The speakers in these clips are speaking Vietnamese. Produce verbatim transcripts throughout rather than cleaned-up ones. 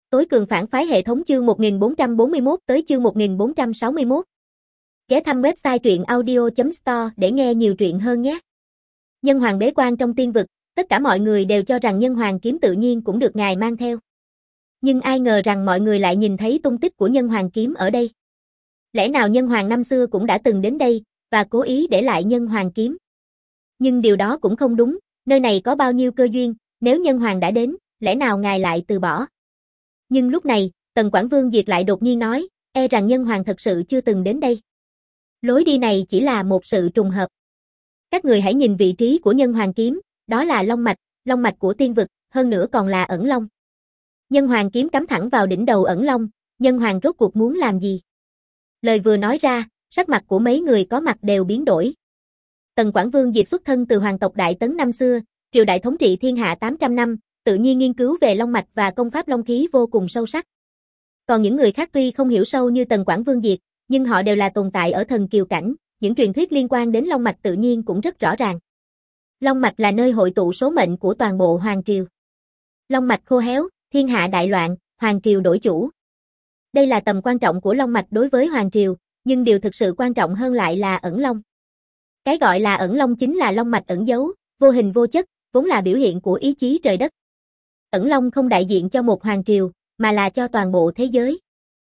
Tối cường phản phái hệ thống chương một nghìn bốn trăm bốn mươi mốt tới chương một nghìn bốn trăm sáu mươi mốt. Ghé thăm website truyện audio chấm store để nghe nhiều truyện hơn nhé. Nhân hoàng bế quan trong tiên vực, tất cả mọi người đều cho rằng nhân hoàng kiếm tự nhiên cũng được ngài mang theo. Nhưng ai ngờ rằng mọi người lại nhìn thấy tung tích của nhân hoàng kiếm ở đây. Lẽ nào nhân hoàng năm xưa cũng đã từng đến đây, và cố ý để lại nhân hoàng kiếm? Nhưng điều đó cũng không đúng, nơi này có bao nhiêu cơ duyên, nếu nhân hoàng đã đến, lẽ nào ngài lại từ bỏ? Nhưng lúc này, Tần Quảng Vương Diệt lại đột nhiên nói, e rằng nhân hoàng thật sự chưa từng đến đây. Lối đi này chỉ là một sự trùng hợp. Các người hãy nhìn vị trí của nhân hoàng kiếm, đó là long mạch, long mạch của tiên vực, hơn nữa còn là ẩn long. Nhân hoàng kiếm cắm thẳng vào đỉnh đầu ẩn long, nhân hoàng rốt cuộc muốn làm gì? Lời vừa nói ra, sắc mặt của mấy người có mặt đều biến đổi. Tần Quảng Vương Diệt xuất thân từ hoàng tộc Đại Tấn năm xưa, triều đại thống trị thiên hạ tám trăm năm, tự nhiên nghiên cứu về long mạch và công pháp long khí vô cùng sâu sắc. Còn những người khác tuy không hiểu sâu như Tần Quảng Vương Diệt, nhưng họ đều là tồn tại ở thần kiều cảnh, những truyền thuyết liên quan đến long mạch tự nhiên cũng rất rõ ràng. Long mạch là nơi hội tụ số mệnh của toàn bộ hoàng triều. Long mạch khô héo, thiên hạ đại loạn, hoàng triều đổi chủ. Đây là tầm quan trọng của long mạch đối với hoàng triều, nhưng điều thực sự quan trọng hơn lại là ẩn long. Cái gọi là ẩn long chính là long mạch ẩn giấu, vô hình vô chất, vốn là biểu hiện của ý chí trời đất. Ẩn long không đại diện cho một hoàng triều, mà là cho toàn bộ thế giới.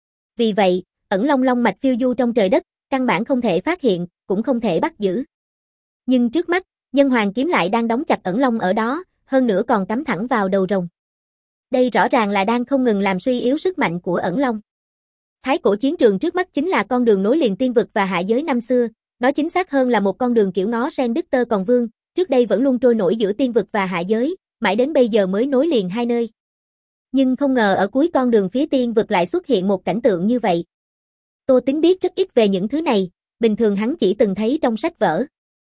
Vì vậy, ẩn long long mạch phiêu du trong trời đất, căn bản không thể phát hiện, cũng không thể bắt giữ. Nhưng trước mắt, nhân hoàng kiếm lại đang đóng chặt ẩn long ở đó, hơn nữa còn cắm thẳng vào đầu rồng. Đây rõ ràng là đang không ngừng làm suy yếu sức mạnh của ẩn long. Thái cổ chiến trường trước mắt chính là con đường nối liền tiên vực và hạ giới năm xưa, nói chính xác hơn là một con đường kiểu ngó sen đứt tơ còn vương, trước đây vẫn luôn trôi nổi giữa tiên vực và hạ giới, mãi đến bây giờ mới nối liền hai nơi. Nhưng không ngờ ở cuối con đường phía tiên vực lại xuất hiện một cảnh tượng như vậy. Tô Tính biết rất ít về những thứ này, bình thường hắn chỉ từng thấy trong sách vở.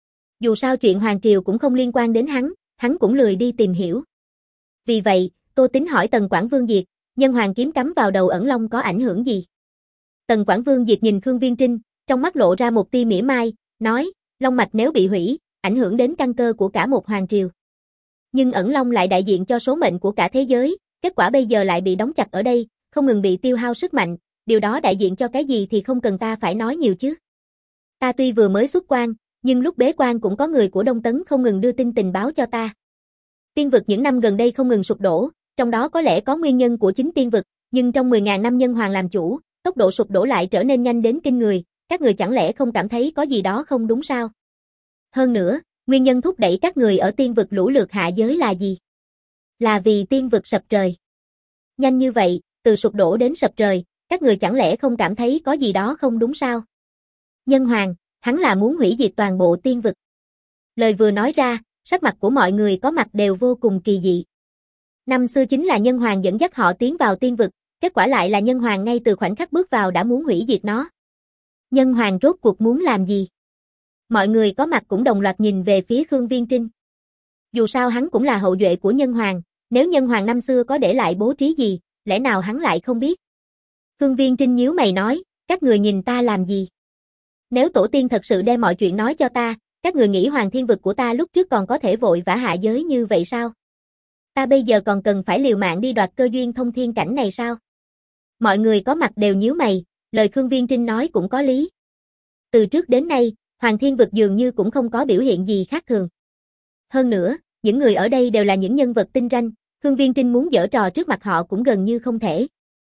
Dù sao chuyện hoàng triều cũng không liên quan đến hắn, hắn cũng lười đi tìm hiểu. Vì vậy, Tô Tính hỏi Tần Quảng Vương Diệt, nhân hoàng kiếm cắm vào đầu ẩn long có ảnh hưởng gì? Tần Quảng Vương Diệt nhìn Khương Viên Trinh, trong mắt lộ ra một tia mỉa mai, nói, long mạch nếu bị hủy, ảnh hưởng đến căn cơ của cả một hoàng triều. Nhưng ẩn long lại đại diện cho số mệnh của cả thế giới, kết quả bây giờ lại bị đóng chặt ở đây, không ngừng bị tiêu hao sức mạnh, điều đó đại diện cho cái gì thì không cần ta phải nói nhiều chứ. Ta tuy vừa mới xuất quan, nhưng lúc bế quan cũng có người của Đông Tấn không ngừng đưa tin tình báo cho ta. Tiên vực những năm gần đây không ngừng sụp đổ, trong đó có lẽ có nguyên nhân của chính tiên vực, nhưng trong mười nghìn năm nhân hoàng làm chủ, tốc độ sụp đổ lại trở nên nhanh đến kinh người, các người chẳng lẽ không cảm thấy có gì đó không đúng sao? Hơn nữa, nguyên nhân thúc đẩy các người ở tiên vực lũ lượt hạ giới là gì? Là vì tiên vực sập trời. Nhanh như vậy, từ sụp đổ đến sập trời, các người chẳng lẽ không cảm thấy có gì đó không đúng sao? Nhân hoàng, hắn là muốn hủy diệt toàn bộ tiên vực. Lời vừa nói ra, sắc mặt của mọi người có mặt đều vô cùng kỳ dị. Năm xưa chính là nhân hoàng dẫn dắt họ tiến vào tiên vực, kết quả lại là nhân hoàng ngay từ khoảnh khắc bước vào đã muốn hủy diệt nó. Nhân hoàng rốt cuộc muốn làm gì? Mọi người có mặt cũng đồng loạt nhìn về phía Khương Viên Trinh. Dù sao hắn cũng là hậu duệ của nhân hoàng, nếu nhân hoàng năm xưa có để lại bố trí gì, lẽ nào hắn lại không biết? Khương Viên Trinh nhíu mày nói, các người nhìn ta làm gì? Nếu tổ tiên thật sự đem mọi chuyện nói cho ta, các người nghĩ hoàng thiên vực của ta lúc trước còn có thể vội vã hạ giới như vậy sao? Ta bây giờ còn cần phải liều mạng đi đoạt cơ duyên thông thiên cảnh này sao? Mọi người có mặt đều nhíu mày, lời Khương Viên Trinh nói cũng có lý. Từ trước đến nay, hoàng thiên vực dường như cũng không có biểu hiện gì khác thường. Hơn nữa, những người ở đây đều là những nhân vật tinh ranh, Khương Viên Trinh muốn giở trò trước mặt họ cũng gần như không thể.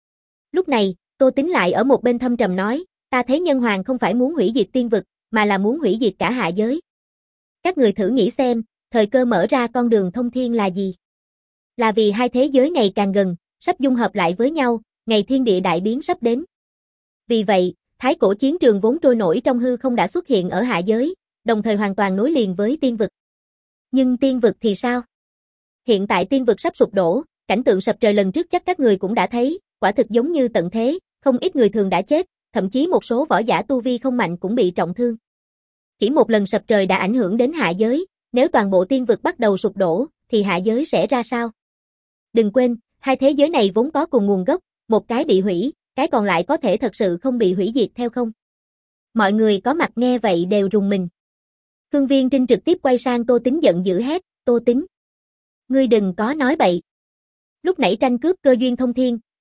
Lúc này, Tô Tính lại ở một bên thâm trầm nói, ta thấy nhân hoàng không phải muốn hủy diệt tiên vực, mà là muốn hủy diệt cả hạ giới. Các người thử nghĩ xem, thời cơ mở ra con đường thông thiên là gì? Là vì hai thế giới ngày càng gần, sắp dung hợp lại với nhau, ngày thiên địa đại biến sắp đến. Vì vậy, thái cổ chiến trường vốn trôi nổi trong hư không đã xuất hiện ở hạ giới, đồng thời hoàn toàn nối liền với tiên vực. Nhưng tiên vực thì sao? Hiện tại tiên vực sắp sụp đổ, cảnh tượng sập trời lần trước chắc các người cũng đã thấy, quả thực giống như tận thế, không ít người thường đã chết, thậm chí một số võ giả tu vi không mạnh cũng bị trọng thương. Chỉ một lần sập trời đã ảnh hưởng đến hạ giới, nếu toàn bộ tiên vực bắt đầu sụp đổ, thì hạ giới sẽ ra sao? Đừng quên, hai thế giới này vốn có cùng nguồn gốc, một cái bị hủy, cái còn lại có thể thật sự không bị hủy diệt theo không? Mọi người có mặt nghe vậy đều rùng mình. Khương Viên Trinh trực tiếp quay sang Tô Tính giận dữ hét, Tô Tính. Ngươi đừng có nói bậy. Lúc nãy tranh cướp cơ duyên thông thiên,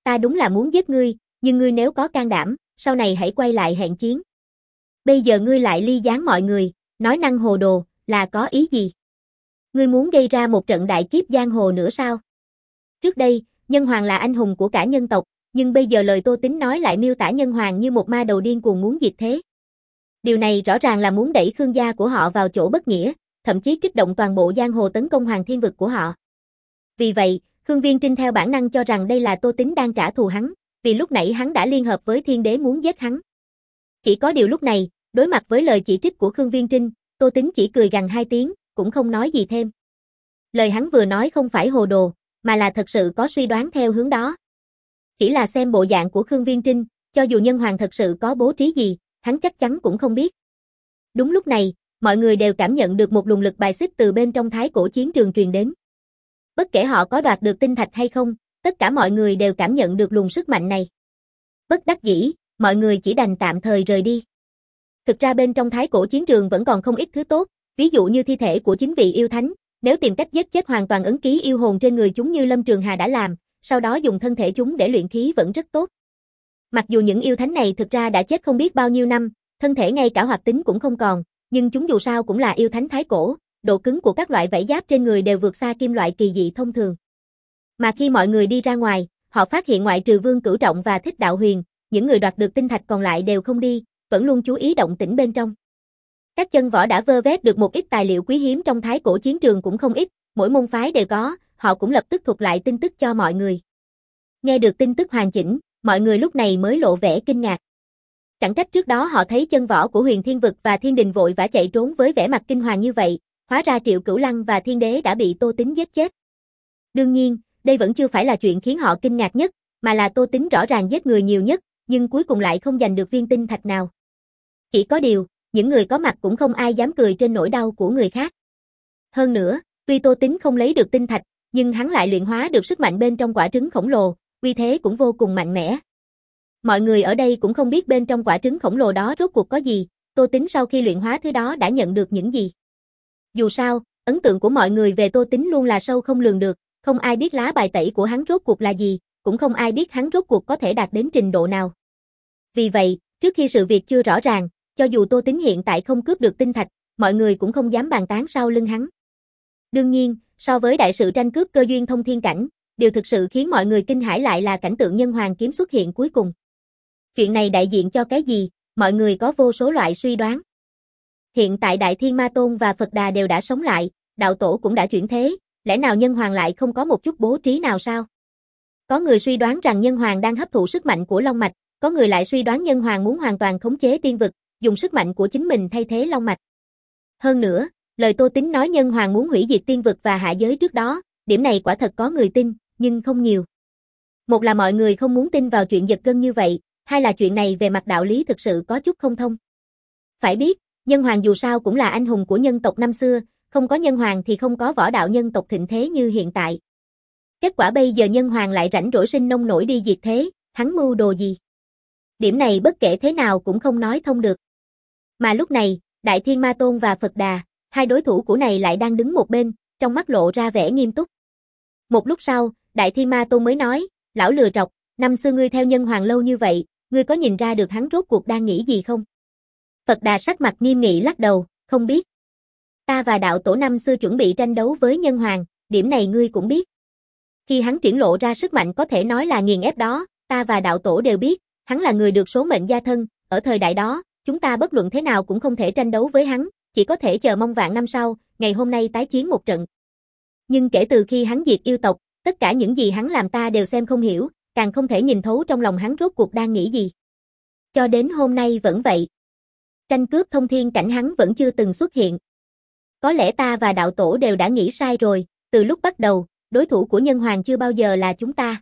ta đúng là muốn giết ngươi, nhưng ngươi nếu có can đảm, sau này hãy quay lại hẹn chiến. Bây giờ ngươi lại ly gián mọi người, nói năng hồ đồ, là có ý gì? Ngươi muốn gây ra một trận đại kiếp giang hồ nữa sao? Trước đây, Nhân Hoàng là anh hùng của cả nhân tộc, nhưng bây giờ lời Tô Tín nói lại miêu tả Nhân Hoàng như một ma đầu điên cuồng muốn diệt thế. Điều này rõ ràng là muốn đẩy Khương gia của họ vào chỗ bất nghĩa, thậm chí kích động toàn bộ giang hồ tấn công Hoàng Thiên Vực của họ. Vì vậy, Khương Viên Trinh theo bản năng cho rằng đây là Tô Tín đang trả thù hắn, vì lúc nãy hắn đã liên hợp với Thiên Đế muốn giết hắn. Chỉ có điều lúc này, đối mặt với lời chỉ trích của Khương Viên Trinh, Tô Tín chỉ cười gằn hai tiếng, cũng không nói gì thêm. Lời hắn vừa nói không phải hồ đồ, mà là thật sự có suy đoán theo hướng đó. Chỉ là xem bộ dạng của Khương Viên Trinh, cho dù Nhân Hoàng thật sự có bố trí gì, hắn chắc chắn cũng không biết. Đúng lúc này, mọi người đều cảm nhận được một luồng lực bài xích từ bên trong thái cổ chiến trường truyền đến. Bất kể họ có đoạt được tinh thạch hay không, tất cả mọi người đều cảm nhận được luồng sức mạnh này. Bất đắc dĩ, mọi người chỉ đành tạm thời rời đi. Thực ra bên trong thái cổ chiến trường vẫn còn không ít thứ tốt, ví dụ như thi thể của chính vị yêu thánh, nếu tìm cách giết chết hoàn toàn ấn ký yêu hồn trên người chúng như Lâm Trường Hà đã làm, sau đó dùng thân thể chúng để luyện khí vẫn rất tốt. Mặc dù những yêu thánh này thực ra đã chết không biết bao nhiêu năm, thân thể ngay cả hoạt tính cũng không còn, nhưng chúng dù sao cũng là yêu thánh thái cổ, độ cứng của các loại vảy giáp trên người đều vượt xa kim loại kỳ dị thông thường. Mà khi mọi người đi ra ngoài, họ phát hiện ngoại trừ Vương Cửu Trọng và Thích Đạo Huyền, những người đoạt được tinh thạch còn lại đều không đi, vẫn luôn chú ý động tĩnh bên trong. Các chân võ đã vơ vét được một ít tài liệu quý hiếm trong thái cổ chiến trường cũng không ít, mỗi môn phái đều có, họ cũng lập tức thuật lại tin tức cho mọi người. Nghe được tin tức hoàn chỉnh, mọi người lúc này mới lộ vẻ kinh ngạc. Chẳng trách trước đó họ thấy chân võ của Huyền Thiên Vực và Thiên Đình vội vã chạy trốn với vẻ mặt kinh hoàng như vậy, hóa ra Triệu Cửu Lăng và Thiên Đế đã bị Tô Tín giết chết. Đương nhiên, đây vẫn chưa phải là chuyện khiến họ kinh ngạc nhất, mà là Tô Tín rõ ràng giết người nhiều nhất, nhưng cuối cùng lại không giành được viên tinh thạch nào. Chỉ có điều, những người có mặt cũng không ai dám cười trên nỗi đau của người khác. Hơn nữa, tuy Tô Tín không lấy được tinh thạch, nhưng hắn lại luyện hóa được sức mạnh bên trong quả trứng khổng lồ, uy thế cũng vô cùng mạnh mẽ. Mọi người ở đây cũng không biết bên trong quả trứng khổng lồ đó rốt cuộc có gì, Tô Tín sau khi luyện hóa thứ đó đã nhận được những gì. Dù sao, ấn tượng của mọi người về Tô Tín luôn là sâu không lường được, không ai biết lá bài tẩy của hắn rốt cuộc là gì, cũng không ai biết hắn rốt cuộc có thể đạt đến trình độ nào. Vì vậy, trước khi sự việc chưa rõ ràng, cho dù Tô Tín hiện tại không cướp được tinh thạch, mọi người cũng không dám bàn tán sau lưng hắn. Đương nhiên, so với đại sự tranh cướp cơ duyên thông thiên cảnh, điều thực sự khiến mọi người kinh hãi lại là cảnh tượng Nhân Hoàng kiếm xuất hiện cuối cùng. Chuyện này đại diện cho cái gì, mọi người có vô số loại suy đoán. Hiện tại Đại Thiên Ma Tôn và Phật Đà đều đã sống lại, đạo tổ cũng đã chuyển thế, lẽ nào Nhân Hoàng lại không có một chút bố trí nào sao? Có người suy đoán rằng Nhân Hoàng đang hấp thụ sức mạnh của Long Mạch, có người lại suy đoán Nhân Hoàng muốn hoàn toàn khống chế tiên vực, dùng sức mạnh của chính mình thay thế Long Mạch. Hơn nữa, lời Tô Tín nói Nhân Hoàng muốn hủy diệt tiên vực và hạ giới trước đó, điểm này quả thật có người tin, nhưng không nhiều. Một là mọi người không muốn tin vào chuyện giật gân như vậy, hai là chuyện này về mặt đạo lý thực sự có chút không thông. Phải biết, Nhân Hoàng dù sao cũng là anh hùng của nhân tộc năm xưa, không có Nhân Hoàng thì không có võ đạo nhân tộc thịnh thế như hiện tại. Kết quả bây giờ Nhân Hoàng lại rảnh rỗi sinh nông nổi đi diệt thế, hắn mưu đồ gì? Điểm này bất kể thế nào cũng không nói thông được. Mà lúc này, Đại Thiên Ma Tôn và Phật Đà, hai đối thủ của này lại đang đứng một bên, trong mắt lộ ra vẻ nghiêm túc. Một lúc sau, Đại Thiên Ma Tôn mới nói, lão lừa trọc, năm xưa ngươi theo Nhân Hoàng lâu như vậy, ngươi có nhìn ra được hắn rốt cuộc đang nghĩ gì không? Phật Đà sắc mặt nghiêm nghị lắc đầu, không biết. Ta và đạo tổ năm xưa chuẩn bị tranh đấu với Nhân Hoàng, điểm này ngươi cũng biết. Khi hắn triển lộ ra sức mạnh có thể nói là nghiền ép đó, ta và đạo tổ đều biết, hắn là người được số mệnh gia thân, ở thời đại đó, chúng ta bất luận thế nào cũng không thể tranh đấu với hắn, chỉ có thể chờ mong vạn năm sau, ngày hôm nay tái chiến một trận. Nhưng kể từ khi hắn diệt yêu tộc, tất cả những gì hắn làm ta đều xem không hiểu, càng không thể nhìn thấu trong lòng hắn rốt cuộc đang nghĩ gì. Cho đến hôm nay vẫn vậy. Tranh cướp thông thiên cảnh hắn vẫn chưa từng xuất hiện. Có lẽ ta và đạo tổ đều đã nghĩ sai rồi, từ lúc bắt đầu, đối thủ của Nhân Hoàng chưa bao giờ là chúng ta.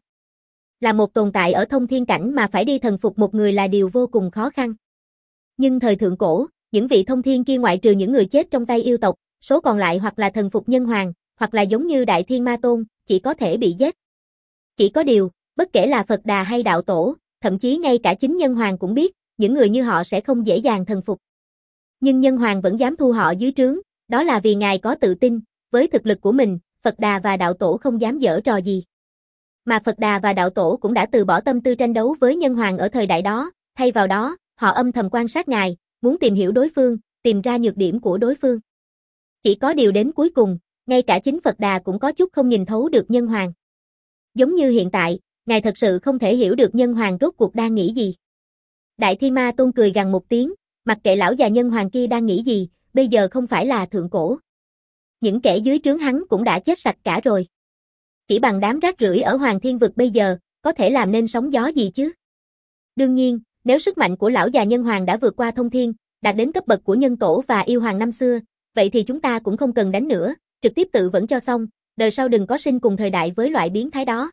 Là một tồn tại ở thông thiên cảnh mà phải đi thần phục một người là điều vô cùng khó khăn. Nhưng thời thượng cổ, những vị thông thiên kia ngoại trừ những người chết trong tay yêu tộc, số còn lại hoặc là thần phục Nhân Hoàng, hoặc là giống như Đại Thiên Ma Tôn, chỉ có thể bị giết. Chỉ có điều, bất kể là Phật Đà hay đạo tổ, thậm chí ngay cả chính Nhân Hoàng cũng biết, những người như họ sẽ không dễ dàng thần phục. Nhưng Nhân Hoàng vẫn dám thu họ dưới trướng, đó là vì ngài có tự tin, với thực lực của mình, Phật Đà và đạo tổ không dám giở trò gì. Mà Phật Đà và Đạo Tổ cũng đã từ bỏ tâm tư tranh đấu với Nhân Hoàng ở thời đại đó, thay vào đó, họ âm thầm quan sát Ngài, muốn tìm hiểu đối phương, tìm ra nhược điểm của đối phương. Chỉ có điều đến cuối cùng, ngay cả chính Phật Đà cũng có chút không nhìn thấu được Nhân Hoàng. Giống như hiện tại, Ngài thật sự không thể hiểu được Nhân Hoàng rốt cuộc đang nghĩ gì. Đại Thiên Ma Tôn cười gằn một tiếng, mặc kệ lão già Nhân Hoàng kia đang nghĩ gì, bây giờ không phải là thượng cổ. Những kẻ dưới trướng hắn cũng đã chết sạch cả rồi. Chỉ bằng đám rác rưởi ở Hoàng Thiên Vực bây giờ, có thể làm nên sóng gió gì chứ? Đương nhiên, nếu sức mạnh của lão già Nhân Hoàng đã vượt qua thông thiên, đạt đến cấp bậc của Nhân Tổ và Yêu Hoàng năm xưa, vậy thì chúng ta cũng không cần đánh nữa, trực tiếp tự vẫn cho xong, đời sau đừng có sinh cùng thời đại với loại biến thái đó.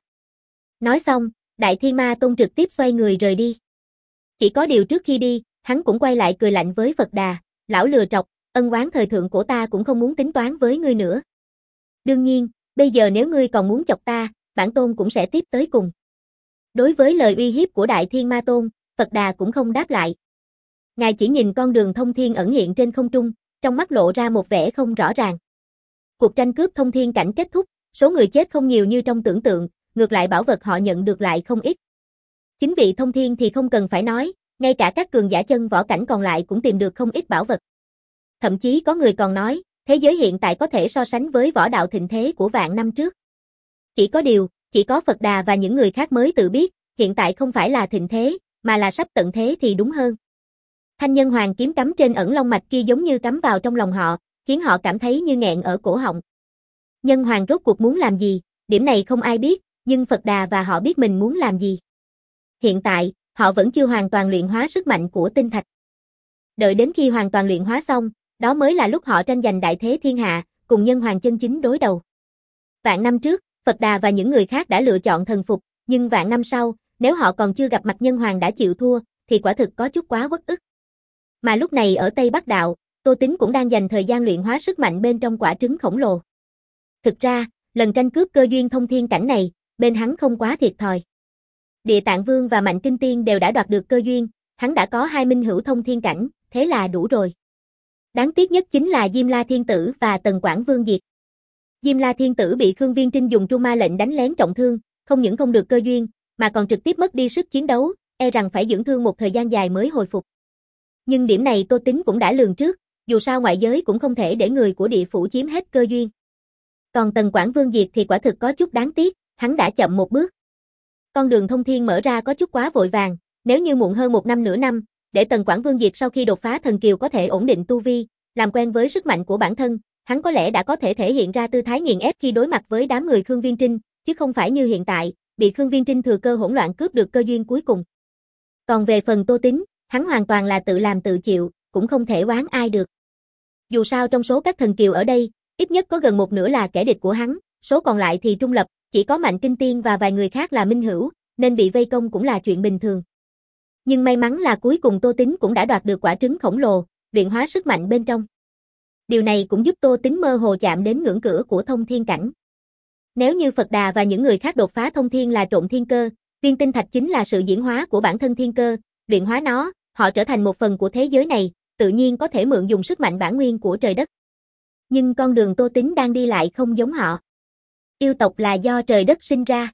Nói xong, Đại Thiên Ma Tôn trực tiếp xoay người rời đi. Chỉ có điều trước khi đi, hắn cũng quay lại cười lạnh với Phật Đà, lão lừa trọc, ân oán thời thượng của ta cũng không muốn tính toán với ngươi nữa. Đương nhiên, bây giờ nếu ngươi còn muốn chọc ta, bản tôn cũng sẽ tiếp tới cùng. Đối với lời uy hiếp của Đại Thiên Ma Tôn, Phật Đà cũng không đáp lại. Ngài chỉ nhìn con đường thông thiên ẩn hiện trên không trung, trong mắt lộ ra một vẻ không rõ ràng. Cuộc tranh cướp thông thiên cảnh kết thúc, số người chết không nhiều như trong tưởng tượng, ngược lại bảo vật họ nhận được lại không ít. Chính vị thông thiên thì không cần phải nói, ngay cả các cường giả chân võ cảnh còn lại cũng tìm được không ít bảo vật. Thậm chí có người còn nói, thế giới hiện tại có thể so sánh với võ đạo thịnh thế của vạn năm trước. Chỉ có điều, chỉ có Phật Đà và những người khác mới tự biết, hiện tại không phải là thịnh thế, mà là sắp tận thế thì đúng hơn. Thanh Nhân Hoàng kiếm cắm trên ẩn long mạch kia giống như cắm vào trong lòng họ, khiến họ cảm thấy như nghẹn ở cổ họng. Nhân Hoàng rốt cuộc muốn làm gì, điểm này không ai biết, nhưng Phật Đà và họ biết mình muốn làm gì. Hiện tại, họ vẫn chưa hoàn toàn luyện hóa sức mạnh của tinh thạch. Đợi đến khi hoàn toàn luyện hóa xong, đó mới là lúc họ tranh giành đại thế thiên hạ, cùng Nhân Hoàng chân chính đối đầu. Vạn năm trước, Phật Đà và những người khác đã lựa chọn thần phục, nhưng vạn năm sau, nếu họ còn chưa gặp mặt Nhân Hoàng đã chịu thua, thì quả thực có chút quá uất ức. Mà lúc này ở Tây Bắc Đạo, Tô Tín cũng đang dành thời gian luyện hóa sức mạnh bên trong quả trứng khổng lồ. Thực ra, lần tranh cướp cơ duyên thông thiên cảnh này, bên hắn không quá thiệt thòi. Địa Tạng Vương và Mạnh Kinh Tiên đều đã đoạt được cơ duyên, hắn đã có hai minh hữu thông thiên cảnh, thế là đủ rồi. Đáng tiếc nhất chính là Diêm La Thiên Tử và Tần Quảng Vương diệt. Diêm La Thiên Tử bị Khương Viên Trinh dùng tru ma lệnh đánh lén trọng thương, không những không được cơ duyên, mà còn trực tiếp mất đi sức chiến đấu, e rằng phải dưỡng thương một thời gian dài mới hồi phục. Nhưng điểm này Tô Tín cũng đã lường trước, dù sao ngoại giới cũng không thể để người của địa phủ chiếm hết cơ duyên. Còn Tần Quảng Vương diệt thì quả thực có chút đáng tiếc, hắn đã chậm một bước. Con đường thông thiên mở ra có chút quá vội vàng, nếu như muộn hơn một năm nửa năm, để Tần Quảng Vương diệt sau khi đột phá thần kiều có thể ổn định tu vi, làm quen với sức mạnh của bản thân, hắn có lẽ đã có thể thể hiện ra tư thái nghiền ép khi đối mặt với đám người Khương Viên Trinh, chứ không phải như hiện tại, bị Khương Viên Trinh thừa cơ hỗn loạn cướp được cơ duyên cuối cùng. Còn về phần Tô Tín, hắn hoàn toàn là tự làm tự chịu, cũng không thể oán ai được. Dù sao trong số các thần kiều ở đây, ít nhất có gần một nửa là kẻ địch của hắn, số còn lại thì trung lập, chỉ có Mạnh Kinh Tiên và vài người khác là minh hữu, nên bị vây công cũng là chuyện bình thường. Nhưng may mắn là cuối cùng Tô Tín cũng đã đoạt được quả trứng khổng lồ, luyện hóa sức mạnh bên trong. Điều này cũng giúp Tô Tín mơ hồ chạm đến ngưỡng cửa của thông thiên cảnh. Nếu như Phật Đà và những người khác đột phá thông thiên là trộn thiên cơ, viên tinh thạch chính là sự diễn hóa của bản thân thiên cơ, luyện hóa nó, họ trở thành một phần của thế giới này, tự nhiên có thể mượn dùng sức mạnh bản nguyên của trời đất. Nhưng con đường Tô Tín đang đi lại không giống họ. Yêu tộc là do trời đất sinh ra.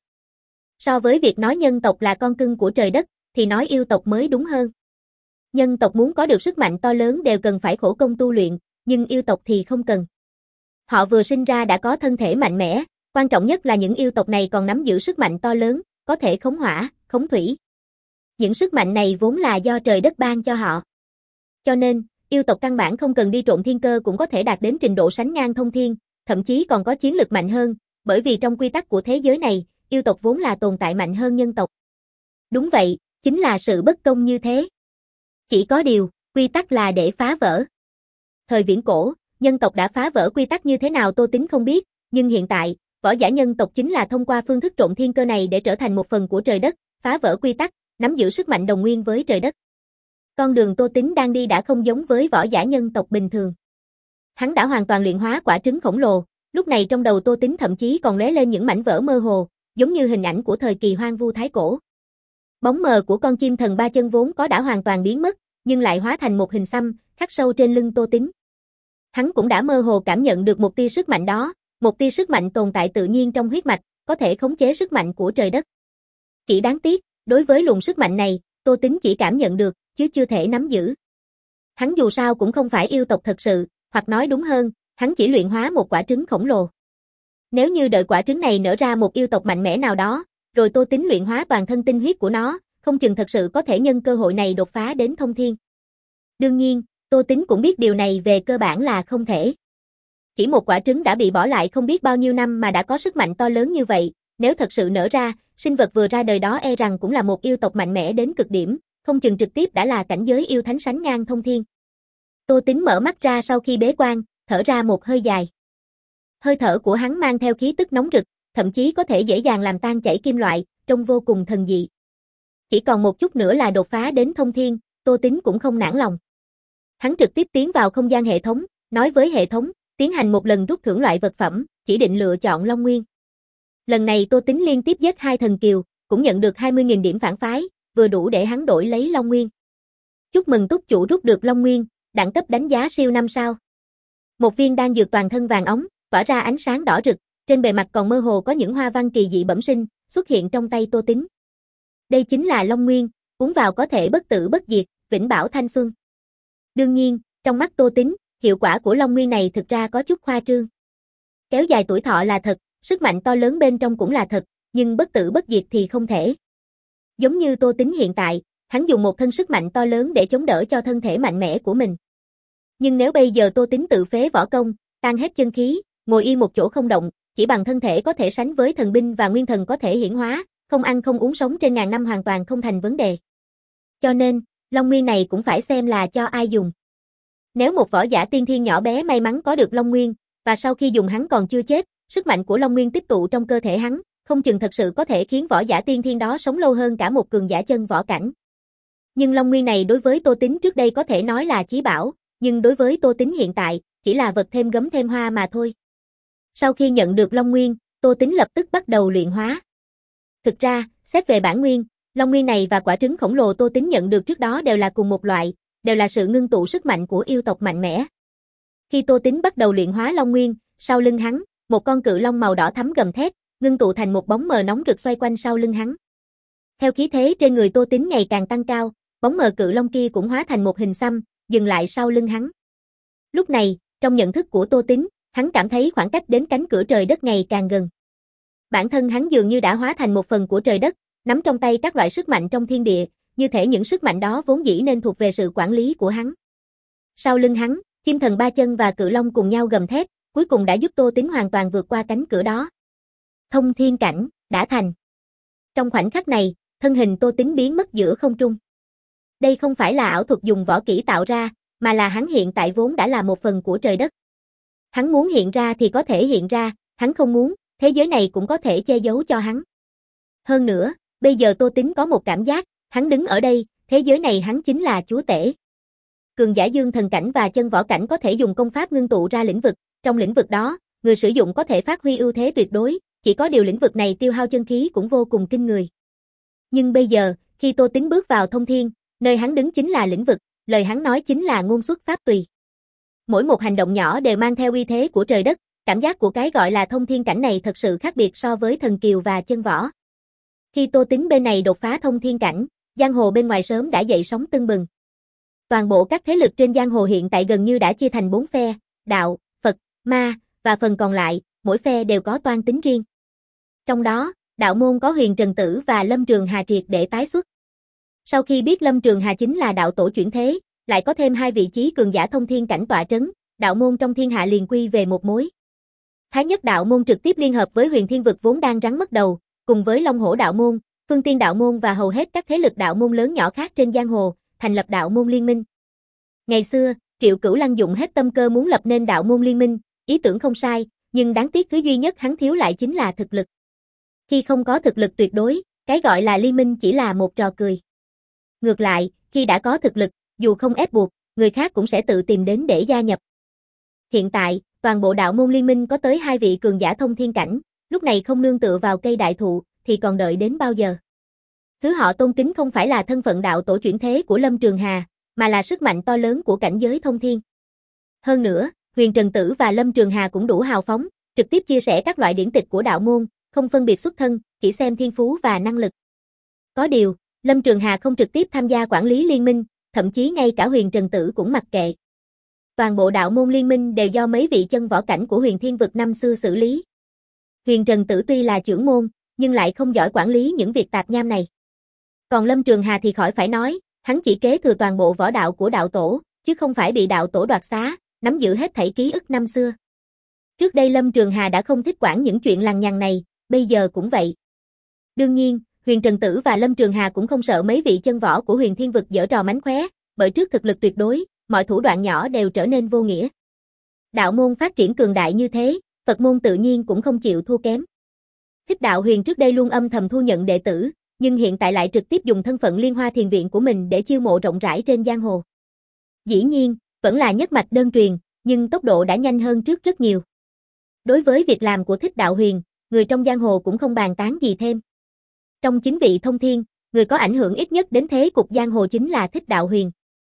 So với việc nói nhân tộc là con cưng của trời đất, thì nói yêu tộc mới đúng hơn. Nhân tộc muốn có được sức mạnh to lớn đều cần phải khổ công tu luyện, nhưng yêu tộc thì không cần. Họ vừa sinh ra đã có thân thể mạnh mẽ, quan trọng nhất là những yêu tộc này còn nắm giữ sức mạnh to lớn, có thể khống hỏa, khống thủy. Những sức mạnh này vốn là do trời đất ban cho họ. Cho nên, yêu tộc căn bản không cần đi trộn thiên cơ cũng có thể đạt đến trình độ sánh ngang thông thiên, thậm chí còn có chiến lực mạnh hơn, bởi vì trong quy tắc của thế giới này, yêu tộc vốn là tồn tại mạnh hơn nhân tộc. Đúng vậy, chính là sự bất công như thế. Chỉ có điều, quy tắc là để phá vỡ. Thời viễn cổ, nhân tộc đã phá vỡ quy tắc như thế nào Tô Tín không biết, nhưng hiện tại, võ giả nhân tộc chính là thông qua phương thức trộn thiên cơ này để trở thành một phần của trời đất, phá vỡ quy tắc, nắm giữ sức mạnh đồng nguyên với trời đất. Con đường Tô Tín đang đi đã không giống với võ giả nhân tộc bình thường. Hắn đã hoàn toàn luyện hóa quả trứng khổng lồ, lúc này trong đầu Tô Tín thậm chí còn lóe lên những mảnh vỡ mơ hồ, giống như hình ảnh của thời kỳ hoang vu thái cổ. Bóng mờ của con chim thần ba chân vốn có đã hoàn toàn biến mất, nhưng lại hóa thành một hình xăm, khắc sâu trên lưng Tô Tín. Hắn cũng đã mơ hồ cảm nhận được một tia sức mạnh đó, một tia sức mạnh tồn tại tự nhiên trong huyết mạch, có thể khống chế sức mạnh của trời đất. Chỉ đáng tiếc, đối với luồng sức mạnh này, Tô Tính chỉ cảm nhận được, chứ chưa thể nắm giữ. Hắn dù sao cũng không phải yêu tộc thật sự, hoặc nói đúng hơn, hắn chỉ luyện hóa một quả trứng khổng lồ. Nếu như đợi quả trứng này nở ra một yêu tộc mạnh mẽ nào đó, rồi Tô Tính luyện hóa toàn thân tinh huyết của nó, không chừng thật sự có thể nhân cơ hội này đột phá đến thông thiên. Đương nhiên, Tô Tính cũng biết điều này về cơ bản là không thể. Chỉ một quả trứng đã bị bỏ lại không biết bao nhiêu năm mà đã có sức mạnh to lớn như vậy, nếu thật sự nở ra, sinh vật vừa ra đời đó e rằng cũng là một yêu tộc mạnh mẽ đến cực điểm, không chừng trực tiếp đã là cảnh giới yêu thánh sánh ngang thông thiên. Tô Tính mở mắt ra sau khi bế quan, thở ra một hơi dài. Hơi thở của hắn mang theo khí tức nóng rực, thậm chí có thể dễ dàng làm tan chảy kim loại, trông vô cùng thần dị. Chỉ còn một chút nữa là đột phá đến thông thiên, Tô Tính cũng không nản lòng. Hắn trực tiếp tiến vào không gian hệ thống, nói với hệ thống, tiến hành một lần rút thưởng loại vật phẩm, chỉ định lựa chọn Long Nguyên. Lần này Tô Tính liên tiếp giết hai thần kiều, cũng nhận được hai mươi nghìn điểm phản phái, vừa đủ để hắn đổi lấy Long Nguyên. Chúc mừng túc chủ rút được Long Nguyên, đẳng cấp đánh giá siêu năm sao. Một viên đan dược toàn thân vàng óng, tỏa ra ánh sáng đỏ rực, trên bề mặt còn mơ hồ có những hoa văn kỳ dị bẩm sinh, xuất hiện trong tay Tô Tính. Đây chính là Long Nguyên, uống vào có thể bất tử bất diệt, vĩnh bảo thanh xuân. Đương nhiên, trong mắt Tô Tính, hiệu quả của Long Nguyên này thực ra có chút khoa trương. Kéo dài tuổi thọ là thật, sức mạnh to lớn bên trong cũng là thật, nhưng bất tử bất diệt thì không thể. Giống như Tô Tính hiện tại, hắn dùng một thân sức mạnh to lớn để chống đỡ cho thân thể mạnh mẽ của mình. Nhưng nếu bây giờ Tô Tính tự phế võ công, tan hết chân khí, ngồi yên một chỗ không động, chỉ bằng thân thể có thể sánh với thần binh và nguyên thần có thể hiển hóa, không ăn không uống sống trên ngàn năm hoàn toàn không thành vấn đề. Cho nên, Long Nguyên này cũng phải xem là cho ai dùng. Nếu một võ giả tiên thiên nhỏ bé may mắn có được Long Nguyên, và sau khi dùng hắn còn chưa chết, sức mạnh của Long Nguyên tích tụ trong cơ thể hắn, không chừng thật sự có thể khiến võ giả tiên thiên đó sống lâu hơn cả một cường giả chân võ cảnh. Nhưng Long Nguyên này đối với Tô Tính trước đây có thể nói là chí bảo, nhưng đối với Tô Tính hiện tại, chỉ là vật thêm gấm thêm hoa mà thôi. Sau khi nhận được Long Nguyên, Tô Tính lập tức bắt đầu luyện hóa. Thực ra, xét về bản nguyên, Long Nguyên này và quả trứng khổng lồ Tô Tính nhận được trước đó đều là cùng một loại, đều là sự ngưng tụ sức mạnh của yêu tộc mạnh mẽ. Khi Tô Tính bắt đầu luyện hóa Long Nguyên, sau lưng hắn, một con cự long màu đỏ thắm gầm thét, ngưng tụ thành một bóng mờ nóng rực xoay quanh sau lưng hắn. Theo khí thế trên người Tô Tính ngày càng tăng cao, bóng mờ cự long kia cũng hóa thành một hình xăm, dừng lại sau lưng hắn. Lúc này, trong nhận thức của Tô Tính, hắn cảm thấy khoảng cách đến cánh cửa trời đất ngày càng gần. Bản thân hắn dường như đã hóa thành một phần của trời đất, nắm trong tay các loại sức mạnh trong thiên địa, như thể những sức mạnh đó vốn dĩ nên thuộc về sự quản lý của hắn. Sau lưng hắn, chim thần ba chân và cự long cùng nhau gầm thét, cuối cùng đã giúp Tô Tính hoàn toàn vượt qua cánh cửa đó. Thông thiên cảnh, đã thành. Trong khoảnh khắc này, thân hình Tô Tính biến mất giữa không trung. Đây không phải là ảo thuật dùng võ kỹ tạo ra, mà là hắn hiện tại vốn đã là một phần của trời đất. Hắn muốn hiện ra thì có thể hiện ra, hắn không muốn, thế giới này cũng có thể che giấu cho hắn. Hơn nữa, bây giờ Tô Tính có một cảm giác, hắn đứng ở đây, thế giới này hắn chính là chúa tể. Cường giả dương thần cảnh và chân võ cảnh có thể dùng công pháp ngưng tụ ra lĩnh vực, trong lĩnh vực đó, người sử dụng có thể phát huy ưu thế tuyệt đối, chỉ có điều lĩnh vực này tiêu hao chân khí cũng vô cùng kinh người. Nhưng bây giờ, khi Tô Tính bước vào thông thiên, nơi hắn đứng chính là lĩnh vực, lời hắn nói chính là ngôn xuất pháp tùy. Mỗi một hành động nhỏ đều mang theo uy thế của trời đất, cảm giác của cái gọi là thông thiên cảnh này thật sự khác biệt so với thần kiều và chân võ. Khi Tô Tính bên này đột phá thông thiên cảnh, giang hồ bên ngoài sớm đã dậy sóng tưng bừng. Toàn bộ các thế lực trên giang hồ hiện tại gần như đã chia thành bốn phe, đạo, Phật, ma, và phần còn lại, mỗi phe đều có toan tính riêng. Trong đó, đạo môn có Huyền Trần Tử và Lâm Trường Hà triệt để tái xuất. Sau khi biết Lâm Trường Hà chính là đạo tổ chuyển thế, lại có thêm hai vị chí cường giả thông thiên cảnh tọa trấn, đạo môn trong thiên hạ liền quy về một mối. Thái Nhất đạo môn trực tiếp liên hợp với Huyền Thiên vực vốn đang rắn mất đầu, cùng với Long Hổ đạo môn, Phương Tiên đạo môn và hầu hết các thế lực đạo môn lớn nhỏ khác trên giang hồ, thành lập đạo môn liên minh. Ngày xưa, Triệu Cửu Lăng dụng hết tâm cơ muốn lập nên đạo môn liên minh, ý tưởng không sai, nhưng đáng tiếc thứ duy nhất hắn thiếu lại chính là thực lực. Khi không có thực lực tuyệt đối, cái gọi là liên minh chỉ là một trò cười. Ngược lại, khi đã có thực lực, dù không ép buộc, người khác cũng sẽ tự tìm đến để gia nhập. Hiện tại, toàn bộ đạo môn liên minh có tới hai vị cường giả thông thiên cảnh, lúc này không nương tựa vào cây đại thụ, thì còn đợi đến bao giờ? Thứ họ tôn kính không phải là thân phận đạo tổ chuyển thế của Lâm Trường Hà, mà là sức mạnh to lớn của cảnh giới thông thiên. Hơn nữa, Huyền Trần Tử và Lâm Trường Hà cũng đủ hào phóng, trực tiếp chia sẻ các loại điển tịch của đạo môn, không phân biệt xuất thân, chỉ xem thiên phú và năng lực. Có điều, Lâm Trường Hà không trực tiếp tham gia quản lý liên minh, thậm chí ngay cả Huyền Trần Tử cũng mặc kệ. Toàn bộ đạo môn liên minh đều do mấy vị chân võ cảnh của Huyền Thiên Vực năm xưa xử lý. Huyền Trần Tử tuy là trưởng môn, nhưng lại không giỏi quản lý những việc tạp nham này. Còn Lâm Trường Hà thì khỏi phải nói, hắn chỉ kế thừa toàn bộ võ đạo của đạo tổ, chứ không phải bị đạo tổ đoạt xá, nắm giữ hết thảy ký ức năm xưa. Trước đây Lâm Trường Hà đã không thích quản những chuyện lằng nhằng này, bây giờ cũng vậy. Đương nhiên, Huyền Trần Tử và Lâm Trường Hà cũng không sợ mấy vị chân võ của Huyền Thiên Vực giở trò mánh khóe, bởi trước thực lực tuyệt đối, mọi thủ đoạn nhỏ đều trở nên vô nghĩa. Đạo môn phát triển cường đại như thế, Phật môn tự nhiên cũng không chịu thua kém. Thích Đạo Huyền trước đây luôn âm thầm thu nhận đệ tử, nhưng hiện tại lại trực tiếp dùng thân phận Liên Hoa Thiền Viện của mình để chiêu mộ rộng rãi trên giang hồ. Dĩ nhiên, vẫn là nhất mạch đơn truyền, nhưng tốc độ đã nhanh hơn trước rất nhiều. Đối với việc làm của Thích Đạo Huyền, người trong giang hồ cũng không bàn tán gì thêm. Trong chín vị thông thiên, người có ảnh hưởng ít nhất đến thế cục giang hồ chính là Thích Đạo Huyền.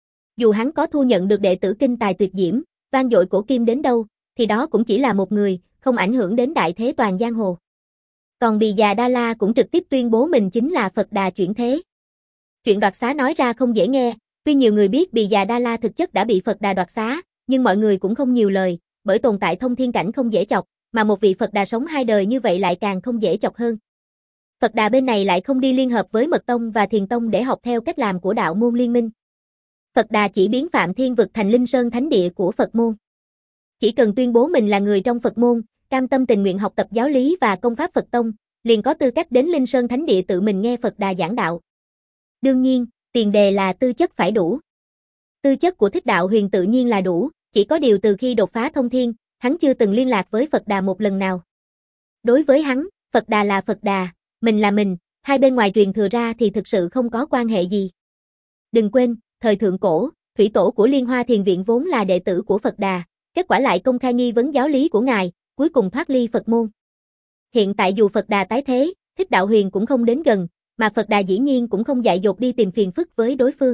Dù hắn có thu nhận được đệ tử kinh tài tuyệt diễm, vang dội cổ kim đến đâu, thì đó cũng chỉ là một người, không ảnh hưởng đến đại thế toàn giang hồ. Còn Bì Già Đa La cũng trực tiếp tuyên bố mình chính là Phật Đà chuyển thế. Chuyện đoạt xá nói ra không dễ nghe, tuy nhiều người biết Bì Già Đa La thực chất đã bị Phật Đà đoạt xá, nhưng mọi người cũng không nhiều lời, bởi tồn tại thông thiên cảnh không dễ chọc, mà một vị Phật Đà sống hai đời như vậy lại càng không dễ chọc hơn. Phật Đà bên này lại không đi liên hợp với Mật Tông và Thiền Tông để học theo cách làm của đạo môn liên minh. Phật Đà chỉ biến Phạm Thiên Vực thành Linh Sơn thánh địa của Phật môn. Chỉ cần tuyên bố mình là người trong Phật môn, cam tâm tình nguyện học tập giáo lý và công pháp Phật Tông, liền có tư cách đến Linh Sơn thánh địa tự mình nghe Phật Đà giảng đạo. Đương nhiên, tiền đề là tư chất phải đủ. Tư chất của Thích Đạo Huyền tự nhiên là đủ, chỉ có điều từ khi đột phá thông thiên, hắn chưa từng liên lạc với Phật Đà một lần nào. Đối với hắn, Phật Đà là Phật Đà, mình là mình, hai bên ngoài truyền thừa ra thì thực sự không có quan hệ gì. Đừng quên, thời thượng cổ, thủy tổ của Liên Hoa Thiền Viện vốn là đệ tử của Phật Đà, kết quả lại công khai nghi vấn giáo lý của ngài, cuối cùng thoát ly Phật môn. Hiện tại dù Phật Đà tái thế, Thích Đạo Huyền cũng không đến gần, mà Phật Đà dĩ nhiên cũng không dại dột đi tìm phiền phức với đối phương.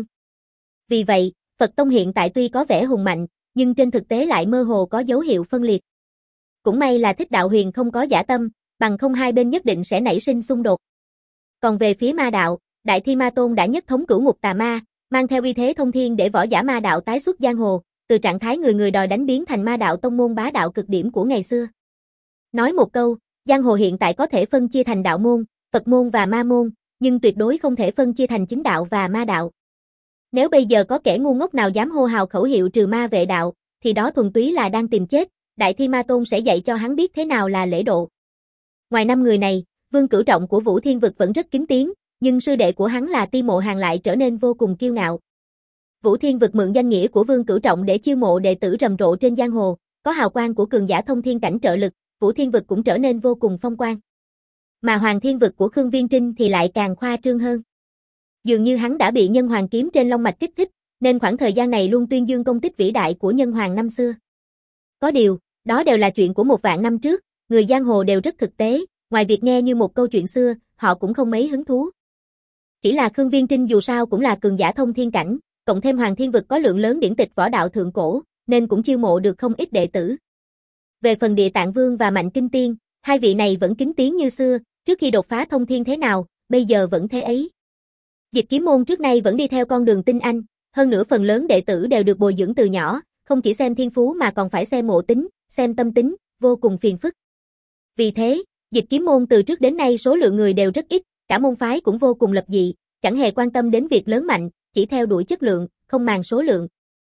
Vì vậy, Phật Tông hiện tại tuy có vẻ hùng mạnh, nhưng trên thực tế lại mơ hồ có dấu hiệu phân liệt. Cũng may là Thích Đạo Huyền không có dã tâm, bằng không hai bên nhất định sẽ nảy sinh xung đột. Còn về phía ma đạo, Đại Thi Ma Tôn đã nhất thống cửu ngục tà ma, mang theo uy thế thông thiên để võ giả ma đạo tái xuất giang hồ, từ trạng thái người người đòi đánh biến thành ma đạo tông môn bá đạo cực điểm của ngày xưa. Nói một câu, giang hồ hiện tại có thể phân chia thành đạo môn, Phật môn và ma môn, nhưng tuyệt đối không thể phân chia thành chính đạo và ma đạo. Nếu bây giờ có kẻ ngu ngốc nào dám hô hào khẩu hiệu trừ ma vệ đạo, thì đó thuần túy là đang tìm chết, Đại Thi Ma Tôn sẽ dạy cho hắn biết thế nào là lễ độ. Ngoài năm người này, Vương Cửu Trọng của Vũ Thiên Vực vẫn rất kính tiếng, nhưng sư đệ của hắn là Ti Mộ Hàng lại trở nên vô cùng kiêu ngạo. Vũ Thiên Vực mượn danh nghĩa của Vương Cửu Trọng để chiêu mộ đệ tử rầm rộ trên giang hồ, có hào quang của cường giả thông thiên cảnh trợ lực, Vũ Thiên Vực cũng trở nên vô cùng phong quang. Mà Hoàng Thiên Vực của Khương Viên Trinh thì lại càng khoa trương hơn. Dường như hắn đã bị nhân hoàng kiếm trên long mạch kích thích, nên khoảng thời gian này luôn tuyên dương công tích vĩ đại của nhân hoàng năm xưa. Có điều, đó đều là chuyện của một vạn năm trước, người giang hồ đều rất thực tế, ngoài việc nghe như một câu chuyện xưa, họ cũng không mấy hứng thú. Chỉ là Khương Viên Trinh dù sao cũng là cường giả thông thiên cảnh, cộng thêm Hoàng Thiên Vực có lượng lớn điển tịch võ đạo thượng cổ, nên cũng chiêu mộ được không ít đệ tử. Về phần Địa Tạng Vương và Mạnh Kinh Tiên, hai vị này vẫn kính tiếng như xưa, trước khi đột phá thông thiên thế nào, bây giờ vẫn thế ấy. Dịch Kiếm Môn trước nay vẫn đi theo con đường tinh anh, hơn nữa phần lớn đệ tử đều được bồi dưỡng từ nhỏ, không chỉ xem thiên phú mà còn phải xem ngộ tính, xem tâm tính, vô cùng phiền phức. Vì thế, Dịch Kiếm Môn từ trước đến nay số lượng người đều rất ít, cả môn phái cũng vô cùng lập dị, chẳng hề quan tâm đến việc lớn mạnh, chỉ theo đuổi chất lượng, không màng số lượng.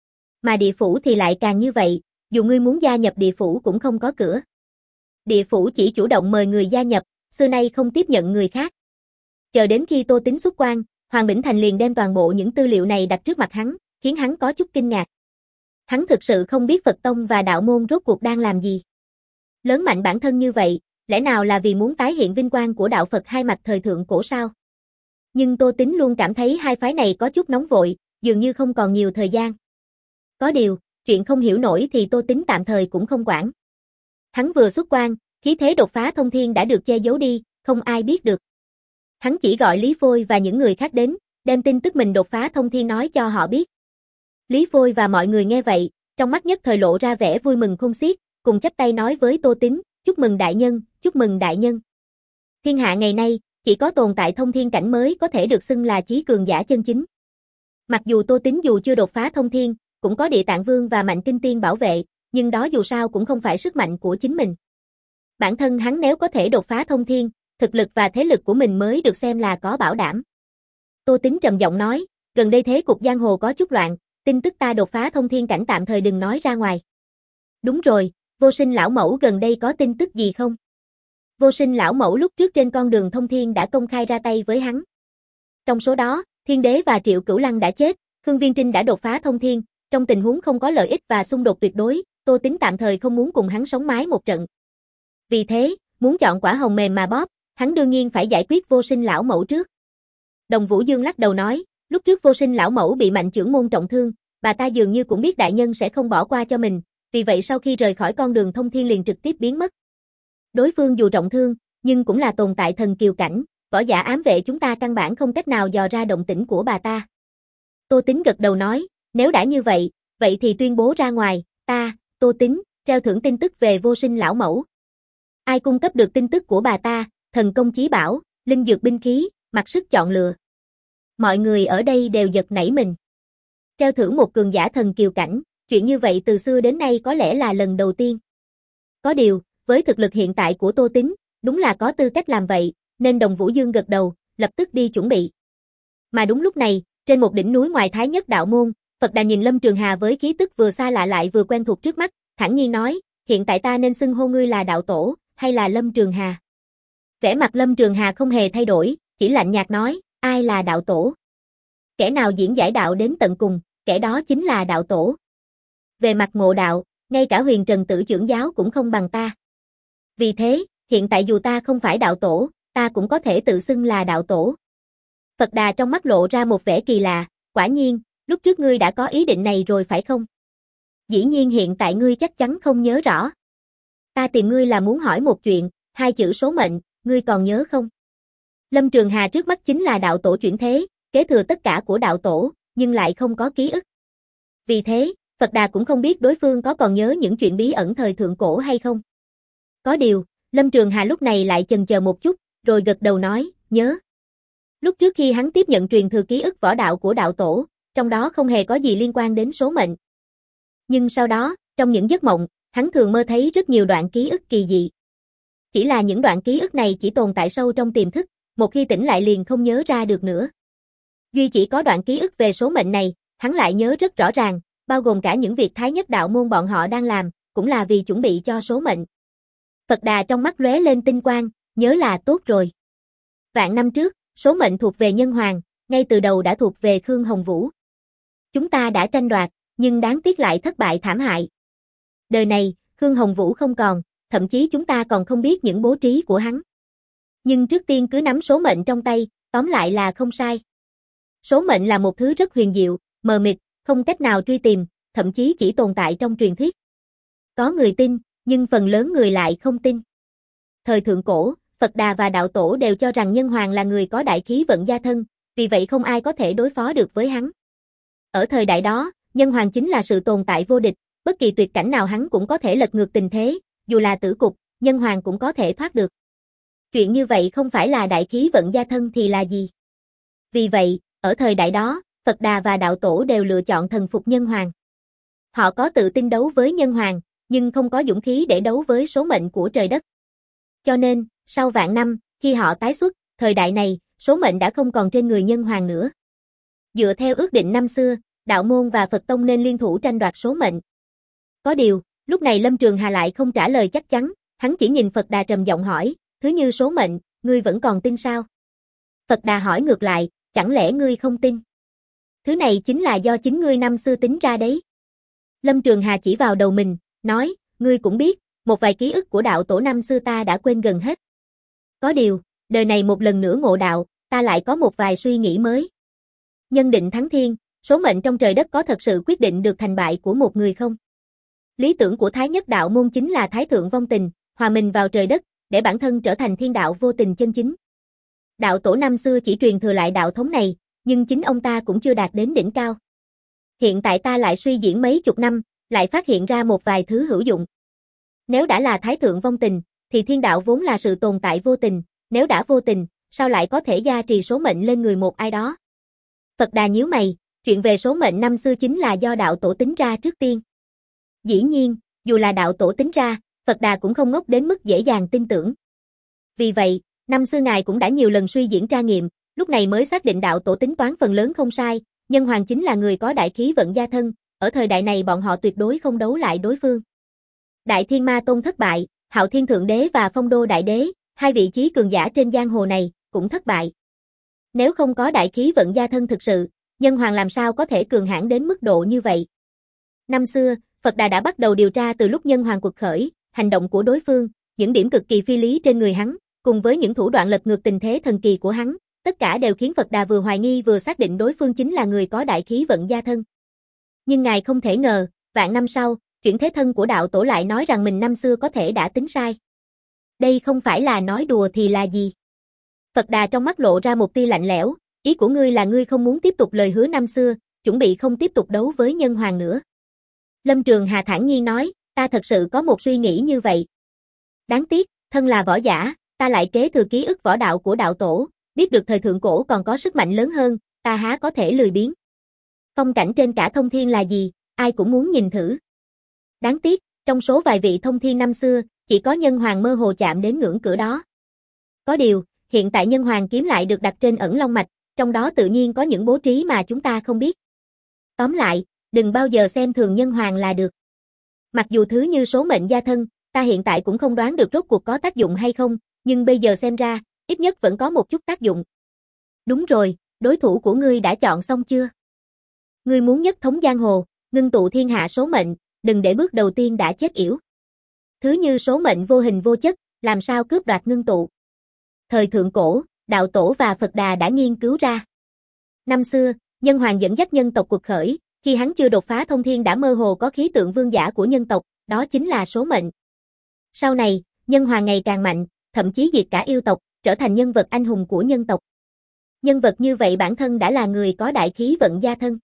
Mà địa phủ thì lại càng như vậy, dù ngươi muốn gia nhập địa phủ cũng không có cửa. Địa phủ chỉ chủ động mời người gia nhập, xưa nay không tiếp nhận người khác. Chờ đến khi Tô Tính xuất quan, Hoàng Bỉnh Thành liền đem toàn bộ những tư liệu này đặt trước mặt hắn, khiến hắn có chút kinh ngạc. Hắn thực sự không biết Phật Tông và đạo môn rốt cuộc đang làm gì. Lớn mạnh bản thân như vậy, lẽ nào là vì muốn tái hiện vinh quang của đạo Phật hai mạch thời thượng cổ sao? Nhưng Tô Tính luôn cảm thấy hai phái này có chút nóng vội, dường như không còn nhiều thời gian. Có điều, chuyện không hiểu nổi thì Tô Tính tạm thời cũng không quản. Hắn vừa xuất quan, khí thế đột phá thông thiên đã được che giấu đi, không ai biết được. Hắn chỉ gọi Lý Phôi và những người khác đến, đem tin tức mình đột phá thông thiên nói cho họ biết. Lý Phôi và mọi người nghe vậy, trong mắt nhất thời lộ ra vẻ vui mừng khôn xiết, cùng chắp tay nói với Tô Tính, chúc mừng đại nhân, chúc mừng đại nhân. Thiên hạ ngày nay, chỉ có tồn tại thông thiên cảnh mới có thể được xưng là chí cường giả chân chính. Mặc dù Tô Tín dù chưa đột phá thông thiên, cũng có Địa Tạng Vương và Mạnh Kinh Tiên bảo vệ, nhưng đó dù sao cũng không phải sức mạnh của chính mình. Bản thân hắn nếu có thể đột phá thông thiên, thực lực và thế lực của mình mới được xem là có bảo đảm. Tô Tín trầm giọng nói, gần đây thế cục giang hồ có chút loạn, tin tức ta đột phá thông thiên cảnh tạm thời đừng nói ra ngoài. Đúng rồi, Vô Sinh lão mẫu gần đây có tin tức gì không? Vô Sinh lão mẫu lúc trước trên con đường thông thiên đã công khai ra tay với hắn. Trong số đó, Thiên Đế và Triệu Cửu Lăng đã chết, Khương Viên Trinh đã đột phá thông thiên, trong tình huống không có lợi ích và xung đột tuyệt đối, Tô Tín tạm thời không muốn cùng hắn sống mái một trận. Vì thế, muốn chọn quả hồng mềm mà bóp, hắn đương nhiên phải giải quyết Vô Sinh lão mẫu trước. Đồng Vũ Dương lắc đầu nói, lúc trước Vô Sinh lão mẫu bị Mạnh trưởng môn trọng thương, bà ta dường như cũng biết đại nhân sẽ không bỏ qua cho mình, vì vậy sau khi rời khỏi con đường thông thiên liền trực tiếp biến mất. Đối phương dù trọng thương, nhưng cũng là tồn tại thần kiều cảnh, võ giả ám vệ chúng ta căn bản không cách nào dò ra động tĩnh của bà ta. Tô Tín gật đầu nói, nếu đã như vậy, vậy thì tuyên bố ra ngoài, ta, Tô Tín, treo thưởng tin tức về Vô Sinh lão mẫu. Ai cung cấp được tin tức của bà ta, thần công chí bảo, linh dược binh khí, mặc sức chọn lựa. Mọi người ở đây đều giật nảy mình. Treo thưởng một cường giả thần kiều cảnh, chuyện như vậy từ xưa đến nay có lẽ là lần đầu tiên. Có điều, với thực lực hiện tại của Tô Tín, đúng là có tư cách làm vậy, nên Đồng Vũ Dương gật đầu, lập tức đi chuẩn bị. Mà đúng lúc này, trên một đỉnh núi ngoài Thái Nhất đạo môn, Phật Đà nhìn Lâm Trường Hà với khí tức vừa xa lạ lại vừa quen thuộc trước mắt, thản nhiên nói, hiện tại ta nên xưng hô ngươi là đạo tổ, hay là Lâm Trường Hà? Vẻ mặt Lâm Trường Hà không hề thay đổi, chỉ lạnh nhạt nói, ai là đạo tổ? Kẻ nào diễn giải đạo đến tận cùng, kẻ đó chính là đạo tổ. Về mặt ngộ đạo, ngay cả Huyền Trần Tử trưởng giáo cũng không bằng ta. Vì thế, hiện tại dù ta không phải đạo tổ, ta cũng có thể tự xưng là đạo tổ. Phật Đà trong mắt lộ ra một vẻ kỳ lạ, quả nhiên, lúc trước ngươi đã có ý định này rồi phải không? Dĩ nhiên hiện tại ngươi chắc chắn không nhớ rõ. Ta tìm ngươi là muốn hỏi một chuyện, hai chữ số mệnh, ngươi còn nhớ không? Lâm Trường Hà trước mắt chính là đạo tổ chuyển thế, kế thừa tất cả của đạo tổ, nhưng lại không có ký ức. Vì thế, Phật Đà cũng không biết đối phương có còn nhớ những chuyện bí ẩn thời thượng cổ hay không. Có điều, Lâm Trường Hà lúc này lại chần chờ một chút, rồi gật đầu nói, nhớ. Lúc trước khi hắn tiếp nhận truyền thừa ký ức võ đạo của đạo tổ, trong đó không hề có gì liên quan đến số mệnh. Nhưng sau đó, trong những giấc mộng, hắn thường mơ thấy rất nhiều đoạn ký ức kỳ dị. Chỉ là những đoạn ký ức này chỉ tồn tại sâu trong tiềm thức, một khi tỉnh lại liền không nhớ ra được nữa. Duy chỉ có đoạn ký ức về số mệnh này, hắn lại nhớ rất rõ ràng, bao gồm cả những việc Thái Nhất đạo môn bọn họ đang làm, cũng là vì chuẩn bị cho số mệnh. Phật Đà trong mắt lóe lên tinh quang, nhớ là tốt rồi. Vạn năm trước, số mệnh thuộc về Nhân Hoàng, ngay từ đầu đã thuộc về Khương Hồng Vũ. Chúng ta đã tranh đoạt, nhưng đáng tiếc lại thất bại thảm hại. Đời này, Khương Hồng Vũ không còn, thậm chí chúng ta còn không biết những bố trí của hắn. Nhưng trước tiên cứ nắm số mệnh trong tay, tóm lại là không sai. Số mệnh là một thứ rất huyền diệu, mờ mịt, không cách nào truy tìm, thậm chí chỉ tồn tại trong truyền thuyết. Có người tin, nhưng phần lớn người lại không tin. Thời thượng cổ, Phật Đà và đạo tổ đều cho rằng Nhân Hoàng là người có đại khí vận gia thân, vì vậy không ai có thể đối phó được với hắn. Ở thời đại đó, Nhân Hoàng chính là sự tồn tại vô địch, bất kỳ tuyệt cảnh nào hắn cũng có thể lật ngược tình thế, dù là tử cục, Nhân Hoàng cũng có thể thoát được. Chuyện như vậy không phải là đại khí vận gia thân thì là gì? Vì vậy, ở thời đại đó, Phật Đà và đạo tổ đều lựa chọn thần phục Nhân Hoàng. Họ có tự tin đấu với Nhân Hoàng, nhưng không có dũng khí để đấu với số mệnh của trời đất. Cho nên, sau vạn năm, khi họ tái xuất, thời đại này, số mệnh đã không còn trên người Nhân Hoàng nữa. Dựa theo ước định năm xưa, đạo môn và Phật tông nên liên thủ tranh đoạt số mệnh. Có điều, lúc này Lâm Trường Hà lại không trả lời chắc chắn, hắn chỉ nhìn Phật Đà trầm giọng hỏi, thứ như số mệnh, ngươi vẫn còn tin sao? Phật Đà hỏi ngược lại, chẳng lẽ ngươi không tin? Thứ này chính là do chính ngươi năm xưa tính ra đấy. Lâm Trường Hà chỉ vào đầu mình, nói, ngươi cũng biết, một vài ký ức của đạo tổ năm xưa ta đã quên gần hết. Có điều, đời này một lần nữa ngộ đạo, ta lại có một vài suy nghĩ mới. Nhân định thắng thiên, số mệnh trong trời đất có thật sự quyết định được thành bại của một người không? Lý tưởng của Thái Nhất đạo môn chính là Thái Thượng vong tình, hòa mình vào trời đất, để bản thân trở thành thiên đạo vô tình chân chính. Đạo tổ năm xưa chỉ truyền thừa lại đạo thống này, nhưng chính ông ta cũng chưa đạt đến đỉnh cao. Hiện tại ta lại suy diễn mấy chục năm, lại phát hiện ra một vài thứ hữu dụng. Nếu đã là Thái Thượng vong tình, thì thiên đạo vốn là sự tồn tại vô tình, Nếu đã vô tình, sao lại có thể gia trì số mệnh lên người một ai đó? Phật Đà nhíu mày, chuyện về số mệnh năm xưa chính là do đạo tổ tính ra trước tiên. Dĩ nhiên, dù là đạo tổ tính ra, Phật Đà cũng không ngốc đến mức dễ dàng tin tưởng. Vì vậy, năm xưa ngài cũng đã nhiều lần suy diễn tra nghiệm, lúc này mới xác định đạo tổ tính toán phần lớn không sai, nhân hoàng chính là người có đại khí vận gia thân, ở thời đại này bọn họ tuyệt đối không đấu lại đối phương. Đại Thiên Ma Tôn thất bại, Hạo Thiên Thượng Đế và Phong Đô Đại Đế, hai vị chí cường giả trên giang hồ này, cũng thất bại. Nếu không có đại khí vận gia thân thực sự, nhân hoàng làm sao có thể cường hãn đến mức độ như vậy? Năm xưa, Phật Đà đã bắt đầu điều tra từ lúc nhân hoàng cuộc khởi, hành động của đối phương, những điểm cực kỳ phi lý trên người hắn, cùng với những thủ đoạn lật ngược tình thế thần kỳ của hắn, tất cả đều khiến Phật Đà vừa hoài nghi vừa xác định đối phương chính là người có đại khí vận gia thân. Nhưng ngài không thể ngờ, vạn năm sau, chuyển thế thân của đạo tổ lại nói rằng mình năm xưa có thể đã tính sai. Đây không phải là nói đùa thì là gì? Phật Đà trong mắt lộ ra một tia lạnh lẽo, ý của ngươi là ngươi không muốn tiếp tục lời hứa năm xưa, chuẩn bị không tiếp tục đấu với nhân hoàng nữa. Lâm Trường Hà thản nhiên nói, ta thật sự có một suy nghĩ như vậy. Đáng tiếc, thân là võ giả, ta lại kế thừa ký ức võ đạo của đạo tổ, biết được thời thượng cổ còn có sức mạnh lớn hơn, ta há có thể lười biếng. Phong cảnh trên cả thông thiên là gì, ai cũng muốn nhìn thử. Đáng tiếc, trong số vài vị thông thiên năm xưa, chỉ có nhân hoàng mơ hồ chạm đến ngưỡng cửa đó. Có điều, hiện tại nhân hoàng kiếm lại được đặt trên ẩn long mạch, trong đó tự nhiên có những bố trí mà chúng ta không biết. Tóm lại, đừng bao giờ xem thường nhân hoàng là được. Mặc dù thứ như số mệnh gia thân, ta hiện tại cũng không đoán được rốt cuộc có tác dụng hay không, nhưng bây giờ xem ra, ít nhất vẫn có một chút tác dụng. Đúng rồi, đối thủ của ngươi đã chọn xong chưa? Ngươi muốn nhất thống giang hồ, ngưng tụ thiên hạ số mệnh, đừng để bước đầu tiên đã chết yểu. Thứ như số mệnh vô hình vô chất, làm sao cướp đoạt ngưng tụ? Thời thượng cổ, đạo tổ và Phật Đà đã nghiên cứu ra. Năm xưa, nhân hoàng dẫn dắt nhân tộc cuộc khởi, khi hắn chưa đột phá thông thiên đã mơ hồ có khí tượng vương giả của nhân tộc, đó chính là số mệnh. Sau này, nhân hoàng ngày càng mạnh, thậm chí diệt cả yêu tộc, trở thành nhân vật anh hùng của nhân tộc. Nhân vật như vậy bản thân đã là người có đại khí vận gia thân.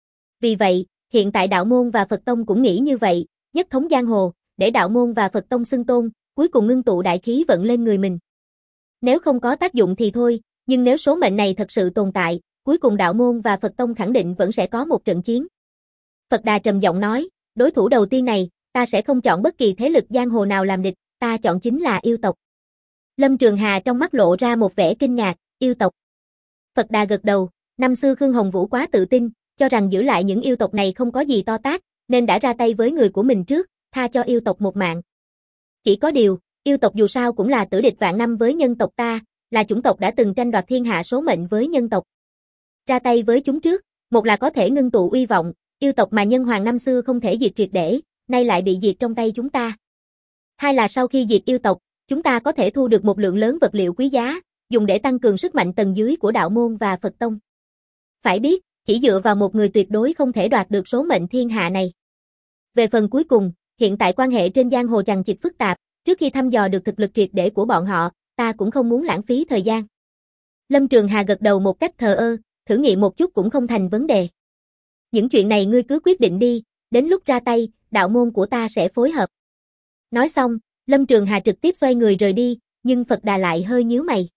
Vì vậy, hiện tại đạo môn và Phật tông cũng nghĩ như vậy, nhất thống giang hồ, để đạo môn và Phật tông xưng tôn, cuối cùng ngưng tụ đại khí vận lên người mình. Nếu không có tác dụng thì thôi, nhưng nếu số mệnh này thật sự tồn tại, cuối cùng đạo môn và Phật tông khẳng định vẫn sẽ có một trận chiến. Phật Đà trầm giọng nói, đối thủ đầu tiên này, ta sẽ không chọn bất kỳ thế lực giang hồ nào làm địch, ta chọn chính là yêu tộc. Lâm Trường Hà trong mắt lộ ra một vẻ kinh ngạc, yêu tộc. Phật Đà gật đầu, năm xưa Khương Hồng Vũ quá tự tin, cho rằng giữ lại những yêu tộc này không có gì to tát, nên đã ra tay với người của mình trước, tha cho yêu tộc một mạng. Chỉ có điều, yêu tộc dù sao cũng là tử địch vạn năm với nhân tộc ta, là chủng tộc đã từng tranh đoạt thiên hạ số mệnh với nhân tộc. Ra tay với chúng trước, một là có thể ngưng tụ uy vọng, yêu tộc mà nhân hoàng năm xưa không thể diệt triệt để, nay lại bị diệt trong tay chúng ta. Hai là sau khi diệt yêu tộc, chúng ta có thể thu được một lượng lớn vật liệu quý giá, dùng để tăng cường sức mạnh tầng dưới của đạo môn và Phật tông. Phải biết, chỉ dựa vào một người tuyệt đối không thể đoạt được số mệnh thiên hạ này. Về phần cuối cùng, hiện tại quan hệ trên giang hồ chằng chịt phức tạp, trước khi thăm dò được thực lực triệt để của bọn họ, ta cũng không muốn lãng phí thời gian. Lâm Trường Hà gật đầu một cách thờ ơ, thử nghiệm một chút cũng không thành vấn đề. Những chuyện này ngươi cứ quyết định đi, đến lúc ra tay, đạo môn của ta sẽ phối hợp. Nói xong, Lâm Trường Hà trực tiếp xoay người rời đi, nhưng Phật Đà lại hơi nhíu mày.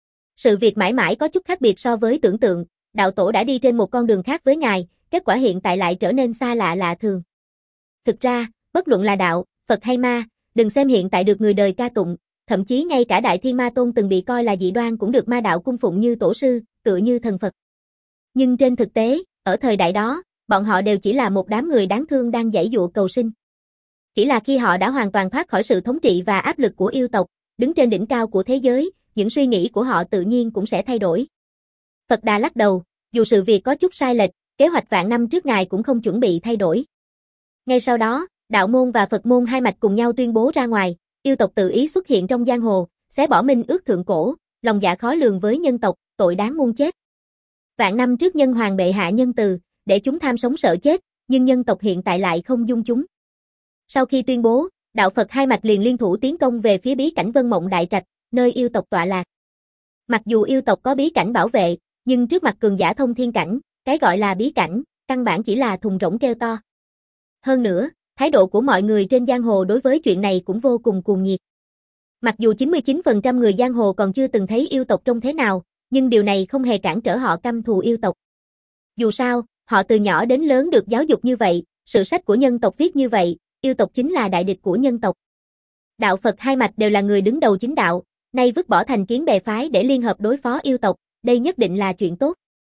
Sự việc mãi mãi có chút khác biệt so với tưởng tượng, đạo tổ đã đi trên một con đường khác với ngài, kết quả hiện tại lại trở nên xa lạ lạ thường. Thực ra, bất luận là đạo, Phật hay ma, đừng xem hiện tại được người đời ca tụng, thậm chí ngay cả Đại Thiên Ma Tôn từng bị coi là dị đoan cũng được ma đạo cung phụng như tổ sư, tựa như thần Phật. Nhưng trên thực tế, ở thời đại đó, bọn họ đều chỉ là một đám người đáng thương đang giãy giụa cầu sinh. Chỉ là khi họ đã hoàn toàn thoát khỏi sự thống trị và áp lực của yêu tộc, đứng trên đỉnh cao của thế giới, những suy nghĩ của họ tự nhiên cũng sẽ thay đổi. Phật Đà lắc đầu, dù sự việc có chút sai lệch, kế hoạch vạn năm trước ngài cũng không chuẩn bị thay đổi. Ngay sau đó, đạo môn và Phật môn hai mạch cùng nhau tuyên bố ra ngoài, yêu tộc tự ý xuất hiện trong giang hồ, xé bỏ minh ước thượng cổ, lòng dạ khó lường với nhân tộc, tội đáng muôn chết. Vạn năm trước nhân hoàng bệ hạ nhân từ, để chúng tham sống sợ chết, nhưng nhân tộc hiện tại lại không dung chúng. Sau khi tuyên bố, đạo Phật hai mạch liền liên thủ tiến công về phía bí cảnh Vân Mộng Đại Trạch, nơi yêu tộc tọa lạc. Mặc dù yêu tộc có bí cảnh bảo vệ, nhưng trước mặt cường giả thông thiên cảnh, cái gọi là bí cảnh, căn bản chỉ là thùng rỗng kêu to. Hơn nữa, thái độ của mọi người trên giang hồ đối với chuyện này cũng vô cùng cuồng nhiệt. Mặc dù chín mươi chín phần trăm người giang hồ còn chưa từng thấy yêu tộc trông thế nào, nhưng điều này không hề cản trở họ căm thù yêu tộc. Dù sao, họ từ nhỏ đến lớn được giáo dục như vậy, sử sách của nhân tộc viết như vậy, yêu tộc chính là đại địch của nhân tộc. Đạo Phật hai mạch đều là người đứng đầu chính đạo, nay vứt bỏ thành kiến bè phái để liên hợp đối phó yêu tộc, đây nhất định là chuyện tốt.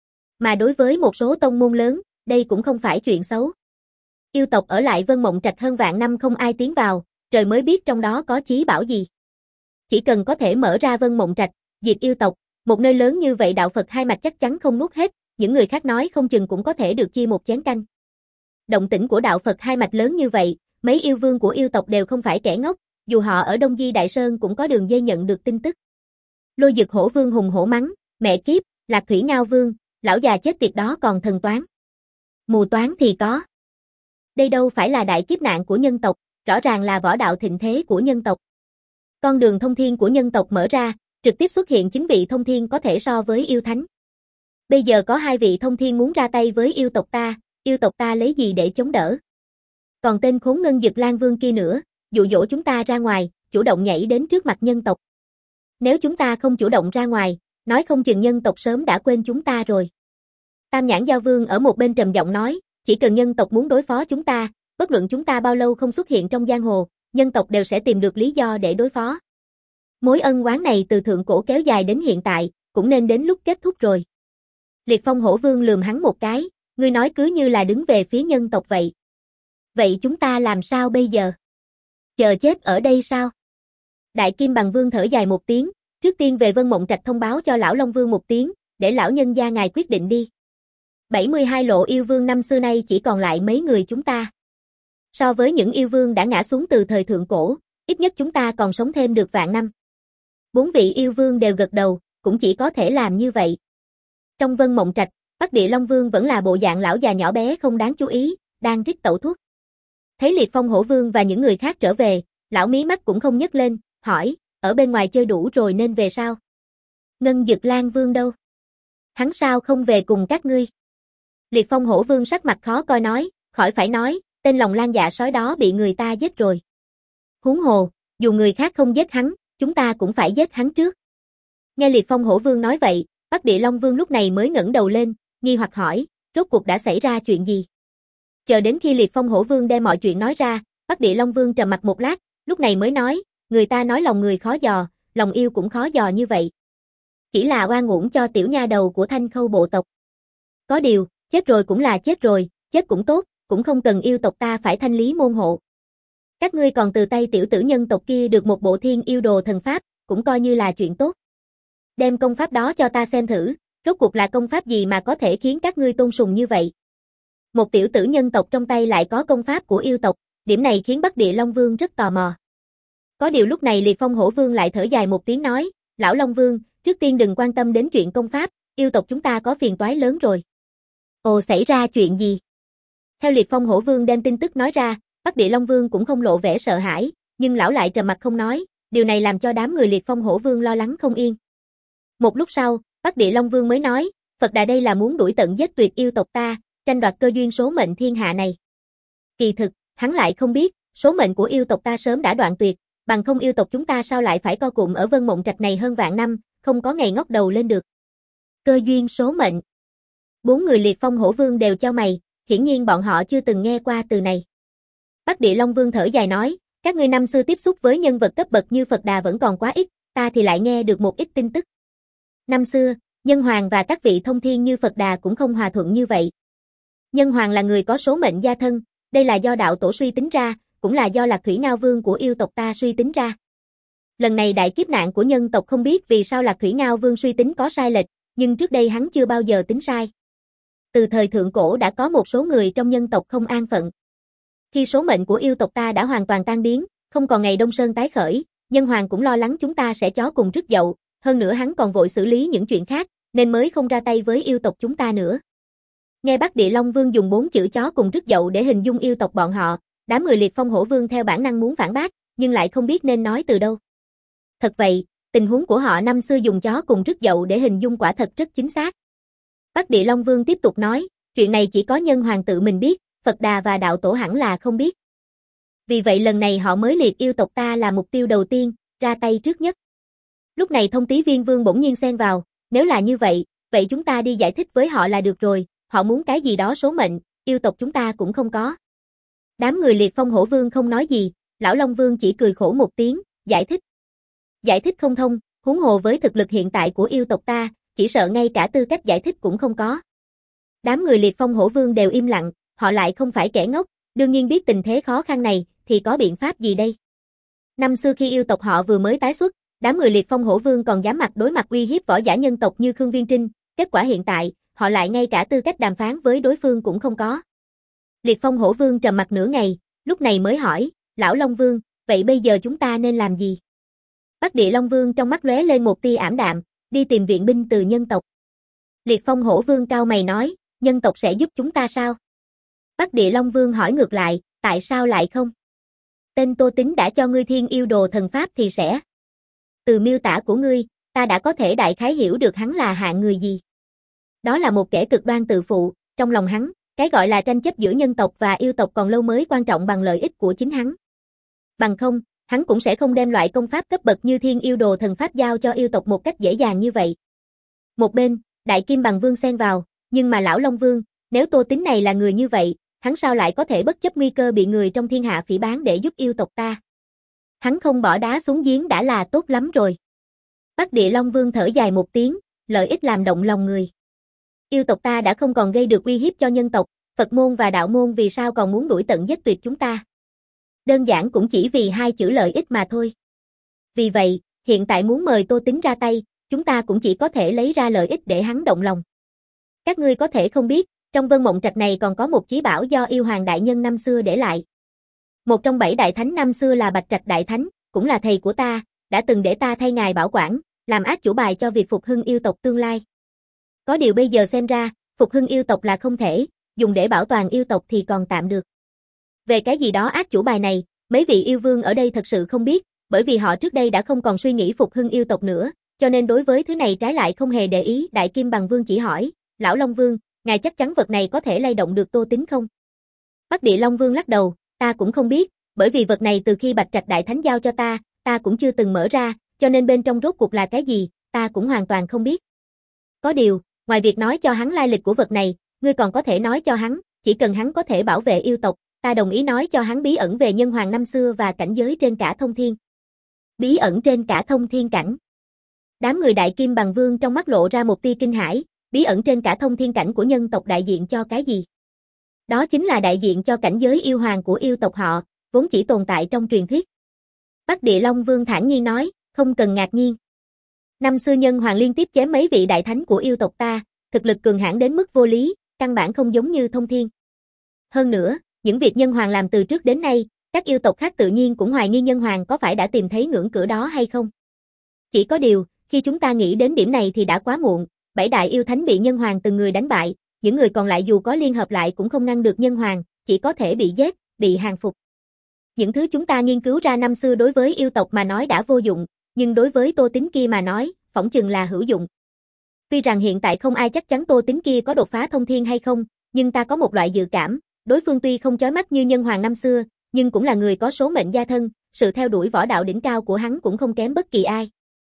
Mà đối với một số tông môn lớn, đây cũng không phải chuyện xấu. Yêu tộc ở lại Vân Mộng Trạch hơn vạn năm không ai tiến vào, trời mới biết trong đó có chí bảo gì. Chỉ cần có thể mở ra Vân Mộng Trạch, diệt yêu tộc, một nơi lớn như vậy đạo Phật hai mạch chắc chắn không nuốt hết, những người khác nói không chừng cũng có thể được chia một chén canh. Động tĩnh của đạo Phật hai mạch lớn như vậy, mấy yêu vương của yêu tộc đều không phải kẻ ngốc, dù họ ở Đông Di Đại Sơn cũng có đường dây nhận được tin tức. Lôi Dực Hổ Vương hùng hổ mắng, mẹ kiếp, Lạc Thủy Ngao Vương, lão già chết tiệt đó còn thần toán. Mù toán thì có. Đây đâu phải là đại kiếp nạn của nhân tộc, rõ ràng là võ đạo thịnh thế của nhân tộc. Con đường thông thiên của nhân tộc mở ra, trực tiếp xuất hiện chính vị thông thiên có thể so với yêu thánh. Bây giờ có hai vị thông thiên muốn ra tay với yêu tộc ta, yêu tộc ta lấy gì để chống đỡ? Còn tên khốn Ngân Dực Lan Vương kia nữa, dụ dỗ chúng ta ra ngoài, chủ động nhảy đến trước mặt nhân tộc. Nếu chúng ta không chủ động ra ngoài, nói không chừng nhân tộc sớm đã quên chúng ta rồi. Tam Nhãn Giao Vương ở một bên trầm giọng nói, chỉ cần nhân tộc muốn đối phó chúng ta, bất luận chúng ta bao lâu không xuất hiện trong giang hồ, nhân tộc đều sẽ tìm được lý do để đối phó. Mối ân oán này từ thượng cổ kéo dài đến hiện tại, cũng nên đến lúc kết thúc rồi. Liệt Phong Hổ Vương lườm hắn một cái, ngươi nói cứ như là đứng về phía nhân tộc vậy. Vậy chúng ta làm sao bây giờ? Chờ chết ở đây sao? Đại Kim Bằng Vương thở dài một tiếng, trước tiên về Vân Mộng Trạch thông báo cho lão Long Vương một tiếng, để lão nhân gia ngài quyết định đi. bảy mươi hai lộ yêu vương năm xưa nay chỉ còn lại mấy người chúng ta. So với những yêu vương đã ngã xuống từ thời thượng cổ, ít nhất chúng ta còn sống thêm được vạn năm. Bốn vị yêu vương đều gật đầu, cũng chỉ có thể làm như vậy. Trong Vân Mộng Trạch, Bắc Địa Long Vương vẫn là bộ dạng lão già nhỏ bé không đáng chú ý, đang rít tẩu thuốc. Thấy Liệt Phong Hổ Vương và những người khác trở về, lão mí mắt cũng không nhấc lên, hỏi, ở bên ngoài chơi đủ rồi nên về sao? Ngân Dực Lan Vương đâu? Hắn sao không về cùng các ngươi? Liệt Phong Hổ Vương sắc mặt khó coi nói, khỏi phải nói, tên lòng lan dạ sói đó bị người ta giết rồi. Huống hồ, dù người khác không giết hắn, chúng ta cũng phải giết hắn trước. Nghe Liệt Phong Hổ Vương nói vậy, Bắc Địa Long Vương lúc này mới ngẩng đầu lên, nghi hoặc hỏi, rốt cuộc đã xảy ra chuyện gì? Chờ đến khi Liệt Phong Hổ Vương đem mọi chuyện nói ra, Bắc Địa Long Vương trầm mặt một lát, lúc này mới nói, người ta nói lòng người khó dò, lòng yêu cũng khó dò như vậy. Chỉ là oan uổng cho tiểu nha đầu của Thanh Khâu bộ tộc. Có điều, chết rồi cũng là chết rồi, chết cũng tốt, cũng không cần yêu tộc ta phải thanh lý môn hộ. Các ngươi còn từ tay tiểu tử nhân tộc kia được một bộ thiên yêu đồ thần pháp, cũng coi như là chuyện tốt. Đem công pháp đó cho ta xem thử, rốt cuộc là công pháp gì mà có thể khiến các ngươi tôn sùng như vậy. Một tiểu tử nhân tộc trong tay lại có công pháp của yêu tộc, điểm này khiến Bắc Địa Long Vương rất tò mò. Có điều lúc này Liệt Phong Hổ Vương lại thở dài một tiếng nói, lão Long Vương, trước tiên đừng quan tâm đến chuyện công pháp, yêu tộc chúng ta có phiền toái lớn rồi. Ồ, xảy ra chuyện gì? Theo Liệt Phong Hổ Vương đem tin tức nói ra, Bắc Địa Long Vương cũng không lộ vẻ sợ hãi, nhưng lão lại trầm mặt không nói, điều này làm cho đám người Liệt Phong Hổ Vương lo lắng không yên. Một lúc sau, Bắc Địa Long Vương mới nói, Phật Đà đây là muốn đuổi tận giết tuyệt yêu tộc ta, tranh đoạt cơ duyên số mệnh thiên hạ này. Kỳ thực, hắn lại không biết, số mệnh của yêu tộc ta sớm đã đoạn tuyệt, bằng không yêu tộc chúng ta sao lại phải co cụm ở Vân Mộng Trạch này hơn vạn năm, không có ngày ngóc đầu lên được. Cơ duyên số mệnh. Bốn người Liệt Phong Hổ Vương đều chau mày, hiển nhiên bọn họ chưa từng nghe qua từ này. Bắc Địa Long Vương thở dài nói, các ngươi năm xưa tiếp xúc với nhân vật cấp bậc như Phật Đà vẫn còn quá ít, ta thì lại nghe được một ít tin tức. Năm xưa, Nhân Hoàng và các vị thông thiên như Phật Đà cũng không hòa thuận như vậy. Nhân Hoàng là người có số mệnh gia thân, đây là do đạo tổ suy tính ra, cũng là do Lạc Thủy Ngao Vương của yêu tộc ta suy tính ra. Lần này đại kiếp nạn của nhân tộc không biết vì sao Lạc Thủy Ngao Vương suy tính có sai lệch, nhưng trước đây hắn chưa bao giờ tính sai. Từ thời thượng cổ đã có một số người trong nhân tộc không an phận. Khi số mệnh của yêu tộc ta đã hoàn toàn tan biến, không còn ngày Đông Sơn tái khởi, Nhân Hoàng cũng lo lắng chúng ta sẽ chó cùng rứt dậu, hơn nữa hắn còn vội xử lý những chuyện khác, nên mới không ra tay với yêu tộc chúng ta nữa. Nghe Bắc Địa Long Vương dùng bốn chữ chó cùng rứt dậu để hình dung yêu tộc bọn họ, đám người Liệt Phong Hổ Vương theo bản năng muốn phản bác, nhưng lại không biết nên nói từ đâu. Thật vậy, tình huống của họ năm xưa dùng chó cùng rứt dậu để hình dung quả thật rất chính xác. Bắc Địa Long Vương tiếp tục nói, chuyện này chỉ có Nhân Hoàng tự mình biết, Phật Đà và đạo tổ hẳn là không biết. Vì vậy lần này họ mới liệt yêu tộc ta là mục tiêu đầu tiên, ra tay trước nhất. Lúc này thông tí viên vương bỗng nhiên xen vào, nếu là như vậy, vậy chúng ta đi giải thích với họ là được rồi, họ muốn cái gì đó số mệnh, yêu tộc chúng ta cũng không có. Đám người Liệt Phong Hổ Vương không nói gì, Lão Long Vương chỉ cười khổ một tiếng, giải thích. Giải thích không thông, huống hồ với thực lực hiện tại của yêu tộc ta, chỉ sợ ngay cả tư cách giải thích cũng không có. Đám người Liệt Phong Hổ Vương đều im lặng, họ lại không phải kẻ ngốc, đương nhiên biết tình thế khó khăn này, thì có biện pháp gì đây? Năm xưa khi yêu tộc họ vừa mới tái xuất, đám người Liệt Phong Hổ Vương còn dám mặt đối mặt uy hiếp võ giả nhân tộc như Khương Viên Trinh, kết quả hiện tại, họ lại ngay cả tư cách đàm phán với đối phương cũng không có. Liệt Phong Hổ Vương trầm mặt nửa ngày, lúc này mới hỏi, Lão Long Vương, vậy bây giờ chúng ta nên làm gì? Bắc Địa Long Vương trong mắt lóe lên một tia ảm đạm, đi tìm viện binh từ nhân tộc. Liệt Phong Hổ Vương cao mày nói, nhân tộc sẽ giúp chúng ta sao? Bắc Địa Long Vương hỏi ngược lại, tại sao lại không? Tên Tô Tín đã cho ngươi thiên yêu đồ thần pháp thì sẽ. Từ miêu tả của ngươi, ta đã có thể đại khái hiểu được hắn là hạng người gì. Đó là một kẻ cực đoan tự phụ, trong lòng hắn, cái gọi là tranh chấp giữa nhân tộc và yêu tộc còn lâu mới quan trọng bằng lợi ích của chính hắn. Bằng không, hắn cũng sẽ không đem loại công pháp cấp bậc như thiên yêu đồ thần pháp giao cho yêu tộc một cách dễ dàng như vậy. Một bên, Đại Kim Bằng Vương xen vào, nhưng mà Lão Long Vương, nếu Tô Tín này là người như vậy, hắn sao lại có thể bất chấp nguy cơ bị người trong thiên hạ phỉ báng để giúp yêu tộc ta? Hắn không bỏ đá xuống giếng đã là tốt lắm rồi. Bắc Địa Long Vương thở dài một tiếng, lợi ích làm động lòng người. Yêu tộc ta đã không còn gây được uy hiếp cho nhân tộc, Phật môn và đạo môn vì sao còn muốn đuổi tận giết tuyệt chúng ta? Đơn giản cũng chỉ vì hai chữ lợi ích mà thôi. Vì vậy, hiện tại muốn mời Tô Tín ra tay, chúng ta cũng chỉ có thể lấy ra lợi ích để hắn động lòng. Các ngươi có thể không biết, trong Vân Mộng Trạch này còn có một chí bảo do yêu hoàng đại nhân năm xưa để lại. Một trong bảy đại thánh năm xưa là Bạch Trạch Đại Thánh, cũng là thầy của ta, đã từng để ta thay ngài bảo quản, làm át chủ bài cho việc phục hưng yêu tộc tương lai. Có điều bây giờ xem ra, phục hưng yêu tộc là không thể, dùng để bảo toàn yêu tộc thì còn tạm được. Về cái gì đó át chủ bài này, mấy vị yêu vương ở đây thật sự không biết, bởi vì họ trước đây đã không còn suy nghĩ phục hưng yêu tộc nữa, cho nên đối với thứ này trái lại không hề để ý. Đại Kim Bằng Vương chỉ hỏi, Lão Long Vương, ngài chắc chắn vật này có thể lay động được Tô Tín không? Bắc Địa Long Vương lắc đầu, ta cũng không biết, bởi vì vật này từ khi Bạch Trạch Đại Thánh giao cho ta, ta cũng chưa từng mở ra, cho nên bên trong rốt cuộc là cái gì, ta cũng hoàn toàn không biết. Có điều, ngoài việc nói cho hắn lai lịch của vật này, ngươi còn có thể nói cho hắn, chỉ cần hắn có thể bảo vệ yêu tộc, ta đồng ý nói cho hắn bí ẩn về nhân hoàng năm xưa và cảnh giới trên cả thông thiên. Bí ẩn trên cả thông thiên cảnh. Đám người Đại Kim Bằng Vương trong mắt lộ ra một tia kinh hãi, bí ẩn trên cả thông thiên cảnh của nhân tộc đại diện cho cái gì? Đó chính là đại diện cho cảnh giới yêu hoàng của yêu tộc họ, vốn chỉ tồn tại trong truyền thuyết. Bắc Địa Long Vương thản nhiên nói, không cần ngạc nhiên. Năm xưa nhân hoàng liên tiếp chém mấy vị đại thánh của yêu tộc ta, thực lực cường hãn đến mức vô lý, căn bản không giống như thông thiên. Hơn nữa, những việc nhân hoàng làm từ trước đến nay, các yêu tộc khác tự nhiên cũng hoài nghi nhân hoàng có phải đã tìm thấy ngưỡng cửa đó hay không. Chỉ có điều, khi chúng ta nghĩ đến điểm này thì đã quá muộn, bảy đại yêu thánh bị nhân hoàng từng người đánh bại, những người còn lại dù có liên hợp lại cũng không ngăn được nhân hoàng, chỉ có thể bị giết, bị hàng phục. Những thứ chúng ta nghiên cứu ra năm xưa đối với yêu tộc mà nói đã vô dụng, nhưng đối với Tô Tín kia mà nói, phỏng chừng là hữu dụng. Tuy rằng hiện tại không ai chắc chắn Tô Tín kia có đột phá thông thiên hay không, nhưng ta có một loại dự cảm, đối phương tuy không chói mắt như nhân hoàng năm xưa, nhưng cũng là người có số mệnh gia thân, sự theo đuổi võ đạo đỉnh cao của hắn cũng không kém bất kỳ ai.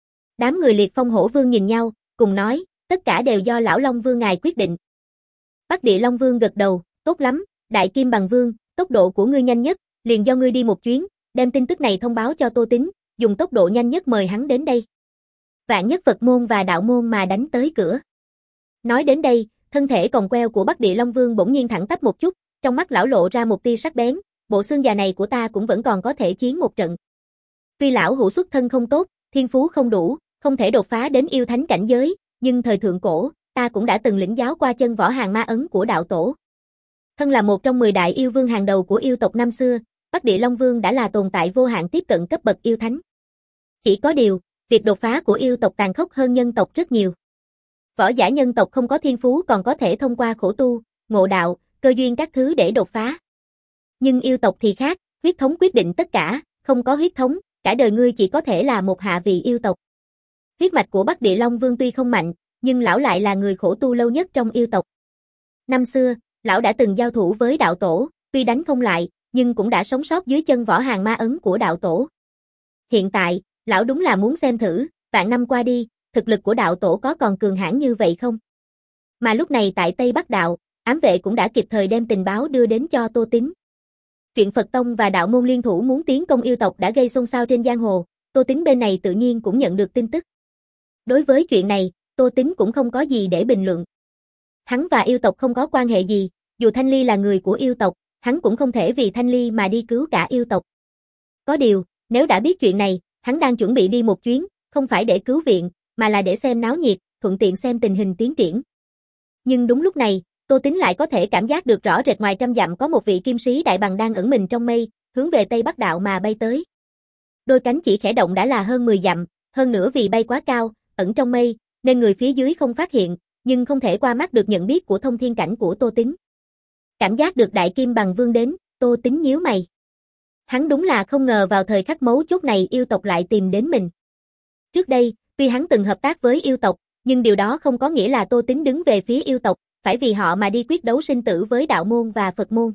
Đám người Liệt Phong Hổ Vương nhìn nhau, cùng nói, tất cả đều do Lão Long Vương ngài quyết định. Bắc Địa Long Vương gật đầu, tốt lắm, Đại Kim Bằng Vương, tốc độ của ngươi nhanh nhất, liền do ngươi đi một chuyến, đem tin tức này thông báo cho Tô Tín, dùng tốc độ nhanh nhất mời hắn đến đây. Vạn nhất Phật môn và đạo môn mà đánh tới cửa. Nói đến đây, thân thể còng queo của Bắc Địa Long Vương bỗng nhiên thẳng tắp một chút, trong mắt lão lộ ra một tia sắc bén, bộ xương già này của ta cũng vẫn còn có thể chiến một trận. Tuy lão hữu xuất thân không tốt, thiên phú không đủ, không thể đột phá đến yêu thánh cảnh giới, nhưng thời thượng cổ, ta cũng đã từng lĩnh giáo qua chân võ hàng ma ấn của đạo tổ. Thân là một trong mười đại yêu vương hàng đầu của yêu tộc năm xưa, Bắc Địa Long Vương đã là tồn tại vô hạn tiếp cận cấp bậc yêu thánh. Chỉ có điều, việc đột phá của yêu tộc tàn khốc hơn nhân tộc rất nhiều. Võ giả nhân tộc không có thiên phú còn có thể thông qua khổ tu, ngộ đạo, cơ duyên các thứ để đột phá. Nhưng yêu tộc thì khác, huyết thống quyết định tất cả, không có huyết thống, cả đời ngươi chỉ có thể là một hạ vị yêu tộc. Huyết mạch của Bắc Địa Long Vương tuy không mạnh, nhưng lão lại là người khổ tu lâu nhất trong yêu tộc. Năm xưa, lão đã từng giao thủ với đạo tổ, tuy đánh không lại, nhưng cũng đã sống sót dưới chân võ hàng ma ấn của đạo tổ. Hiện tại, Lão đúng là muốn xem thử, vạn năm qua đi, thực lực của đạo tổ có còn cường hãn như vậy không? Mà lúc này tại Tây Bắc Đạo, ám vệ cũng đã kịp thời đem tình báo đưa đến cho Tô Tín. Chuyện Phật Tông và đạo môn liên thủ muốn tiến công yêu tộc đã gây xôn xao trên giang hồ, Tô Tín bên này tự nhiên cũng nhận được tin tức. Đối với chuyện này, Tô Tín cũng không có gì để bình luận. Hắn và yêu tộc không có quan hệ gì, dù Thanh Ly là người của yêu tộc, hắn cũng không thể vì Thanh Ly mà đi cứu cả yêu tộc. Có điều, nếu đã biết chuyện này, hắn đang chuẩn bị đi một chuyến, không phải để cứu viện, mà là để xem náo nhiệt, thuận tiện xem tình hình tiến triển. Nhưng đúng lúc này, Tô Tín lại có thể cảm giác được rõ rệt ngoài trăm dặm có một vị kim sĩ đại bằng đang ẩn mình trong mây, hướng về Tây Bắc Đạo mà bay tới. Đôi cánh chỉ khẽ động đã là hơn mười dặm, hơn nữa vì bay quá cao, ẩn trong mây, nên người phía dưới không phát hiện, nhưng không thể qua mắt được nhận biết của thông thiên cảnh của Tô Tín. Cảm giác được đại kim bằng vương đến, Tô Tín nhíu mày. Hắn đúng là không ngờ vào thời khắc mấu chốt này yêu tộc lại tìm đến mình. Trước đây, tuy hắn từng hợp tác với yêu tộc, nhưng điều đó không có nghĩa là Tô Tín đứng về phía yêu tộc, phải vì họ mà đi quyết đấu sinh tử với đạo môn và Phật môn.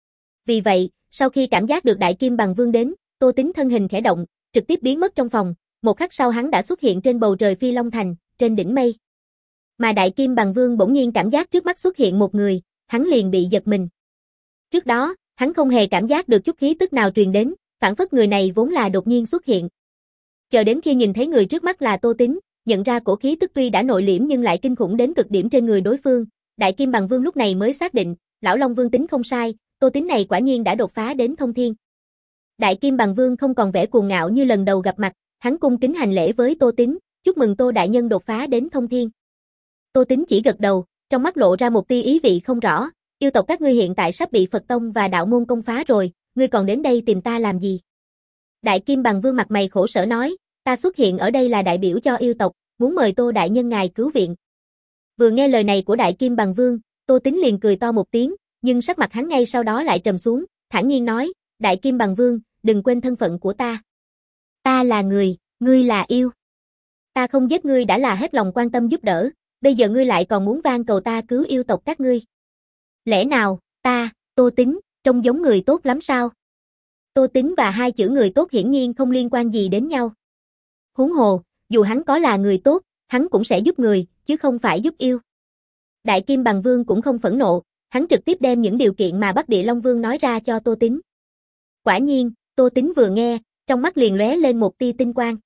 Vì vậy, sau khi cảm giác được đại kim bằng vương đến, Tô Tín thân hình khẽ động, trực tiếp biến mất trong phòng, một khắc sau hắn đã xuất hiện trên bầu trời Phi Long Thành, trên đỉnh mây. Mà đại kim bằng vương bỗng nhiên cảm giác trước mắt xuất hiện một người, hắn liền bị giật mình. Trước đó, hắn không hề cảm giác được chút khí tức nào truyền đến, phảng phất người này vốn là đột nhiên xuất hiện. Chờ đến khi nhìn thấy người trước mắt là Tô Tín, nhận ra cổ khí tức tuy đã nội liễm nhưng lại kinh khủng đến cực điểm trên người đối phương, đại kim bằng vương lúc này mới xác định, lão Long Vương tính không sai, Tô Tín này quả nhiên đã đột phá đến thông thiên. Đại kim bằng vương không còn vẻ cuồng ngạo như lần đầu gặp mặt, hắn cung kính hành lễ với Tô Tín, chúc mừng Tô đại nhân đột phá đến thông thiên. Tô Tín chỉ gật đầu, trong mắt lộ ra một tia ý vị không rõ, yêu tộc các ngươi hiện tại sắp bị Phật Tông và đạo môn công phá rồi, ngươi còn đến đây tìm ta làm gì? Đại kim bằng vương mặt mày khổ sở nói, ta xuất hiện ở đây là đại biểu cho yêu tộc, muốn mời Tô đại nhân ngài cứu viện. Vừa nghe lời này của đại kim bằng vương, Tô Tín liền cười to một tiếng, nhưng sắc mặt hắn ngay sau đó lại trầm xuống, thản nhiên nói, đại kim bằng vương, đừng quên thân phận của ta. Ta là người, ngươi là yêu. Ta không giết ngươi đã là hết lòng quan tâm giúp đỡ, bây giờ ngươi lại còn muốn van cầu ta cứu yêu tộc các ngươi. Lẽ nào, ta, Tô Tín, trông giống người tốt lắm sao? Tô Tín và hai chữ người tốt hiển nhiên không liên quan gì đến nhau. Huống hồ, dù hắn có là người tốt, hắn cũng sẽ giúp người, chứ không phải giúp yêu. Đại kim bằng vương cũng không phẫn nộ, hắn trực tiếp đem những điều kiện mà Bắc Địa Long Vương nói ra cho Tô Tín. Quả nhiên, Tô Tín vừa nghe, trong mắt liền lóe lên một tia tinh quang.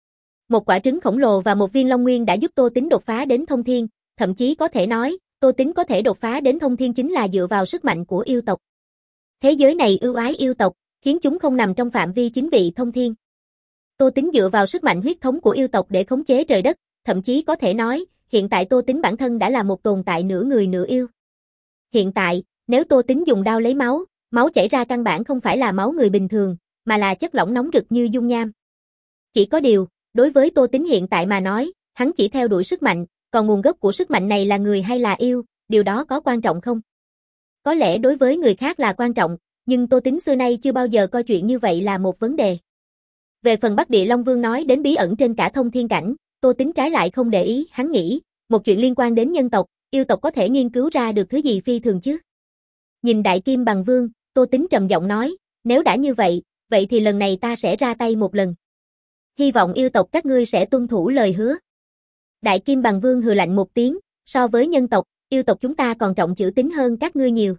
Một quả trứng khổng lồ và một viên long nguyên đã giúp Tô Tín đột phá đến thông thiên, thậm chí có thể nói, Tô Tín có thể đột phá đến thông thiên chính là dựa vào sức mạnh của yêu tộc. Thế giới này ưu ái yêu tộc, khiến chúng không nằm trong phạm vi chính vị thông thiên. Tô Tín dựa vào sức mạnh huyết thống của yêu tộc để khống chế trời đất, thậm chí có thể nói, hiện tại Tô Tín bản thân đã là một tồn tại nửa người nửa yêu. Hiện tại, nếu Tô Tín dùng đao lấy máu, máu chảy ra căn bản không phải là máu người bình thường, mà là chất lỏng nóng rực như dung nham. Chỉ có điều, đối với Tô Tín hiện tại mà nói, hắn chỉ theo đuổi sức mạnh, còn nguồn gốc của sức mạnh này là người hay là yêu, điều đó có quan trọng không? Có lẽ đối với người khác là quan trọng, nhưng Tô Tín xưa nay chưa bao giờ coi chuyện như vậy là một vấn đề. Về phần Bắc Địa Long Vương nói đến bí ẩn trên cả thông thiên cảnh, Tô Tín trái lại không để ý, hắn nghĩ, một chuyện liên quan đến nhân tộc, yêu tộc có thể nghiên cứu ra được thứ gì phi thường chứ? Nhìn đại kim bằng vương, Tô Tín trầm giọng nói, nếu đã như vậy, vậy thì lần này ta sẽ ra tay một lần. Hy vọng yêu tộc các ngươi sẽ tuân thủ lời hứa. Đại kim bằng vương hừ lạnh một tiếng, so với nhân tộc, yêu tộc chúng ta còn trọng chữ tín hơn các ngươi nhiều.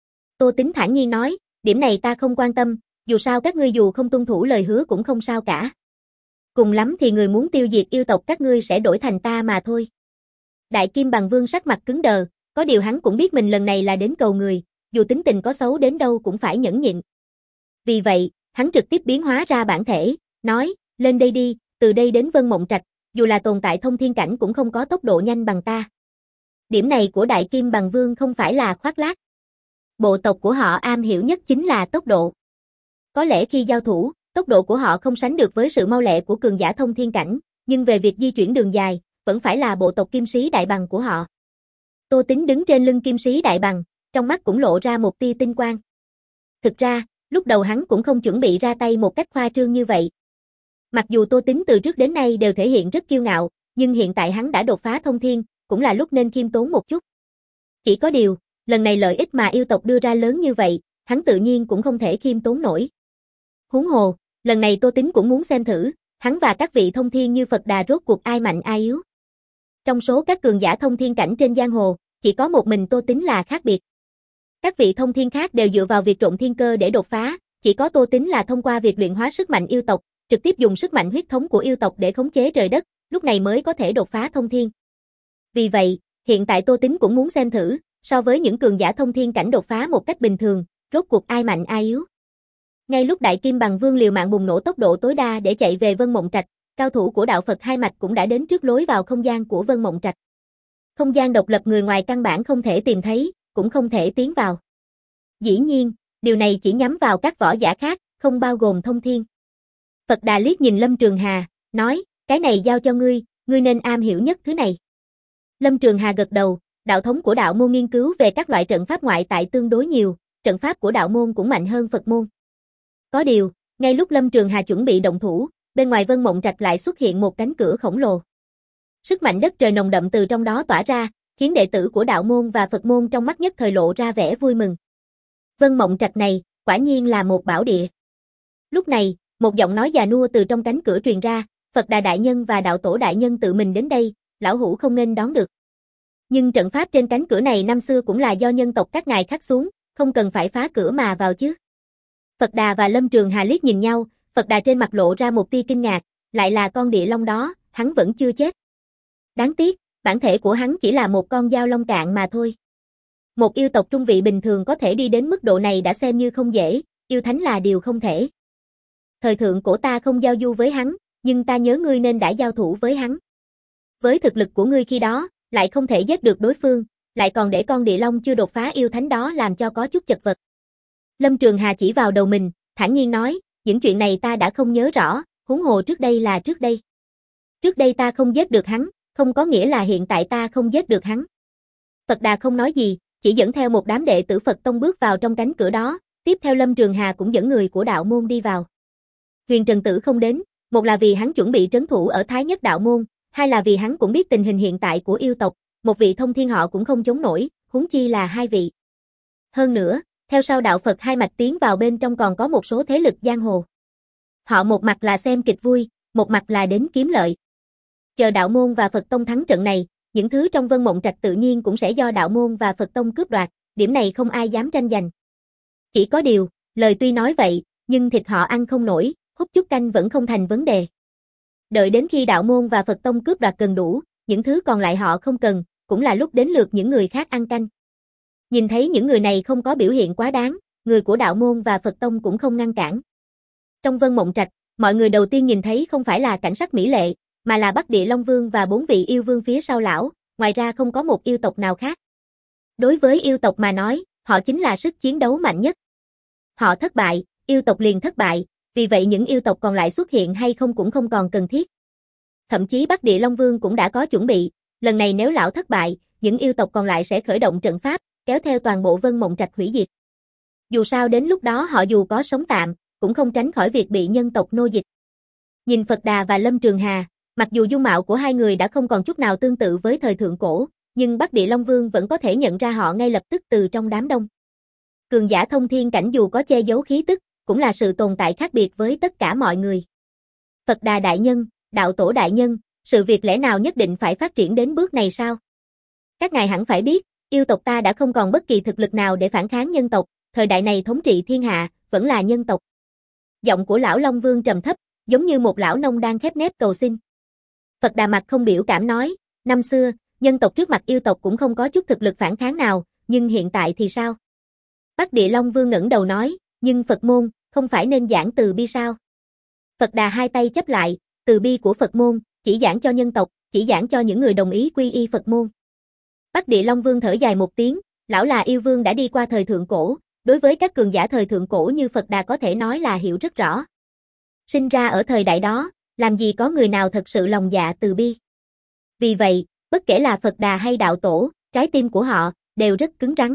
Tô Tín thản nhiên nói, điểm này ta không quan tâm, dù sao các ngươi dù không tuân thủ lời hứa cũng không sao cả. Cùng lắm thì người muốn tiêu diệt yêu tộc các ngươi sẽ đổi thành ta mà thôi. Đại kim bằng vương sắc mặt cứng đờ, có điều hắn cũng biết mình lần này là đến cầu người, dù tính tình có xấu đến đâu cũng phải nhẫn nhịn. Vì vậy, hắn trực tiếp biến hóa ra bản thể, nói, lên đây đi, từ đây đến Vân Mộng Trạch, dù là tồn tại thông thiên cảnh cũng không có tốc độ nhanh bằng ta. Điểm này của đại kim bằng vương không phải là khoác lác. Bộ tộc của họ am hiểu nhất chính là tốc độ. Có lẽ khi giao thủ, tốc độ của họ không sánh được với sự mau lẹ của cường giả thông thiên cảnh, nhưng về việc di chuyển đường dài, vẫn phải là bộ tộc kim sĩ đại bằng của họ. Tô Tín đứng trên lưng kim sĩ đại bằng, trong mắt cũng lộ ra một tia tinh quang. Thực ra, lúc đầu hắn cũng không chuẩn bị ra tay một cách khoa trương như vậy. Mặc dù Tô Tín từ trước đến nay đều thể hiện rất kiêu ngạo, nhưng hiện tại hắn đã đột phá thông thiên, cũng là lúc nên khiêm tốn một chút. Chỉ có điều, lần này lợi ích mà yêu tộc đưa ra lớn như vậy, hắn tự nhiên cũng không thể khiêm tốn nổi. Huống hồ, lần này Tô Tín cũng muốn xem thử, Hắn và các vị thông thiên như Phật Đà rốt cuộc ai mạnh ai yếu. Trong số các cường giả thông thiên cảnh trên giang hồ, chỉ có một mình Tô Tín là khác biệt. Các vị thông thiên khác đều dựa vào việc trộn thiên cơ để đột phá, chỉ có Tô Tín là thông qua việc luyện hóa sức mạnh yêu tộc, trực tiếp dùng sức mạnh huyết thống của yêu tộc để khống chế trời đất, lúc này mới có thể đột phá thông thiên. Vì vậy, hiện tại Tô Tín cũng muốn xem thử, so với những cường giả thông thiên cảnh đột phá một cách bình thường, rốt cuộc ai mạnh ai yếu. Ngay lúc Đại Kim Bằng Vương liều mạng bùng nổ tốc độ tối đa để chạy về Vân Mộng Trạch, cao thủ của đạo Phật hai mạch cũng đã đến trước lối vào không gian của Vân Mộng Trạch. Không gian độc lập người ngoài căn bản không thể tìm thấy, cũng không thể tiến vào. Dĩ nhiên, điều này chỉ nhắm vào các võ giả khác, không bao gồm thông thiên. Phật Đà liếc nhìn Lâm Trường Hà, nói, cái này giao cho ngươi, ngươi nên am hiểu nhất thứ này. Lâm Trường Hà gật đầu, đạo thống của đạo môn nghiên cứu về các loại trận pháp ngoại tại tương đối nhiều, trận pháp của đạo môn cũng mạnh hơn Phật môn. Có điều, ngay lúc Lâm Trường Hà chuẩn bị động thủ, bên ngoài Vân Mộng Trạch lại xuất hiện một cánh cửa khổng lồ. Sức mạnh đất trời nồng đậm từ trong đó tỏa ra, khiến đệ tử của đạo môn và Phật môn trong mắt nhất thời lộ ra vẻ vui mừng. Vân Mộng Trạch này, quả nhiên là một bảo địa. Lúc này, một giọng nói già nua từ trong cánh cửa truyền ra, Phật Đà đại nhân và đạo tổ đại nhân tự mình đến đây, lão hữu không nên đón được. Nhưng trận pháp trên cánh cửa này năm xưa cũng là do nhân tộc các ngài khắc xuống, không cần phải phá cửa mà vào chứ. Phật Đà và Lâm Trường Hà liếc nhìn nhau, Phật Đà trên mặt lộ ra một tia kinh ngạc, lại là con địa long đó, hắn vẫn chưa chết. Đáng tiếc, bản thể của hắn chỉ là một con dao long cạn mà thôi. Một yêu tộc trung vị bình thường có thể đi đến mức độ này đã xem như không dễ, yêu thánh là điều không thể. Thời thượng cổ ta không giao du với hắn, nhưng ta nhớ ngươi nên đã giao thủ với hắn. Với thực lực của ngươi khi đó, lại không thể giết được đối phương, lại còn để con địa long chưa đột phá yêu thánh đó làm cho có chút chật vật. Lâm Trường Hà chỉ vào đầu mình, thản nhiên nói, những chuyện này ta đã không nhớ rõ, huống hồ trước đây là trước đây. Trước đây ta không giết được hắn, không có nghĩa là hiện tại ta không giết được hắn. Phật Đà không nói gì, chỉ dẫn theo một đám đệ tử Phật Tông bước vào trong cánh cửa đó, tiếp theo Lâm Trường Hà cũng dẫn người của đạo môn đi vào. Huyền Trần Tử không đến, một là vì hắn chuẩn bị trấn thủ ở Thái Nhất đạo môn, hai là vì hắn cũng biết tình hình hiện tại của yêu tộc, một vị thông thiên họ cũng không chống nổi, huống chi là hai vị. Hơn nữa, theo sau đạo Phật hai mạch tiến vào bên trong còn có một số thế lực giang hồ. Họ một mặt là xem kịch vui, một mặt là đến kiếm lợi. Chờ đạo môn và Phật Tông thắng trận này, những thứ trong Vân Mộng Trạch tự nhiên cũng sẽ do đạo môn và Phật Tông cướp đoạt, điểm này không ai dám tranh giành. Chỉ có điều, lời tuy nói vậy, nhưng thịt họ ăn không nổi, hút chút canh vẫn không thành vấn đề. Đợi đến khi đạo môn và Phật Tông cướp đoạt gần đủ, những thứ còn lại họ không cần, cũng là lúc đến lượt những người khác ăn canh. Nhìn thấy những người này không có biểu hiện quá đáng, người của đạo môn và Phật Tông cũng không ngăn cản. Trong Vân Mộng Trạch, mọi người đầu tiên nhìn thấy không phải là cảnh sắc mỹ lệ, mà là Bắc Địa Long Vương và bốn vị yêu vương phía sau lão, ngoài ra không có một yêu tộc nào khác. Đối với yêu tộc mà nói, họ chính là sức chiến đấu mạnh nhất. Họ thất bại, yêu tộc liền thất bại, vì vậy những yêu tộc còn lại xuất hiện hay không cũng không còn cần thiết. Thậm chí Bắc Địa Long Vương cũng đã có chuẩn bị, lần này nếu lão thất bại, những yêu tộc còn lại sẽ khởi động trận pháp, kéo theo toàn bộ Vân Mộng Trạch hủy diệt. Dù sao đến lúc đó họ dù có sống tạm, cũng không tránh khỏi việc bị nhân tộc nô dịch. Nhìn Phật Đà và Lâm Trường Hà, mặc dù dung mạo của hai người đã không còn chút nào tương tự với thời thượng cổ, nhưng Bắc Địa Long Vương vẫn có thể nhận ra họ ngay lập tức từ trong đám đông. Cường giả thông thiên cảnh dù có che giấu khí tức, cũng là sự tồn tại khác biệt với tất cả mọi người. Phật Đà đại nhân, đạo tổ đại nhân, sự việc lẽ nào nhất định phải phát triển đến bước này sao? Các ngài hẳn phải biết, yêu tộc ta đã không còn bất kỳ thực lực nào để phản kháng nhân tộc, thời đại này thống trị thiên hạ, vẫn là nhân tộc. Giọng của lão Long Vương trầm thấp, giống như một lão nông đang khép nép cầu xin. Phật Đà mặt không biểu cảm nói, năm xưa, nhân tộc trước mặt yêu tộc cũng không có chút thực lực phản kháng nào, nhưng hiện tại thì sao? Bắc Địa Long Vương ngẩng đầu nói, nhưng Phật môn, không phải nên giảng từ bi sao? Phật Đà hai tay chấp lại, từ bi của Phật môn, chỉ giảng cho nhân tộc, chỉ giảng cho những người đồng ý quy y Phật môn. Bắc Địa Long Vương thở dài một tiếng, lão là yêu vương đã đi qua thời thượng cổ, đối với các cường giả thời thượng cổ như Phật Đà có thể nói là hiểu rất rõ. Sinh ra ở thời đại đó, làm gì có người nào thật sự lòng dạ từ bi. Vì vậy, bất kể là Phật Đà hay đạo tổ, trái tim của họ, đều rất cứng rắn.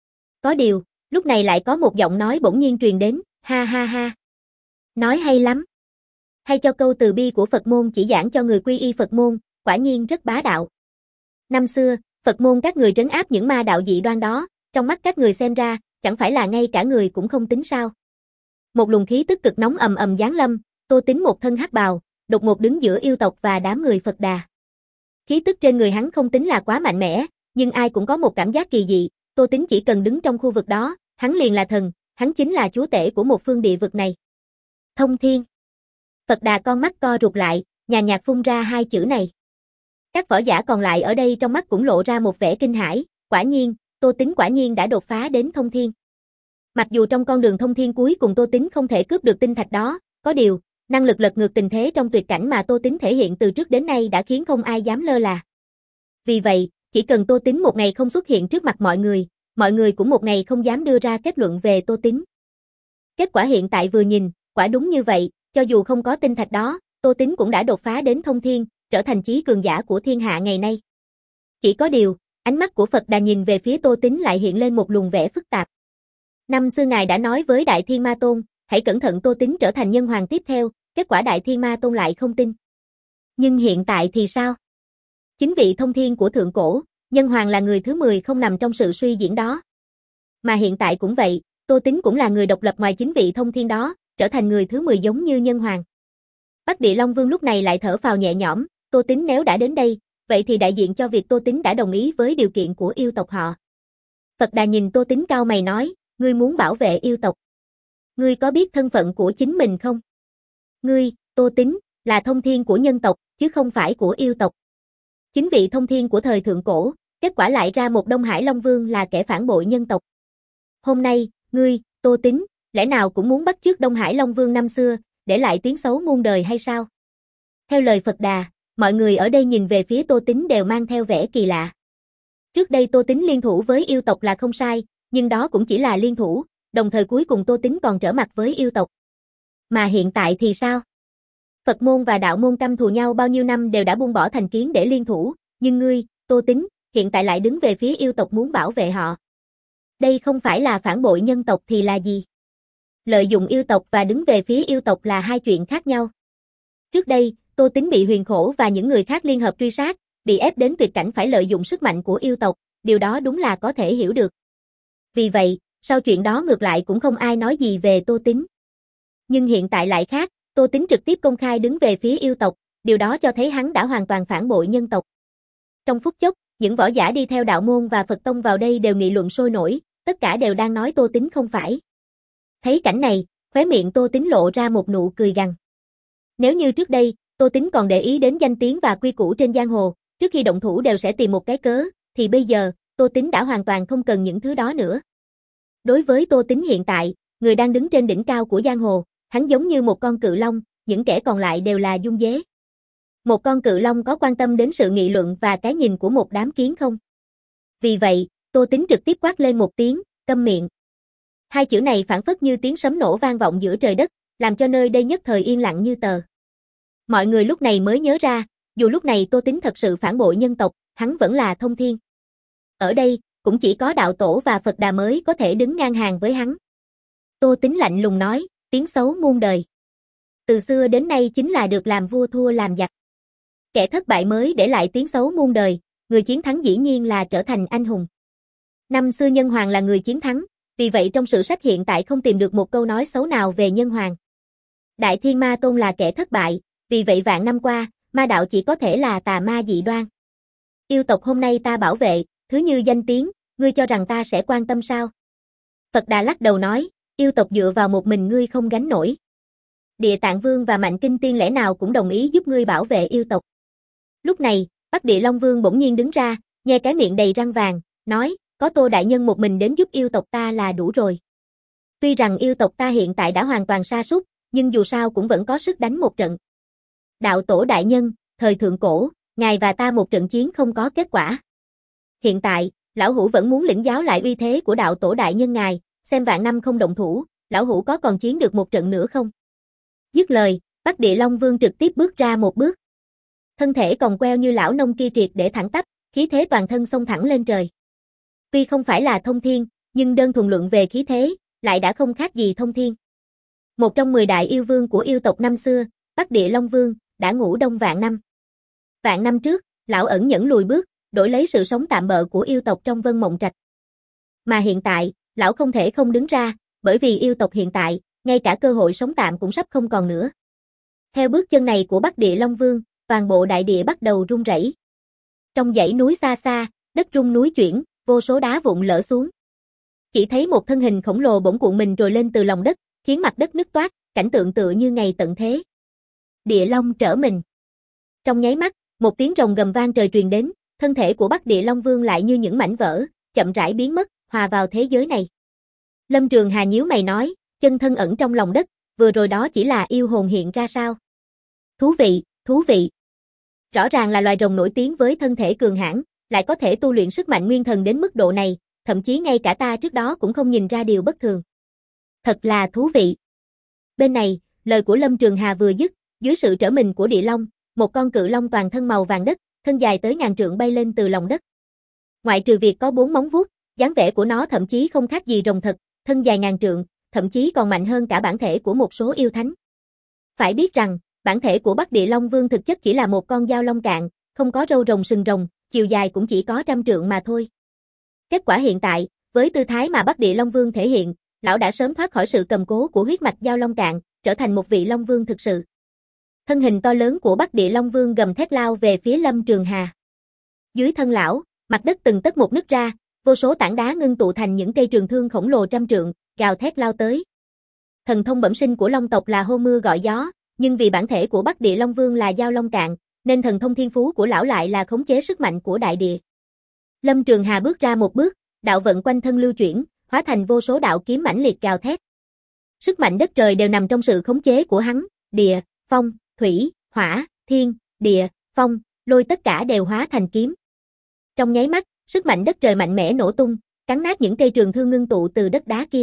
Có điều, lúc này lại có một giọng nói bỗng nhiên truyền đến, ha ha ha. Nói hay lắm. Hay cho câu từ bi của Phật môn chỉ giảng cho người quy y Phật môn, quả nhiên rất bá đạo. Năm xưa, Phật môn các người trấn áp những ma đạo dị đoan đó, trong mắt các người xem ra, chẳng phải là ngay cả người cũng không tính sao. Một luồng khí tức cực nóng ầm ầm giáng lâm, Tô Tín một thân hắc bào, đột ngột đứng giữa yêu tộc và đám người Phật Đà. Khí tức trên người hắn không tính là quá mạnh mẽ, nhưng ai cũng có một cảm giác kỳ dị, Tô Tín chỉ cần đứng trong khu vực đó, hắn liền là thần, hắn chính là chúa tể của một phương địa vực này. Thông thiên. Phật Đà con mắt co rụt lại, nhàn nhạt phun ra hai chữ này. Các võ giả còn lại ở đây trong mắt cũng lộ ra một vẻ kinh hãi, quả nhiên, Tô Tín quả nhiên đã đột phá đến thông thiên. Mặc dù trong con đường thông thiên cuối cùng Tô Tín không thể cướp được tinh thạch đó, có điều, năng lực lật ngược tình thế trong tuyệt cảnh mà Tô Tín thể hiện từ trước đến nay đã khiến không ai dám lơ là. Vì vậy, chỉ cần Tô Tín một ngày không xuất hiện trước mặt mọi người, mọi người cũng một ngày không dám đưa ra kết luận về Tô Tín. Kết quả hiện tại vừa nhìn, quả đúng như vậy, cho dù không có tinh thạch đó, Tô Tín cũng đã đột phá đến thông thiên, trở thành chí cường giả của thiên hạ ngày nay. Chỉ có điều, ánh mắt của Phật Đà nhìn về phía Tô Tín lại hiện lên một luồng vẻ phức tạp. Năm xưa ngài đã nói với Đại Thiên Ma Tôn, hãy cẩn thận Tô Tín trở thành nhân hoàng tiếp theo, kết quả Đại Thiên Ma Tôn lại không tin. Nhưng hiện tại thì sao? Chính vị thông thiên của thượng cổ, nhân hoàng là người thứ mười không nằm trong sự suy diễn đó. Mà hiện tại cũng vậy, Tô Tín cũng là người độc lập ngoài chính vị thông thiên đó, trở thành người thứ mười giống như nhân hoàng. Bắc Địa Long Vương lúc này lại thở phào nhẹ nhõm, Tô Tín nếu đã đến đây, vậy thì đại diện cho việc Tô Tín đã đồng ý với điều kiện của yêu tộc họ. Phật Đà nhìn Tô Tín cau mày nói, ngươi muốn bảo vệ yêu tộc. Ngươi có biết thân phận của chính mình không? Ngươi, Tô Tín, là thông thiên của nhân tộc, chứ không phải của yêu tộc. Chính vị thông thiên của thời thượng cổ, kết quả lại ra một Đông Hải Long Vương là kẻ phản bội nhân tộc. Hôm nay, ngươi, Tô Tín, lẽ nào cũng muốn bắt chước Đông Hải Long Vương năm xưa, để lại tiếng xấu muôn đời hay sao? Theo lời Phật Đà, mọi người ở đây nhìn về phía Tô Tín đều mang theo vẻ kỳ lạ. Trước đây Tô Tín liên thủ với yêu tộc là không sai, nhưng đó cũng chỉ là liên thủ, đồng thời cuối cùng Tô Tín còn trở mặt với yêu tộc. Mà hiện tại thì sao? Phật môn và đạo môn căm thù nhau bao nhiêu năm đều đã buông bỏ thành kiến để liên thủ, nhưng ngươi, Tô Tín, hiện tại lại đứng về phía yêu tộc muốn bảo vệ họ. Đây không phải là phản bội nhân tộc thì là gì? Lợi dụng yêu tộc và đứng về phía yêu tộc là hai chuyện khác nhau. Trước đây, Tô Tín bị Huyền Khổ và những người khác liên hợp truy sát, bị ép đến tuyệt cảnh phải lợi dụng sức mạnh của yêu tộc, điều đó đúng là có thể hiểu được. Vì vậy, sau chuyện đó ngược lại cũng không ai nói gì về Tô Tín. Nhưng hiện tại lại khác, Tô Tín trực tiếp công khai đứng về phía yêu tộc, điều đó cho thấy hắn đã hoàn toàn phản bội nhân tộc. Trong phút chốc, những võ giả đi theo đạo môn và Phật tông vào đây đều nghị luận sôi nổi, tất cả đều đang nói Tô Tín không phải. Thấy cảnh này, khóe miệng Tô Tín lộ ra một nụ cười gằn. Nếu như trước đây, Tô Tín còn để ý đến danh tiếng và quy củ trên giang hồ, trước khi động thủ đều sẽ tìm một cái cớ, thì bây giờ, Tô Tín đã hoàn toàn không cần những thứ đó nữa. Đối với Tô Tín hiện tại, người đang đứng trên đỉnh cao của giang hồ, hắn giống như một con cự long, những kẻ còn lại đều là dung dế. Một con cự long có quan tâm đến sự nghị luận và cái nhìn của một đám kiến không? Vì vậy, Tô Tín trực tiếp quát lên một tiếng, câm miệng. Hai chữ này phảng phất như tiếng sấm nổ vang vọng giữa trời đất, làm cho nơi đây nhất thời yên lặng như tờ. Mọi người lúc này mới nhớ ra, dù lúc này Tô Tín thật sự phản bội nhân tộc, hắn vẫn là thông thiên. Ở đây, cũng chỉ có đạo tổ và Phật Đà mới có thể đứng ngang hàng với hắn. Tô Tín lạnh lùng nói, tiếng xấu muôn đời. Từ xưa đến nay chính là được làm vua thua làm giặc. Kẻ thất bại mới để lại tiếng xấu muôn đời, người chiến thắng dĩ nhiên là trở thành anh hùng. Năm xưa nhân hoàng là người chiến thắng, vì vậy trong sử sách hiện tại không tìm được một câu nói xấu nào về nhân hoàng. Đại Thiên Ma Tôn là kẻ thất bại, vì vậy vạn năm qua, ma đạo chỉ có thể là tà ma dị đoan. Yêu tộc hôm nay ta bảo vệ, thứ như danh tiếng, ngươi cho rằng ta sẽ quan tâm sao? Phật Đà lắc đầu nói, yêu tộc dựa vào một mình ngươi không gánh nổi. Địa Tạng Vương và Mạnh Kinh Tiên lẽ nào cũng đồng ý giúp ngươi bảo vệ yêu tộc. Lúc này, Bắc Địa Long Vương bỗng nhiên đứng ra, nhe cái miệng đầy răng vàng, nói, có Tô đại nhân một mình đến giúp yêu tộc ta là đủ rồi. Tuy rằng yêu tộc ta hiện tại đã hoàn toàn sa sút, nhưng dù sao cũng vẫn có sức đánh một trận. Đạo tổ đại nhân, thời thượng cổ, ngài và ta một trận chiến không có kết quả. Hiện tại, lão hủ vẫn muốn lĩnh giáo lại uy thế của đạo tổ đại nhân ngài, xem vạn năm không động thủ, lão hủ có còn chiến được một trận nữa không? Dứt lời, Bắc Địa Long Vương trực tiếp bước ra một bước. Thân thể còng queo như lão nông kia triệt để thẳng tắp, khí thế toàn thân xông thẳng lên trời. Tuy không phải là thông thiên, nhưng đơn thuần luận về khí thế, lại đã không khác gì thông thiên. Một trong mười đại yêu vương của yêu tộc năm xưa, Bắc Địa Long Vương, đã ngủ đông vạn năm. Vạn năm trước, lão ẩn nhẫn lùi bước, đổi lấy sự sống tạm bợ của yêu tộc trong Vân Mộng Trạch. Mà hiện tại, lão không thể không đứng ra, bởi vì yêu tộc hiện tại, ngay cả cơ hội sống tạm cũng sắp không còn nữa. Theo bước chân này của Bắc Địa Long Vương, toàn bộ đại địa bắt đầu rung rẩy. Trong dãy núi xa xa, đất rung núi chuyển, vô số đá vụn lở xuống. Chỉ thấy một thân hình khổng lồ bỗng cuộn mình trồi lên từ lòng đất, khiến mặt đất nứt toác, cảnh tượng tựa như ngày tận thế. Địa Long trở mình. Trong nháy mắt, một tiếng rồng gầm vang trời truyền đến, thân thể của Bắc Địa Long Vương lại như những mảnh vỡ, chậm rãi biến mất, hòa vào thế giới này. Lâm Trường Hà nhíu mày nói, chân thân ẩn trong lòng đất, vừa rồi đó chỉ là yêu hồn hiện ra sao? Thú vị, thú vị. Rõ ràng là loài rồng nổi tiếng với thân thể cường hãn, lại có thể tu luyện sức mạnh nguyên thần đến mức độ này, thậm chí ngay cả ta trước đó cũng không nhìn ra điều bất thường. Thật là thú vị. Bên này, lời của Lâm Trường Hà vừa dứt, dưới sự trở mình của Địa Long, một con cự long toàn thân màu vàng đất, thân dài tới ngàn trượng bay lên từ lòng đất. Ngoại trừ việc có bốn móng vuốt, dáng vẻ của nó thậm chí không khác gì rồng thật, thân dài ngàn trượng, thậm chí còn mạnh hơn cả bản thể của một số yêu thánh. Phải biết rằng, bản thể của Bắc Địa Long Vương thực chất chỉ là một con dao long cạn, không có râu rồng sừng rồng, chiều dài cũng chỉ có trăm trượng mà thôi. Kết quả hiện tại, với tư thái mà Bắc Địa Long Vương thể hiện, lão đã sớm thoát khỏi sự cầm cố của huyết mạch dao long cạn, trở thành một vị Long Vương thực sự. Thân hình to lớn của Bắc Địa Long Vương gầm thét lao về phía Lâm Trường Hà. Dưới thân lão, mặt đất từng tấc một nứt ra, vô số tảng đá ngưng tụ thành những cây trường thương khổng lồ trăm trượng, gào thét lao tới. Thần thông bẩm sinh của Long tộc là hô mưa gọi gió, nhưng vì bản thể của Bắc Địa Long Vương là dao long cạn, nên thần thông thiên phú của lão lại là khống chế sức mạnh của đại địa. Lâm Trường Hà bước ra một bước, đạo vận quanh thân lưu chuyển, hóa thành vô số đạo kiếm mãnh liệt gào thét. Sức mạnh đất trời đều nằm trong sự khống chế của hắn, địa, phong, thủy, hỏa, thiên, địa, phong, lôi tất cả đều hóa thành kiếm. Trong nháy mắt, sức mạnh đất trời mạnh mẽ nổ tung, cắn nát những cây trường thương ngưng tụ từ đất đá kia.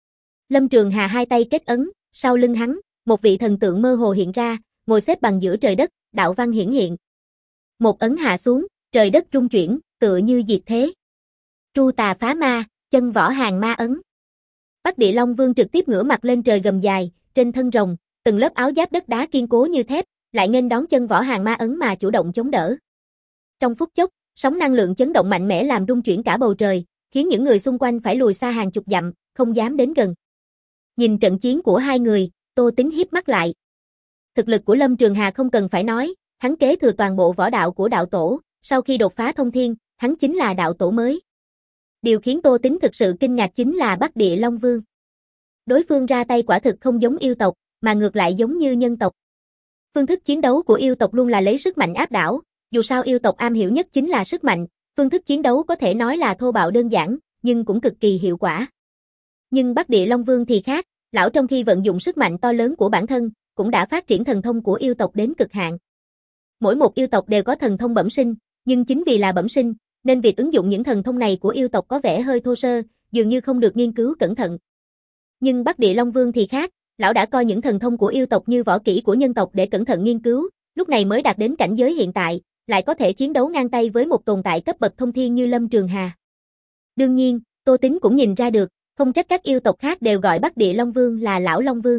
Lâm Trường Hà hai tay kết ấn, sau lưng hắn, một vị thần tượng mơ hồ hiện ra, ngồi xếp bằng giữa trời đất, đạo văn hiển hiện. Một ấn hạ xuống, trời đất rung chuyển, tựa như diệt thế. Tru tà phá ma, chân võ hàng ma ấn. Bắc Địa Long Vương trực tiếp ngửa mặt lên trời gầm dài, trên thân rồng, từng lớp áo giáp đất đá kiên cố như thép, lại nghênh đón chân võ hàng ma ấn mà chủ động chống đỡ. Trong phút chốc, sóng năng lượng chấn động mạnh mẽ làm rung chuyển cả bầu trời, khiến những người xung quanh phải lùi xa hàng chục dặm, không dám đến gần. Nhìn trận chiến của hai người, Tô Tính híp mắt lại. Thực lực của Lâm Trường Hà không cần phải nói, hắn kế thừa toàn bộ võ đạo của đạo tổ, sau khi đột phá thông thiên, hắn chính là đạo tổ mới. Điều khiến Tô Tính thực sự kinh ngạc chính là Bắc Địa Long Vương. Đối phương ra tay quả thực không giống yêu tộc, mà ngược lại giống như nhân tộc. Phương thức chiến đấu của yêu tộc luôn là lấy sức mạnh áp đảo, dù sao yêu tộc am hiểu nhất chính là sức mạnh, phương thức chiến đấu có thể nói là thô bạo đơn giản, nhưng cũng cực kỳ hiệu quả. Nhưng Bắc Địa Long Vương thì khác, lão trong khi vận dụng sức mạnh to lớn của bản thân, cũng đã phát triển thần thông của yêu tộc đến cực hạn. Mỗi một yêu tộc đều có thần thông bẩm sinh, nhưng chính vì là bẩm sinh, nên việc ứng dụng những thần thông này của yêu tộc có vẻ hơi thô sơ, dường như không được nghiên cứu cẩn thận. Nhưng Bắc Địa Long Vương thì khác, lão đã coi những thần thông của yêu tộc như võ kỹ của nhân tộc để cẩn thận nghiên cứu, lúc này mới đạt đến cảnh giới hiện tại, lại có thể chiến đấu ngang tay với một tồn tại cấp bậc thông thiên như Lâm Trường Hà. Đương nhiên, Tô Tính cũng nhìn ra được, không trách các yêu tộc khác đều gọi Bắc Địa Long Vương là lão Long Vương.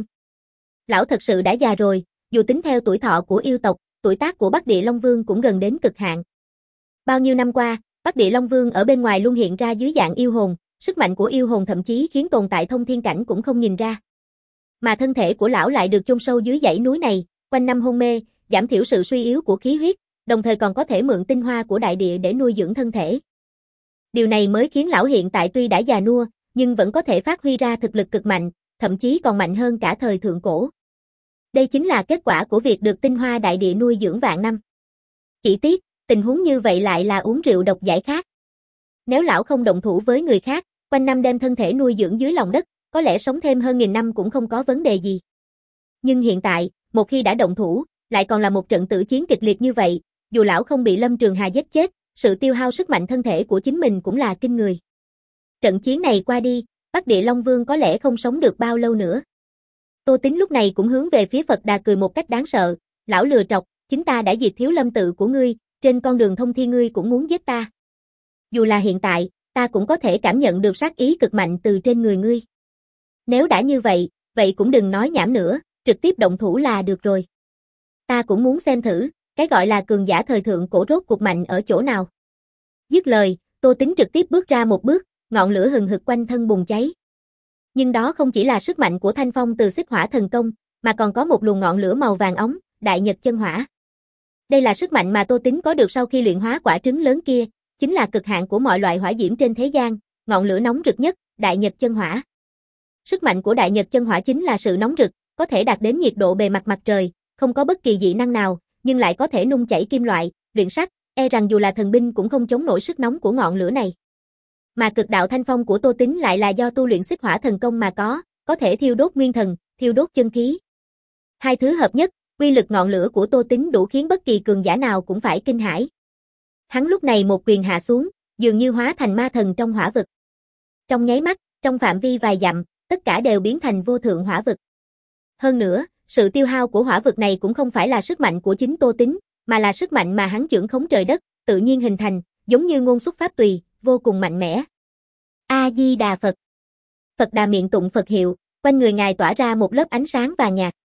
Lão thật sự đã già rồi, dù tính theo tuổi thọ của yêu tộc, tuổi tác của Bắc Địa Long Vương cũng gần đến cực hạn. Bao nhiêu năm qua, Bắc Địa Long Vương ở bên ngoài luôn hiện ra dưới dạng yêu hồn, sức mạnh của yêu hồn thậm chí khiến tồn tại thông thiên cảnh cũng không nhìn ra. Mà thân thể của lão lại được chôn sâu dưới dãy núi này, quanh năm hôn mê, giảm thiểu sự suy yếu của khí huyết, đồng thời còn có thể mượn tinh hoa của đại địa để nuôi dưỡng thân thể. Điều này mới khiến lão hiện tại tuy đã già nua, nhưng vẫn có thể phát huy ra thực lực cực mạnh, thậm chí còn mạnh hơn cả thời thượng cổ. Đây chính là kết quả của việc được tinh hoa đại địa nuôi dưỡng vạn năm. Chỉ tiếc, tình huống như vậy lại là uống rượu độc giải khát. Nếu lão không động thủ với người khác, quanh năm đem thân thể nuôi dưỡng dưới lòng đất, có lẽ sống thêm hơn nghìn năm cũng không có vấn đề gì. Nhưng hiện tại, một khi đã động thủ, lại còn là một trận tử chiến kịch liệt như vậy, dù lão không bị Lâm Trường Hà giết chết, sự tiêu hao sức mạnh thân thể của chính mình cũng là kinh người. Trận chiến này qua đi, Bắc Địa Long Vương có lẽ không sống được bao lâu nữa. Tô Tính lúc này cũng hướng về phía Phật Đà cười một cách đáng sợ, lão lừa trọc, chính ta đã diệt Thiếu Lâm tự của ngươi, trên con đường thông thiên ngươi cũng muốn giết ta. Dù là hiện tại, ta cũng có thể cảm nhận được sát ý cực mạnh từ trên người ngươi. Nếu đã như vậy, vậy cũng đừng nói nhảm nữa, trực tiếp động thủ là được rồi. Ta cũng muốn xem thử, cái gọi là cường giả thời thượng cổ rốt cuộc mạnh ở chỗ nào. Dứt lời, Tô Tính trực tiếp bước ra một bước, ngọn lửa hừng hực quanh thân bùng cháy. Nhưng đó không chỉ là sức mạnh của thanh phong từ xích hỏa thần công, mà còn có một luồng ngọn lửa màu vàng óng, Đại Nhật Chân Hỏa. Đây là sức mạnh mà Tô Tín có được sau khi luyện hóa quả trứng lớn kia, chính là cực hạn của mọi loại hỏa diễm trên thế gian, ngọn lửa nóng rực nhất, Đại Nhật Chân Hỏa. Sức mạnh của Đại Nhật Chân Hỏa chính là sự nóng rực, có thể đạt đến nhiệt độ bề mặt mặt trời, không có bất kỳ dị năng nào, nhưng lại có thể nung chảy kim loại, luyện sắt, e rằng dù là thần binh cũng không chống nổi sức nóng của ngọn lửa này. Mà cực đạo thanh phong của Tô Tín lại là do tu luyện xích hỏa thần công mà có, có thể thiêu đốt nguyên thần, thiêu đốt chân khí. Hai thứ hợp nhất, uy lực ngọn lửa của Tô Tín đủ khiến bất kỳ cường giả nào cũng phải kinh hãi. Hắn lúc này một quyền hạ xuống, dường như hóa thành ma thần trong hỏa vực. Trong nháy mắt, trong phạm vi vài dặm, tất cả đều biến thành vô thượng hỏa vực. Hơn nữa, sự tiêu hao của hỏa vực này cũng không phải là sức mạnh của chính Tô Tín, mà là sức mạnh mà hắn chưởng khống trời đất, tự nhiên hình thành, giống như ngôn xuất pháp tùy, vô cùng mạnh mẽ. A Di Đà Phật. Phật Đà miệng tụng Phật hiệu, quanh người ngài tỏa ra một lớp ánh sáng vàng nhạt.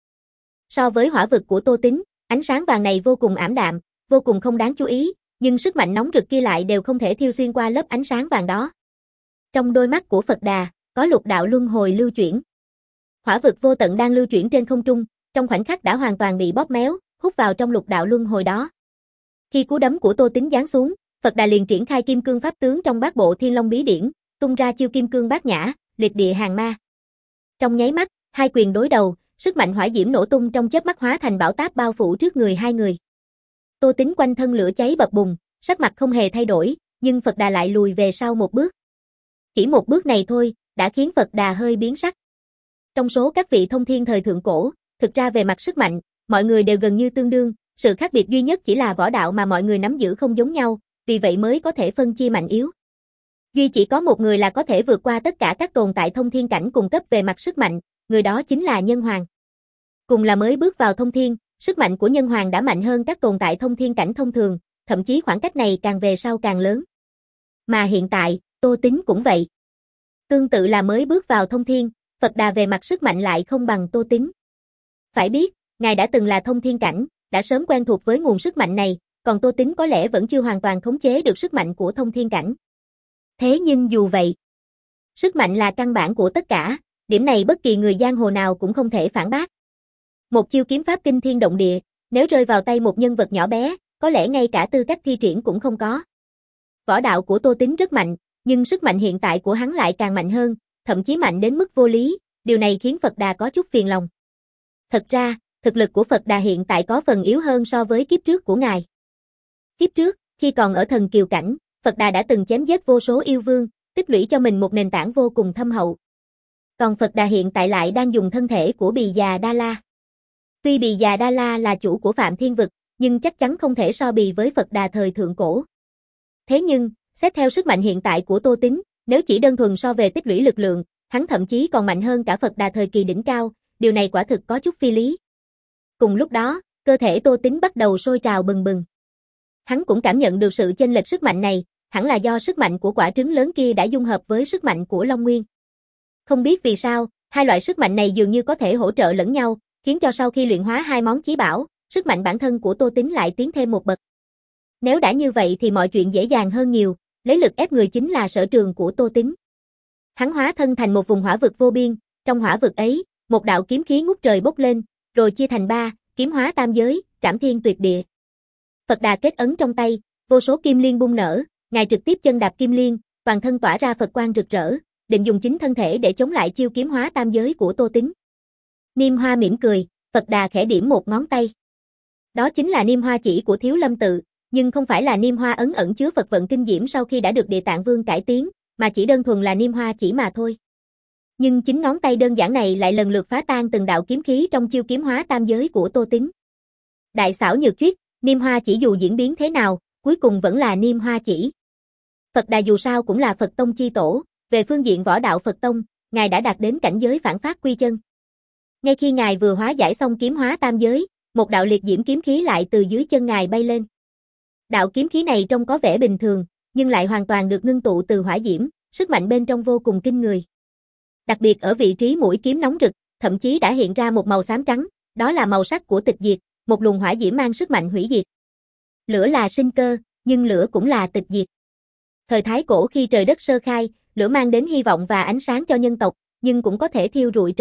So với hỏa vực của Tô Tín, ánh sáng vàng này vô cùng ảm đạm, vô cùng không đáng chú ý, nhưng sức mạnh nóng rực kia lại đều không thể thiêu xuyên qua lớp ánh sáng vàng đó. Trong đôi mắt của Phật Đà, có lục đạo luân hồi lưu chuyển. Hỏa vực vô tận đang lưu chuyển trên không trung, trong khoảnh khắc đã hoàn toàn bị bóp méo, hút vào trong lục đạo luân hồi đó. Khi cú đấm của Tô Tín giáng xuống, Phật Đà liền triển khai kim cương pháp tướng trong bát bộ Thiên Long bí điển, tung ra chiêu kim cương bát nhã, liệt địa hàng ma. Trong nháy mắt, hai quyền đối đầu, sức mạnh hỏa diễm nổ tung trong chớp mắt hóa thành bão táp bao phủ trước người hai người. Tô Tín quanh thân lửa cháy bập bùng, sắc mặt không hề thay đổi, nhưng Phật Đà lại lùi về sau một bước. Chỉ một bước này thôi, đã khiến Phật Đà hơi biến sắc. Trong số các vị thông thiên thời thượng cổ, thực ra về mặt sức mạnh, mọi người đều gần như tương đương, sự khác biệt duy nhất chỉ là võ đạo mà mọi người nắm giữ không giống nhau, vì vậy mới có thể phân chia mạnh yếu. Duy chỉ có một người là có thể vượt qua tất cả các tồn tại thông thiên cảnh cùng cấp về mặt sức mạnh, người đó chính là Nhân Hoàng. Cùng là mới bước vào thông thiên, sức mạnh của Nhân Hoàng đã mạnh hơn các tồn tại thông thiên cảnh thông thường, thậm chí khoảng cách này càng về sau càng lớn. Mà hiện tại, Tô Tín cũng vậy. Tương tự là mới bước vào thông thiên, Phật Đà về mặt sức mạnh lại không bằng Tô Tín. Phải biết, ngài đã từng là thông thiên cảnh, đã sớm quen thuộc với nguồn sức mạnh này, còn Tô Tín có lẽ vẫn chưa hoàn toàn khống chế được sức mạnh của thông thiên cảnh. Thế nhưng dù vậy, sức mạnh là căn bản của tất cả, điểm này bất kỳ người giang hồ nào cũng không thể phản bác. Một chiêu kiếm pháp kinh thiên động địa, nếu rơi vào tay một nhân vật nhỏ bé, có lẽ ngay cả tư cách thi triển cũng không có. Võ đạo của Tô Tín rất mạnh, nhưng sức mạnh hiện tại của hắn lại càng mạnh hơn, thậm chí mạnh đến mức vô lý, điều này khiến Phật Đà có chút phiền lòng. Thật ra, thực lực của Phật Đà hiện tại có phần yếu hơn so với kiếp trước của ngài. Kiếp trước, khi còn ở thần kiều cảnh, Phật Đà đã từng chém giết vô số yêu vương, tích lũy cho mình một nền tảng vô cùng thâm hậu. Còn Phật Đà hiện tại lại đang dùng thân thể của Bì Già Đa La. Tuy Bì Già Đa La là chủ của Phạm Thiên Vực, nhưng chắc chắn không thể so bì với Phật Đà thời thượng cổ. Thế nhưng, xét theo sức mạnh hiện tại của Tô Tín, nếu chỉ đơn thuần so về tích lũy lực lượng, hắn thậm chí còn mạnh hơn cả Phật Đà thời kỳ đỉnh cao, điều này quả thực có chút phi lý. Cùng lúc đó, cơ thể Tô Tín bắt đầu sôi trào bừng bừng. Hắn cũng cảm nhận được sự chênh lệch sức mạnh này, hẳn là do sức mạnh của quả trứng lớn kia đã dung hợp với sức mạnh của Long Nguyên. Không biết vì sao, hai loại sức mạnh này dường như có thể hỗ trợ lẫn nhau, khiến cho sau khi luyện hóa hai món chí bảo, sức mạnh bản thân của Tô Tín lại tiến thêm một bậc. Nếu đã như vậy thì mọi chuyện dễ dàng hơn nhiều, lấy lực ép người chính là sở trường của Tô Tín. Hắn hóa thân thành một vùng hỏa vực vô biên, trong hỏa vực ấy, một đạo kiếm khí ngút trời bốc lên, rồi chia thành ba, kiếm hóa tam giới, trảm thiên tuyệt địa. Phật Đà kết ấn trong tay, vô số kim liên bung nở, ngài trực tiếp chân đạp kim liên, toàn thân tỏa ra Phật quang rực rỡ, định dùng chính thân thể để chống lại chiêu kiếm hóa tam giới của Tô Tín. Niêm Hoa mỉm cười, Phật Đà khẽ điểm một ngón tay. Đó chính là Niêm Hoa chỉ của Thiếu Lâm tự, nhưng không phải là Niêm Hoa ấn ẩn chứa Phật vận kinh diễm sau khi đã được Địa Tạng Vương cải tiến, mà chỉ đơn thuần là Niêm Hoa chỉ mà thôi. Nhưng chính ngón tay đơn giản này lại lần lượt phá tan từng đạo kiếm khí trong chiêu kiếm hóa tam giới của Tô Tín. Đại xảo nhược chuyết, Niêm Hoa chỉ dù diễn biến thế nào, cuối cùng vẫn là Niêm Hoa chỉ. Phật Đà dù sao cũng là Phật tông chi tổ, về phương diện võ đạo Phật tông, ngài đã đạt đến cảnh giới phản phát quy chân. Ngay khi ngài vừa hóa giải xong kiếm hóa tam giới, một đạo liệt diễm kiếm khí lại từ dưới chân ngài bay lên. Đạo kiếm khí này trông có vẻ bình thường, nhưng lại hoàn toàn được ngưng tụ từ hỏa diễm, sức mạnh bên trong vô cùng kinh người. Đặc biệt ở vị trí mũi kiếm nóng rực, thậm chí đã hiện ra một màu xám trắng, đó là màu sắc của tịch diệt, một luồng hỏa diễm mang sức mạnh hủy diệt. Lửa là sinh cơ, nhưng lửa cũng là tịch diệt. Thời Thái Cổ khi trời đất sơ khai, lửa mang đến hy vọng và ánh sáng cho nhân tộc, nhưng cũng có thể thiêu rụi trời đất,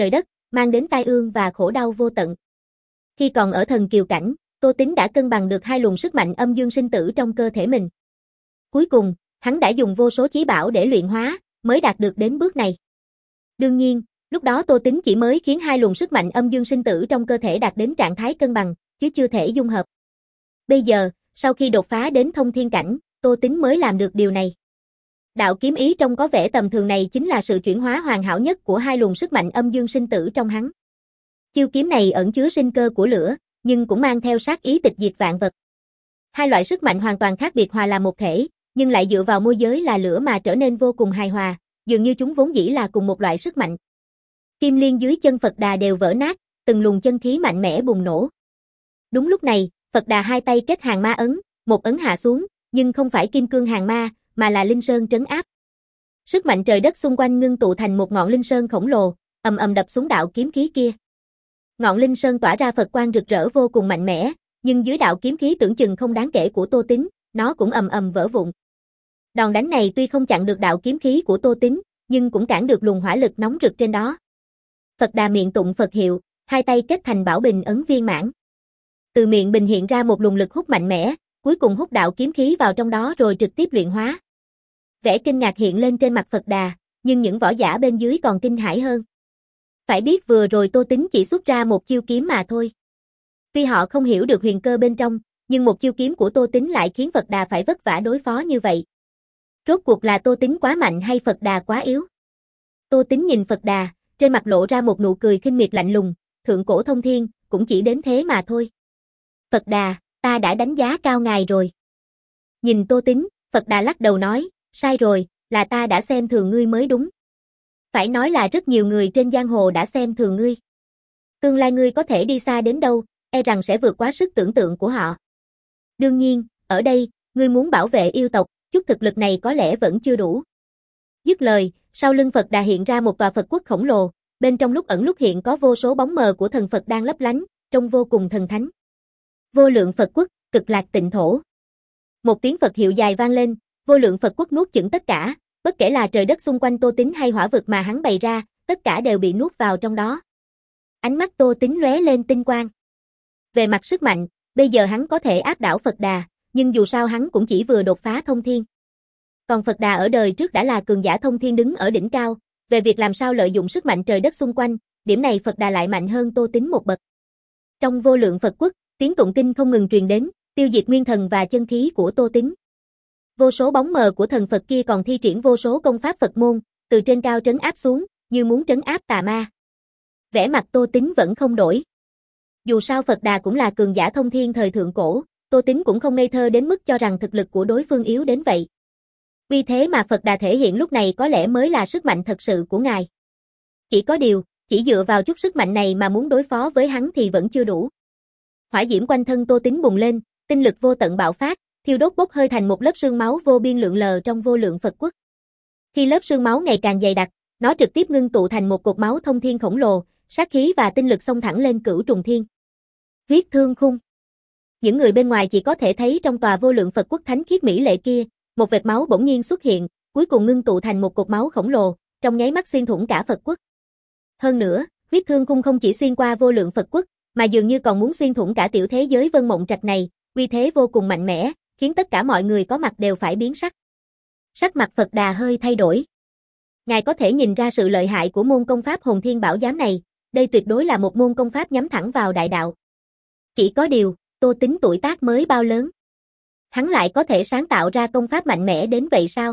mang đến tai ương và khổ đau vô tận. Khi còn ở thần kiều cảnh, Tô Tín đã cân bằng được hai luồng sức mạnh âm dương sinh tử trong cơ thể mình. Cuối cùng, hắn đã dùng vô số chí bảo để luyện hóa, mới đạt được đến bước này. Đương nhiên, lúc đó Tô Tín chỉ mới khiến hai luồng sức mạnh âm dương sinh tử trong cơ thể đạt đến trạng thái cân bằng, chứ chưa thể dung hợp. Bây giờ, sau khi đột phá đến thông thiên cảnh, Tô Tín mới làm được điều này. Đạo kiếm ý trông có vẻ tầm thường này chính là sự chuyển hóa hoàn hảo nhất của hai luồng sức mạnh âm dương sinh tử trong hắn. Chiêu kiếm này ẩn chứa sinh cơ của lửa, nhưng cũng mang theo sát ý tịch diệt vạn vật. Hai loại sức mạnh hoàn toàn khác biệt hòa làm một thể, nhưng lại dựa vào môi giới là lửa mà trở nên vô cùng hài hòa, dường như chúng vốn dĩ là cùng một loại sức mạnh. Kim liên dưới chân Phật Đà đều vỡ nát, từng luồng chân khí mạnh mẽ bùng nổ. Đúng lúc này, Phật Đà hai tay kết hàng ma ấn, một ấn hạ xuống, nhưng không phải kim cương hàng ma, mà là linh sơn trấn áp. Sức mạnh trời đất xung quanh ngưng tụ thành một ngọn linh sơn khổng lồ, ầm ầm đập xuống đạo kiếm khí kia. Ngọn linh sơn tỏa ra Phật quang rực rỡ vô cùng mạnh mẽ, nhưng dưới đạo kiếm khí tưởng chừng không đáng kể của Tô Tín, nó cũng ầm ầm vỡ vụn. Đòn đánh này tuy không chặn được đạo kiếm khí của Tô Tín, nhưng cũng cản được luồng hỏa lực nóng rực trên đó. Phật Đà miệng tụng Phật hiệu, hai tay kết thành bảo bình ấn viên mãn. Từ miệng bình hiện ra một luồng lực hút mạnh mẽ, cuối cùng hút đạo kiếm khí vào trong đó rồi trực tiếp luyện hóa. Vẻ kinh ngạc hiện lên trên mặt Phật Đà, nhưng những võ giả bên dưới còn kinh hãi hơn. Phải biết vừa rồi Tô Tín chỉ xuất ra một chiêu kiếm mà thôi. Tuy họ không hiểu được huyền cơ bên trong, nhưng một chiêu kiếm của Tô Tín lại khiến Phật Đà phải vất vả đối phó như vậy. Rốt cuộc là Tô Tín quá mạnh hay Phật Đà quá yếu? Tô Tín nhìn Phật Đà, trên mặt lộ ra một nụ cười khinh miệt lạnh lùng, thượng cổ thông thiên, cũng chỉ đến thế mà thôi. Phật Đà, ta đã đánh giá cao ngài rồi. Nhìn Tô Tín, Phật Đà lắc đầu nói, sai rồi, là ta đã xem thường ngươi mới đúng. Phải nói là rất nhiều người trên giang hồ đã xem thường ngươi. Tương lai ngươi có thể đi xa đến đâu, e rằng sẽ vượt quá sức tưởng tượng của họ. Đương nhiên, ở đây, ngươi muốn bảo vệ yêu tộc, chút thực lực này có lẽ vẫn chưa đủ. Dứt lời, sau lưng Phật Đà hiện ra một tòa Phật quốc khổng lồ, bên trong lúc ẩn lúc hiện có vô số bóng mờ của thần Phật đang lấp lánh, trông vô cùng thần thánh. Vô lượng Phật quốc, cực lạc tịnh thổ. Một tiếng Phật hiệu dài vang lên, vô lượng Phật quốc nuốt chửng tất cả, bất kể là trời đất xung quanh Tô Tín hay hỏa vực mà hắn bày ra, tất cả đều bị nuốt vào trong đó. Ánh mắt Tô Tín lóe lên tinh quang. Về mặt sức mạnh, bây giờ hắn có thể áp đảo Phật Đà, nhưng dù sao hắn cũng chỉ vừa đột phá thông thiên. Còn Phật Đà ở đời trước đã là cường giả thông thiên đứng ở đỉnh cao, về việc làm sao lợi dụng sức mạnh trời đất xung quanh, điểm này Phật Đà lại mạnh hơn Tô Tín một bậc. Trong vô lượng Phật quốc, tiếng tụng kinh không ngừng truyền đến, tiêu diệt nguyên thần và chân khí của Tô Tín. Vô số bóng mờ của thần Phật kia còn thi triển vô số công pháp Phật môn, từ trên cao trấn áp xuống, như muốn trấn áp tà ma. Vẻ mặt Tô Tín vẫn không đổi. Dù sao Phật Đà cũng là cường giả thông thiên thời thượng cổ, Tô Tín cũng không ngây thơ đến mức cho rằng thực lực của đối phương yếu đến vậy. Vì thế mà Phật Đà thể hiện lúc này có lẽ mới là sức mạnh thật sự của ngài. Chỉ có điều, chỉ dựa vào chút sức mạnh này mà muốn đối phó với hắn thì vẫn chưa đủ. Hỏa diễm quanh thân Tô Tín bùng lên, tinh lực vô tận bạo phát, thiêu đốt bốc hơi thành một lớp sương máu vô biên lượn lờ trong vô lượng Phật quốc. Khi lớp sương máu ngày càng dày đặc, nó trực tiếp ngưng tụ thành một cột máu thông thiên khổng lồ, sát khí và tinh lực xông thẳng lên cửu trùng thiên. Huyết thương khung. Những người bên ngoài chỉ có thể thấy trong tòa vô lượng Phật quốc thánh khiết mỹ lệ kia, một vệt máu bỗng nhiên xuất hiện, cuối cùng ngưng tụ thành một cột máu khổng lồ, trong nháy mắt xuyên thủng cả Phật quốc. Hơn nữa, huyết thương khung không chỉ xuyên qua vô lượng Phật quốc, mà dường như còn muốn xuyên thủng cả tiểu thế giới Vân Mộng Trạch này, uy thế vô cùng mạnh mẽ, khiến tất cả mọi người có mặt đều phải biến sắc. Sắc mặt Phật Đà hơi thay đổi. Ngài có thể nhìn ra sự lợi hại của môn công pháp Hồn Thiên Bảo Giám này, đây tuyệt đối là một môn công pháp nhắm thẳng vào đại đạo. Chỉ có điều, Tô Tín tuổi tác mới bao lớn. Hắn lại có thể sáng tạo ra công pháp mạnh mẽ đến vậy sao?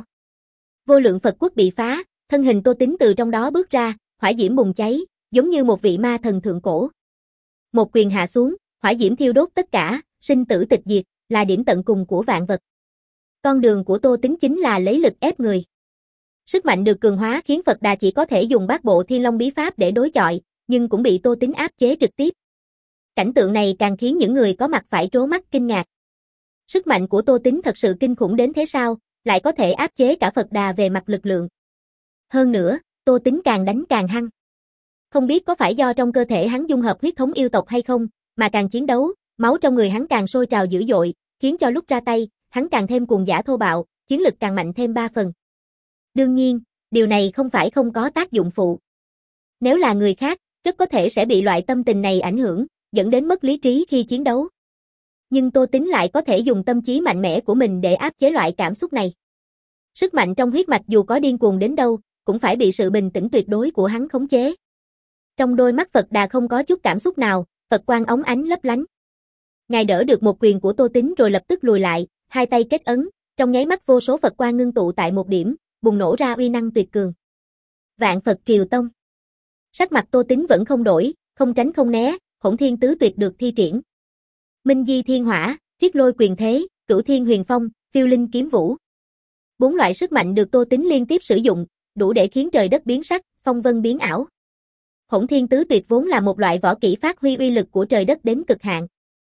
Vô lượng Phật quốc bị phá, thân hình Tô Tín từ trong đó bước ra, hỏa diễm bùng cháy, giống như một vị ma thần thượng cổ. Một quyền hạ xuống, hỏa diễm thiêu đốt tất cả, sinh tử tịch diệt, là điểm tận cùng của vạn vật. Con đường của Tô Tín chính là lấy lực ép người. Sức mạnh được cường hóa khiến Phật Đà chỉ có thể dùng bát bộ Thiên Long bí pháp để đối chọi, nhưng cũng bị Tô Tín áp chế trực tiếp. Cảnh tượng này càng khiến những người có mặt phải trố mắt kinh ngạc. Sức mạnh của Tô Tín thật sự kinh khủng đến thế sao, lại có thể áp chế cả Phật Đà về mặt lực lượng. Hơn nữa, Tô Tín càng đánh càng hăng. Không biết có phải do trong cơ thể hắn dung hợp huyết thống yêu tộc hay không, mà càng chiến đấu, máu trong người hắn càng sôi trào dữ dội, khiến cho lúc ra tay, hắn càng thêm cuồng dã thô bạo, chiến lực càng mạnh thêm ba phần. Đương nhiên, điều này không phải không có tác dụng phụ. Nếu là người khác, rất có thể sẽ bị loại tâm tình này ảnh hưởng, dẫn đến mất lý trí khi chiến đấu. Nhưng Tô Tín lại có thể dùng tâm trí mạnh mẽ của mình để áp chế loại cảm xúc này. Sức mạnh trong huyết mạch dù có điên cuồng đến đâu, cũng phải bị sự bình tĩnh tuyệt đối của hắn khống chế. Trong đôi mắt Phật Đà không có chút cảm xúc nào, Phật quang óng ánh lấp lánh. Ngài đỡ được một quyền của Tô Tín rồi lập tức lùi lại, hai tay kết ấn, trong nháy mắt vô số Phật quang ngưng tụ tại một điểm, bùng nổ ra uy năng tuyệt cường. Vạn Phật Triều Tông. Sắc mặt Tô Tín vẫn không đổi, không tránh không né, Hỗn Thiên Tứ Tuyệt được thi triển. Minh Di Thiên Hỏa, Triết Lôi Quyền Thế, Cửu Thiên Huyền Phong, Phiêu Linh Kiếm Vũ. Bốn loại sức mạnh được Tô Tín liên tiếp sử dụng, đủ để khiến trời đất biến sắc, phong vân biến ảo. Hỗn Thiên Tứ Tuyệt vốn là một loại võ kỹ phát huy uy lực của trời đất đến cực hạn.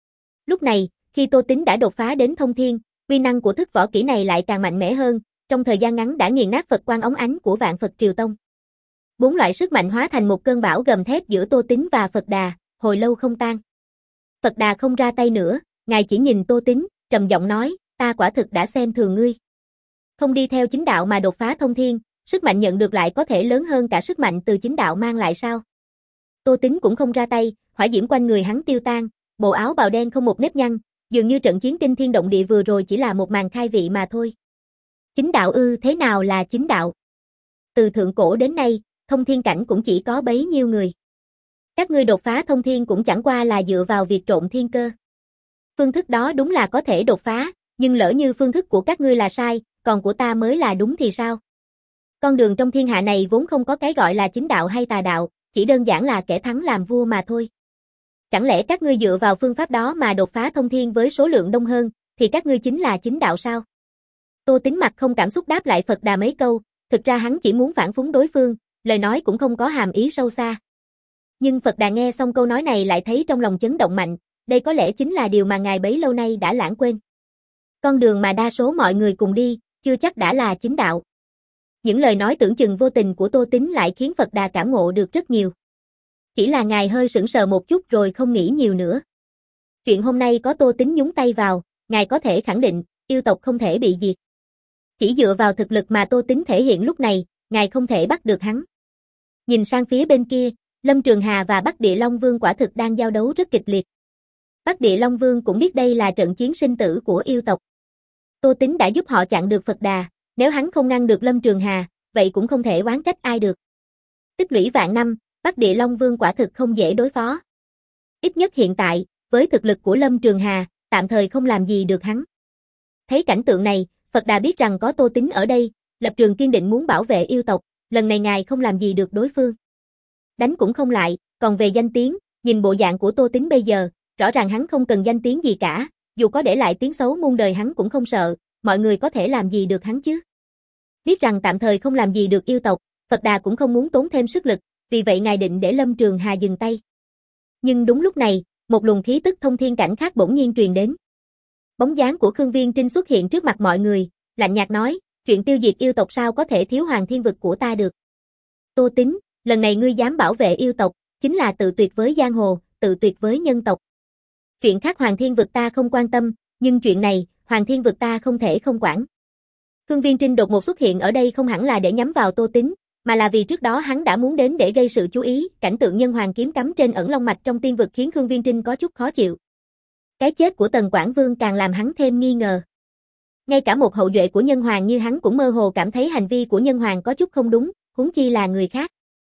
Lúc này, khi Tô Tín đã đột phá đến thông thiên, uy năng của thức võ kỹ này lại càng mạnh mẽ hơn, trong thời gian ngắn đã nghiền nát Phật quang óng ánh của Vạn Phật Triều Tông. Bốn loại sức mạnh hóa thành một cơn bão gầm thét giữa Tô Tín và Phật Đà, hồi lâu không tan. Phật Đà không ra tay nữa, ngài chỉ nhìn Tô Tín, trầm giọng nói, ta quả thực đã xem thường ngươi. Không đi theo chính đạo mà đột phá thông thiên, sức mạnh nhận được lại có thể lớn hơn cả sức mạnh từ chính đạo mang lại sao? Tô Tín cũng không ra tay, hỏa diễm quanh người hắn tiêu tan, bộ áo bào đen không một nếp nhăn, dường như trận chiến kinh thiên động địa vừa rồi chỉ là một màn khai vị mà thôi. Chính đạo ư, thế nào là chính đạo? Từ thượng cổ đến nay, thông thiên cảnh cũng chỉ có bấy nhiêu người. Các ngươi đột phá thông thiên cũng chẳng qua là dựa vào việc trộn thiên cơ. Phương thức đó đúng là có thể đột phá, nhưng lỡ như phương thức của các ngươi là sai, còn của ta mới là đúng thì sao? Con đường trong thiên hạ này vốn không có cái gọi là chính đạo hay tà đạo, chỉ đơn giản là kẻ thắng làm vua mà thôi. Chẳng lẽ các ngươi dựa vào phương pháp đó mà đột phá thông thiên với số lượng đông hơn, thì các ngươi chính là chính đạo sao? Tô Tín mặt không cảm xúc đáp lại Phật Đà mấy câu, thực ra hắn chỉ muốn phản phúng đối phương, lời nói cũng không có hàm ý sâu xa. Nhưng Phật Đà nghe xong câu nói này lại thấy trong lòng chấn động mạnh, đây có lẽ chính là điều mà ngài bấy lâu nay đã lãng quên. Con đường mà đa số mọi người cùng đi, chưa chắc đã là chính đạo. Những lời nói tưởng chừng vô tình của Tô Tín lại khiến Phật Đà cảm ngộ được rất nhiều. Chỉ là ngài hơi sững sờ một chút rồi không nghĩ nhiều nữa. Chuyện hôm nay có Tô Tín nhúng tay vào, ngài có thể khẳng định, yêu tộc không thể bị diệt. Chỉ dựa vào thực lực mà Tô Tín thể hiện lúc này, ngài không thể bắt được hắn. Nhìn sang phía bên kia, Lâm Trường Hà và Bắc Địa Long Vương quả thực đang giao đấu rất kịch liệt. Bắc Địa Long Vương cũng biết đây là trận chiến sinh tử của yêu tộc. Tô Tín đã giúp họ chặn được Phật Đà, nếu hắn không ngăn được Lâm Trường Hà, vậy cũng không thể oán trách ai được. Tích lũy vạn năm, Bắc Địa Long Vương quả thực không dễ đối phó. Ít nhất hiện tại, với thực lực của Lâm Trường Hà, tạm thời không làm gì được hắn. Thấy cảnh tượng này, Phật Đà biết rằng có Tô Tín ở đây, lập trường kiên định muốn bảo vệ yêu tộc, lần này ngài không làm gì được đối phương. Đánh cũng không lại, còn về danh tiếng, nhìn bộ dạng của Tô Tín bây giờ, rõ ràng hắn không cần danh tiếng gì cả, dù có để lại tiếng xấu muôn đời hắn cũng không sợ, mọi người có thể làm gì được hắn chứ. Biết rằng tạm thời không làm gì được yêu tộc, Phật Đà cũng không muốn tốn thêm sức lực, vì vậy ngài định để Lâm Trường Hà dừng tay. Nhưng đúng lúc này, một luồng khí tức thông thiên cảnh khác bỗng nhiên truyền đến. Bóng dáng của Khương Viên Trinh xuất hiện trước mặt mọi người, lạnh nhạt nói, chuyện tiêu diệt yêu tộc sao có thể thiếu Hoàng Thiên Vực của ta được. Tô Tín, lần này ngươi dám bảo vệ yêu tộc, chính là tự tuyệt với giang hồ, tự tuyệt với nhân tộc. Chuyện khác Hoàng Thiên Vực ta không quan tâm, nhưng chuyện này, Hoàng Thiên Vực ta không thể không quản. Khương Viên Trinh đột ngột xuất hiện ở đây không hẳn là để nhắm vào Tô Tín, mà là vì trước đó hắn đã muốn đến để gây sự chú ý, cảnh tượng nhân hoàng kiếm cắm trên ẩn long mạch trong tiên vực khiến Khương Viên Trinh có chút khó chịu. Cái chết của Tần Quảng Vương càng làm hắn thêm nghi ngờ. Ngay cả một hậu duệ của nhân hoàng như hắn cũng mơ hồ cảm thấy hành vi của nhân hoàng có chút không đúng, huống chi là người khác.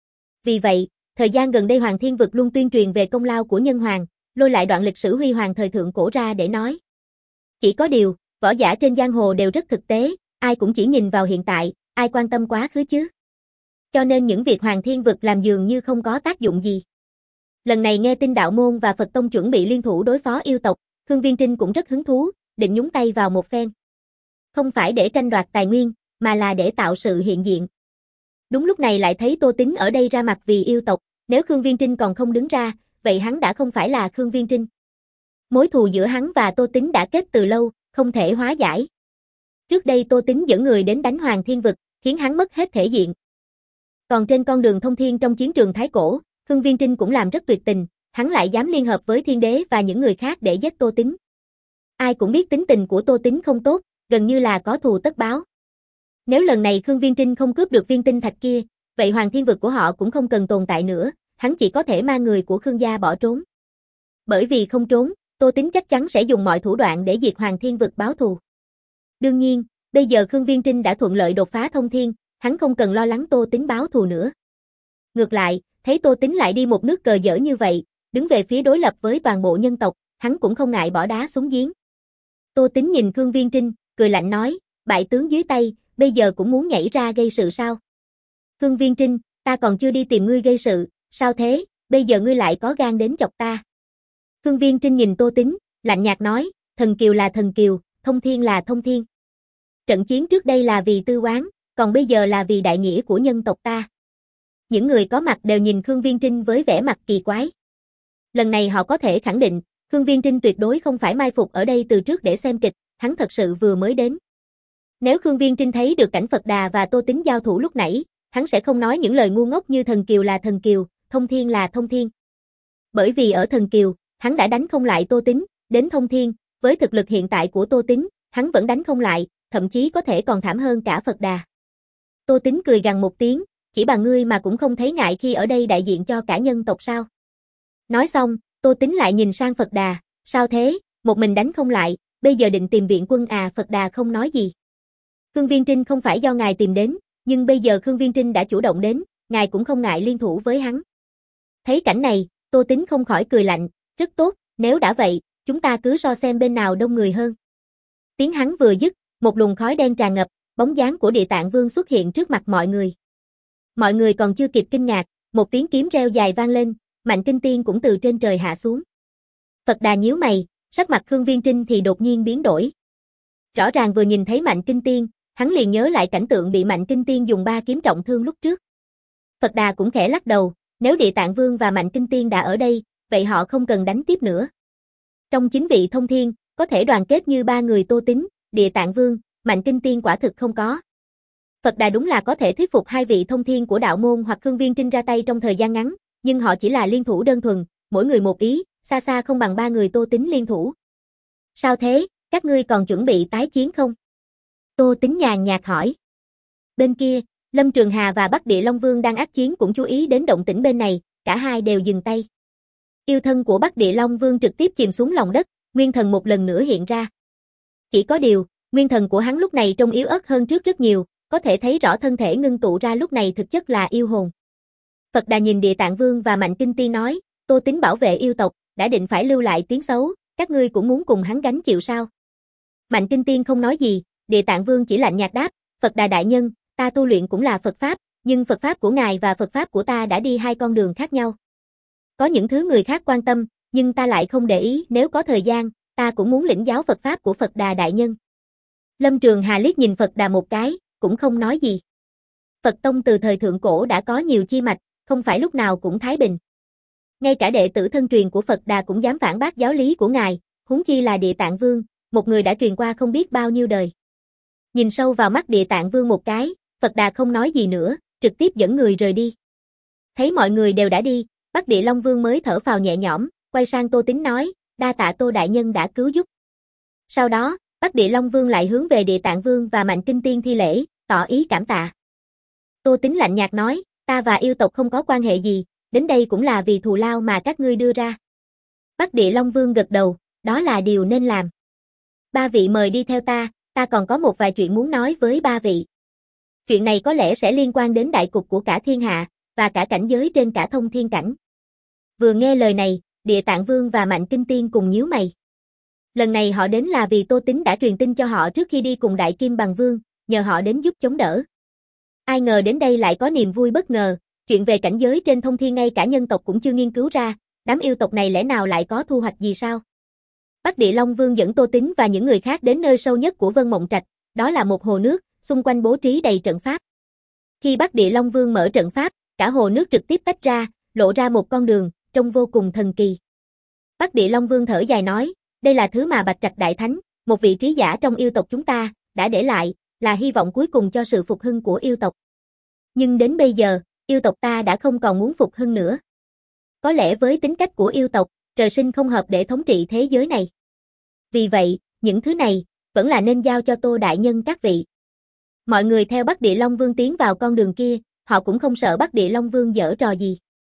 Vì vậy, thời gian gần đây Hoàng Thiên Vực luôn tuyên truyền về công lao của nhân hoàng, lôi lại đoạn lịch sử huy hoàng thời thượng cổ ra để nói. Chỉ có điều, võ giả trên giang hồ đều rất thực tế, ai cũng chỉ nhìn vào hiện tại, ai quan tâm quá khứ chứ. Cho nên những việc Hoàng Thiên Vực làm dường như không có tác dụng gì. Lần này nghe tin đạo môn và Phật Tông chuẩn bị liên thủ đối phó yêu tộc, Khương Viên Trinh cũng rất hứng thú, định nhúng tay vào một phen. Không phải để tranh đoạt tài nguyên, mà là để tạo sự hiện diện. Đúng lúc này lại thấy Tô Tín ở đây ra mặt vì yêu tộc, nếu Khương Viên Trinh còn không đứng ra, vậy hắn đã không phải là Khương Viên Trinh. Mối thù giữa hắn và Tô Tín đã kết từ lâu, không thể hóa giải. Trước đây Tô Tín dẫn người đến đánh Hoàng Thiên Vực, khiến hắn mất hết thể diện. Còn trên con đường thông thiên trong chiến trường Thái Cổ, Khương Viên Trinh cũng làm rất tuyệt tình, hắn lại dám liên hợp với Thiên Đế và những người khác để giết Tô Tín. Ai cũng biết tính tình của Tô Tín không tốt, gần như là có thù tất báo. Nếu lần này Khương Viên Trinh không cướp được viên tinh thạch kia, vậy Hoàng Thiên Vực của họ cũng không cần tồn tại nữa, hắn chỉ có thể mang người của Khương gia bỏ trốn. Bởi vì không trốn, Tô Tín chắc chắn sẽ dùng mọi thủ đoạn để diệt Hoàng Thiên Vực báo thù. Đương nhiên, bây giờ Khương Viên Trinh đã thuận lợi đột phá thông thiên, hắn không cần lo lắng Tô Tín báo thù nữa. Ngược lại, thấy Tô Tín lại đi một nước cờ dở như vậy, đứng về phía đối lập với toàn bộ nhân tộc, hắn cũng không ngại bỏ đá xuống giếng. Tô Tín nhìn Khương Viên Trinh, cười lạnh nói, bại tướng dưới tay, bây giờ cũng muốn nhảy ra gây sự sao? Khương Viên Trinh, ta còn chưa đi tìm ngươi gây sự, sao thế, bây giờ ngươi lại có gan đến chọc ta? Khương Viên Trinh nhìn Tô Tín, lạnh nhạt nói, thần kiều là thần kiều, thông thiên là thông thiên. Trận chiến trước đây là vì tư oán, còn bây giờ là vì đại nghĩa của nhân tộc ta. Những người có mặt đều nhìn Khương Viên Trinh với vẻ mặt kỳ quái. Lần này họ có thể khẳng định, Khương Viên Trinh tuyệt đối không phải mai phục ở đây từ trước để xem kịch, hắn thật sự vừa mới đến. Nếu Khương Viên Trinh thấy được cảnh Phật Đà và Tô Tín giao thủ lúc nãy, hắn sẽ không nói những lời ngu ngốc như thần kiều là thần kiều, thông thiên là thông thiên. Bởi vì ở thần kiều, hắn đã đánh không lại Tô Tín, đến thông thiên, với thực lực hiện tại của Tô Tín, hắn vẫn đánh không lại, thậm chí có thể còn thảm hơn cả Phật Đà. Tô Tín cười gằn một tiếng, chỉ bằng ngươi mà cũng không thấy ngại khi ở đây đại diện cho cả nhân tộc sao? Nói xong, Tô Tín lại nhìn sang Phật Đà, sao thế, một mình đánh không lại, bây giờ định tìm viện quân à? Phật Đà không nói gì. Khương Viên Trinh không phải do ngài tìm đến, nhưng bây giờ Khương Viên Trinh đã chủ động đến, ngài cũng không ngại liên thủ với hắn. Thấy cảnh này, Tô Tín không khỏi cười lạnh, rất tốt, nếu đã vậy, chúng ta cứ so xem bên nào đông người hơn. Tiếng hắn vừa dứt, một luồng khói đen tràn ngập, bóng dáng của Địa Tạng Vương xuất hiện trước mặt mọi người. Mọi người còn chưa kịp kinh ngạc, một tiếng kiếm reo dài vang lên, Mạnh Kinh Tiên cũng từ trên trời hạ xuống. Phật Đà nhíu mày, sắc mặt Khương Viên Trinh thì đột nhiên biến đổi. Rõ ràng vừa nhìn thấy Mạnh Kinh Tiên, hắn liền nhớ lại cảnh tượng bị Mạnh Kinh Tiên dùng ba kiếm trọng thương lúc trước. Phật Đà cũng khẽ lắc đầu, nếu Địa Tạng Vương và Mạnh Kinh Tiên đã ở đây, vậy họ không cần đánh tiếp nữa. Trong chín vị thông thiên, có thể đoàn kết như ba người Tô Tín, Địa Tạng Vương, Mạnh Kinh Tiên quả thực không có. Phật Đà đúng là có thể thuyết phục hai vị thông thiên của đạo môn hoặc Khương Viên Trinh ra tay trong thời gian ngắn, nhưng họ chỉ là liên thủ đơn thuần, mỗi người một ý, xa xa không bằng ba người Tô Tín liên thủ. Sao thế, các ngươi còn chuẩn bị tái chiến không? Tô Tín nhàn nhạt hỏi. Bên kia, Lâm Trường Hà và Bắc Địa Long Vương đang ác chiến cũng chú ý đến động tĩnh bên này, cả hai đều dừng tay. Yêu thân của Bắc Địa Long Vương trực tiếp chìm xuống lòng đất, nguyên thần một lần nữa hiện ra. Chỉ có điều, nguyên thần của hắn lúc này trông yếu ớt hơn trước rất nhiều, có thể thấy rõ thân thể ngưng tụ ra lúc này thực chất là yêu hồn. Phật Đà nhìn Địa Tạng Vương và Mạnh Kinh Tiên nói, Tô Tín bảo vệ yêu tộc, đã định phải lưu lại tiếng xấu, các ngươi cũng muốn cùng hắn gánh chịu sao? Mạnh Kinh Tiên không nói gì, Địa Tạng Vương chỉ lạnh nhạt đáp, Phật Đà đại nhân, ta tu luyện cũng là Phật Pháp, nhưng Phật Pháp của ngài và Phật Pháp của ta đã đi hai con đường khác nhau. Có những thứ người khác quan tâm, nhưng ta lại không để ý, nếu có thời gian, ta cũng muốn lĩnh giáo Phật Pháp của Phật Đà đại nhân. Lâm Trường Hà liếc nhìn Phật Đà một cái, cũng không nói gì. Phật Tông từ thời thượng cổ đã có nhiều chi mạch, không phải lúc nào cũng thái bình. Ngay cả đệ tử thân truyền của Phật Đà cũng dám phản bác giáo lý của ngài, huống chi là Địa Tạng Vương, một người đã truyền qua không biết bao nhiêu đời. Nhìn sâu vào mắt Địa Tạng Vương một cái, Phật Đà không nói gì nữa, trực tiếp dẫn người rời đi. Thấy mọi người đều đã đi, Bắc Địa Long Vương mới thở phào nhẹ nhõm, quay sang Tô Tín nói, đa tạ Tô đại nhân đã cứu giúp. Sau đó, Bắc Địa Long Vương lại hướng về Địa Tạng Vương và Mạnh Kinh Tiên thi lễ, tỏ ý cảm tạ. Tô Tín lạnh nhạt nói, ta và yêu tộc không có quan hệ gì, đến đây cũng là vì thù lao mà các ngươi đưa ra. Bắc Địa Long Vương gật đầu, đó là điều nên làm. Ba vị mời đi theo ta, ta còn có một vài chuyện muốn nói với ba vị. Chuyện này có lẽ sẽ liên quan đến đại cục của cả thiên hạ, và cả cảnh giới trên cả thông thiên cảnh. Vừa nghe lời này, Địa Tạng Vương và Mạnh Kinh Tiên cùng nhíu mày. Lần này họ đến là vì Tô Tín đã truyền tin cho họ trước khi đi cùng Đại Kim Bằng Vương, nhờ họ đến giúp chống đỡ. Ai ngờ đến đây lại có niềm vui bất ngờ, chuyện về cảnh giới trên thông thiên ngay cả nhân tộc cũng chưa nghiên cứu ra, đám yêu tộc này lẽ nào lại có thu hoạch gì sao? Bắc Địa Long Vương dẫn Tô Tín và những người khác đến nơi sâu nhất của Vân Mộng Trạch, đó là một hồ nước, xung quanh bố trí đầy trận pháp. Khi Bắc Địa Long Vương mở trận pháp, cả hồ nước trực tiếp tách ra, lộ ra một con đường, trông vô cùng thần kỳ. Bắc Địa Long Vương thở dài nói, đây là thứ mà Bạch Trạch Đại Thánh, một vị trí giả trong yêu tộc chúng ta, đã để lại, là hy vọng cuối cùng cho sự phục hưng của yêu tộc. Nhưng đến bây giờ, yêu tộc ta đã không còn muốn phục hưng nữa. Có lẽ với tính cách của yêu tộc, trời sinh không hợp để thống trị thế giới này. Vì vậy, những thứ này, vẫn là nên giao cho Tô đại nhân các vị. Mọi người theo Bắc Địa Long Vương tiến vào con đường kia, họ cũng không sợ Bắc Địa Long Vương giở trò gì.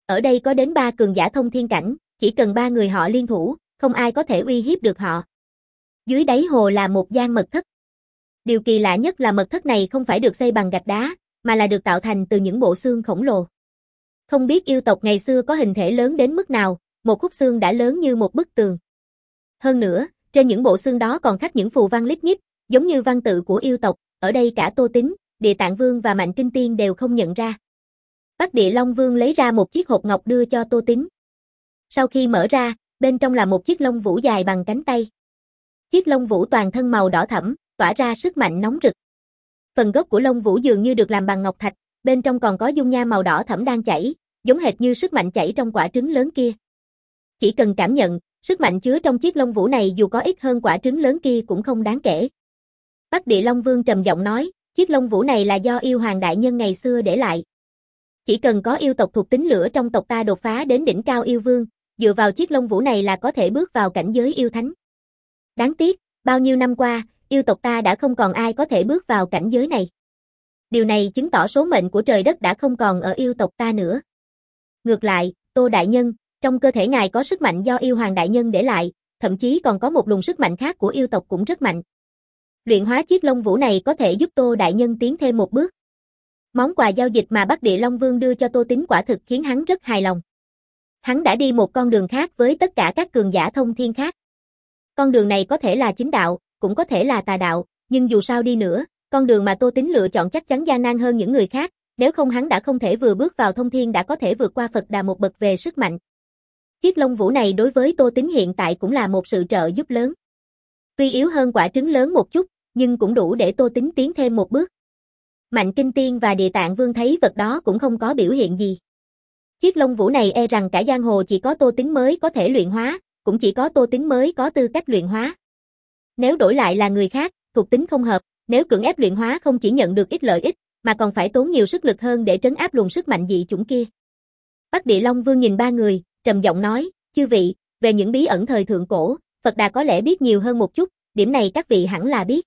Ở đây có đến ba cường giả thông thiên cảnh, chỉ cần ba người họ liên thủ, không ai có thể uy hiếp được họ. Dưới đáy hồ là một gian mật thất. Điều kỳ lạ nhất là mật thất này không phải được xây bằng gạch đá, mà là được tạo thành từ những bộ xương khổng lồ. Không biết yêu tộc ngày xưa có hình thể lớn đến mức nào, một khúc xương đã lớn như một bức tường. Hơn nữa, trên những bộ xương đó còn khắc những phù văn lít nhít, giống như văn tự của yêu tộc, ở đây cả Tô Tín, Địa Tạng Vương và Mạnh Kinh Tiên đều không nhận ra. Bắc Địa Long Vương lấy ra một chiếc hộp ngọc đưa cho Tô Tín. Sau khi mở ra, bên trong là một chiếc lông vũ dài bằng cánh tay. Chiếc lông vũ toàn thân màu đỏ thẫm, tỏa ra sức mạnh nóng rực. Phần gốc của lông vũ dường như được làm bằng ngọc thạch, bên trong còn có dung nham màu đỏ thẫm đang chảy, giống hệt như sức mạnh chảy trong quả trứng lớn kia. Chỉ cần cảm nhận, sức mạnh chứa trong chiếc lông vũ này dù có ít hơn quả trứng lớn kia cũng không đáng kể. Bắc Địa Long Vương trầm giọng nói, chiếc lông vũ này là do yêu hoàng đại nhân ngày xưa để lại. Chỉ cần có yêu tộc thuộc tính lửa trong tộc ta đột phá đến đỉnh cao yêu vương, dựa vào chiếc lông vũ này là có thể bước vào cảnh giới yêu thánh. Đáng tiếc, bao nhiêu năm qua, yêu tộc ta đã không còn ai có thể bước vào cảnh giới này. Điều này chứng tỏ số mệnh của trời đất đã không còn ở yêu tộc ta nữa. Ngược lại, Tô Đại Nhân, trong cơ thể ngài có sức mạnh do yêu hoàng đại nhân để lại, thậm chí còn có một luồng sức mạnh khác của yêu tộc cũng rất mạnh. Luyện hóa chiếc lông vũ này có thể giúp Tô Đại Nhân tiến thêm một bước. Món quà giao dịch mà Bắc Địa Long Vương đưa cho Tô Tín quả thực khiến hắn rất hài lòng. Hắn đã đi một con đường khác với tất cả các cường giả thông thiên khác. Con đường này có thể là chính đạo, cũng có thể là tà đạo, nhưng dù sao đi nữa, con đường mà Tô Tín lựa chọn chắc chắn gian nan hơn những người khác, nếu không hắn đã không thể vừa bước vào thông thiên đã có thể vượt qua Phật Đà một bậc về sức mạnh. Chiếc lông vũ này đối với Tô Tín hiện tại cũng là một sự trợ giúp lớn. Tuy yếu hơn quả trứng lớn một chút, nhưng cũng đủ để Tô Tín tiến thêm một bước. Mạnh Kinh Tiên và Địa Tạng Vương thấy vật đó cũng không có biểu hiện gì. Chiếc lông vũ này e rằng cả giang hồ chỉ có Tô Tín mới có thể luyện hóa, cũng chỉ có Tô Tín mới có tư cách luyện hóa. Nếu đổi lại là người khác, thuộc tính không hợp, nếu cưỡng ép luyện hóa không chỉ nhận được ít lợi ích, mà còn phải tốn nhiều sức lực hơn để trấn áp luồng sức mạnh dị chủng kia. Bắc Địa Long Vương nhìn ba người, trầm giọng nói, chư vị, về những bí ẩn thời thượng cổ, Phật Đà có lẽ biết nhiều hơn một chút, điểm này các vị hẳn là biết.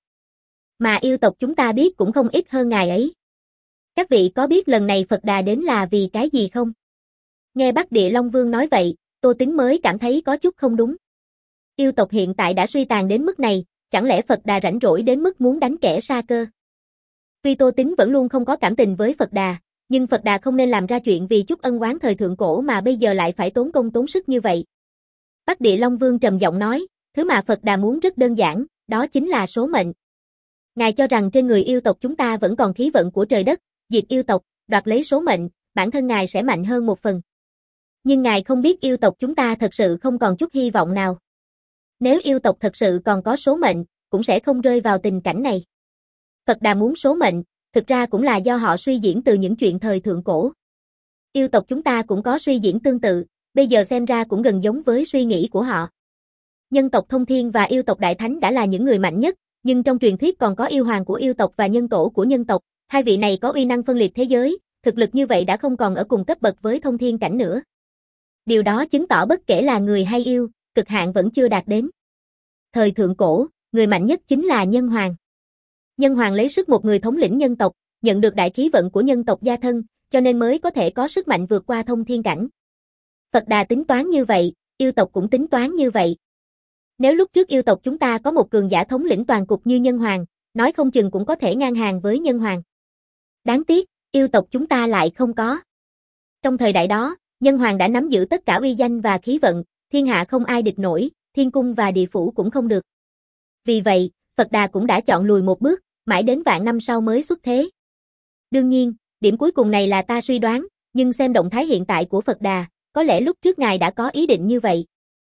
Mà yêu tộc chúng ta biết cũng không ít hơn ngài ấy. Các vị có biết lần này Phật Đà đến là vì cái gì không? Nghe Bắc Địa Long Vương nói vậy, Tô Tín mới cảm thấy có chút không đúng. Yêu tộc hiện tại đã suy tàn đến mức này, chẳng lẽ Phật Đà rảnh rỗi đến mức muốn đánh kẻ sa cơ? Tuy Tô Tín vẫn luôn không có cảm tình với Phật Đà, nhưng Phật Đà không nên làm ra chuyện vì chút ân oán thời thượng cổ mà bây giờ lại phải tốn công tốn sức như vậy. Bắc Địa Long Vương trầm giọng nói, thứ mà Phật Đà muốn rất đơn giản, đó chính là số mệnh. Ngài cho rằng trên người yêu tộc chúng ta vẫn còn khí vận của trời đất, diệt yêu tộc, đoạt lấy số mệnh, bản thân ngài sẽ mạnh hơn một phần. Nhưng ngài không biết yêu tộc chúng ta thật sự không còn chút hy vọng nào. Nếu yêu tộc thật sự còn có số mệnh, cũng sẽ không rơi vào tình cảnh này. Phật Đà muốn số mệnh, thực ra cũng là do họ suy diễn từ những chuyện thời thượng cổ. Yêu tộc chúng ta cũng có suy diễn tương tự, bây giờ xem ra cũng gần giống với suy nghĩ của họ. Nhân tộc Thông Thiên và yêu tộc Đại Thánh đã là những người mạnh nhất, nhưng trong truyền thuyết còn có yêu hoàng của yêu tộc và nhân tổ của nhân tộc, hai vị này có uy năng phân liệt thế giới, thực lực như vậy đã không còn ở cùng cấp bậc với Thông Thiên cảnh nữa. Điều đó chứng tỏ bất kể là người hay yêu, cực hạn vẫn chưa đạt đến. Thời thượng cổ, người mạnh nhất chính là Nhân Hoàng. Nhân Hoàng lấy sức một người thống lĩnh nhân tộc, nhận được đại khí vận của nhân tộc gia thân, cho nên mới có thể có sức mạnh vượt qua Thông Thiên cảnh. Phật Đà tính toán như vậy, yêu tộc cũng tính toán như vậy. Nếu lúc trước yêu tộc chúng ta có một cường giả thống lĩnh toàn cục như Nhân Hoàng, nói không chừng cũng có thể ngang hàng với Nhân Hoàng. Đáng tiếc, yêu tộc chúng ta lại không có. Trong thời đại đó, Nhân Hoàng đã nắm giữ tất cả uy danh và khí vận, thiên hạ không ai địch nổi, thiên cung và địa phủ cũng không được. Vì vậy, Phật Đà cũng đã chọn lùi một bước, mãi đến vạn năm sau mới xuất thế. Đương nhiên, điểm cuối cùng này là ta suy đoán, nhưng xem động thái hiện tại của Phật Đà, có lẽ lúc trước ngài đã có ý định như vậy.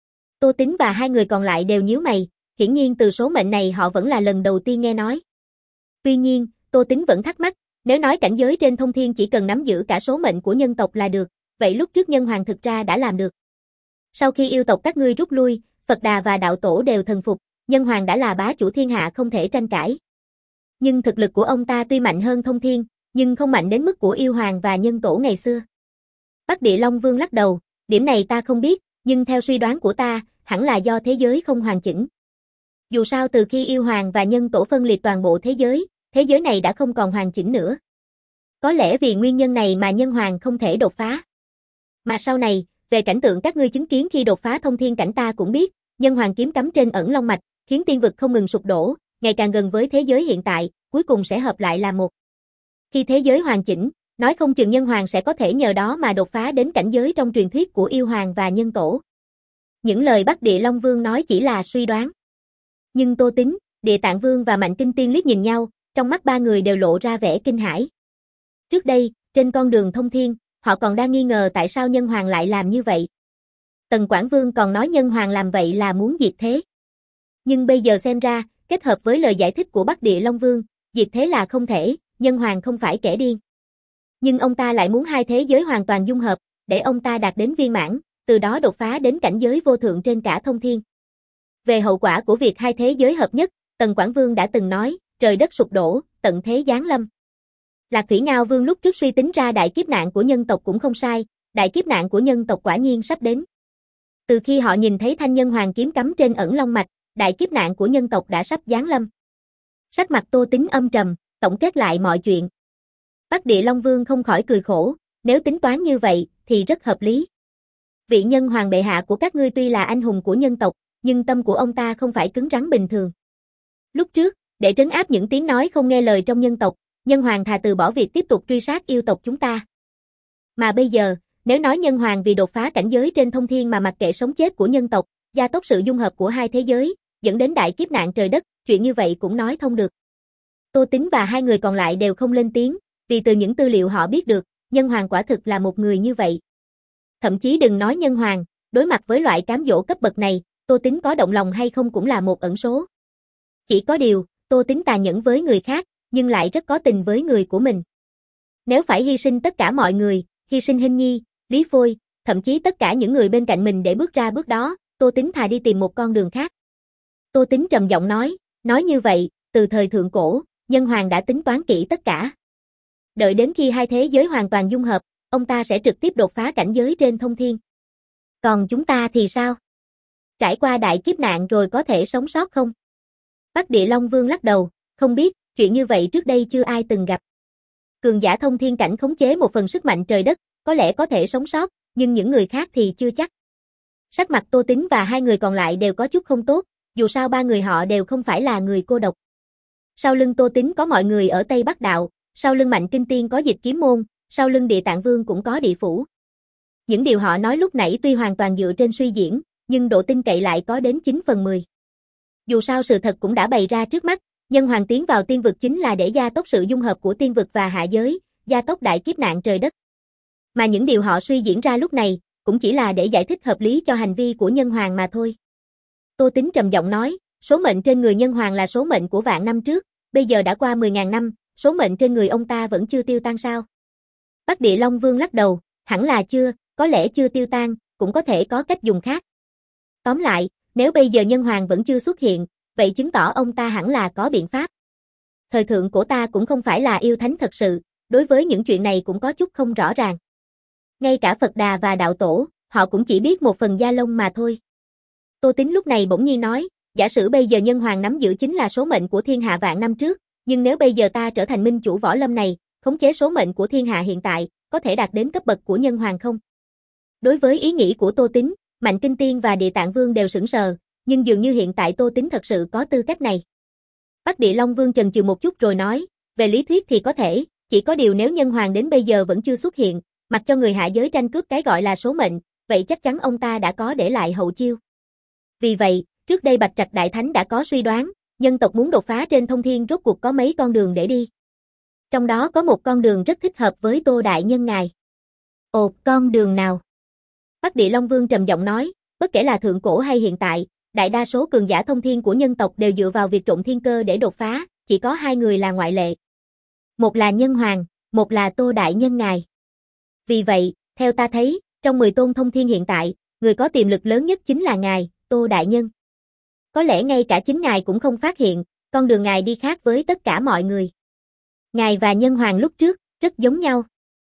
Tô Tín và hai người còn lại đều nhíu mày, hiển nhiên từ số mệnh này họ vẫn là lần đầu tiên nghe nói. Tuy nhiên, Tô Tín vẫn thắc mắc, nếu nói cảnh giới trên Thông Thiên chỉ cần nắm giữ cả số mệnh của nhân tộc là được, vậy lúc trước Nhân Hoàng thực ra đã làm được. Sau khi yêu tộc các ngươi rút lui, Phật Đà và đạo tổ đều thần phục, Nhân Hoàng đã là bá chủ thiên hạ không thể tranh cãi. Nhưng thực lực của ông ta tuy mạnh hơn Thông Thiên, nhưng không mạnh đến mức của yêu hoàng và nhân tổ ngày xưa. Bắc Địa Long Vương lắc đầu, điểm này ta không biết, nhưng theo suy đoán của ta, hẳn là do thế giới không hoàn chỉnh. Dù sao từ khi yêu hoàng và nhân tổ phân liệt toàn bộ thế giới, thế giới này đã không còn hoàn chỉnh nữa. Có lẽ vì nguyên nhân này mà Nhân Hoàng không thể đột phá. Mà sau này, về cảnh tượng các ngươi chứng kiến khi đột phá thông thiên cảnh ta cũng biết, nhân hoàng kiếm cắm trên ẩn long mạch, khiến tiên vực không ngừng sụp đổ, ngày càng gần với thế giới hiện tại, cuối cùng sẽ hợp lại là một. Khi thế giới hoàn chỉnh, nói không chừng nhân hoàng sẽ có thể nhờ đó mà đột phá đến cảnh giới trong truyền thuyết của yêu hoàng và nhân tổ. Những lời Bắc Địa Long Vương nói chỉ là suy đoán. Nhưng Tô Tính, Địa Tạng Vương và Mạnh Kinh Tiên liếc nhìn nhau, trong mắt ba người đều lộ ra vẻ kinh hãi. Trước đây, trên con đường thông thiên, họ còn đang nghi ngờ tại sao nhân hoàng lại làm như vậy. Tần Quảng Vương còn nói nhân hoàng làm vậy là muốn diệt thế. Nhưng bây giờ xem ra, kết hợp với lời giải thích của Bắc Địa Long Vương, diệt thế là không thể, nhân hoàng không phải kẻ điên. Nhưng ông ta lại muốn hai thế giới hoàn toàn dung hợp, để ông ta đạt đến viên mãn, từ đó đột phá đến cảnh giới vô thượng trên cả thông thiên. Về hậu quả của việc hai thế giới hợp nhất, Tần Quảng Vương đã từng nói, trời đất sụp đổ, tận thế giáng lâm. Lạc Thủy Ngao Vương lúc trước suy tính ra đại kiếp nạn của nhân tộc cũng không sai, đại kiếp nạn của nhân tộc quả nhiên sắp đến. Từ khi họ nhìn thấy thanh nhân hoàng kiếm cắm trên ẩn long mạch, đại kiếp nạn của nhân tộc đã sắp giáng lâm. Sắc mặt Tô Tính âm trầm, tổng kết lại mọi chuyện. Bắc Địa Long Vương không khỏi cười khổ, nếu tính toán như vậy, thì rất hợp lý. Vị nhân hoàng bệ hạ của các ngươi tuy là anh hùng của nhân tộc, nhưng tâm của ông ta không phải cứng rắn bình thường. Lúc trước, để trấn áp những tiếng nói không nghe lời trong nhân tộc, nhân hoàng thà từ bỏ việc tiếp tục truy sát yêu tộc chúng ta. Mà bây giờ, nếu nói nhân hoàng vì đột phá cảnh giới trên thông thiên mà mặc kệ sống chết của nhân tộc, gia tốc sự dung hợp của hai thế giới, dẫn đến đại kiếp nạn trời đất, chuyện như vậy cũng nói thông được. Tô Tính và hai người còn lại đều không lên tiếng, vì từ những tư liệu họ biết được, nhân hoàng quả thực là một người như vậy. Thậm chí đừng nói nhân hoàng, đối mặt với loại cám dỗ cấp bậc này, Tô Tính có động lòng hay không cũng là một ẩn số. Chỉ có điều, Tô Tính tàn nhẫn với người khác, nhưng lại rất có tình với người của mình. Nếu phải hy sinh tất cả mọi người, hy sinh Hinh Nhi, Lý Phôi, thậm chí tất cả những người bên cạnh mình để bước ra bước đó, Tô Tính thà đi tìm một con đường khác. Tô Tính trầm giọng nói, nói như vậy, từ thời thượng cổ, nhân hoàng đã tính toán kỹ tất cả. Đợi đến khi hai thế giới hoàn toàn dung hợp, ông ta sẽ trực tiếp đột phá cảnh giới trên thông thiên. Còn chúng ta thì sao? Trải qua đại kiếp nạn rồi có thể sống sót không? Bắc Địa Long Vương lắc đầu, không biết, chuyện như vậy trước đây chưa ai từng gặp. Cường giả thông thiên cảnh khống chế một phần sức mạnh trời đất, có lẽ có thể sống sót, nhưng những người khác thì chưa chắc. Sắc mặt Tô Tính và hai người còn lại đều có chút không tốt, dù sao ba người họ đều không phải là người cô độc. Sau lưng Tô Tính có mọi người ở Tây Bắc Đạo, sau lưng Mạnh Kinh Tiên có Dịch Kiếm Môn, sau lưng Địa Tạng Vương cũng có Địa Phủ. Những điều họ nói lúc nãy tuy hoàn toàn dựa trên suy diễn, nhưng độ tin cậy lại có đến chín phần mười. Dù sao sự thật cũng đã bày ra trước mắt, nhân hoàng tiến vào tiên vực chính là để gia tốc sự dung hợp của tiên vực và hạ giới, gia tốc đại kiếp nạn trời đất. Mà những điều họ suy diễn ra lúc này, cũng chỉ là để giải thích hợp lý cho hành vi của nhân hoàng mà thôi. Tô Tính trầm giọng nói, số mệnh trên người nhân hoàng là số mệnh của vạn năm trước, bây giờ đã qua mười nghìn năm, số mệnh trên người ông ta vẫn chưa tiêu tan sao? Bắc Địa Long Vương lắc đầu, hẳn là chưa, có lẽ chưa tiêu tan, cũng có thể có cách dùng khác. Tóm lại, nếu bây giờ nhân hoàng vẫn chưa xuất hiện, vậy chứng tỏ ông ta hẳn là có biện pháp. Thời thượng cổ ta cũng không phải là yêu thánh thật sự, đối với những chuyện này cũng có chút không rõ ràng. Ngay cả Phật Đà và Đạo Tổ, họ cũng chỉ biết một phần da lông mà thôi. Tô Tính lúc này bỗng nhiên nói, giả sử bây giờ nhân hoàng nắm giữ chính là số mệnh của thiên hạ vạn năm trước, nhưng nếu bây giờ ta trở thành minh chủ võ lâm này, khống chế số mệnh của thiên hạ hiện tại, có thể đạt đến cấp bậc của nhân hoàng không? Đối với ý nghĩ của Tô Tính, Mạnh Kinh Tiên và Địa Tạng Vương đều sững sờ, nhưng dường như hiện tại Tô Tính thật sự có tư cách này. Bắc Địa Long Vương chần chừ một chút rồi nói, về lý thuyết thì có thể, chỉ có điều nếu nhân hoàng đến bây giờ vẫn chưa xuất hiện, mặc cho người hạ giới tranh cướp cái gọi là số mệnh, vậy chắc chắn ông ta đã có để lại hậu chiêu. Vì vậy, trước đây Bạch Trạch Đại Thánh đã có suy đoán, nhân tộc muốn đột phá trên thông thiên rốt cuộc có mấy con đường để đi. Trong đó có một con đường rất thích hợp với Tô Đại Nhân ngài. Ồ, con đường nào? Bắc Địa Long Vương trầm giọng nói, bất kể là thượng cổ hay hiện tại, đại đa số cường giả thông thiên của nhân tộc đều dựa vào việc trộn thiên cơ để đột phá, chỉ có hai người là ngoại lệ. Một là nhân hoàng, một là Tô Đại Nhân ngài. Vì vậy, theo ta thấy, trong mười tôn thông thiên hiện tại, người có tiềm lực lớn nhất chính là ngài, Tô Đại Nhân. Có lẽ ngay cả chính ngài cũng không phát hiện, con đường ngài đi khác với tất cả mọi người. Ngài và nhân hoàng lúc trước, rất giống nhau.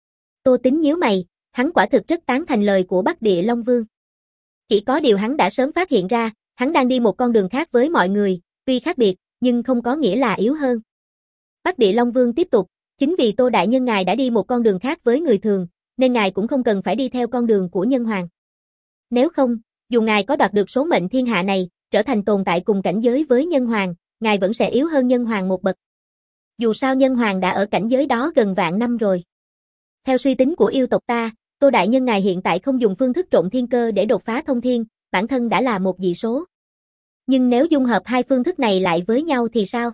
Tô Tính nhíu mày, hắn quả thực rất tán thành lời của Bắc Địa Long Vương. Chỉ có điều hắn đã sớm phát hiện ra, hắn đang đi một con đường khác với mọi người, tuy khác biệt, nhưng không có nghĩa là yếu hơn. Bắc Địa Long Vương tiếp tục, chính vì Tô Đại Nhân ngài đã đi một con đường khác với người thường, nên ngài cũng không cần phải đi theo con đường của nhân hoàng. Nếu không, dù ngài có đoạt được số mệnh thiên hạ này, trở thành tồn tại cùng cảnh giới với nhân hoàng, ngài vẫn sẽ yếu hơn nhân hoàng một bậc. Dù sao nhân hoàng đã ở cảnh giới đó gần vạn năm rồi. Theo suy tính của yêu tộc ta, Tô đại nhân ngài hiện tại không dùng phương thức trộn thiên cơ để đột phá thông thiên, bản thân đã là một dị số. Nhưng nếu dung hợp hai phương thức này lại với nhau thì sao?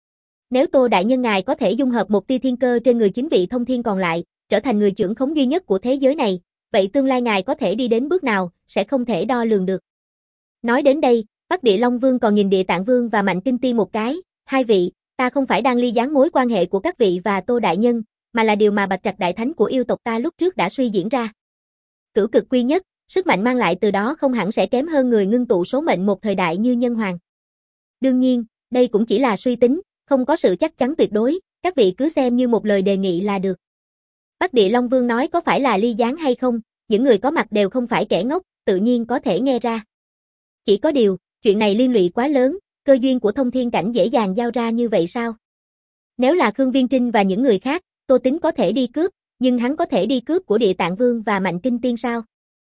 Nếu Tô đại nhân ngài có thể dung hợp một tia thiên cơ trên người chính vị thông thiên còn lại, trở thành người trưởng khống duy nhất của thế giới này, vậy tương lai ngài có thể đi đến bước nào, sẽ không thể đo lường được. Nói đến đây, Bắc Địa Long Vương còn nhìn Địa Tạng Vương và Mạnh Kinh Tiên một cái, hai vị, ta không phải đang ly gián mối quan hệ của các vị và Tô đại nhân, mà là điều mà Bạch Trạch đại thánh của yêu tộc ta lúc trước đã suy diễn ra. Cửu cực quy nhất, sức mạnh mang lại từ đó không hẳn sẽ kém hơn người ngưng tụ số mệnh một thời đại như nhân hoàng. Đương nhiên, đây cũng chỉ là suy tính, không có sự chắc chắn tuyệt đối, các vị cứ xem như một lời đề nghị là được. Bắc Địa Long Vương nói có phải là ly gián hay không, những người có mặt đều không phải kẻ ngốc, tự nhiên có thể nghe ra. Chỉ có điều, chuyện này liên lụy quá lớn, cơ duyên của thông thiên cảnh dễ dàng giao ra như vậy sao? Nếu là Khương Viên Trinh và những người khác, Tô Tính có thể đi cướp, nhưng hắn có thể đi cướp của Địa Tạng Vương và Mạnh Kinh Tiên sao?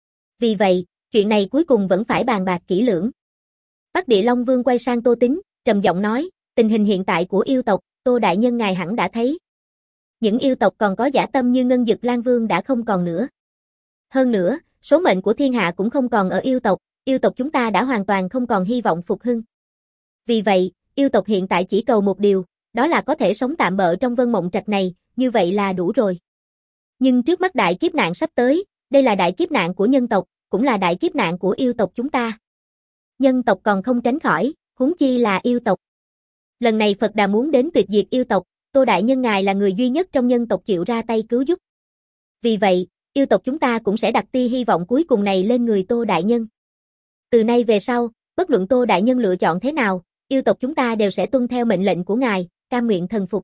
Vì vậy, chuyện này cuối cùng vẫn phải bàn bạc kỹ lưỡng. Bắc Địa Long Vương quay sang Tô Tính, trầm giọng nói, tình hình hiện tại của yêu tộc, Tô đại nhân ngài hẳn đã thấy. Những yêu tộc còn có dã tâm như Ngân Dực Lan Vương đã không còn nữa. Hơn nữa, số mệnh của thiên hạ cũng không còn ở yêu tộc, yêu tộc chúng ta đã hoàn toàn không còn hy vọng phục hưng. Vì vậy, yêu tộc hiện tại chỉ cầu một điều, đó là có thể sống tạm bợ trong Vân Mộng Trạch này, như vậy là đủ rồi. Nhưng trước mắt đại kiếp nạn sắp tới, đây là đại kiếp nạn của nhân tộc, cũng là đại kiếp nạn của yêu tộc chúng ta. Nhân tộc còn không tránh khỏi, huống chi là yêu tộc. Lần này Phật Đà muốn đến tuyệt diệt yêu tộc, Tô đại nhân ngài là người duy nhất trong nhân tộc chịu ra tay cứu giúp. Vì vậy, yêu tộc chúng ta cũng sẽ đặt tia hy vọng cuối cùng này lên người Tô đại nhân. Từ nay về sau, bất luận Tô đại nhân lựa chọn thế nào, yêu tộc chúng ta đều sẽ tuân theo mệnh lệnh của ngài, cam nguyện thần phục.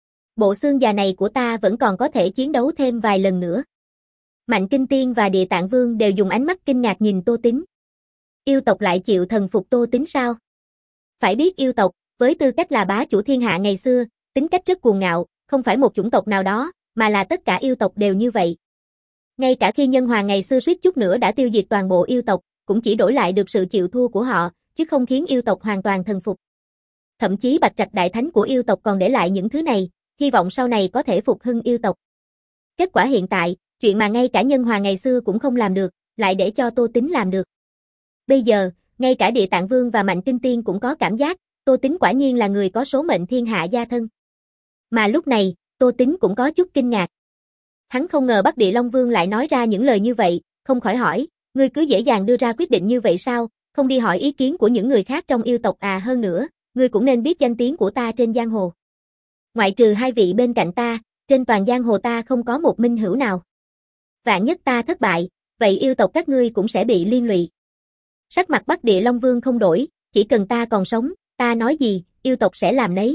Bộ xương già này của ta vẫn còn có thể chiến đấu thêm vài lần nữa. Mạnh Kinh Tiên và Địa Tạng Vương đều dùng ánh mắt kinh ngạc nhìn Tô Tính. Yêu tộc lại chịu thần phục Tô Tính sao? Phải biết yêu tộc, với tư cách là bá chủ thiên hạ ngày xưa, tính cách rất cuồng ngạo, không phải một chủng tộc nào đó, mà là tất cả yêu tộc đều như vậy. Ngay cả khi nhân hoàng ngày xưa suýt chút nữa đã tiêu diệt toàn bộ yêu tộc, cũng chỉ đổi lại được sự chịu thua của họ, chứ không khiến yêu tộc hoàn toàn thần phục. Thậm chí Bạch Trạch đại thánh của yêu tộc còn để lại những thứ này, hy vọng sau này có thể phục hưng yêu tộc. Kết quả hiện tại, chuyện mà ngay cả nhân hoàng ngày xưa cũng không làm được, lại để cho Tô Tính làm được. Bây giờ, ngay cả Địa Tạng Vương và Mạnh Kinh Tiên cũng có cảm giác, Tô Tính quả nhiên là người có số mệnh thiên hạ gia thân. Mà lúc này, Tô Tính cũng có chút kinh ngạc. Hắn không ngờ Bắc Địa Long Vương lại nói ra những lời như vậy, không khỏi hỏi, ngươi cứ dễ dàng đưa ra quyết định như vậy sao, không đi hỏi ý kiến của những người khác trong yêu tộc à, hơn nữa, ngươi cũng nên biết danh tiếng của ta trên giang hồ. Ngoại trừ hai vị bên cạnh ta, trên toàn giang hồ ta không có một minh hữu nào. Vạn nhất ta thất bại, vậy yêu tộc các ngươi cũng sẽ bị liên lụy. Sắc mặt Bắc Địa Long Vương không đổi, chỉ cần ta còn sống, ta nói gì, yêu tộc sẽ làm nấy.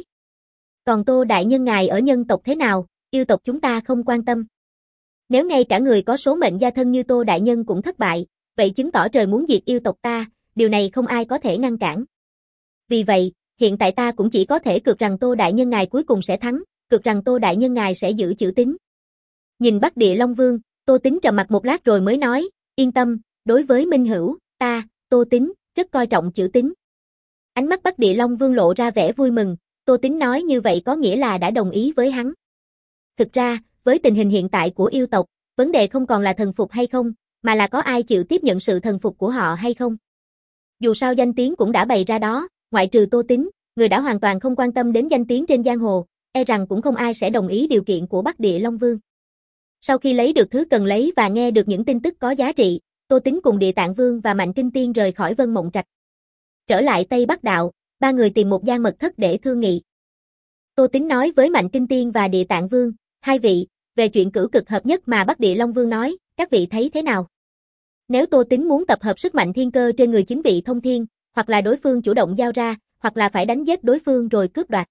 Còn Tô đại nhân ngài ở nhân tộc thế nào, yêu tộc chúng ta không quan tâm. Nếu ngay cả người có số mệnh gia thân như Tô đại nhân cũng thất bại, vậy chứng tỏ trời muốn diệt yêu tộc ta, điều này không ai có thể ngăn cản. Vì vậy, hiện tại ta cũng chỉ có thể cược rằng Tô đại nhân ngài cuối cùng sẽ thắng, cược rằng Tô đại nhân ngài sẽ giữ chữ tín. Nhìn Bắc Địa Long Vương, Tô Tính trầm mặt một lát rồi mới nói, yên tâm, đối với minh hữu, ta, Tô Tính, rất coi trọng chữ tín. Ánh mắt Bắc Địa Long Vương lộ ra vẻ vui mừng, Tô Tính nói như vậy có nghĩa là đã đồng ý với hắn. Thực ra, với tình hình hiện tại của yêu tộc, vấn đề không còn là thần phục hay không, mà là có ai chịu tiếp nhận sự thần phục của họ hay không. Dù sao danh tiếng cũng đã bày ra đó, ngoại trừ Tô Tính, người đã hoàn toàn không quan tâm đến danh tiếng trên giang hồ, e rằng cũng không ai sẽ đồng ý điều kiện của Bắc Địa Long Vương. Sau khi lấy được thứ cần lấy và nghe được những tin tức có giá trị, Tô Tính cùng Địa Tạng Vương và Mạnh Kinh Tiên rời khỏi Vân Mộng Trạch. Trở lại Tây Bắc Đạo, ba người tìm một gian mật thất để thương nghị. Tô Tính nói với Mạnh Kinh Tiên và Địa Tạng Vương, hai vị, về chuyện cửu cực hợp nhất mà Bắc Địa Long Vương nói, các vị thấy thế nào? Nếu Tô Tính muốn tập hợp sức mạnh thiên cơ trên người chính vị thông thiên, hoặc là đối phương chủ động giao ra, hoặc là phải đánh giết đối phương rồi cướp đoạt.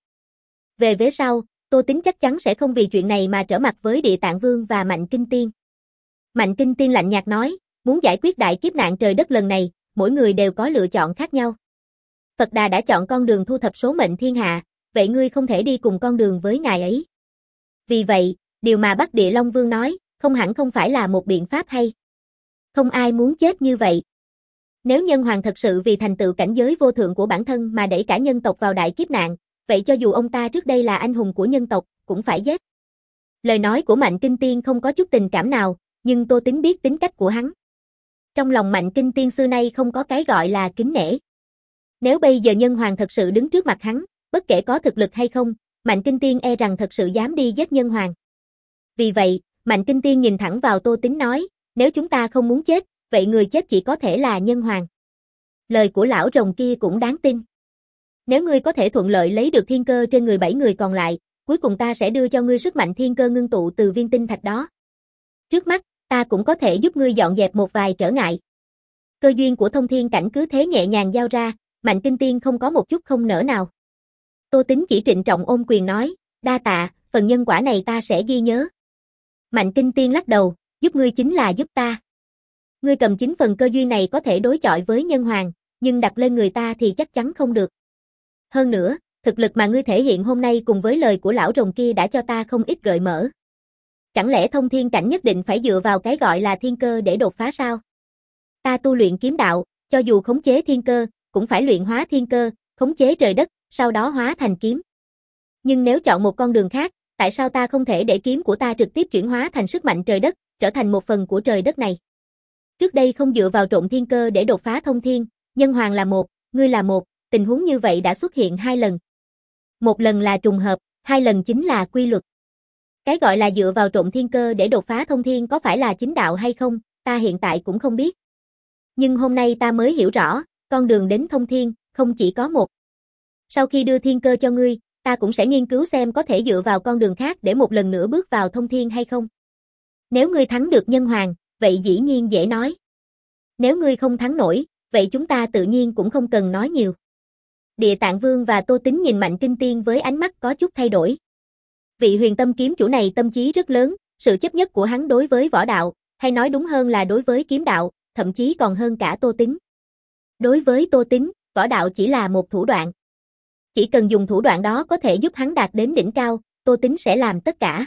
Về vế sau, Tô Tính chắc chắn sẽ không vì chuyện này mà trở mặt với Địa Tạng Vương và Mạnh Kinh Tiên. Mạnh Kinh Tiên lạnh nhạt nói, muốn giải quyết đại kiếp nạn trời đất lần này, mỗi người đều có lựa chọn khác nhau. Phật Đà đã chọn con đường thu thập số mệnh thiên hạ, vậy ngươi không thể đi cùng con đường với ngài ấy. Vì vậy, điều mà Bắc Địa Long Vương nói, không hẳn không phải là một biện pháp hay. Không ai muốn chết như vậy. Nếu nhân hoàng thật sự vì thành tựu cảnh giới vô thượng của bản thân mà đẩy cả nhân tộc vào đại kiếp nạn, vậy cho dù ông ta trước đây là anh hùng của nhân tộc, cũng phải giết. Lời nói của Mạnh Kinh Tiên không có chút tình cảm nào, nhưng Tô Tính biết tính cách của hắn. Trong lòng Mạnh Kinh Tiên xưa nay không có cái gọi là kính nể. Nếu bây giờ nhân hoàng thật sự đứng trước mặt hắn, bất kể có thực lực hay không, Mạnh Kinh Tiên e rằng thật sự dám đi giết nhân hoàng. Vì vậy, Mạnh Kinh Tiên nhìn thẳng vào Tô Tính nói, nếu chúng ta không muốn chết, vậy người chết chỉ có thể là nhân hoàng. Lời của lão rồng kia cũng đáng tin. Nếu ngươi có thể thuận lợi lấy được thiên cơ trên người bảy người còn lại, cuối cùng ta sẽ đưa cho ngươi sức mạnh thiên cơ ngưng tụ từ viên tinh thạch đó. Trước mắt, ta cũng có thể giúp ngươi dọn dẹp một vài trở ngại. Cơ duyên của thông thiên cảnh cứ thế nhẹ nhàng giao ra, Mạnh Kinh Tiên không có một chút không nỡ nào. Tô Tính chỉ trịnh trọng ôm quyền nói, đa tạ, phần nhân quả này ta sẽ ghi nhớ. Mạnh Kinh Tiên lắc đầu, giúp ngươi chính là giúp ta. Ngươi cầm chính phần cơ duyên này có thể đối chọi với nhân hoàng, nhưng đặt lên người ta thì chắc chắn không được. Hơn nữa, thực lực mà ngươi thể hiện hôm nay cùng với lời của lão rồng kia đã cho ta không ít gợi mở. Chẳng lẽ thông thiên cảnh nhất định phải dựa vào cái gọi là thiên cơ để đột phá sao? Ta tu luyện kiếm đạo, cho dù khống chế thiên cơ, cũng phải luyện hóa thiên cơ, khống chế trời đất, sau đó hóa thành kiếm. Nhưng nếu chọn một con đường khác, tại sao ta không thể để kiếm của ta trực tiếp chuyển hóa thành sức mạnh trời đất, trở thành một phần của trời đất này? Trước đây không dựa vào trộn thiên cơ để đột phá thông thiên, nhân hoàng là một, ngươi là một, tình huống như vậy đã xuất hiện hai lần. Một lần là trùng hợp, hai lần chính là quy luật. Cái gọi là dựa vào trộn thiên cơ để đột phá thông thiên có phải là chính đạo hay không, ta hiện tại cũng không biết. Nhưng hôm nay ta mới hiểu rõ, con đường đến thông thiên, không chỉ có một. Sau khi đưa thiên cơ cho ngươi, ta cũng sẽ nghiên cứu xem có thể dựa vào con đường khác để một lần nữa bước vào thông thiên hay không. Nếu ngươi thắng được nhân hoàng, vậy dĩ nhiên dễ nói. Nếu ngươi không thắng nổi, vậy chúng ta tự nhiên cũng không cần nói nhiều. Địa Tạng Vương và Tô Tính nhìn Mạnh Kinh Tiên với ánh mắt có chút thay đổi. Vị huyền tâm kiếm chủ này tâm trí rất lớn, sự chấp nhất của hắn đối với võ đạo, hay nói đúng hơn là đối với kiếm đạo, thậm chí còn hơn cả Tô Tính. Đối với Tô Tính, võ đạo chỉ là một thủ đoạn. Chỉ cần dùng thủ đoạn đó có thể giúp hắn đạt đến đỉnh cao, Tô Tính sẽ làm tất cả.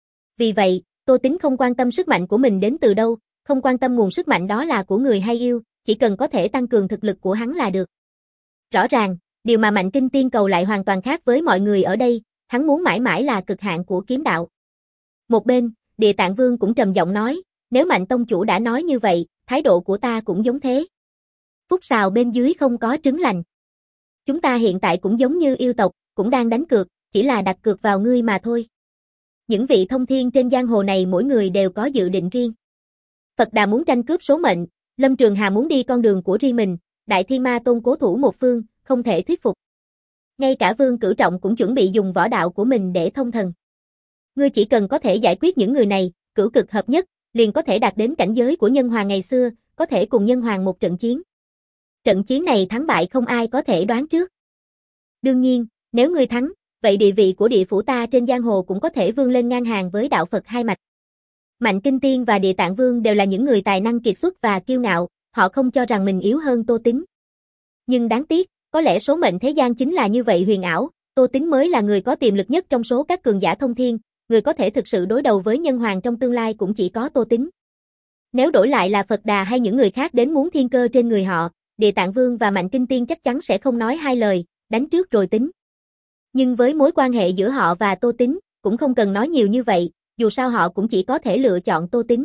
Vì vậy, Tô Tính không quan tâm sức mạnh của mình đến từ đâu, không quan tâm nguồn sức mạnh đó là của người hay yêu, chỉ cần có thể tăng cường thực lực của hắn là được. Rõ ràng, điều mà Mạnh Kinh Tiên cầu lại hoàn toàn khác với mọi người ở đây, hắn muốn mãi mãi là cực hạn của kiếm đạo. Một bên, Địa Tạng Vương cũng trầm giọng nói, nếu Mạnh Tông Chủ đã nói như vậy, thái độ của ta cũng giống thế. Phúc sào bên dưới không có trứng lành. Chúng ta hiện tại cũng giống như yêu tộc, cũng đang đánh cược, chỉ là đặt cược vào ngươi mà thôi. Những vị thông thiên trên giang hồ này mỗi người đều có dự định riêng. Phật Đà muốn tranh cướp số mệnh, Lâm Trường Hà muốn đi con đường của riêng mình, Đại Thiên Ma Tôn cố thủ một phương, không thể thuyết phục. Ngay cả Vương Cửu Trọng cũng chuẩn bị dùng võ đạo của mình để thông thần. Ngươi chỉ cần có thể giải quyết những người này, cửu cực hợp nhất, liền có thể đạt đến cảnh giới của nhân hoàng ngày xưa, có thể cùng nhân hoàng một trận chiến. Trận chiến này thắng bại không ai có thể đoán trước. Đương nhiên, nếu ngươi thắng, vậy địa vị của địa phủ ta trên giang hồ cũng có thể vươn lên ngang hàng với đạo Phật hai mạch. Mạnh Kinh Tiên và Địa Tạng Vương đều là những người tài năng kiệt xuất và kiêu ngạo, họ không cho rằng mình yếu hơn Tô Tính. Nhưng đáng tiếc, có lẽ số mệnh thế gian chính là như vậy huyền ảo, Tô Tính mới là người có tiềm lực nhất trong số các cường giả thông thiên, người có thể thực sự đối đầu với nhân hoàng trong tương lai cũng chỉ có Tô Tính. Nếu đổi lại là Phật Đà hay những người khác đến muốn thiên cơ trên người họ, Địa Tạng Vương và Mạnh Kinh Tiên chắc chắn sẽ không nói hai lời, đánh trước rồi tính. Nhưng với mối quan hệ giữa họ và Tô Tính, cũng không cần nói nhiều như vậy, dù sao họ cũng chỉ có thể lựa chọn Tô Tính.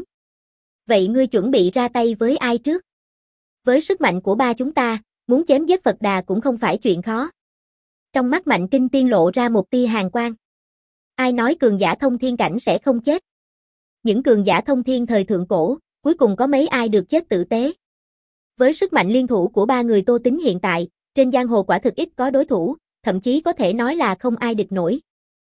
Vậy ngươi chuẩn bị ra tay với ai trước? Với sức mạnh của ba chúng ta, muốn chém giết Phật Đà cũng không phải chuyện khó. Trong mắt Mạnh Kinh Tiên lộ ra một tia hàn quang. Ai nói cường giả thông thiên cảnh sẽ không chết? Những cường giả thông thiên thời thượng cổ, cuối cùng có mấy ai được chết tử tế? Với sức mạnh liên thủ của ba người Tô Tính hiện tại, trên giang hồ quả thực ít có đối thủ, thậm chí có thể nói là không ai địch nổi.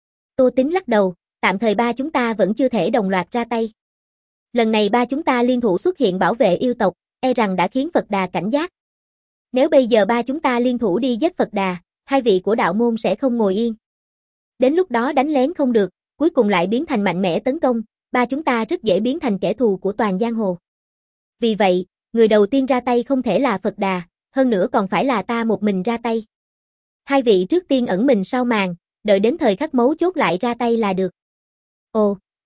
Tô Tính lắc đầu, tạm thời ba chúng ta vẫn chưa thể đồng loạt ra tay. Lần này ba chúng ta liên thủ xuất hiện bảo vệ yêu tộc, e rằng đã khiến Phật Đà cảnh giác. Nếu bây giờ ba chúng ta liên thủ đi giết Phật Đà, hai vị của đạo môn sẽ không ngồi yên. Đến lúc đó đánh lén không được, cuối cùng lại biến thành mạnh mẽ tấn công, ba chúng ta rất dễ biến thành kẻ thù của toàn giang hồ. Vì vậy, người đầu tiên ra tay không thể là Phật Đà, hơn nữa còn phải là ta một mình ra tay. Hai vị trước tiên ẩn mình sau màn, đợi đến thời khắc mấu chốt lại ra tay là được. Ồ,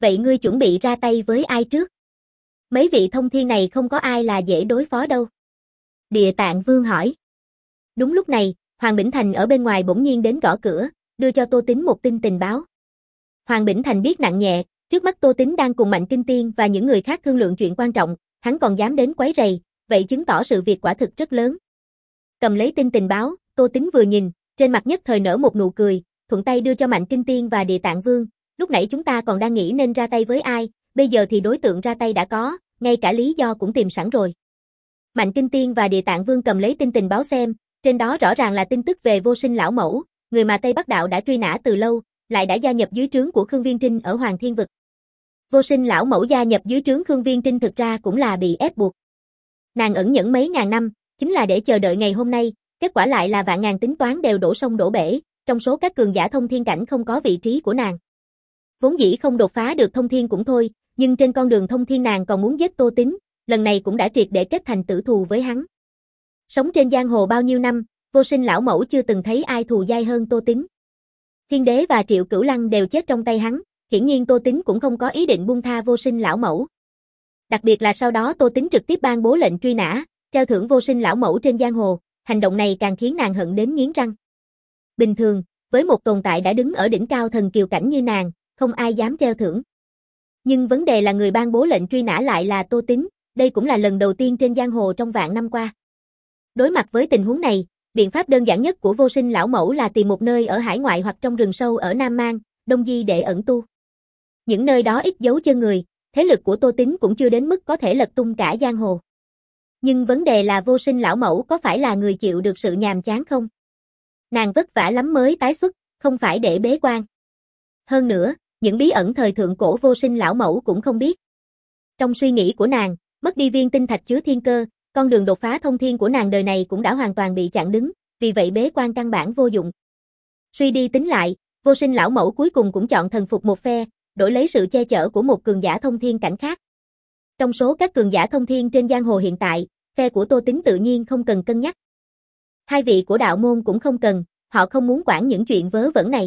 Vậy ngươi chuẩn bị ra tay với ai trước? Mấy vị thông thiên này không có ai là dễ đối phó đâu. Địa Tạng Vương hỏi. Đúng lúc này, Hoàng Bỉnh Thành ở bên ngoài bỗng nhiên đến gõ cửa, đưa cho Tô Tín một tin tình báo. Hoàng Bỉnh Thành biết nặng nhẹ, trước mắt Tô Tín đang cùng Mạnh Kinh Tiên và những người khác thương lượng chuyện quan trọng, hắn còn dám đến quấy rầy, vậy chứng tỏ sự việc quả thực rất lớn. Cầm lấy tin tình báo, Tô Tín vừa nhìn, trên mặt nhất thời nở một nụ cười, thuận tay đưa cho Mạnh Kinh Tiên và Địa Tạng Vương, lúc nãy chúng ta còn đang nghĩ nên ra tay với ai, bây giờ thì đối tượng ra tay đã có, ngay cả lý do cũng tìm sẵn rồi. Mạnh Kinh Tiên và Địa Tạng Vương cầm lấy tin tình báo xem, trên đó rõ ràng là tin tức về Vô Sinh lão mẫu, người mà Tây Bắc Đạo đã truy nã từ lâu, lại đã gia nhập dưới trướng của Khương Viên Trinh ở Hoàng Thiên Vực. Vô Sinh lão mẫu gia nhập dưới trướng Khương Viên Trinh thực ra cũng là bị ép buộc. Nàng ẩn nhẫn mấy ngàn năm, chính là để chờ đợi ngày hôm nay, kết quả lại là vạn ngàn tính toán đều đổ sông đổ bể, trong số các cường giả thông thiên cảnh không có vị trí của nàng. Vốn dĩ không đột phá được thông thiên cũng thôi, nhưng trên con đường thông thiên nàng còn muốn giết Tô Tín, lần này cũng đã triệt để kết thành tử thù với hắn. Sống trên giang hồ bao nhiêu năm, Vô Sinh lão mẫu chưa từng thấy ai thù dai hơn Tô Tín. Thiên Đế và Triệu Cửu Lăng đều chết trong tay hắn, hiển nhiên Tô Tín cũng không có ý định buông tha Vô Sinh lão mẫu. Đặc biệt là sau đó Tô Tín trực tiếp ban bố lệnh truy nã, treo thưởng Vô Sinh lão mẫu trên giang hồ, hành động này càng khiến nàng hận đến nghiến răng. Bình thường, với một tồn tại đã đứng ở đỉnh cao thần kiều cảnh như nàng, không ai dám treo thưởng. Nhưng vấn đề là người ban bố lệnh truy nã lại là Tô Tín, đây cũng là lần đầu tiên trên giang hồ trong vạn năm qua. Đối mặt với tình huống này, biện pháp đơn giản nhất của Vô Sinh lão mẫu là tìm một nơi ở hải ngoại hoặc trong rừng sâu ở Nam Mang, Đông Di để ẩn tu. Những nơi đó ít giấu chân người, thế lực của Tô Tín cũng chưa đến mức có thể lật tung cả giang hồ. Nhưng vấn đề là Vô Sinh lão mẫu có phải là người chịu được sự nhàm chán không? Nàng vất vả lắm mới tái xuất, không phải để bế quan. Hơn nữa, những bí ẩn thời thượng cổ Vô Sinh lão mẫu cũng không biết. Trong suy nghĩ của nàng, mất đi viên tinh thạch chứa thiên cơ, con đường đột phá thông thiên của nàng đời này cũng đã hoàn toàn bị chặn đứng, vì vậy bế quan căn bản vô dụng. Suy đi tính lại, Vô Sinh lão mẫu cuối cùng cũng chọn thần phục một phe, đổi lấy sự che chở của một cường giả thông thiên cảnh khác. Trong số các cường giả thông thiên trên giang hồ hiện tại, phe của Tô Tín tự nhiên không cần cân nhắc. Hai vị của đạo môn cũng không cần, họ không muốn quản những chuyện vớ vẩn này.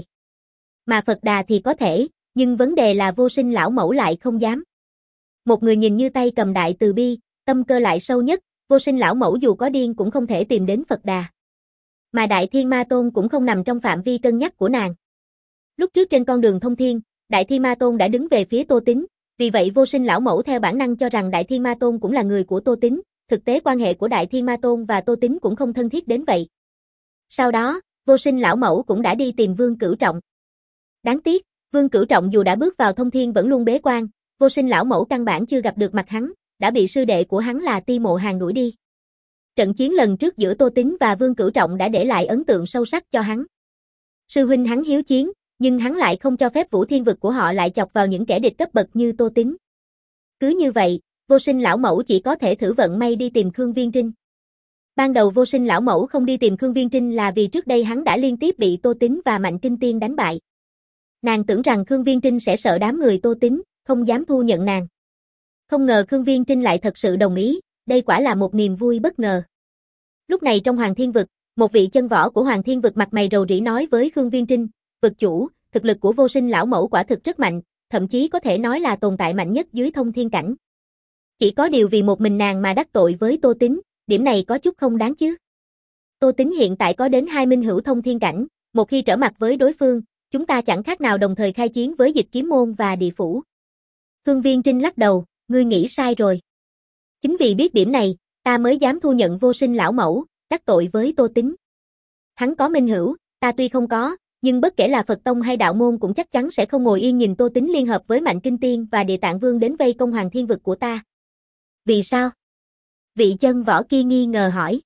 Mà Phật Đà thì có thể, nhưng vấn đề là Vô Sinh lão mẫu lại không dám. Một người nhìn như tay cầm đại từ bi, tâm cơ lại sâu nhất, Vô Sinh lão mẫu dù có điên cũng không thể tìm đến Phật Đà. Mà Đại Thiên Ma Tôn cũng không nằm trong phạm vi cân nhắc của nàng. Lúc trước trên con đường thông thiên, Đại Thiên Ma Tôn đã đứng về phía Tô Tín, vì vậy Vô Sinh lão mẫu theo bản năng cho rằng Đại Thiên Ma Tôn cũng là người của Tô Tín, thực tế quan hệ của Đại Thiên Ma Tôn và Tô Tín cũng không thân thiết đến vậy. Sau đó, Vô Sinh lão mẫu cũng đã đi tìm Vương Cửu Trọng. Đáng tiếc, Vương Cửu Trọng dù đã bước vào thông thiên vẫn luôn bế quan, Vô Sinh lão mẫu căn bản chưa gặp được mặt hắn, đã bị sư đệ của hắn là Ti Mộ Hàng đuổi đi. Trận chiến lần trước giữa Tô Tín và Vương Cửu Trọng đã để lại ấn tượng sâu sắc cho hắn. Sư huynh hắn hiếu chiến, nhưng hắn lại không cho phép Vũ Thiên Vực của họ lại chọc vào những kẻ địch cấp bậc như Tô Tín. Cứ như vậy, Vô Sinh lão mẫu chỉ có thể thử vận may đi tìm Khương Viên Trinh. Ban đầu Vô Sinh lão mẫu không đi tìm Khương Viên Trinh là vì trước đây hắn đã liên tiếp bị Tô Tín và Mạnh Kinh Tiên đánh bại. Nàng tưởng rằng Khương Viên Trinh sẽ sợ đám người Tô Tín, không dám thu nhận nàng. Không ngờ Khương Viên Trinh lại thật sự đồng ý, đây quả là một niềm vui bất ngờ. Lúc này trong Hoàng Thiên Vực, một vị chân võ của Hoàng Thiên Vực mặt mày rầu rĩ nói với Khương Viên Trinh, vực chủ, thực lực của Vô Sinh lão mẫu quả thực rất mạnh, thậm chí có thể nói là tồn tại mạnh nhất dưới thông thiên cảnh. Chỉ có điều vì một mình nàng mà đắc tội với Tô Tín, điểm này có chút không đáng chứ. Tô Tín hiện tại có đến hai minh hữu thông thiên cảnh, một khi trở mặt với đối phương, chúng ta chẳng khác nào đồng thời khai chiến với Dịch Kiếm Môn và Địa Phủ. Khương Viên Trinh lắc đầu, ngươi nghĩ sai rồi. Chính vì biết điểm này, ta mới dám thu nhận Vô Sinh lão mẫu, đắc tội với Tô Tín. Hắn có minh hữu, ta tuy không có, nhưng bất kể là Phật Tông hay đạo môn cũng chắc chắn sẽ không ngồi yên nhìn Tô Tín liên hợp với Mạnh Kinh Tiên và Địa Tạng Vương đến vây công Hoàng Thiên Vực của ta. Vì sao? Vị chân võ kia nghi ngờ hỏi.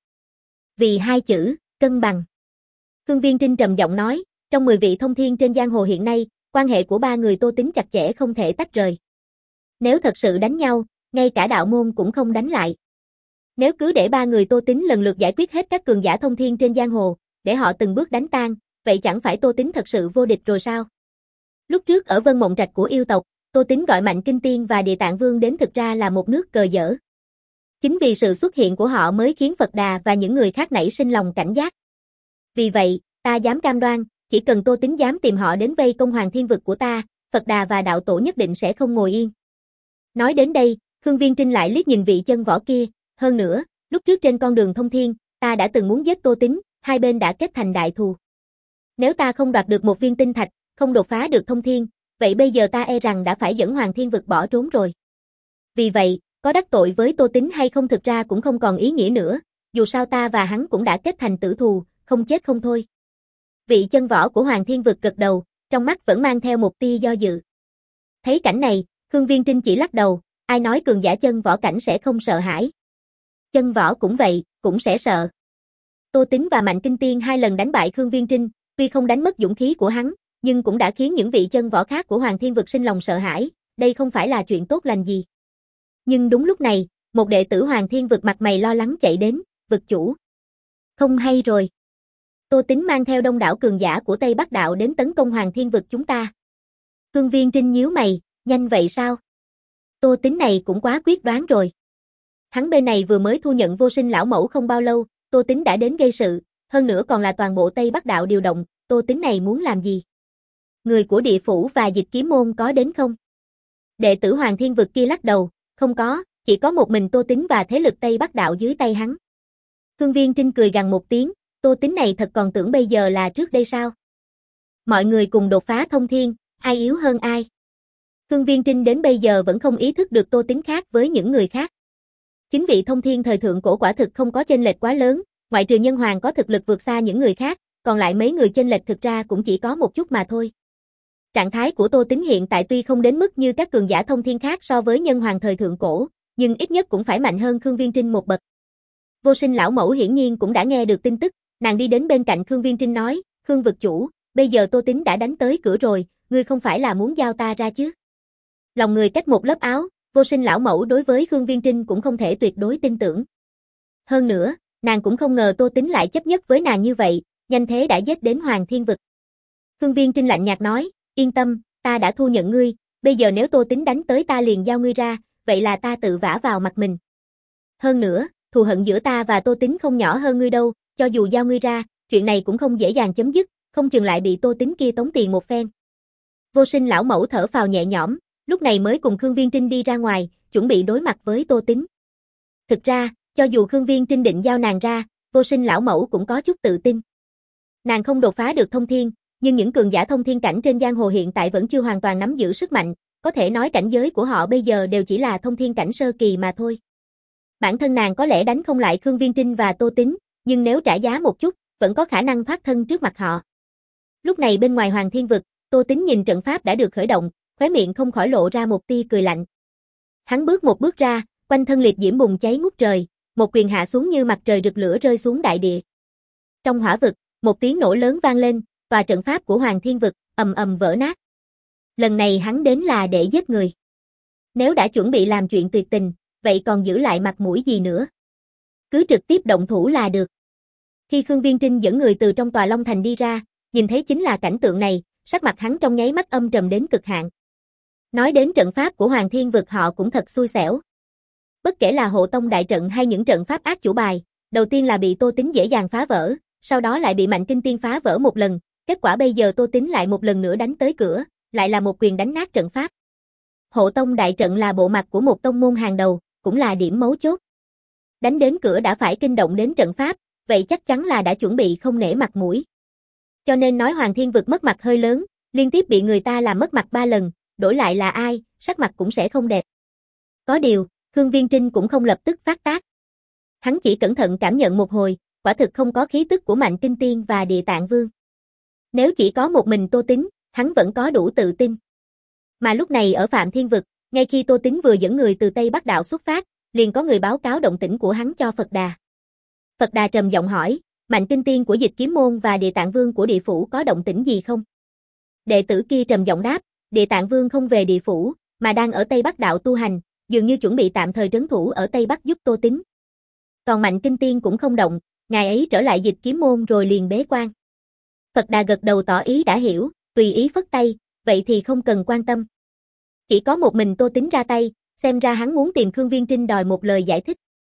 Vì hai chữ, cân bằng. Khương Viên Trinh trầm giọng nói, trong mười vị thông thiên trên giang hồ hiện nay, quan hệ của ba người Tô Tín chặt chẽ không thể tách rời. Nếu thật sự đánh nhau, ngay cả đạo môn cũng không đánh lại. Nếu cứ để ba người Tô Tín lần lượt giải quyết hết các cường giả thông thiên trên giang hồ, để họ từng bước đánh tan, vậy chẳng phải Tô Tín thật sự vô địch rồi sao? Lúc trước ở Vân Mộng Trạch của yêu tộc, Tô Tín gọi Mạnh Kinh Tiên và Địa Tạng Vương đến thực ra là một nước cờ dở. Chính vì sự xuất hiện của họ mới khiến Phật Đà và những người khác nảy sinh lòng cảnh giác. Vì vậy, ta dám cam đoan, chỉ cần Tô Tín dám tìm họ đến vây công Hoàng Thiên Vực của ta, Phật Đà và đạo tổ nhất định sẽ không ngồi yên. Nói đến đây, Khương Viên Trinh lại liếc nhìn vị chân võ kia, hơn nữa, lúc trước trên con đường thông thiên, ta đã từng muốn giết Tô Tín, hai bên đã kết thành đại thù. Nếu ta không đoạt được một viên tinh thạch, không đột phá được thông thiên, vậy bây giờ ta e rằng đã phải dẫn Hoàng Thiên Vực bỏ trốn rồi. Vì vậy, có đắc tội với Tô Tín hay không thực ra cũng không còn ý nghĩa nữa, dù sao ta và hắn cũng đã kết thành tử thù, không chết không thôi. Vị chân võ của Hoàng Thiên Vực gật đầu, trong mắt vẫn mang theo một tia do dự. Thấy cảnh này, Khương Viên Trinh chỉ lắc đầu, ai nói cường giả chân võ cảnh sẽ không sợ hãi. Chân võ cũng vậy, cũng sẽ sợ. Tô Tín và Mạnh Kinh Tiên hai lần đánh bại Khương Viên Trinh, tuy không đánh mất dũng khí của hắn, nhưng cũng đã khiến những vị chân võ khác của Hoàng Thiên Vực sinh lòng sợ hãi, đây không phải là chuyện tốt lành gì. Nhưng đúng lúc này, một đệ tử Hoàng Thiên Vực mặt mày lo lắng chạy đến, vực chủ. Không hay rồi. Tô Tín mang theo đông đảo cường giả của Tây Bắc Đạo đến tấn công Hoàng Thiên Vực chúng ta. Khương Viên Trinh nhíu mày, nhanh vậy sao? Tô Tín này cũng quá quyết đoán rồi. Hắn bên này vừa mới thu nhận Vô Sinh lão mẫu không bao lâu, Tô Tín đã đến gây sự, hơn nữa còn là toàn bộ Tây Bắc Đạo điều động, Tô Tín này muốn làm gì? Người của địa phủ và Dịch Kiếm môn có đến không? Đệ tử Hoàng Thiên Vực kia lắc đầu, không có, chỉ có một mình Tô Tín và thế lực Tây Bắc Đạo dưới tay hắn. Khương Viên Trinh cười gằn một tiếng, Tô Tín này thật còn tưởng bây giờ là trước đây sao? Mọi người cùng đột phá thông thiên, ai yếu hơn ai? Khương Viên Trinh đến bây giờ vẫn không ý thức được Tô Tín khác với những người khác. Chính vị thông thiên thời thượng cổ quả thực không có chênh lệch quá lớn, ngoại trừ Nhân Hoàng có thực lực vượt xa những người khác, còn lại mấy người chênh lệch thực ra cũng chỉ có một chút mà thôi. Trạng thái của Tô Tín hiện tại tuy không đến mức như các cường giả thông thiên khác so với Nhân Hoàng thời thượng cổ, nhưng ít nhất cũng phải mạnh hơn Khương Viên Trinh một bậc. Vô Sinh lão mẫu hiển nhiên cũng đã nghe được tin tức, nàng đi đến bên cạnh Khương Viên Trinh nói, Khương vực chủ, bây giờ Tô Tín đã đánh tới cửa rồi, ngươi không phải là muốn giao ta ra chứ? Lòng người cách một lớp áo, Vô Sinh lão mẫu đối với Khương Viên Trinh cũng không thể tuyệt đối tin tưởng. Hơn nữa, nàng cũng không ngờ Tô Tín lại chấp nhất với nàng như vậy, nhanh thế đã giết đến Hoàng Thiên Vực. Khương Viên Trinh lạnh nhạt nói, yên tâm, ta đã thu nhận ngươi, bây giờ nếu Tô Tín đánh tới ta liền giao ngươi ra, vậy là ta tự vả vào mặt mình. Hơn nữa, thù hận giữa ta và Tô Tín không nhỏ hơn ngươi đâu, cho dù giao ngươi ra, chuyện này cũng không dễ dàng chấm dứt, không chừng lại bị Tô Tín kia tống tiền một phen. Vô Sinh lão mẫu thở phào nhẹ nhõm, lúc này mới cùng Khương Viên Trinh đi ra ngoài, chuẩn bị đối mặt với Tô Tín. Thực ra, cho dù Khương Viên Trinh định giao nàng ra, Vô Sinh lão mẫu cũng có chút tự tin. Nàng không đột phá được thông thiên, nhưng những cường giả thông thiên cảnh trên giang hồ hiện tại vẫn chưa hoàn toàn nắm giữ sức mạnh, có thể nói cảnh giới của họ bây giờ đều chỉ là thông thiên cảnh sơ kỳ mà thôi. Bản thân nàng có lẽ đánh không lại Khương Viên Trinh và Tô Tín, nhưng nếu trả giá một chút, vẫn có khả năng thoát thân trước mặt họ. Lúc này bên ngoài Hoàng Thiên Vực, Tô Tín nhìn trận pháp đã được khởi động, khóe miệng không khỏi lộ ra một tia cười lạnh. Hắn bước một bước ra, quanh thân liệt diễm bùng cháy ngút trời, một quyền hạ xuống như mặt trời rực lửa rơi xuống đại địa. Trong hỏa vực, một tiếng nổ lớn vang lên, tòa trận pháp của Hoàng Thiên Vực ầm ầm vỡ nát. Lần này hắn đến là để giết người. Nếu đã chuẩn bị làm chuyện tuyệt tình, vậy còn giữ lại mặt mũi gì nữa? Cứ trực tiếp động thủ là được. Khi Khương Viên Trinh dẫn người từ trong tòa Long Thành đi ra, nhìn thấy chính là cảnh tượng này, sắc mặt hắn trong nháy mắt âm trầm đến cực hạn. Nói đến trận pháp của Hoàng Thiên Vực họ cũng thật xui xẻo. Bất kể là hộ tông đại trận hay những trận pháp ác chủ bài, đầu tiên là bị Tô Tín dễ dàng phá vỡ, sau đó lại bị Mạnh Kinh Tiên phá vỡ một lần, kết quả bây giờ Tô Tín lại một lần nữa đánh tới cửa, lại là một quyền đánh nát trận pháp. Hộ tông đại trận là bộ mặt của một tông môn hàng đầu, cũng là điểm mấu chốt. Đánh đến cửa đã phải kinh động đến trận pháp, vậy chắc chắn là đã chuẩn bị không nể mặt mũi. Cho nên nói Hoàng Thiên Vực mất mặt hơi lớn, liên tiếp bị người ta làm mất mặt ba lần, đổi lại là ai, sắc mặt cũng sẽ không đẹp. Có điều, Khương Viên Trinh cũng không lập tức phát tác. Hắn chỉ cẩn thận cảm nhận một hồi, quả thực không có khí tức của Mạnh Kinh Tiên và Địa Tạng Vương. Nếu chỉ có một mình Tô Tín, hắn vẫn có đủ tự tin. Mà lúc này ở Phạm Thiên Vực, ngay khi Tô Tín vừa dẫn người từ Tây Bắc Đạo xuất phát, liền có người báo cáo động tĩnh của hắn cho Phật Đà. Phật Đà trầm giọng hỏi, Mạnh Kinh Tiên của Dịch Kiếm môn và Địa Tạng Vương của địa phủ có động tĩnh gì không? Đệ tử kia trầm giọng đáp, Địa Tạng Vương không về địa phủ, mà đang ở Tây Bắc Đạo tu hành, dường như chuẩn bị tạm thời trấn thủ ở Tây Bắc giúp Tô Tín. Còn Mạnh Kinh Tiên cũng không động, ngài ấy trở lại Dịch Kiếm môn rồi liền bế quan. Phật Đà gật đầu tỏ ý đã hiểu, tùy ý phất tay, vậy thì không cần quan tâm. Chỉ có một mình Tô Tín ra tay, xem ra hắn muốn tìm Khương Viên Trinh đòi một lời giải thích.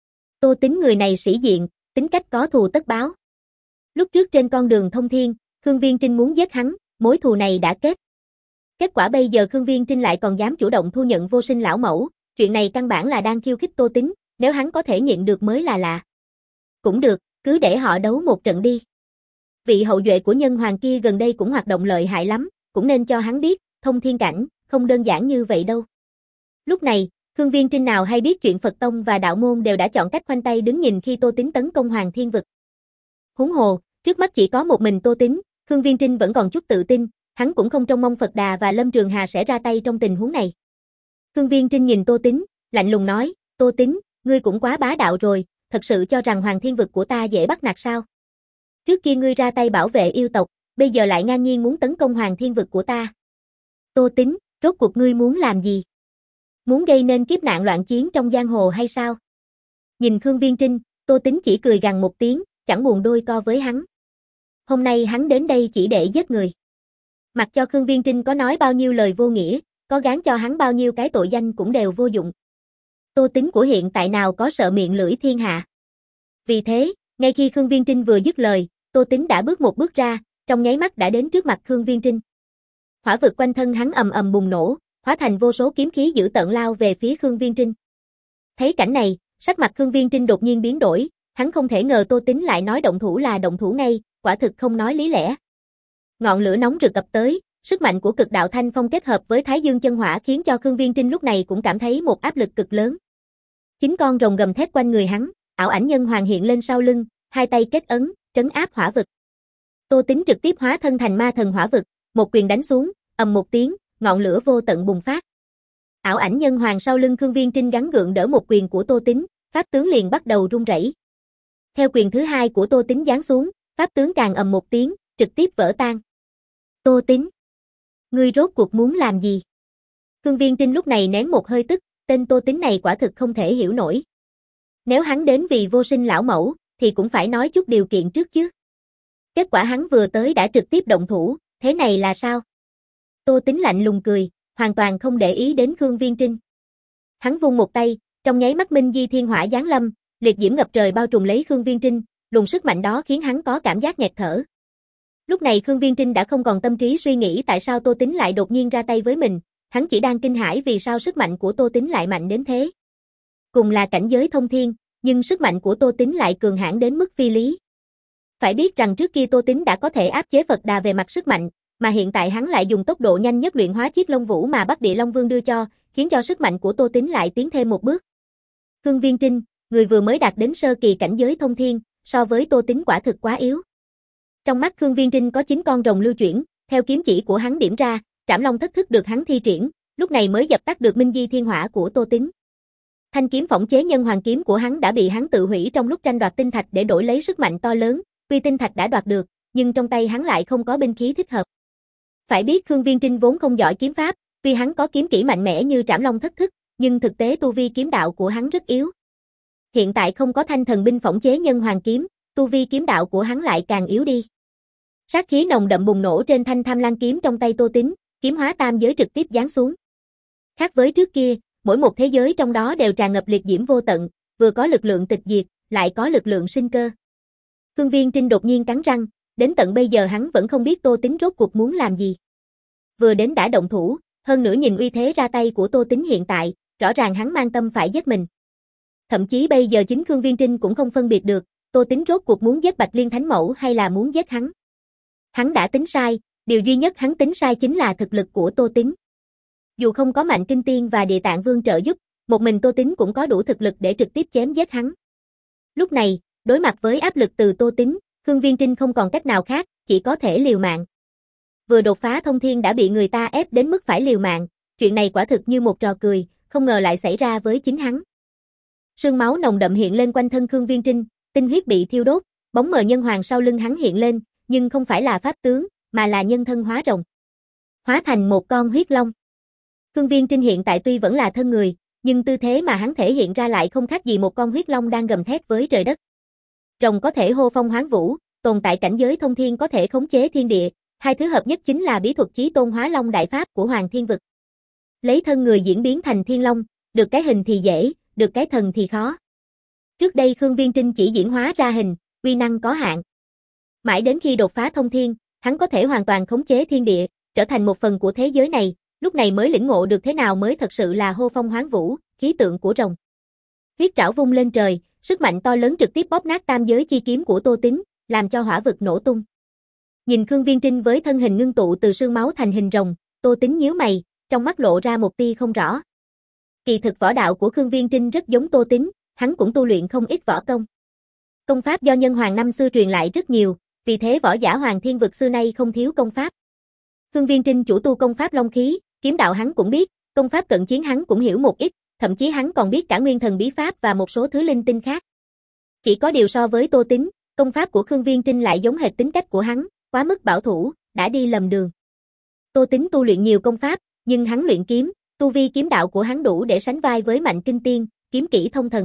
Tô Tín người này sĩ diện, tính cách có thù tất báo. Lúc trước trên con đường thông thiên, Khương Viên Trinh muốn giết hắn, mối thù này đã kết. Kết quả bây giờ Khương Viên Trinh lại còn dám chủ động thu nhận vô sinh lão mẫu, chuyện này căn bản là đang khiêu khích Tô Tính, nếu hắn có thể nhịn được mới là lạ. Cũng được, cứ để họ đấu một trận đi. Vị hậu duệ của nhân hoàng kia gần đây cũng hoạt động lợi hại lắm, cũng nên cho hắn biết, thông thiên cảnh, không đơn giản như vậy đâu. Lúc này, Khương Viên Trinh nào hay biết chuyện Phật Tông và đạo môn đều đã chọn cách khoanh tay đứng nhìn khi Tô Tính tấn công Hoàng Thiên Vực. Huống hồ, trước mắt chỉ có một mình Tô Tính, Khương Viên Trinh vẫn còn chút tự tin, hắn cũng không trông mong Phật Đà và Lâm Trường Hà sẽ ra tay trong tình huống này. Khương Viên Trinh nhìn Tô Tính, lạnh lùng nói, Tô Tính, ngươi cũng quá bá đạo rồi, thật sự cho rằng Hoàng Thiên Vực của ta dễ bắt nạt sao? Trước kia ngươi ra tay bảo vệ yêu tộc, bây giờ lại ngang nhiên muốn tấn công Hoàng Thiên Vực của ta. Tô Tính, rốt cuộc ngươi muốn làm gì? Muốn gây nên kiếp nạn loạn chiến trong giang hồ hay sao? Nhìn Khương Viên Trinh, Tô Tính chỉ cười gằn một tiếng, chẳng buồn đôi co với hắn. Hôm nay hắn đến đây chỉ để giết người. Mặc cho Khương Viên Trinh có nói bao nhiêu lời vô nghĩa, có gán cho hắn bao nhiêu cái tội danh cũng đều vô dụng. Tô Tính của hiện tại nào có sợ miệng lưỡi thiên hạ. Vì thế, ngay khi Khương Viên Trinh vừa dứt lời, Tô Tính đã bước một bước ra, trong nháy mắt đã đến trước mặt Khương Viên Trinh. Hỏa vực quanh thân hắn ầm ầm bùng nổ, hóa thành vô số kiếm khí dữ tợn lao về phía Khương Viên Trinh. Thấy cảnh này, sắc mặt Khương Viên Trinh đột nhiên biến đổi, hắn không thể ngờ Tô Tính lại nói động thủ là động thủ ngay, quả thực không nói lý lẽ. Ngọn lửa nóng rực ập tới, sức mạnh của cực đạo thanh phong kết hợp với Thái Dương chân hỏa khiến cho Khương Viên Trinh lúc này cũng cảm thấy một áp lực cực lớn. Chín con rồng gầm thét quanh người hắn, ảo ảnh nhân hoàng hiện lên sau lưng, hai tay kết ấn, trấn áp hỏa vực. Tô Tính trực tiếp hóa thân thành ma thần hỏa vực, một quyền đánh xuống, ầm một tiếng, ngọn lửa vô tận bùng phát. Ảo ảnh nhân hoàng sau lưng Khương Viên Trinh gắng gượng đỡ một quyền của Tô Tính, pháp tướng liền bắt đầu rung rẩy. Theo quyền thứ hai của Tô Tính giáng xuống, pháp tướng càng ầm một tiếng, trực tiếp vỡ tan. Tô Tính, ngươi rốt cuộc muốn làm gì? Khương Viên Trinh lúc này nén một hơi tức, tên Tô Tính này quả thực không thể hiểu nổi. Nếu hắn đến vì vô sinh lão mẫu, thì cũng phải nói chút điều kiện trước chứ. Kết quả hắn vừa tới đã trực tiếp động thủ, thế này là sao? Tô Tính lạnh lùng cười, hoàn toàn không để ý đến Khương Viên Trinh. Hắn vung một tay, trong nháy mắt Minh Di Thiên Hỏa giáng lâm, liệt diễm ngập trời bao trùm lấy Khương Viên Trinh, luồng sức mạnh đó khiến hắn có cảm giác nghẹt thở. Lúc này Khương Viên Trinh đã không còn tâm trí suy nghĩ tại sao Tô Tính lại đột nhiên ra tay với mình, hắn chỉ đang kinh hãi vì sao sức mạnh của Tô Tính lại mạnh đến thế. Cùng là cảnh giới thông thiên, nhưng sức mạnh của Tô Tính lại cường hãn đến mức phi lý. Phải biết rằng trước kia Tô Tính đã có thể áp chế Phật Đà về mặt sức mạnh, mà hiện tại hắn lại dùng tốc độ nhanh nhất luyện hóa chiếc Long Vũ mà Bắc Địa Long Vương đưa cho, khiến cho sức mạnh của Tô Tính lại tiến thêm một bước. Khương Viên Trinh, người vừa mới đạt đến sơ kỳ cảnh giới thông thiên, so với Tô Tính quả thực quá yếu. Trong mắt Khương Viên Trinh có chín con rồng lưu chuyển, theo kiếm chỉ của hắn điểm ra, Trảm Long thất thức được hắn thi triển, lúc này mới dập tắt được Minh Di Thiên Hỏa của Tô Tính. Thanh kiếm phỏng chế nhân hoàng kiếm của hắn đã bị hắn tự hủy trong lúc tranh đoạt tinh thạch để đổi lấy sức mạnh to lớn, tuy tinh thạch đã đoạt được, nhưng trong tay hắn lại không có binh khí thích hợp. Phải biết Khương Viên Trinh vốn không giỏi kiếm pháp, tuy hắn có kiếm kỹ mạnh mẽ như Trảm Long thất thức, nhưng thực tế tu vi kiếm đạo của hắn rất yếu. Hiện tại không có thanh thần binh phỏng chế nhân hoàng kiếm, tu vi kiếm đạo của hắn lại càng yếu đi. Sát khí nồng đậm bùng nổ trên thanh Tham Lang kiếm trong tay Tô Tính, kiếm hóa tam giới trực tiếp giáng xuống. Khác với trước kia, mỗi một thế giới trong đó đều tràn ngập liệt diễm vô tận, vừa có lực lượng tịch diệt, lại có lực lượng sinh cơ. Khương Viên Trinh đột nhiên cắn răng, đến tận bây giờ hắn vẫn không biết Tô Tính rốt cuộc muốn làm gì. Vừa đến đã động thủ, hơn nữa nhìn uy thế ra tay của Tô Tính hiện tại, rõ ràng hắn mang tâm phải giết mình. Thậm chí bây giờ chính Khương Viên Trinh cũng không phân biệt được, Tô Tính rốt cuộc muốn giết Bạch Liên Thánh Mẫu hay là muốn giết hắn. Hắn đã tính sai, điều duy nhất hắn tính sai chính là thực lực của Tô Tính. Dù không có Mạnh Kinh Tiên và Địa Tạng Vương trợ giúp, một mình Tô Tính cũng có đủ thực lực để trực tiếp chém giết hắn. Lúc này, đối mặt với áp lực từ Tô Tính, Khương Viên Trinh không còn cách nào khác, chỉ có thể liều mạng. Vừa đột phá thông thiên đã bị người ta ép đến mức phải liều mạng, chuyện này quả thực như một trò cười, không ngờ lại xảy ra với chính hắn. Sương máu nồng đậm hiện lên quanh thân Khương Viên Trinh, tinh huyết bị thiêu đốt, bóng mờ nhân hoàng sau lưng hắn hiện lên, nhưng không phải là pháp tướng, mà là nhân thân hóa rồng. Hóa thành một con huyết long. Khương Viên Trinh hiện tại tuy vẫn là thân người, nhưng tư thế mà hắn thể hiện ra lại không khác gì một con huyết long đang gầm thét với trời đất. Rồng có thể hô phong hoán vũ, tồn tại cảnh giới thông thiên có thể khống chế thiên địa, hai thứ hợp nhất chính là bí thuật chí tôn hóa long đại pháp của Hoàng Thiên Vực. Lấy thân người diễn biến thành thiên long, được cái hình thì dễ, được cái thần thì khó. Trước đây Khương Viên Trinh chỉ diễn hóa ra hình, uy năng có hạn. Mãi đến khi đột phá thông thiên, hắn có thể hoàn toàn khống chế thiên địa, trở thành một phần của thế giới này, lúc này mới lĩnh ngộ được thế nào mới thật sự là hô phong hoán vũ, khí tượng của rồng. Huyết trảo vung lên trời, sức mạnh to lớn trực tiếp bóp nát tam giới chi kiếm của Tô Tín, làm cho hỏa vực nổ tung. Nhìn Khương Viên Trinh với thân hình ngưng tụ từ xương máu thành hình rồng, Tô Tín nhíu mày, trong mắt lộ ra một tia không rõ. Kỳ thực võ đạo của Khương Viên Trinh rất giống Tô Tín, hắn cũng tu luyện không ít võ công. Công pháp do nhân hoàng năm xưa truyền lại rất nhiều, vì thế võ giả Hoàng Thiên vực xưa nay không thiếu công pháp. Khương Viên Trinh chủ tu công pháp long khí, kiếm đạo hắn cũng biết, công pháp cận chiến hắn cũng hiểu một ít, thậm chí hắn còn biết cả nguyên thần bí pháp và một số thứ linh tinh khác. Chỉ có điều so với Tô Tín, công pháp của Khương Viên Trinh lại giống hệt tính cách của hắn, quá mức bảo thủ, đã đi lầm đường. Tô Tín tu luyện nhiều công pháp, nhưng hắn luyện kiếm, tu vi kiếm đạo của hắn đủ để sánh vai với Mạnh Kinh Tiên, kiếm kỹ thông thần.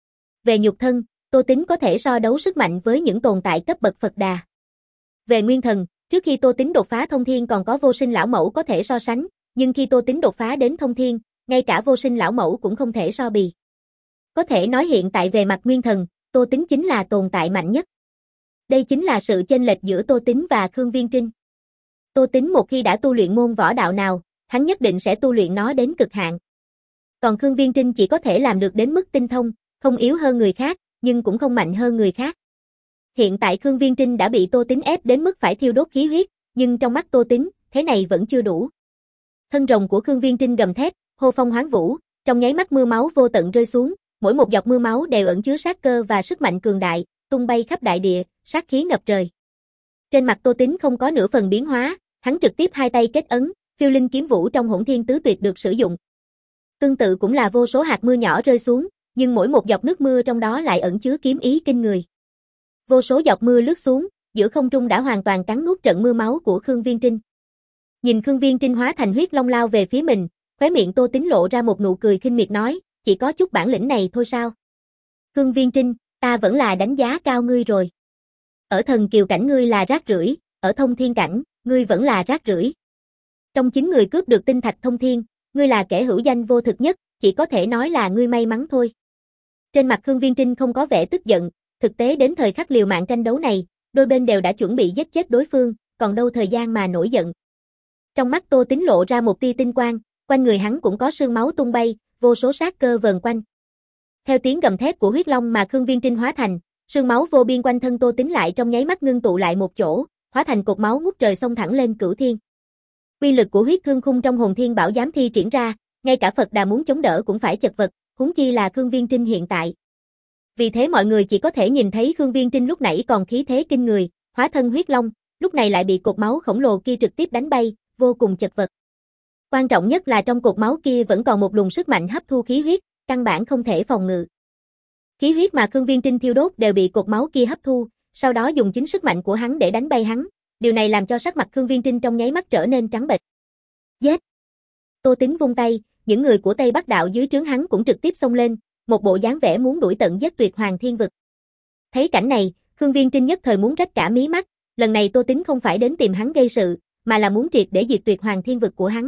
Về nhục thân, Tô Tín có thể so đấu sức mạnh với những tồn tại cấp bậc Phật Đà. Về nguyên thần, trước khi Tô Tín đột phá thông thiên còn có Vô Sinh lão mẫu có thể so sánh, nhưng khi Tô Tín đột phá đến thông thiên, ngay cả Vô Sinh lão mẫu cũng không thể so bì. Có thể nói hiện tại về mặt nguyên thần, Tô Tín chính là tồn tại mạnh nhất. Đây chính là sự chênh lệch giữa Tô Tín và Khương Viên Trinh. Tô Tín một khi đã tu luyện môn võ đạo nào, hắn nhất định sẽ tu luyện nó đến cực hạn. Còn Khương Viên Trinh chỉ có thể làm được đến mức tinh thông, không yếu hơn người khác, nhưng cũng không mạnh hơn người khác. Hiện tại Khương Viên Trinh đã bị Tô Tín ép đến mức phải thiêu đốt khí huyết, nhưng trong mắt Tô Tín, thế này vẫn chưa đủ. Thân rồng của Khương Viên Trinh gầm thét, hô phong hoán vũ, trong nháy mắt mưa máu vô tận rơi xuống, mỗi một giọt mưa máu đều ẩn chứa sát cơ và sức mạnh cường đại, tung bay khắp đại địa, sát khí ngập trời. Trên mặt Tô Tín không có nửa phần biến hóa, hắn trực tiếp hai tay kết ấn, phiêu linh kiếm vũ trong Hỗn Thiên Tứ Tuyệt được sử dụng. Tương tự cũng là vô số hạt mưa nhỏ rơi xuống, nhưng mỗi một giọt nước mưa trong đó lại ẩn chứa kiếm ý kinh người. Vô số giọt mưa lướt xuống, giữa không trung đã hoàn toàn cắn nuốt trận mưa máu của Khương Viên Trinh. Nhìn Khương Viên Trinh hóa thành huyết long lao về phía mình, khóe miệng Tô Tín lộ ra một nụ cười khinh miệt nói, chỉ có chút bản lĩnh này thôi sao? Khương Viên Trinh, ta vẫn là đánh giá cao ngươi rồi. Ở thần kiều cảnh ngươi là rác rưởi, ở thông thiên cảnh, ngươi vẫn là rác rưởi. Trong chín người cướp được tinh thạch thông thiên, ngươi là kẻ hữu danh vô thực nhất, chỉ có thể nói là ngươi may mắn thôi. Trên mặt Khương Viên Trinh không có vẻ tức giận, thực tế đến thời khắc liều mạng tranh đấu này, đôi bên đều đã chuẩn bị giết chết đối phương, còn đâu thời gian mà nổi giận. Trong mắt Tô Tín lộ ra một tia tinh quang, quanh người hắn cũng có sương máu tung bay, vô số sát cơ vờn quanh. Theo tiếng gầm thét của huyết long mà Khương Viên Trinh hóa thành, sương máu vô biên quanh thân Tô Tín lại trong nháy mắt ngưng tụ lại một chỗ, hóa thành cột máu ngút trời xông thẳng lên cửu thiên. Uy lực của huyết thương khung trong Hồn Thiên Bảo Giám thi triển ra, ngay cả Phật Đà muốn chống đỡ cũng phải chật vật, huống chi là Khương Viên Trinh hiện tại. Vì thế mọi người chỉ có thể nhìn thấy Khương Viên Trinh lúc nãy còn khí thế kinh người, hóa thân huyết long, lúc này lại bị cột máu khổng lồ kia trực tiếp đánh bay, vô cùng chật vật. Quan trọng nhất là trong cột máu kia vẫn còn một luồng sức mạnh hấp thu khí huyết, căn bản không thể phòng ngự. Khí huyết mà Khương Viên Trinh thiêu đốt đều bị cột máu kia hấp thu, sau đó dùng chính sức mạnh của hắn để đánh bay hắn, điều này làm cho sắc mặt Khương Viên Trinh trong nháy mắt trở nên trắng bệch. Giết! Tô Tín vung tay, những người của Tây Bắc Đạo dưới trướng hắn cũng trực tiếp xông lên, một bộ dáng vẻ muốn đuổi tận giết tuyệt Hoàng Thiên vực. Thấy cảnh này, Khương Viên Trinh nhất thời muốn rách cả mí mắt, lần này Tô Tín không phải đến tìm hắn gây sự, mà là muốn triệt để diệt tuyệt Hoàng Thiên vực của hắn.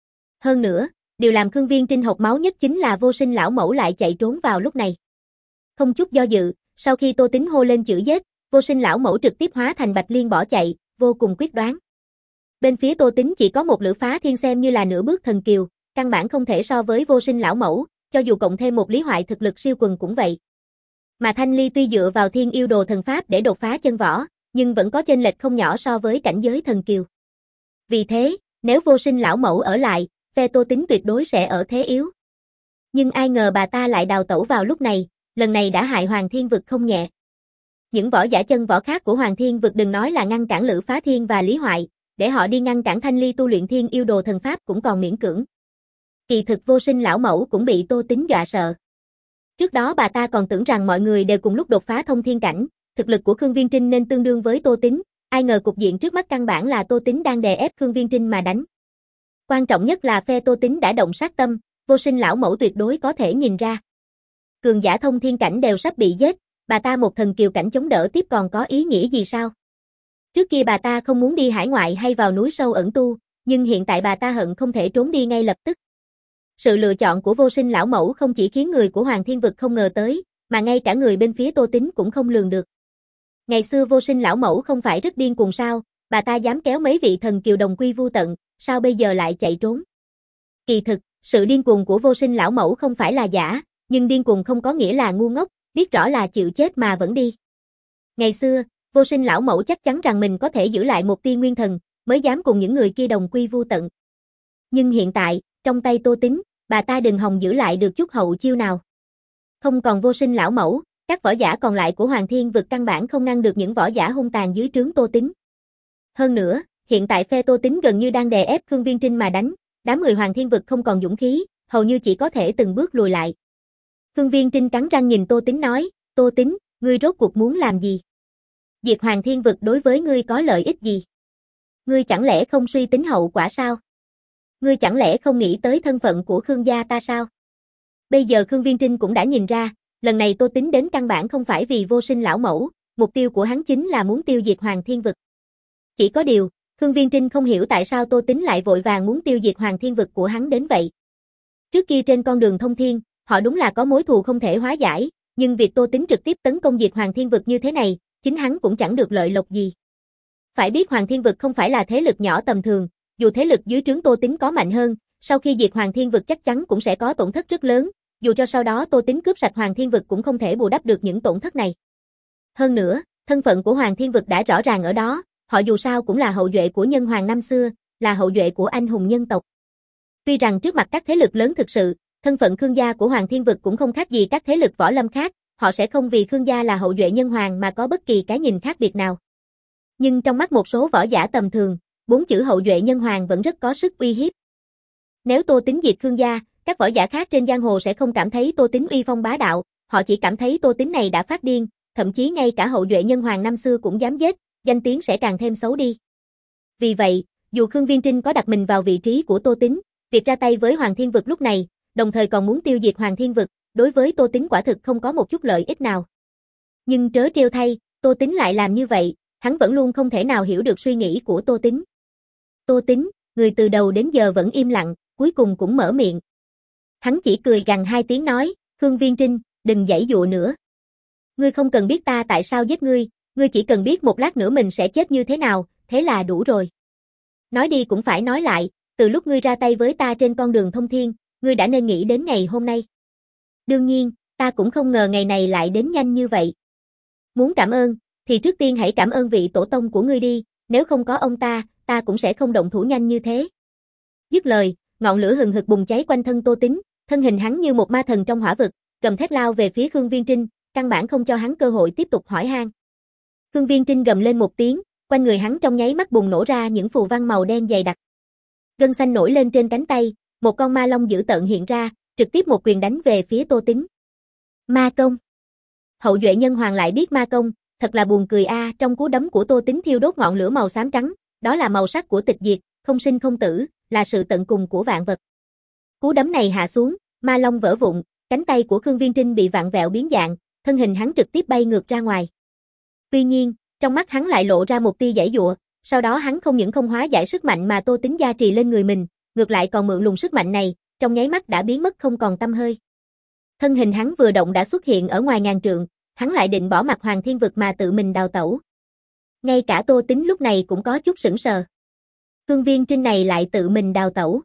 Hơn nữa, điều làm Khương Viên Trinh hộc máu nhất chính là Vô Sinh lão mẫu lại chạy trốn vào lúc này. Không chút do dự, sau khi Tô Tín hô lên chữ giết, Vô Sinh lão mẫu trực tiếp hóa thành Bạch Liên bỏ chạy, vô cùng quyết đoán. Bên phía Tô Tín chỉ có một Lữ Phá Thiên xem như là nửa bước thần kiều, căn bản không thể so với Vô Sinh lão mẫu, cho dù cộng thêm một Lý Hoại thực lực siêu quần cũng vậy. Mà Thanh Ly tuy dựa vào Thiên Yêu Đồ thần pháp để đột phá chân võ, nhưng vẫn có chênh lệch không nhỏ so với cảnh giới thần kiều. Vì thế, nếu Vô Sinh lão mẫu ở lại, phe Tô Tín tuyệt đối sẽ ở thế yếu. Nhưng ai ngờ bà ta lại đào tẩu vào lúc này, lần này đã hại Hoàng Thiên vực không nhẹ. Những võ giả chân võ khác của Hoàng Thiên vực đừng nói là ngăn cản Lữ Phá Thiên và Lý Hoại, để họ đi ngăn cản Thanh Ly tu luyện Thiên Yêu Đồ thần pháp cũng còn miễn cưỡng. Kỳ thực Vô Sinh lão mẫu cũng bị Tô Tín dọa sợ. Trước đó bà ta còn tưởng rằng mọi người đều cùng lúc đột phá thông thiên cảnh, thực lực của Khương Viên Trinh nên tương đương với Tô Tín, ai ngờ cục diện trước mắt căn bản là Tô Tín đang đè ép Khương Viên Trinh mà đánh. Quan trọng nhất là phe Tô Tín đã động sát tâm, Vô Sinh lão mẫu tuyệt đối có thể nhìn ra. Cường giả thông thiên cảnh đều sắp bị giết, bà ta một thần kiều cảnh chống đỡ tiếp còn có ý nghĩa gì sao? Trước kia bà ta không muốn đi hải ngoại hay vào núi sâu ẩn tu, nhưng hiện tại bà ta hận không thể trốn đi ngay lập tức. Sự lựa chọn của Vô Sinh lão mẫu không chỉ khiến người của Hoàng Thiên vực không ngờ tới, mà ngay cả người bên phía Tô Tín cũng không lường được. Ngày xưa Vô Sinh lão mẫu không phải rất điên cuồng sao, bà ta dám kéo mấy vị thần kiều đồng quy vu tận, sao bây giờ lại chạy trốn? Kỳ thực, sự điên cuồng của Vô Sinh lão mẫu không phải là giả, nhưng điên cuồng không có nghĩa là ngu ngốc, biết rõ là chịu chết mà vẫn đi. Ngày xưa, Vô Sinh lão mẫu chắc chắn rằng mình có thể giữ lại một tia nguyên thần, mới dám cùng những người kia đồng quy vu tận. Nhưng hiện tại, trong tay Tô Tín, bà ta đừng hòng giữ lại được chút hậu chiêu nào. Không còn Vô Sinh lão mẫu, các võ giả còn lại của Hoàng Thiên vực căn bản không ngăn được những võ giả hung tàn dưới trướng Tô Tín. Hơn nữa, hiện tại phe Tô Tín gần như đang đè ép Khương Viên Trinh mà đánh, đám người Hoàng Thiên vực không còn dũng khí, hầu như chỉ có thể từng bước lùi lại. Khương Viên Trinh cắn răng nhìn Tô Tín nói, Tô Tín, ngươi rốt cuộc muốn làm gì? Diệt Hoàng Thiên vực đối với ngươi có lợi ích gì? Ngươi chẳng lẽ không suy tính hậu quả sao? Ngươi chẳng lẽ không nghĩ tới thân phận của Khương gia ta sao? Bây giờ Khương Viên Trinh cũng đã nhìn ra, lần này Tô Tín đến căn bản không phải vì Vô Sinh lão mẫu, mục tiêu của hắn chính là muốn tiêu diệt Hoàng Thiên vực. Chỉ có điều, Khương Viên Trinh không hiểu tại sao Tô Tín lại vội vàng muốn tiêu diệt Hoàng Thiên vực của hắn đến vậy. Trước kia trên con đường thông thiên, họ đúng là có mối thù không thể hóa giải, nhưng việc Tô Tín trực tiếp tấn công diệt Hoàng Thiên vực như thế này, chính hắn cũng chẳng được lợi lộc gì. Phải biết Hoàng Thiên vực không phải là thế lực nhỏ tầm thường, dù thế lực dưới trướng Tô Tín có mạnh hơn, sau khi diệt Hoàng Thiên vực chắc chắn cũng sẽ có tổn thất rất lớn, dù cho sau đó Tô Tín cướp sạch Hoàng Thiên vực cũng không thể bù đắp được những tổn thất này. Hơn nữa, thân phận của Hoàng Thiên vực đã rõ ràng ở đó, họ dù sao cũng là hậu duệ của nhân hoàng năm xưa, là hậu duệ của anh hùng nhân tộc. Tuy rằng trước mặt các thế lực lớn thực sự, thân phận Khương gia của Hoàng Thiên vực cũng không khác gì các thế lực võ lâm khác, họ sẽ không vì Khương gia là hậu duệ nhân hoàng mà có bất kỳ cái nhìn khác biệt nào. Nhưng trong mắt một số võ giả tầm thường, bốn chữ hậu duệ nhân hoàng vẫn rất có sức uy hiếp. Nếu Tô Tín diệt Khương gia, các võ giả khác trên giang hồ sẽ không cảm thấy Tô Tín uy phong bá đạo, họ chỉ cảm thấy Tô Tín này đã phát điên, thậm chí ngay cả hậu duệ nhân hoàng năm xưa cũng dám giết, danh tiếng sẽ càng thêm xấu đi. Vì vậy, dù Khương Viên Trinh có đặt mình vào vị trí của Tô Tín, việc ra tay với Hoàng Thiên vực lúc này, đồng thời còn muốn tiêu diệt Hoàng Thiên vực, đối với Tô Tín quả thực không có một chút lợi ích nào. Nhưng trớ trêu thay, Tô Tín lại làm như vậy, hắn vẫn luôn không thể nào hiểu được suy nghĩ của Tô Tín. Tô Tín, người từ đầu đến giờ vẫn im lặng, cuối cùng cũng mở miệng. Hắn chỉ cười gằn hai tiếng nói, Khương Viên Trinh, đừng giãy dụa nữa. Ngươi không cần biết ta tại sao giết ngươi, ngươi chỉ cần biết một lát nữa mình sẽ chết như thế nào, thế là đủ rồi. Nói đi cũng phải nói lại, từ lúc ngươi ra tay với ta trên con đường thông thiên, ngươi đã nên nghĩ đến ngày hôm nay. Đương nhiên, ta cũng không ngờ ngày này lại đến nhanh như vậy. Muốn cảm ơn, thì trước tiên hãy cảm ơn vị tổ tông của ngươi đi, nếu không có ông ta, ta cũng sẽ không động thủ nhanh như thế. Dứt lời, ngọn lửa hừng hực bùng cháy quanh thân Tô Tín, thân hình hắn như một ma thần trong hỏa vực, gầm thét lao về phía Khương Viên Trinh, căn bản không cho hắn cơ hội tiếp tục hỏi han. Khương Viên Trinh gầm lên một tiếng, quanh người hắn trong nháy mắt bùng nổ ra những phù văn màu đen dày đặc. Gân xanh nổi lên trên cánh tay, một con ma long dữ tợn hiện ra, trực tiếp một quyền đánh về phía Tô Tín. Ma công. Hậu duệ nhân hoàng lại biết ma công, thật là buồn cười a, à, trong cú đấm của Tô Tín thiêu đốt ngọn lửa màu xám trắng, đó là màu sắc của tịch diệt, không sinh không tử, là sự tận cùng của vạn vật. Cú đấm này hạ xuống, ma long vỡ vụn, cánh tay của Khương Viên Trinh bị vặn vẹo biến dạng, thân hình hắn trực tiếp bay ngược ra ngoài. Tuy nhiên, trong mắt hắn lại lộ ra một tia giãy giụa, sau đó hắn không những không hóa giải sức mạnh mà Tô Tín gia trì lên người mình, ngược lại còn mượn luồng sức mạnh này, trong nháy mắt đã biến mất không còn tăm hơi. Thân hình hắn vừa động đã xuất hiện ở ngoài ngàn trượng, hắn lại định bỏ mặc Hoàng Thiên vực mà tự mình đào tẩu. Ngay cả Tô Tín lúc này cũng có chút sững sờ. Khương Viên Trinh này lại tự mình đào tẩu.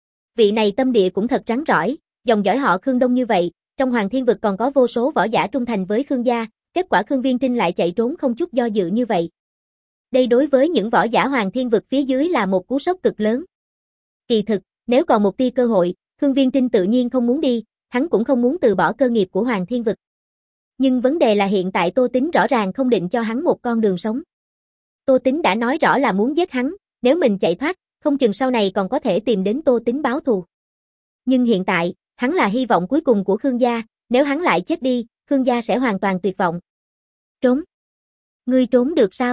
Vị này tâm địa cũng thật rắn rỏi, dòng dõi họ Khương đông như vậy, trong Hoàng Thiên vực còn có vô số võ giả trung thành với Khương gia, kết quả Khương Viên Trinh lại chạy trốn không chút do dự như vậy. Đây đối với những võ giả Hoàng Thiên vực phía dưới là một cú sốc cực lớn. Kỳ thực, nếu còn một tia cơ hội, Khương Viên Trinh tự nhiên không muốn đi, hắn cũng không muốn từ bỏ cơ nghiệp của Hoàng Thiên vực. Nhưng vấn đề là hiện tại Tô Tín rõ ràng không định cho hắn một con đường sống. Tô Tín đã nói rõ là muốn giết hắn, nếu mình chạy thoát, không chừng sau này còn có thể tìm đến Tô Tín báo thù. Nhưng hiện tại, hắn là hy vọng cuối cùng của Khương gia, nếu hắn lại chết đi, Khương gia sẽ hoàn toàn tuyệt vọng. Trốn? Ngươi trốn được sao?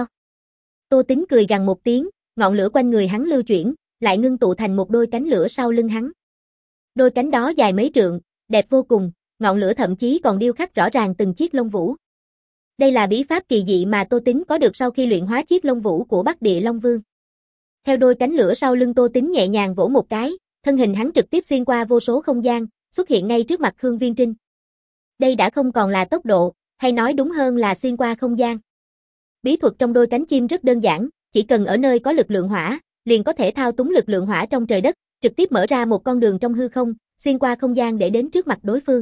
Tô Tín cười gằn một tiếng, ngọn lửa quanh người hắn lưu chuyển, lại ngưng tụ thành một đôi cánh lửa sau lưng hắn. Đôi cánh đó dài mấy trượng, đẹp vô cùng, ngọn lửa thậm chí còn điêu khắc rõ ràng từng chiếc lông vũ. Đây là bí pháp kỳ dị mà Tô Tín có được sau khi luyện hóa chiếc lông vũ của Bắc Địa Long Vương. Theo đôi cánh lửa sau lưng Tô Tín nhẹ nhàng vỗ một cái, thân hình hắn trực tiếp xuyên qua vô số không gian, xuất hiện ngay trước mặt Khương Viên Trinh. Đây đã không còn là tốc độ, hay nói đúng hơn là xuyên qua không gian. Bí thuật trong đôi cánh chim rất đơn giản, Chỉ cần ở nơi có lực lượng hỏa, liền có thể thao túng lực lượng hỏa trong trời đất, trực tiếp mở ra một con đường trong hư không, xuyên qua không gian để đến trước mặt đối phương.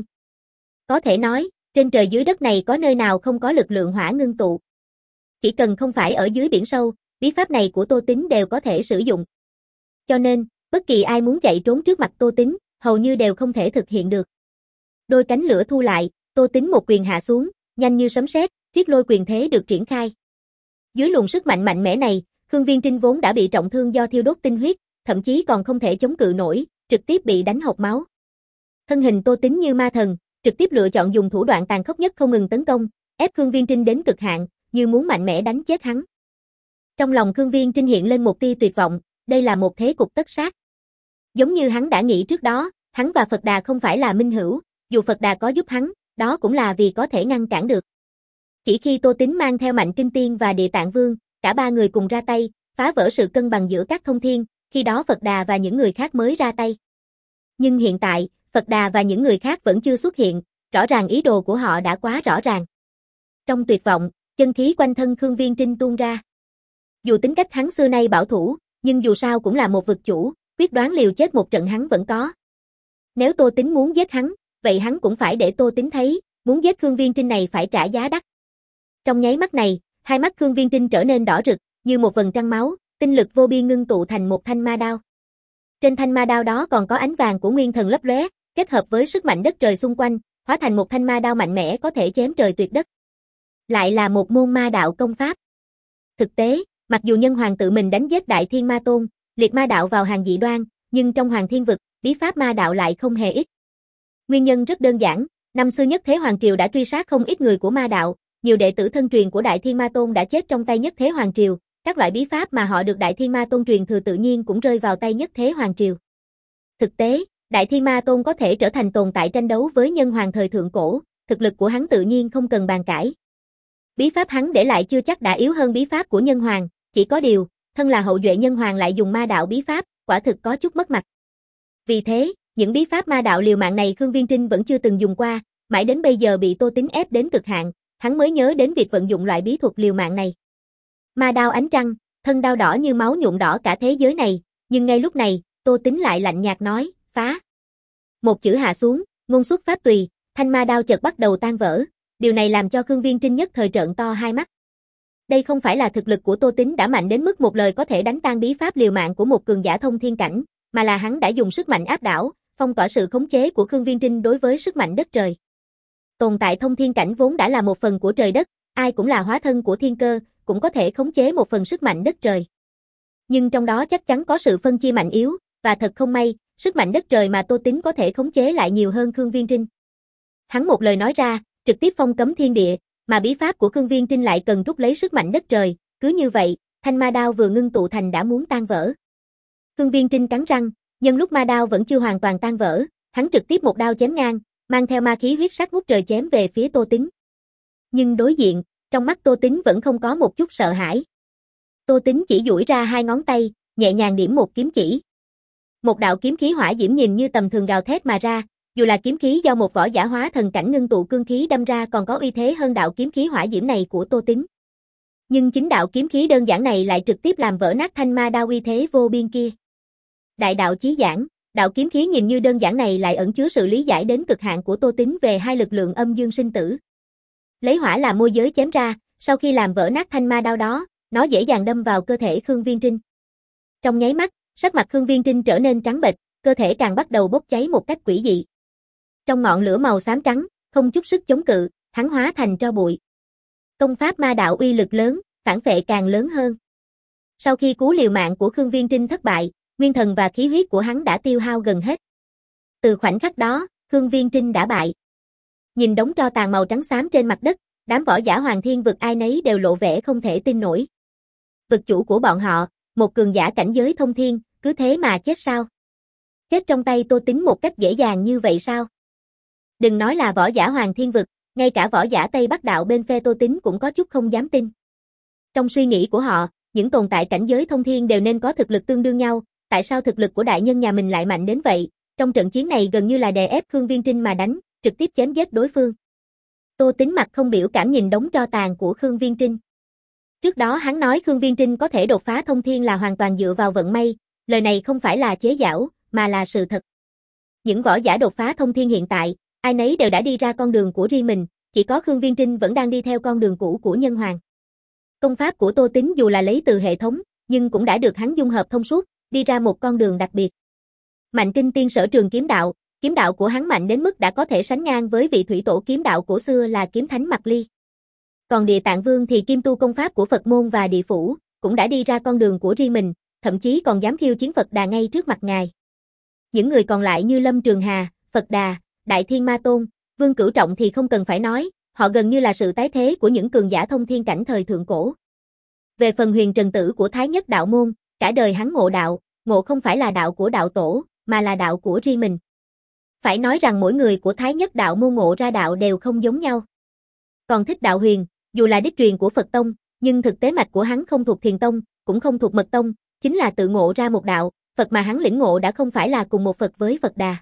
Có thể nói, trên trời dưới đất này có nơi nào không có lực lượng hỏa ngưng tụ. Chỉ cần không phải ở dưới biển sâu, bí pháp này của Tô Tín đều có thể sử dụng. Cho nên, bất kỳ ai muốn chạy trốn trước mặt Tô Tín, hầu như đều không thể thực hiện được. Đôi cánh lửa thu lại, Tô Tín một quyền hạ xuống, nhanh như sấm sét, triết lôi quyền thế được triển khai. Dưới luồng sức mạnh mạnh mẽ này, Khương Viên Trinh vốn đã bị trọng thương do thiêu đốt tinh huyết, thậm chí còn không thể chống cự nổi, trực tiếp bị đánh hộc máu. Thân hình Tô Tín như ma thần, trực tiếp lựa chọn dùng thủ đoạn tàn khốc nhất không ngừng tấn công, ép Khương Viên Trinh đến cực hạn, như muốn mạnh mẽ đánh chết hắn. Trong lòng Khương Viên Trinh hiện lên một tia tuyệt vọng, đây là một thế cục tất sát. Giống như hắn đã nghĩ trước đó, hắn và Phật Đà không phải là minh hữu, dù Phật Đà có giúp hắn, đó cũng là vì có thể ngăn cản được. Chỉ khi Tô Tín mang theo Mạnh Kinh Tiên và Địa Tạng Vương, cả ba người cùng ra tay, phá vỡ sự cân bằng giữa các thông thiên, khi đó Phật Đà và những người khác mới ra tay. Nhưng hiện tại, Phật Đà và những người khác vẫn chưa xuất hiện, rõ ràng ý đồ của họ đã quá rõ ràng. Trong tuyệt vọng, chân khí quanh thân Khương Viên Trinh tuôn ra. Dù tính cách hắn xưa nay bảo thủ, nhưng dù sao cũng là một vực chủ, quyết đoán liều chết một trận hắn vẫn có. Nếu Tô Tín muốn giết hắn, vậy hắn cũng phải để Tô Tín thấy, muốn giết Khương Viên Trinh này phải trả giá đắt. Trong nháy mắt này, hai mắt Khương Viên Trinh trở nên đỏ rực, như một vầng trăng máu, tinh lực vô biên ngưng tụ thành một thanh ma đao. Trên thanh ma đao đó còn có ánh vàng của nguyên thần lấp lóe, kết hợp với sức mạnh đất trời xung quanh, hóa thành một thanh ma đao mạnh mẽ có thể chém trời tuyệt đất. Lại là một môn ma đạo công pháp. Thực tế, mặc dù Nhân Hoàng tự mình đánh giết Đại Thiên Ma Tôn, liệt ma đạo vào hàng dị đoan, nhưng trong Hoàng Thiên Vực, bí pháp ma đạo lại không hề ít. Nguyên nhân rất đơn giản, năm xưa Nhất Thế Hoàng Triều đã truy sát không ít người của ma đạo, nhiều đệ tử thân truyền của Đại Thiên Ma Tôn đã chết trong tay Nhất Thế Hoàng Triều, các loại bí pháp mà họ được Đại Thiên Ma Tôn truyền thừa tự nhiên cũng rơi vào tay Nhất Thế Hoàng Triều. Thực tế, Đại Thiên Ma Tôn có thể trở thành tồn tại tranh đấu với Nhân Hoàng thời thượng cổ, thực lực của hắn tự nhiên không cần bàn cãi. Bí pháp hắn để lại chưa chắc đã yếu hơn bí pháp của Nhân Hoàng, chỉ có điều, thân là hậu duệ Nhân Hoàng lại dùng ma đạo bí pháp, quả thực có chút mất mặt. Vì thế, những bí pháp ma đạo liều mạng này Khương Viên Trinh vẫn chưa từng dùng qua, mãi đến bây giờ bị Tô Tín ép đến cực hạn, hắn mới nhớ đến việc vận dụng loại bí thuật liều mạng này. Ma đao ánh trăng, thân đao đỏ như máu nhuộm đỏ cả thế giới này, nhưng ngay lúc này, Tô Tín lại lạnh nhạt nói, phá. Một chữ hạ xuống, ngôn xuất pháp tùy, thanh ma đao chợt bắt đầu tan vỡ, điều này làm cho Khương Viên Trinh nhất thời trợn to hai mắt. Đây không phải là thực lực của Tô Tín đã mạnh đến mức một lời có thể đánh tan bí pháp liều mạng của một cường giả thông thiên cảnh, mà là hắn đã dùng sức mạnh áp đảo, phong tỏa sự khống chế của Khương Viên Trinh đối với sức mạnh đất trời. Tồn tại thông thiên cảnh vốn đã là một phần của trời đất, ai cũng là hóa thân của thiên cơ, cũng có thể khống chế một phần sức mạnh đất trời. Nhưng trong đó chắc chắn có sự phân chia mạnh yếu, và thật không may, sức mạnh đất trời mà Tô Tín có thể khống chế lại nhiều hơn Khương Viên Trinh. Hắn một lời nói ra, trực tiếp phong cấm thiên địa, mà bí pháp của Khương Viên Trinh lại cần rút lấy sức mạnh đất trời, cứ như vậy, thanh ma đao vừa ngưng tụ thành đã muốn tan vỡ. Khương Viên Trinh cắn răng, nhân lúc ma đao vẫn chưa hoàn toàn tan vỡ, hắn trực tiếp một đao chém ngang, mang theo ma khí huyết sắc ngút trời chém về phía Tô Tín. Nhưng đối diện, trong mắt Tô Tín vẫn không có một chút sợ hãi. Tô Tín chỉ duỗi ra hai ngón tay, nhẹ nhàng điểm một kiếm chỉ. Một đạo kiếm khí hỏa diễm nhìn như tầm thường gào thét mà ra, dù là kiếm khí do một võ giả hóa thần cảnh ngưng tụ cương khí đâm ra còn có uy thế hơn đạo kiếm khí hỏa diễm này của Tô Tín. Nhưng chính đạo kiếm khí đơn giản này lại trực tiếp làm vỡ nát thanh ma đao uy thế vô biên kia. Đại đạo chí giảng, đạo kiếm khí nhìn như đơn giản này lại ẩn chứa sự lý giải đến cực hạn của Tô Tín về hai lực lượng âm dương sinh tử. Lấy hỏa làm môi giới chém ra, sau khi làm vỡ nát thanh ma đao đó, nó dễ dàng đâm vào cơ thể Khương Viên Trinh. Trong nháy mắt, sắc mặt Khương Viên Trinh trở nên trắng bệch, cơ thể càng bắt đầu bốc cháy một cách quỷ dị. Trong ngọn lửa màu xám trắng, không chút sức chống cự, hắn hóa thành tro bụi. Công pháp ma đạo uy lực lớn, phản phệ càng lớn hơn. Sau khi cú liều mạng của Khương Viên Trinh thất bại, nguyên thần và khí huyết của hắn đã tiêu hao gần hết. Từ khoảnh khắc đó, Khương Viên Trinh đã bại. Nhìn đống tro tàn màu trắng xám trên mặt đất, đám võ giả Hoàng Thiên Vực ai nấy đều lộ vẻ không thể tin nổi. Vực chủ của bọn họ, một cường giả cảnh giới thông thiên, cứ thế mà chết sao? Chết trong tay Tô Tín một cách dễ dàng như vậy sao? Đừng nói là võ giả Hoàng Thiên Vực, ngay cả võ giả Tây Bắc Đạo bên phe Tô Tín cũng có chút không dám tin. Trong suy nghĩ của họ, những tồn tại cảnh giới thông thiên đều nên có thực lực tương đương nhau, tại sao thực lực của đại nhân nhà mình lại mạnh đến vậy? Trong trận chiến này gần như là đè ép Khương Viên Trinh mà đánh, trực tiếp chém giết đối phương. Tô Tín mặt không biểu cảm nhìn đống tro tàn của Khương Viên Trinh. Trước đó hắn nói Khương Viên Trinh có thể đột phá thông thiên là hoàn toàn dựa vào vận may, lời này không phải là chế giễu, mà là sự thật. Những võ giả đột phá thông thiên hiện tại, ai nấy đều đã đi ra con đường của riêng mình, chỉ có Khương Viên Trinh vẫn đang đi theo con đường cũ của Nhân Hoàng. Công pháp của Tô Tín dù là lấy từ hệ thống, nhưng cũng đã được hắn dung hợp thông suốt, đi ra một con đường đặc biệt. Mạnh kinh tiên sở trường kiếm đạo, kiếm đạo của hắn mạnh đến mức đã có thể sánh ngang với vị thủy tổ kiếm đạo cổ xưa là kiếm thánh Mạc Ly. Còn Địa Tạng Vương thì kim tu công pháp của Phật môn và địa phủ, cũng đã đi ra con đường của riêng mình, thậm chí còn dám khiêu chiến Phật Đà ngay trước mặt ngài. Những người còn lại như Lâm Trường Hà, Phật Đà, Đại Thiên Ma Tôn, Vương Cửu Trọng thì không cần phải nói, họ gần như là sự tái thế của những cường giả thông thiên cảnh thời thượng cổ. Về phần Huyền Trần Tử của Thái Nhất Đạo Môn, cả đời hắn ngộ đạo, ngộ không phải là đạo của đạo tổ, mà là đạo của riêng mình. Phải nói rằng mỗi người của Thái Nhất Đạo Môn ngộ ra đạo đều không giống nhau. Còn Thích Đạo Huyền, dù là đích truyền của Phật Tông, nhưng thực tế mạch của hắn không thuộc Thiền Tông, cũng không thuộc Mật Tông, chính là tự ngộ ra một đạo, Phật mà hắn lĩnh ngộ đã không phải là cùng một Phật với Phật Đà.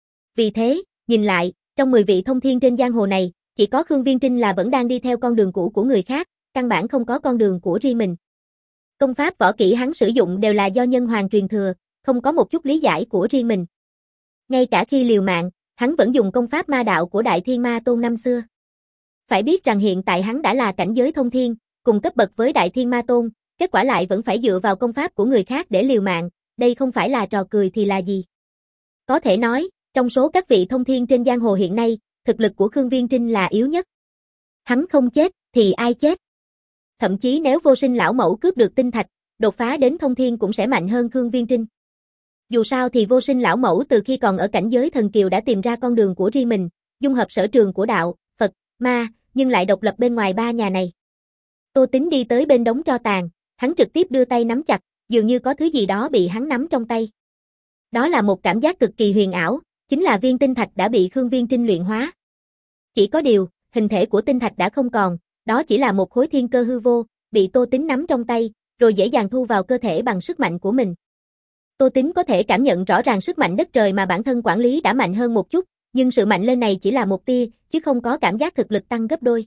Vì thế, nhìn lại, trong mười vị thông thiên trên giang hồ này, chỉ có Khương Viên Trinh là vẫn đang đi theo con đường cũ của người khác, căn bản không có con đường của riêng mình. Công pháp võ kỹ hắn sử dụng đều là do Nhân Hoàng truyền thừa, không có một chút lý giải của riêng mình. Ngay cả khi liều mạng, hắn vẫn dùng công pháp ma đạo của Đại Thiên Ma Tôn năm xưa. Phải biết rằng hiện tại hắn đã là cảnh giới thông thiên, cùng cấp bậc với Đại Thiên Ma Tôn, kết quả lại vẫn phải dựa vào công pháp của người khác để liều mạng, đây không phải là trò cười thì là gì. Có thể nói, trong số các vị thông thiên trên giang hồ hiện nay, thực lực của Khương Viên Trinh là yếu nhất. Hắn không chết, thì ai chết? Thậm chí nếu Vô Sinh lão mẫu cướp được tinh thạch, đột phá đến thông thiên cũng sẽ mạnh hơn Khương Viên Trinh. Dù sao thì Vô Sinh lão mẫu từ khi còn ở cảnh giới thần kiều đã tìm ra con đường của riêng mình, dung hợp sở trường của đạo, Phật, ma, nhưng lại độc lập bên ngoài ba nhà này. Tô Tín đi tới bên đống tro tàn, hắn trực tiếp đưa tay nắm chặt, dường như có thứ gì đó bị hắn nắm trong tay. Đó là một cảm giác cực kỳ huyền ảo, chính là viên tinh thạch đã bị Khương Viên Trinh luyện hóa. Chỉ có điều, hình thể của tinh thạch đã không còn, đó chỉ là một khối thiên cơ hư vô, bị Tô Tín nắm trong tay, rồi dễ dàng thu vào cơ thể bằng sức mạnh của mình. Tô Tín có thể cảm nhận rõ ràng sức mạnh đất trời mà bản thân quản lý đã mạnh hơn một chút, nhưng sự mạnh lên này chỉ là một tia, chứ không có cảm giác thực lực tăng gấp đôi.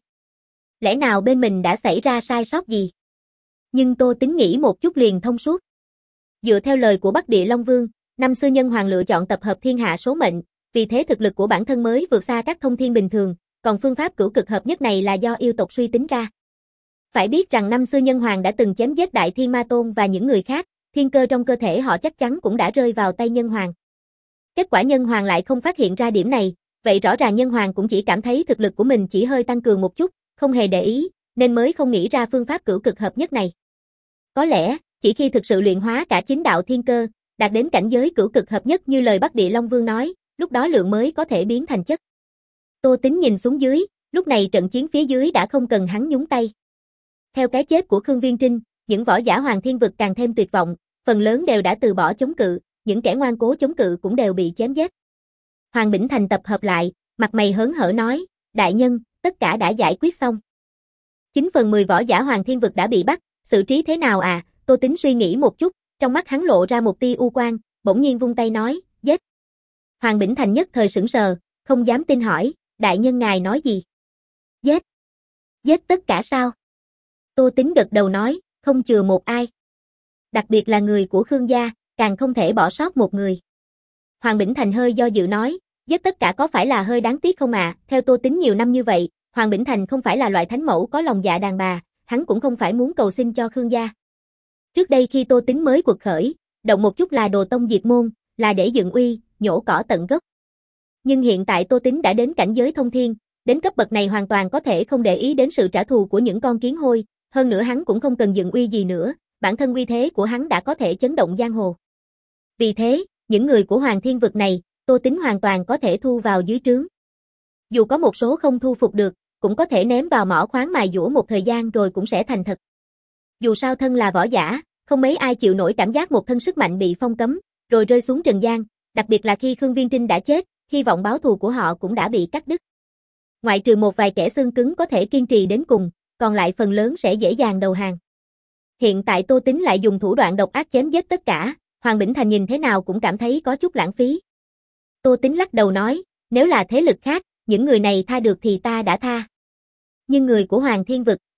Lẽ nào bên mình đã xảy ra sai sót gì? Nhưng Tô Tín nghĩ một chút liền thông suốt. Dựa theo lời của Bắc Địa Long Vương, năm xưa Nhân Hoàng lựa chọn tập hợp thiên hạ số mệnh, vì thế thực lực của bản thân mới vượt xa các thông thiên bình thường, còn phương pháp cửu cực hợp nhất này là do yêu tộc suy tính ra. Phải biết rằng năm xưa Nhân Hoàng đã từng chém giết Đại Thiên Ma Tôn và những người khác, thiên cơ trong cơ thể họ chắc chắn cũng đã rơi vào tay Nhân Hoàng. Kết quả Nhân Hoàng lại không phát hiện ra điểm này, vậy rõ ràng Nhân Hoàng cũng chỉ cảm thấy thực lực của mình chỉ hơi tăng cường một chút, không hề để ý, nên mới không nghĩ ra phương pháp cửu cực hợp nhất này. Có lẽ, chỉ khi thực sự luyện hóa cả chính đạo thiên cơ, đạt đến cảnh giới cửu cực hợp nhất như lời Bắc Địa Long Vương nói, lúc đó lượng mới có thể biến thành chất. Tô Tín nhìn xuống dưới, lúc này trận chiến phía dưới đã không cần hắn nhúng tay. Theo cái chết của Khương Viên Trinh, những võ giả Hoàng Thiên Vực càng thêm tuyệt vọng, phần lớn đều đã từ bỏ chống cự, những kẻ ngoan cố chống cự cũng đều bị chém giết. Hoàng Bỉnh Thành tập hợp lại, mặt mày hớn hở nói, đại nhân, tất cả đã giải quyết xong. chín phần mười võ giả Hoàng Thiên Vực đã bị bắt, xử trí thế nào à? Tô Tín suy nghĩ một chút, trong mắt hắn lộ ra một tia u quang, bỗng nhiên vung tay nói, giết. Hoàng Bỉnh Thành nhất thời sững sờ, không dám tin hỏi, đại nhân ngài nói gì? Giết. Giết tất cả sao? Tô Tín gật đầu nói, không chừa một ai. Đặc biệt là người của Khương gia, càng không thể bỏ sót một người. Hoàng Bỉnh Thành hơi do dự nói, giết tất cả có phải là hơi đáng tiếc không ạ? À? Theo Tô Tín nhiều năm như vậy, Hoàng Bỉnh Thành không phải là loại thánh mẫu có lòng dạ đàn bà, hắn cũng không phải muốn cầu xin cho Khương gia. Trước đây khi Tô Tín mới quật khởi, động một chút là đồ tông diệt môn, là để dựng uy, nhổ cỏ tận gốc. Nhưng hiện tại Tô Tín đã đến cảnh giới thông thiên, đến cấp bậc này hoàn toàn có thể không để ý đến sự trả thù của những con kiến hôi, hơn nữa hắn cũng không cần dựng uy gì nữa, bản thân uy thế của hắn đã có thể chấn động giang hồ. Vì thế, những người của Hoàng Thiên Vực này, Tô Tín hoàn toàn có thể thu vào dưới trướng. Dù có một số không thu phục được, cũng có thể ném vào mỏ khoáng mài dũa một thời gian rồi cũng sẽ thành thật. Dù sao thân là võ giả, không mấy ai chịu nổi cảm giác một thân sức mạnh bị phong cấm, rồi rơi xuống trần gian, đặc biệt là khi Khương Viên Trinh đã chết, hy vọng báo thù của họ cũng đã bị cắt đứt. Ngoại trừ một vài kẻ xương cứng có thể kiên trì đến cùng, còn lại phần lớn sẽ dễ dàng đầu hàng. Hiện tại Tô Tín lại dùng thủ đoạn độc ác chém giết tất cả, Hoàng Bỉnh Thành nhìn thế nào cũng cảm thấy có chút lãng phí. Tô Tín lắc đầu nói, nếu là thế lực khác, những người này tha được thì ta đã tha. Nhưng người của Hoàng Thiên Vực,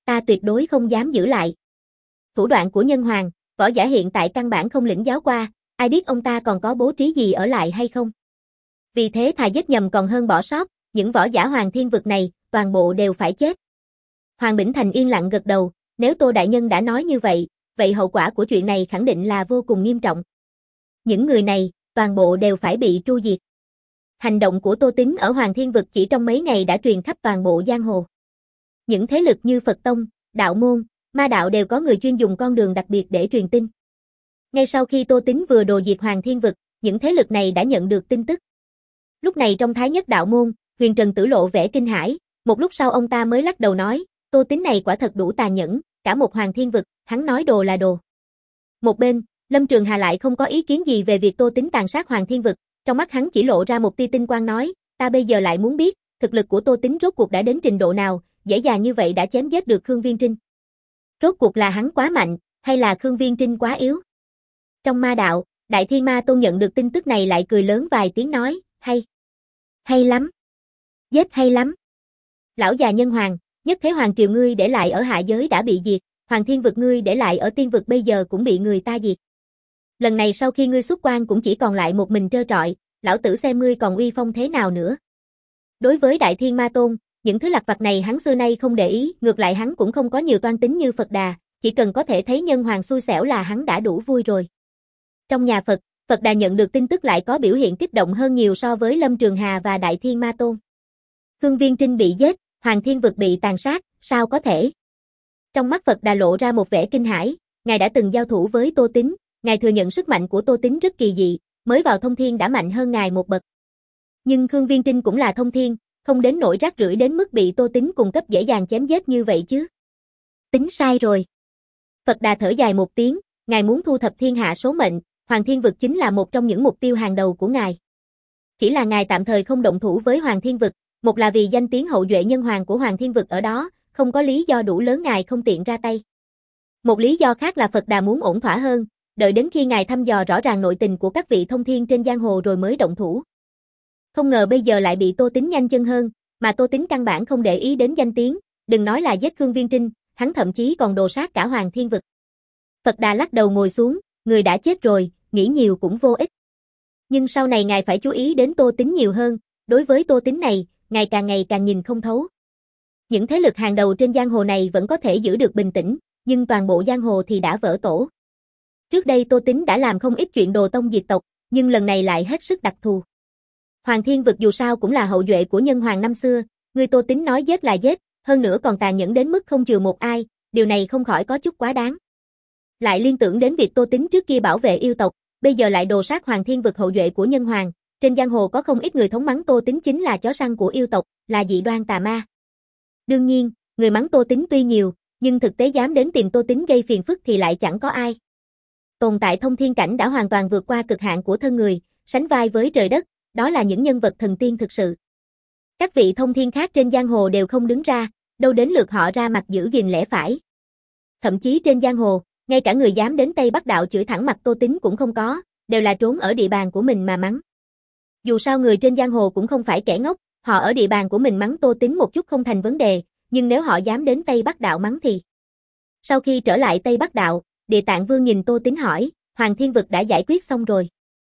ta tuyệt đối không dám giữ lại. Thủ đoạn của Nhân Hoàng, võ giả hiện tại căn bản không lĩnh giáo qua, ai biết ông ta còn có bố trí gì ở lại hay không. Vì thế thà giết nhầm còn hơn bỏ sót, những võ giả Hoàng Thiên Vực này, toàn bộ đều phải chết. Hoàng Bỉnh Thành yên lặng gật đầu, nếu Tô Đại Nhân đã nói như vậy, vậy hậu quả của chuyện này khẳng định là vô cùng nghiêm trọng. Những người này, toàn bộ đều phải bị tru diệt. Hành động của Tô Tín ở Hoàng Thiên Vực chỉ trong mấy ngày đã truyền khắp toàn bộ giang hồ. Những thế lực như Phật Tông, Đạo Môn, Ma Đạo đều có người chuyên dùng con đường đặc biệt để truyền tin. Ngay sau khi Tô Tín vừa đồ diệt Hoàng Thiên Vực, những thế lực này đã nhận được tin tức. Lúc này trong Thái Nhất Đạo Môn, Huyền Trần Tử lộ vẻ kinh hãi, một lúc sau ông ta mới lắc đầu nói, Tô Tín này quả thật đủ tàn nhẫn, cả một Hoàng Thiên Vực, hắn nói đồ là đồ. Một bên, Lâm Trường Hà lại không có ý kiến gì về việc Tô Tín tàn sát Hoàng Thiên Vực, trong mắt hắn chỉ lộ ra một tia tinh quang nói, ta bây giờ lại muốn biết, thực lực của Tô Tín rốt cuộc đã đến trình độ nào, dễ dàng như vậy đã chém giết được Khương Viên Trinh. Rốt cuộc là hắn quá mạnh, hay là Khương Viên Trinh quá yếu? Trong Ma Đạo, Đại Thiên Ma Tôn nhận được tin tức này lại cười lớn vài tiếng nói, hay, hay lắm, giết hay lắm. Lão già Nhân Hoàng, nhất thế hoàng triều ngươi để lại ở hạ giới đã bị diệt, Hoàng Thiên Vực ngươi để lại ở tiên vực bây giờ cũng bị người ta diệt. Lần này sau khi ngươi xuất quan cũng chỉ còn lại một mình trơ trọi, lão tử xem ngươi còn uy phong thế nào nữa. Đối với Đại Thiên Ma Tôn, những thứ lặt vặt này hắn xưa nay không để ý, ngược lại hắn cũng không có nhiều toan tính như Phật Đà, chỉ cần có thể thấy Nhân Hoàng xui xẻo là hắn đã đủ vui rồi. Trong nhà Phật, Phật Đà nhận được tin tức lại có biểu hiện kích động hơn nhiều so với Lâm Trường Hà và Đại Thiên Ma Tôn. Khương Viên Trinh bị giết, Hoàng Thiên Vực bị tàn sát, sao có thể? Trong mắt Phật Đà lộ ra một vẻ kinh hãi, ngài đã từng giao thủ với Tô Tín, ngài thừa nhận sức mạnh của Tô Tín rất kỳ dị, mới vào thông thiên đã mạnh hơn ngài một bậc. Nhưng Khương Viên Trinh cũng là thông thiên, không đến nỗi rác rưởi đến mức bị Tô Tín cung cấp dễ dàng chém giết như vậy chứ. Tính sai rồi. Phật Đà thở dài một tiếng, ngài muốn thu thập thiên hạ số mệnh, Hoàng Thiên Vực chính là một trong những mục tiêu hàng đầu của ngài. Chỉ là ngài tạm thời không động thủ với Hoàng Thiên Vực, một là vì danh tiếng hậu duệ nhân hoàng của Hoàng Thiên Vực ở đó, không có lý do đủ lớn ngài không tiện ra tay. Một lý do khác là Phật Đà muốn ổn thỏa hơn, đợi đến khi ngài thăm dò rõ ràng nội tình của các vị thông thiên trên giang hồ rồi mới động thủ. Không ngờ bây giờ lại bị Tô Tín nhanh chân hơn, mà Tô Tín căn bản không để ý đến danh tiếng, đừng nói là giết Khương Viên Trinh, hắn thậm chí còn đồ sát cả Hoàng Thiên Vực. Phật Đà lắc đầu ngồi xuống, người đã chết rồi, nghĩ nhiều cũng vô ích. Nhưng sau này ngài phải chú ý đến Tô Tín nhiều hơn, đối với Tô Tín này, ngài càng ngày càng nhìn không thấu. Những thế lực hàng đầu trên giang hồ này vẫn có thể giữ được bình tĩnh, nhưng toàn bộ giang hồ thì đã vỡ tổ. Trước đây Tô Tín đã làm không ít chuyện đồ tông diệt tộc, nhưng lần này lại hết sức đặc thù. Hoàng Thiên Vực dù sao cũng là hậu duệ của Nhân Hoàng năm xưa, người Tô Tín nói giết là giết, hơn nữa còn tàn nhẫn đến mức không chừa một ai, điều này không khỏi có chút quá đáng. Lại liên tưởng đến việc Tô Tín trước kia bảo vệ yêu tộc, bây giờ lại đồ sát Hoàng Thiên Vực hậu duệ của Nhân Hoàng, trên giang hồ có không ít người thống mắng Tô Tín chính là chó săn của yêu tộc, là dị đoan tà ma. Đương nhiên, người mắng Tô Tín tuy nhiều, nhưng thực tế dám đến tìm Tô Tín gây phiền phức thì lại chẳng có ai. Tồn tại thông thiên cảnh đã hoàn toàn vượt qua cực hạn của thân người, sánh vai với trời đất, đó là những nhân vật thần tiên thực sự. Các vị thông thiên khác trên giang hồ đều không đứng ra, đâu đến lượt họ ra mặt giữ gìn lẽ phải. Thậm chí trên giang hồ, ngay cả người dám đến Tây Bắc Đạo chửi thẳng mặt Tô Tín cũng không có, đều là trốn ở địa bàn của mình mà mắng. Dù sao người trên giang hồ cũng không phải kẻ ngốc, họ ở địa bàn của mình mắng Tô Tín một chút không thành vấn đề, nhưng nếu họ dám đến Tây Bắc Đạo mắng thì. Sau khi trở lại Tây Bắc Đạo, Địa Tạng Vương nhìn Tô Tín hỏi, Hoàng Thiên Vực đã giải quyết xong rồi.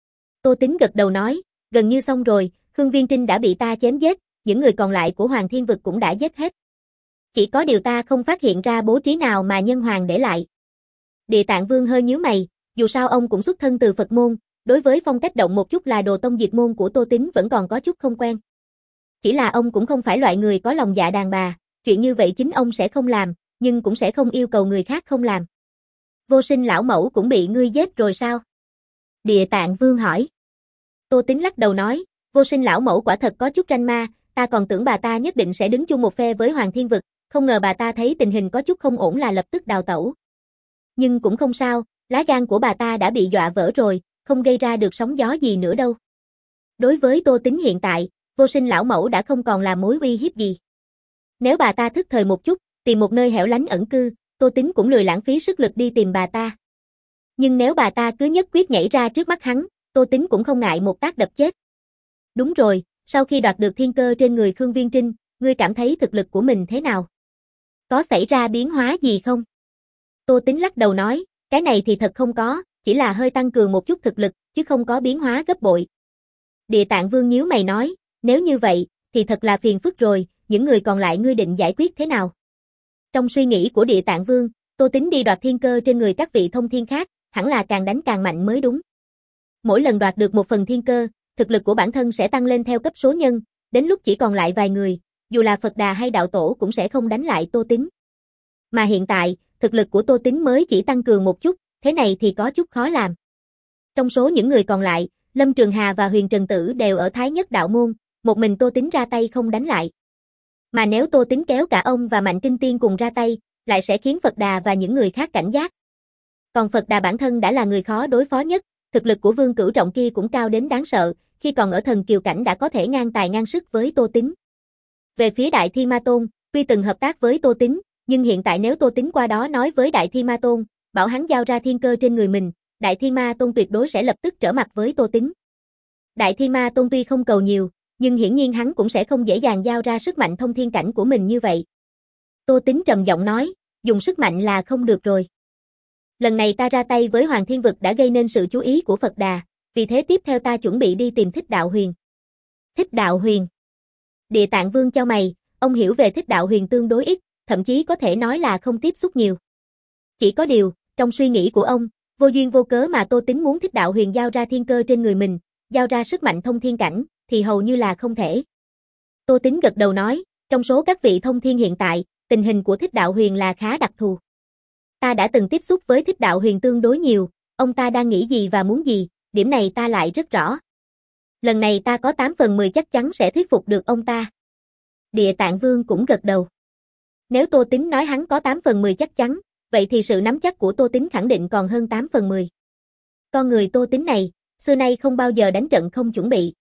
Tô Tín gật đầu nói, gần như xong rồi, Khương Viên Trinh đã bị ta chém giết, những người còn lại của Hoàng Thiên Vực cũng đã giết hết. Chỉ có điều ta không phát hiện ra bố trí nào mà Nhân Hoàng để lại. Địa Tạng Vương hơi nhíu mày, dù sao ông cũng xuất thân từ Phật môn, đối với phong cách động một chút là đồ tông diệt môn của Tô Tín vẫn còn có chút không quen. Chỉ là ông cũng không phải loại người có lòng dạ đàn bà, chuyện như vậy chính ông sẽ không làm, nhưng cũng sẽ không yêu cầu người khác không làm. Vô Sinh lão mẫu cũng bị ngươi giết rồi sao? Địa Tạng Vương hỏi. Tô Tín lắc đầu nói, Vô Sinh lão mẫu quả thật có chút ranh ma, ta còn tưởng bà ta nhất định sẽ đứng chung một phe với Hoàng Thiên Vực, không ngờ bà ta thấy tình hình có chút không ổn là lập tức đào tẩu. Nhưng cũng không sao, lá gan của bà ta đã bị dọa vỡ rồi, không gây ra được sóng gió gì nữa đâu. Đối với Tô Tín hiện tại, Vô Sinh lão mẫu đã không còn là mối uy hiếp gì. Nếu bà ta thức thời một chút, tìm một nơi hẻo lánh ẩn cư, Tô Tín cũng lười lãng phí sức lực đi tìm bà ta. Nhưng nếu bà ta cứ nhất quyết nhảy ra trước mắt hắn, Tô Tín cũng không ngại một tác đập chết. Đúng rồi, sau khi đoạt được thiên cơ trên người Khương Viên Trinh, ngươi cảm thấy thực lực của mình thế nào? Có xảy ra biến hóa gì không? Tô Tính lắc đầu nói, cái này thì thật không có, chỉ là hơi tăng cường một chút thực lực, chứ không có biến hóa gấp bội. Địa Tạng Vương nhíu mày nói, nếu như vậy, thì thật là phiền phức rồi, những người còn lại ngươi định giải quyết thế nào? Trong suy nghĩ của Địa Tạng Vương, Tô Tính đi đoạt thiên cơ trên người các vị thông thiên khác, hẳn là càng đánh càng mạnh mới đúng. Mỗi lần đoạt được một phần thiên cơ, thực lực của bản thân sẽ tăng lên theo cấp số nhân, đến lúc chỉ còn lại vài người, dù là Phật Đà hay Đạo Tổ cũng sẽ không đánh lại Tô Tính. Mà hiện tại, thực lực của Tô Tính mới chỉ tăng cường một chút, thế này thì có chút khó làm. Trong số những người còn lại, Lâm Trường Hà và Huyền Trần Tử đều ở Thái Nhất Đạo Môn, một mình Tô Tính ra tay không đánh lại. Mà nếu Tô Tính kéo cả ông và Mạnh Kinh Tiên cùng ra tay, lại sẽ khiến Phật Đà và những người khác cảnh giác. Còn Phật Đà bản thân đã là người khó đối phó nhất, thực lực của Vương Cửu Trọng kia cũng cao đến đáng sợ, khi còn ở thần kiều cảnh đã có thể ngang tài ngang sức với Tô Tính. Về phía Đại Thi Ma Tôn, tuy từng hợp tác với Tô Tính, nhưng hiện tại nếu Tô Tính qua đó nói với Đại Thi Ma Tôn, bảo hắn giao ra thiên cơ trên người mình, Đại Thi Ma Tôn tuyệt đối sẽ lập tức trở mặt với Tô Tính. Đại Thi Ma Tôn tuy không cầu nhiều, nhưng hiển nhiên hắn cũng sẽ không dễ dàng giao ra sức mạnh thông thiên cảnh của mình như vậy. Tô Tính trầm giọng nói, dùng sức mạnh là không được rồi. Lần này ta ra tay với Hoàng Thiên Vực đã gây nên sự chú ý của Phật Đà, vì thế tiếp theo ta chuẩn bị đi tìm Thích Đạo Huyền. Thích Đạo Huyền. Địa Tạng Vương chau mày, ông hiểu về Thích Đạo Huyền tương đối ít, thậm chí có thể nói là không tiếp xúc nhiều. Chỉ có điều, trong suy nghĩ của ông, vô duyên vô cớ mà Tô Tính muốn Thích Đạo Huyền giao ra thiên cơ trên người mình, giao ra sức mạnh thông thiên cảnh, thì hầu như là không thể. Tô Tính gật đầu nói, trong số các vị thông thiên hiện tại, tình hình của Thích Đạo Huyền là khá đặc thù. Ta đã từng tiếp xúc với Thích Đạo Huyền tương đối nhiều, ông ta đang nghĩ gì và muốn gì, điểm này ta lại rất rõ. Lần này ta có tám phần mười chắc chắn sẽ thuyết phục được ông ta. Địa Tạng Vương cũng gật đầu. Nếu Tô Tính nói hắn có tám phần mười chắc chắn, vậy thì sự nắm chắc của Tô Tính khẳng định còn hơn tám phần mười. Con người Tô Tính này, xưa nay không bao giờ đánh trận không chuẩn bị.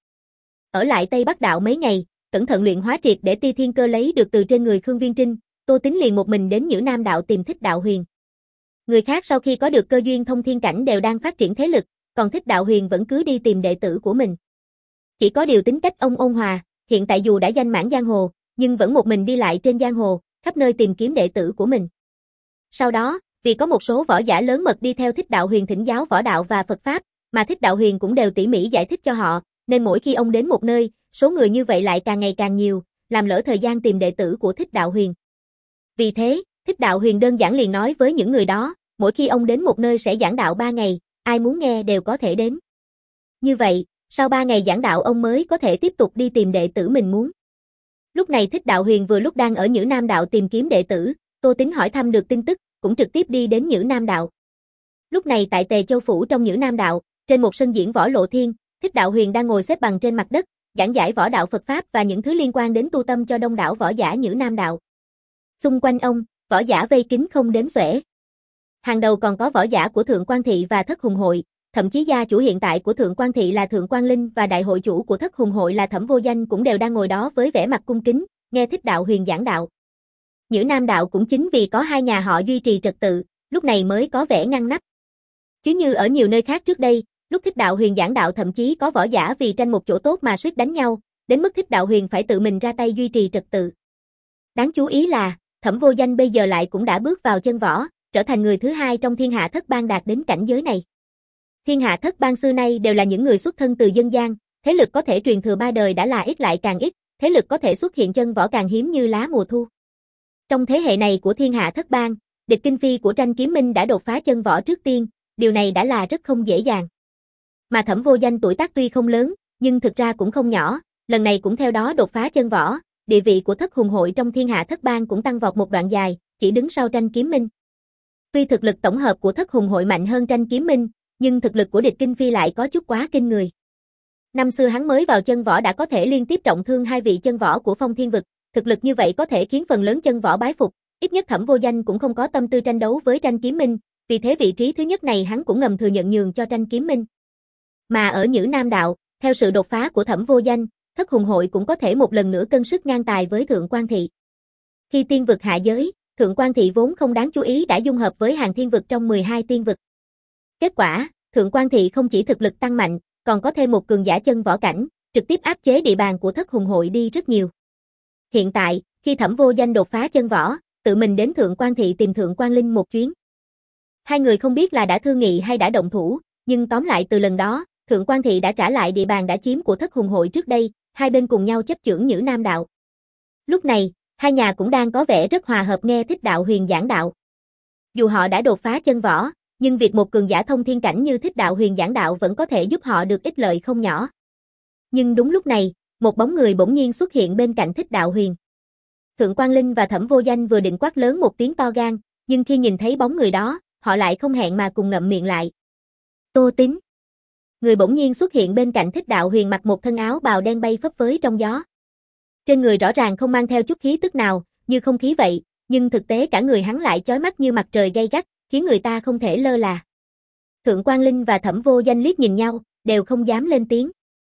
Ở lại Tây Bắc Đạo mấy ngày, cẩn thận luyện hóa triệt để ti thiên cơ lấy được từ trên người Khương Viên Trinh, Tô Tính liền một mình đến Nhữ Nam Đạo tìm Thích Đạo Huyền. Người khác sau khi có được cơ duyên thông thiên cảnh đều đang phát triển thế lực, còn Thích Đạo Huyền vẫn cứ đi tìm đệ tử của mình. Chỉ có điều tính cách ông ôn hòa, hiện tại dù đã danh mãn giang hồ, nhưng vẫn một mình đi lại trên giang hồ, khắp nơi tìm kiếm đệ tử của mình. Sau đó, vì có một số võ giả lớn mật đi theo Thích Đạo Huyền thỉnh giáo võ đạo và Phật Pháp, mà Thích Đạo Huyền cũng đều tỉ mỉ giải thích cho họ, nên mỗi khi ông đến một nơi, số người như vậy lại càng ngày càng nhiều, làm lỡ thời gian tìm đệ tử của Thích Đạo Huyền. Vì thế, Thích Đạo Huyền đơn giản liền nói với những người đó, mỗi khi ông đến một nơi sẽ giảng đạo ba ngày, ai muốn nghe đều có thể đến. Như vậy, sau ba ngày giảng đạo ông mới có thể tiếp tục đi tìm đệ tử mình muốn. Lúc này Thích Đạo Huyền vừa lúc đang ở Nhữ Nam Đạo tìm kiếm đệ tử, Tô Tính hỏi thăm được tin tức, cũng trực tiếp đi đến Nhữ Nam Đạo. Lúc này tại Tề Châu Phủ trong Nhữ Nam Đạo, trên một sân diễn võ lộ thiên, Thích Đạo Huyền đang ngồi xếp bằng trên mặt đất, giảng giải võ đạo Phật Pháp và những thứ liên quan đến tu tâm cho đông đảo võ giả Nhữ Nam Đạo. Xung quanh ông, võ giả vây kín không đếm xuể. Hàng đầu còn có võ giả của Thượng Quan Thị và Thất Hùng Hội, thậm chí gia chủ hiện tại của Thượng Quan Thị là Thượng Quan Linh và đại hội chủ của Thất Hùng Hội là Thẩm Vô Danh cũng đều đang ngồi đó với vẻ mặt cung kính, nghe Thích Đạo Huyền giảng đạo. Nhữ Nam Đạo cũng chính vì có hai nhà họ duy trì trật tự, lúc này mới có vẻ ngăn nắp. Chứ như ở nhiều nơi khác trước đây, lúc Thích Đạo Huyền giảng đạo thậm chí có võ giả vì tranh một chỗ tốt mà suýt đánh nhau, đến mức Thích Đạo Huyền phải tự mình ra tay duy trì trật tự. Đáng chú ý là, Thẩm Vô Danh bây giờ lại cũng đã bước vào chân võ, trở thành người thứ hai trong thiên hạ thất bang đạt đến cảnh giới này. Thiên hạ thất bang xưa nay đều là những người xuất thân từ dân gian, thế lực có thể truyền thừa ba đời đã là ít lại càng ít, thế lực có thể xuất hiện chân võ càng hiếm như lá mùa thu. Trong thế hệ này của thiên hạ thất bang, địch Kinh Phi của Tranh Kiếm Minh đã đột phá chân võ trước tiên, điều này đã là rất không dễ dàng. Mà Thẩm Vô Danh tuổi tác tuy không lớn, nhưng thực ra cũng không nhỏ, lần này cũng theo đó đột phá chân võ, địa vị của Thất Hùng Hội trong thiên hạ thất bang cũng tăng vọt một đoạn dài, chỉ đứng sau Tranh Kiếm Minh. Tuy thực lực tổng hợp của Thất Hùng Hội mạnh hơn Tranh Kiếm Minh, nhưng thực lực của địch Kinh Phi lại có chút quá kinh người. Năm xưa hắn mới vào chân võ đã có thể liên tiếp trọng thương hai vị chân võ của Phong Thiên Vực, thực lực như vậy có thể khiến phần lớn chân võ bái phục, ít nhất Thẩm Vô Danh cũng không có tâm tư tranh đấu với Tranh Kiếm Minh, vì thế vị trí thứ nhất này hắn cũng ngầm thừa nhận nhường cho Tranh Kiếm Minh. Mà ở Nhữ Nam Đạo, theo sự đột phá của Thẩm Vô Danh, Thất Hùng Hội cũng có thể một lần nữa cân sức ngang tài với Thượng Quan Thị. Khi tiên vực hạ giới, Thượng Quan Thị vốn không đáng chú ý đã dung hợp với Hàng Thiên Vực trong mười hai tiên vực. Kết quả, Thượng Quan Thị không chỉ thực lực tăng mạnh, còn có thêm một cường giả chân võ cảnh, trực tiếp áp chế địa bàn của Thất Hùng Hội đi rất nhiều. Hiện tại, khi Thẩm Vô Danh đột phá chân võ, tự mình đến Thượng Quan Thị tìm Thượng Quan Linh một chuyến. Hai người không biết là đã thương nghị hay đã động thủ, nhưng tóm lại từ lần đó, Thượng Quan Thị đã trả lại địa bàn đã chiếm của Thất Hùng hội trước đây, hai bên cùng nhau chấp chưởng Nhữ Nam đạo. Lúc này, hai nhà cũng đang có vẻ rất hòa hợp nghe Thích Đạo Huyền giảng đạo. Dù họ đã đột phá chân võ, nhưng việc một cường giả thông thiên cảnh như Thích Đạo Huyền giảng đạo vẫn có thể giúp họ được ích lợi không nhỏ. Nhưng đúng lúc này, một bóng người bỗng nhiên xuất hiện bên cạnh Thích Đạo Huyền. Thượng Quan Linh và Thẩm Vô Danh vừa định quát lớn một tiếng to gan, nhưng khi nhìn thấy bóng người đó, họ lại không hẹn mà cùng ngậm miệng lại. Tô Tín. Người bỗng nhiên xuất hiện bên cạnh Thích Đạo Huyền mặc một thân áo bào đen bay phấp phới trong gió. Trên người rõ ràng không mang theo chút khí tức nào, như không khí vậy, nhưng thực tế cả người hắn lại chói mắt như mặt trời gay gắt, khiến người ta không thể lơ là. Thượng Quan Linh và Thẩm Vô Danh liếc nhìn nhau, đều không dám lên tiếng.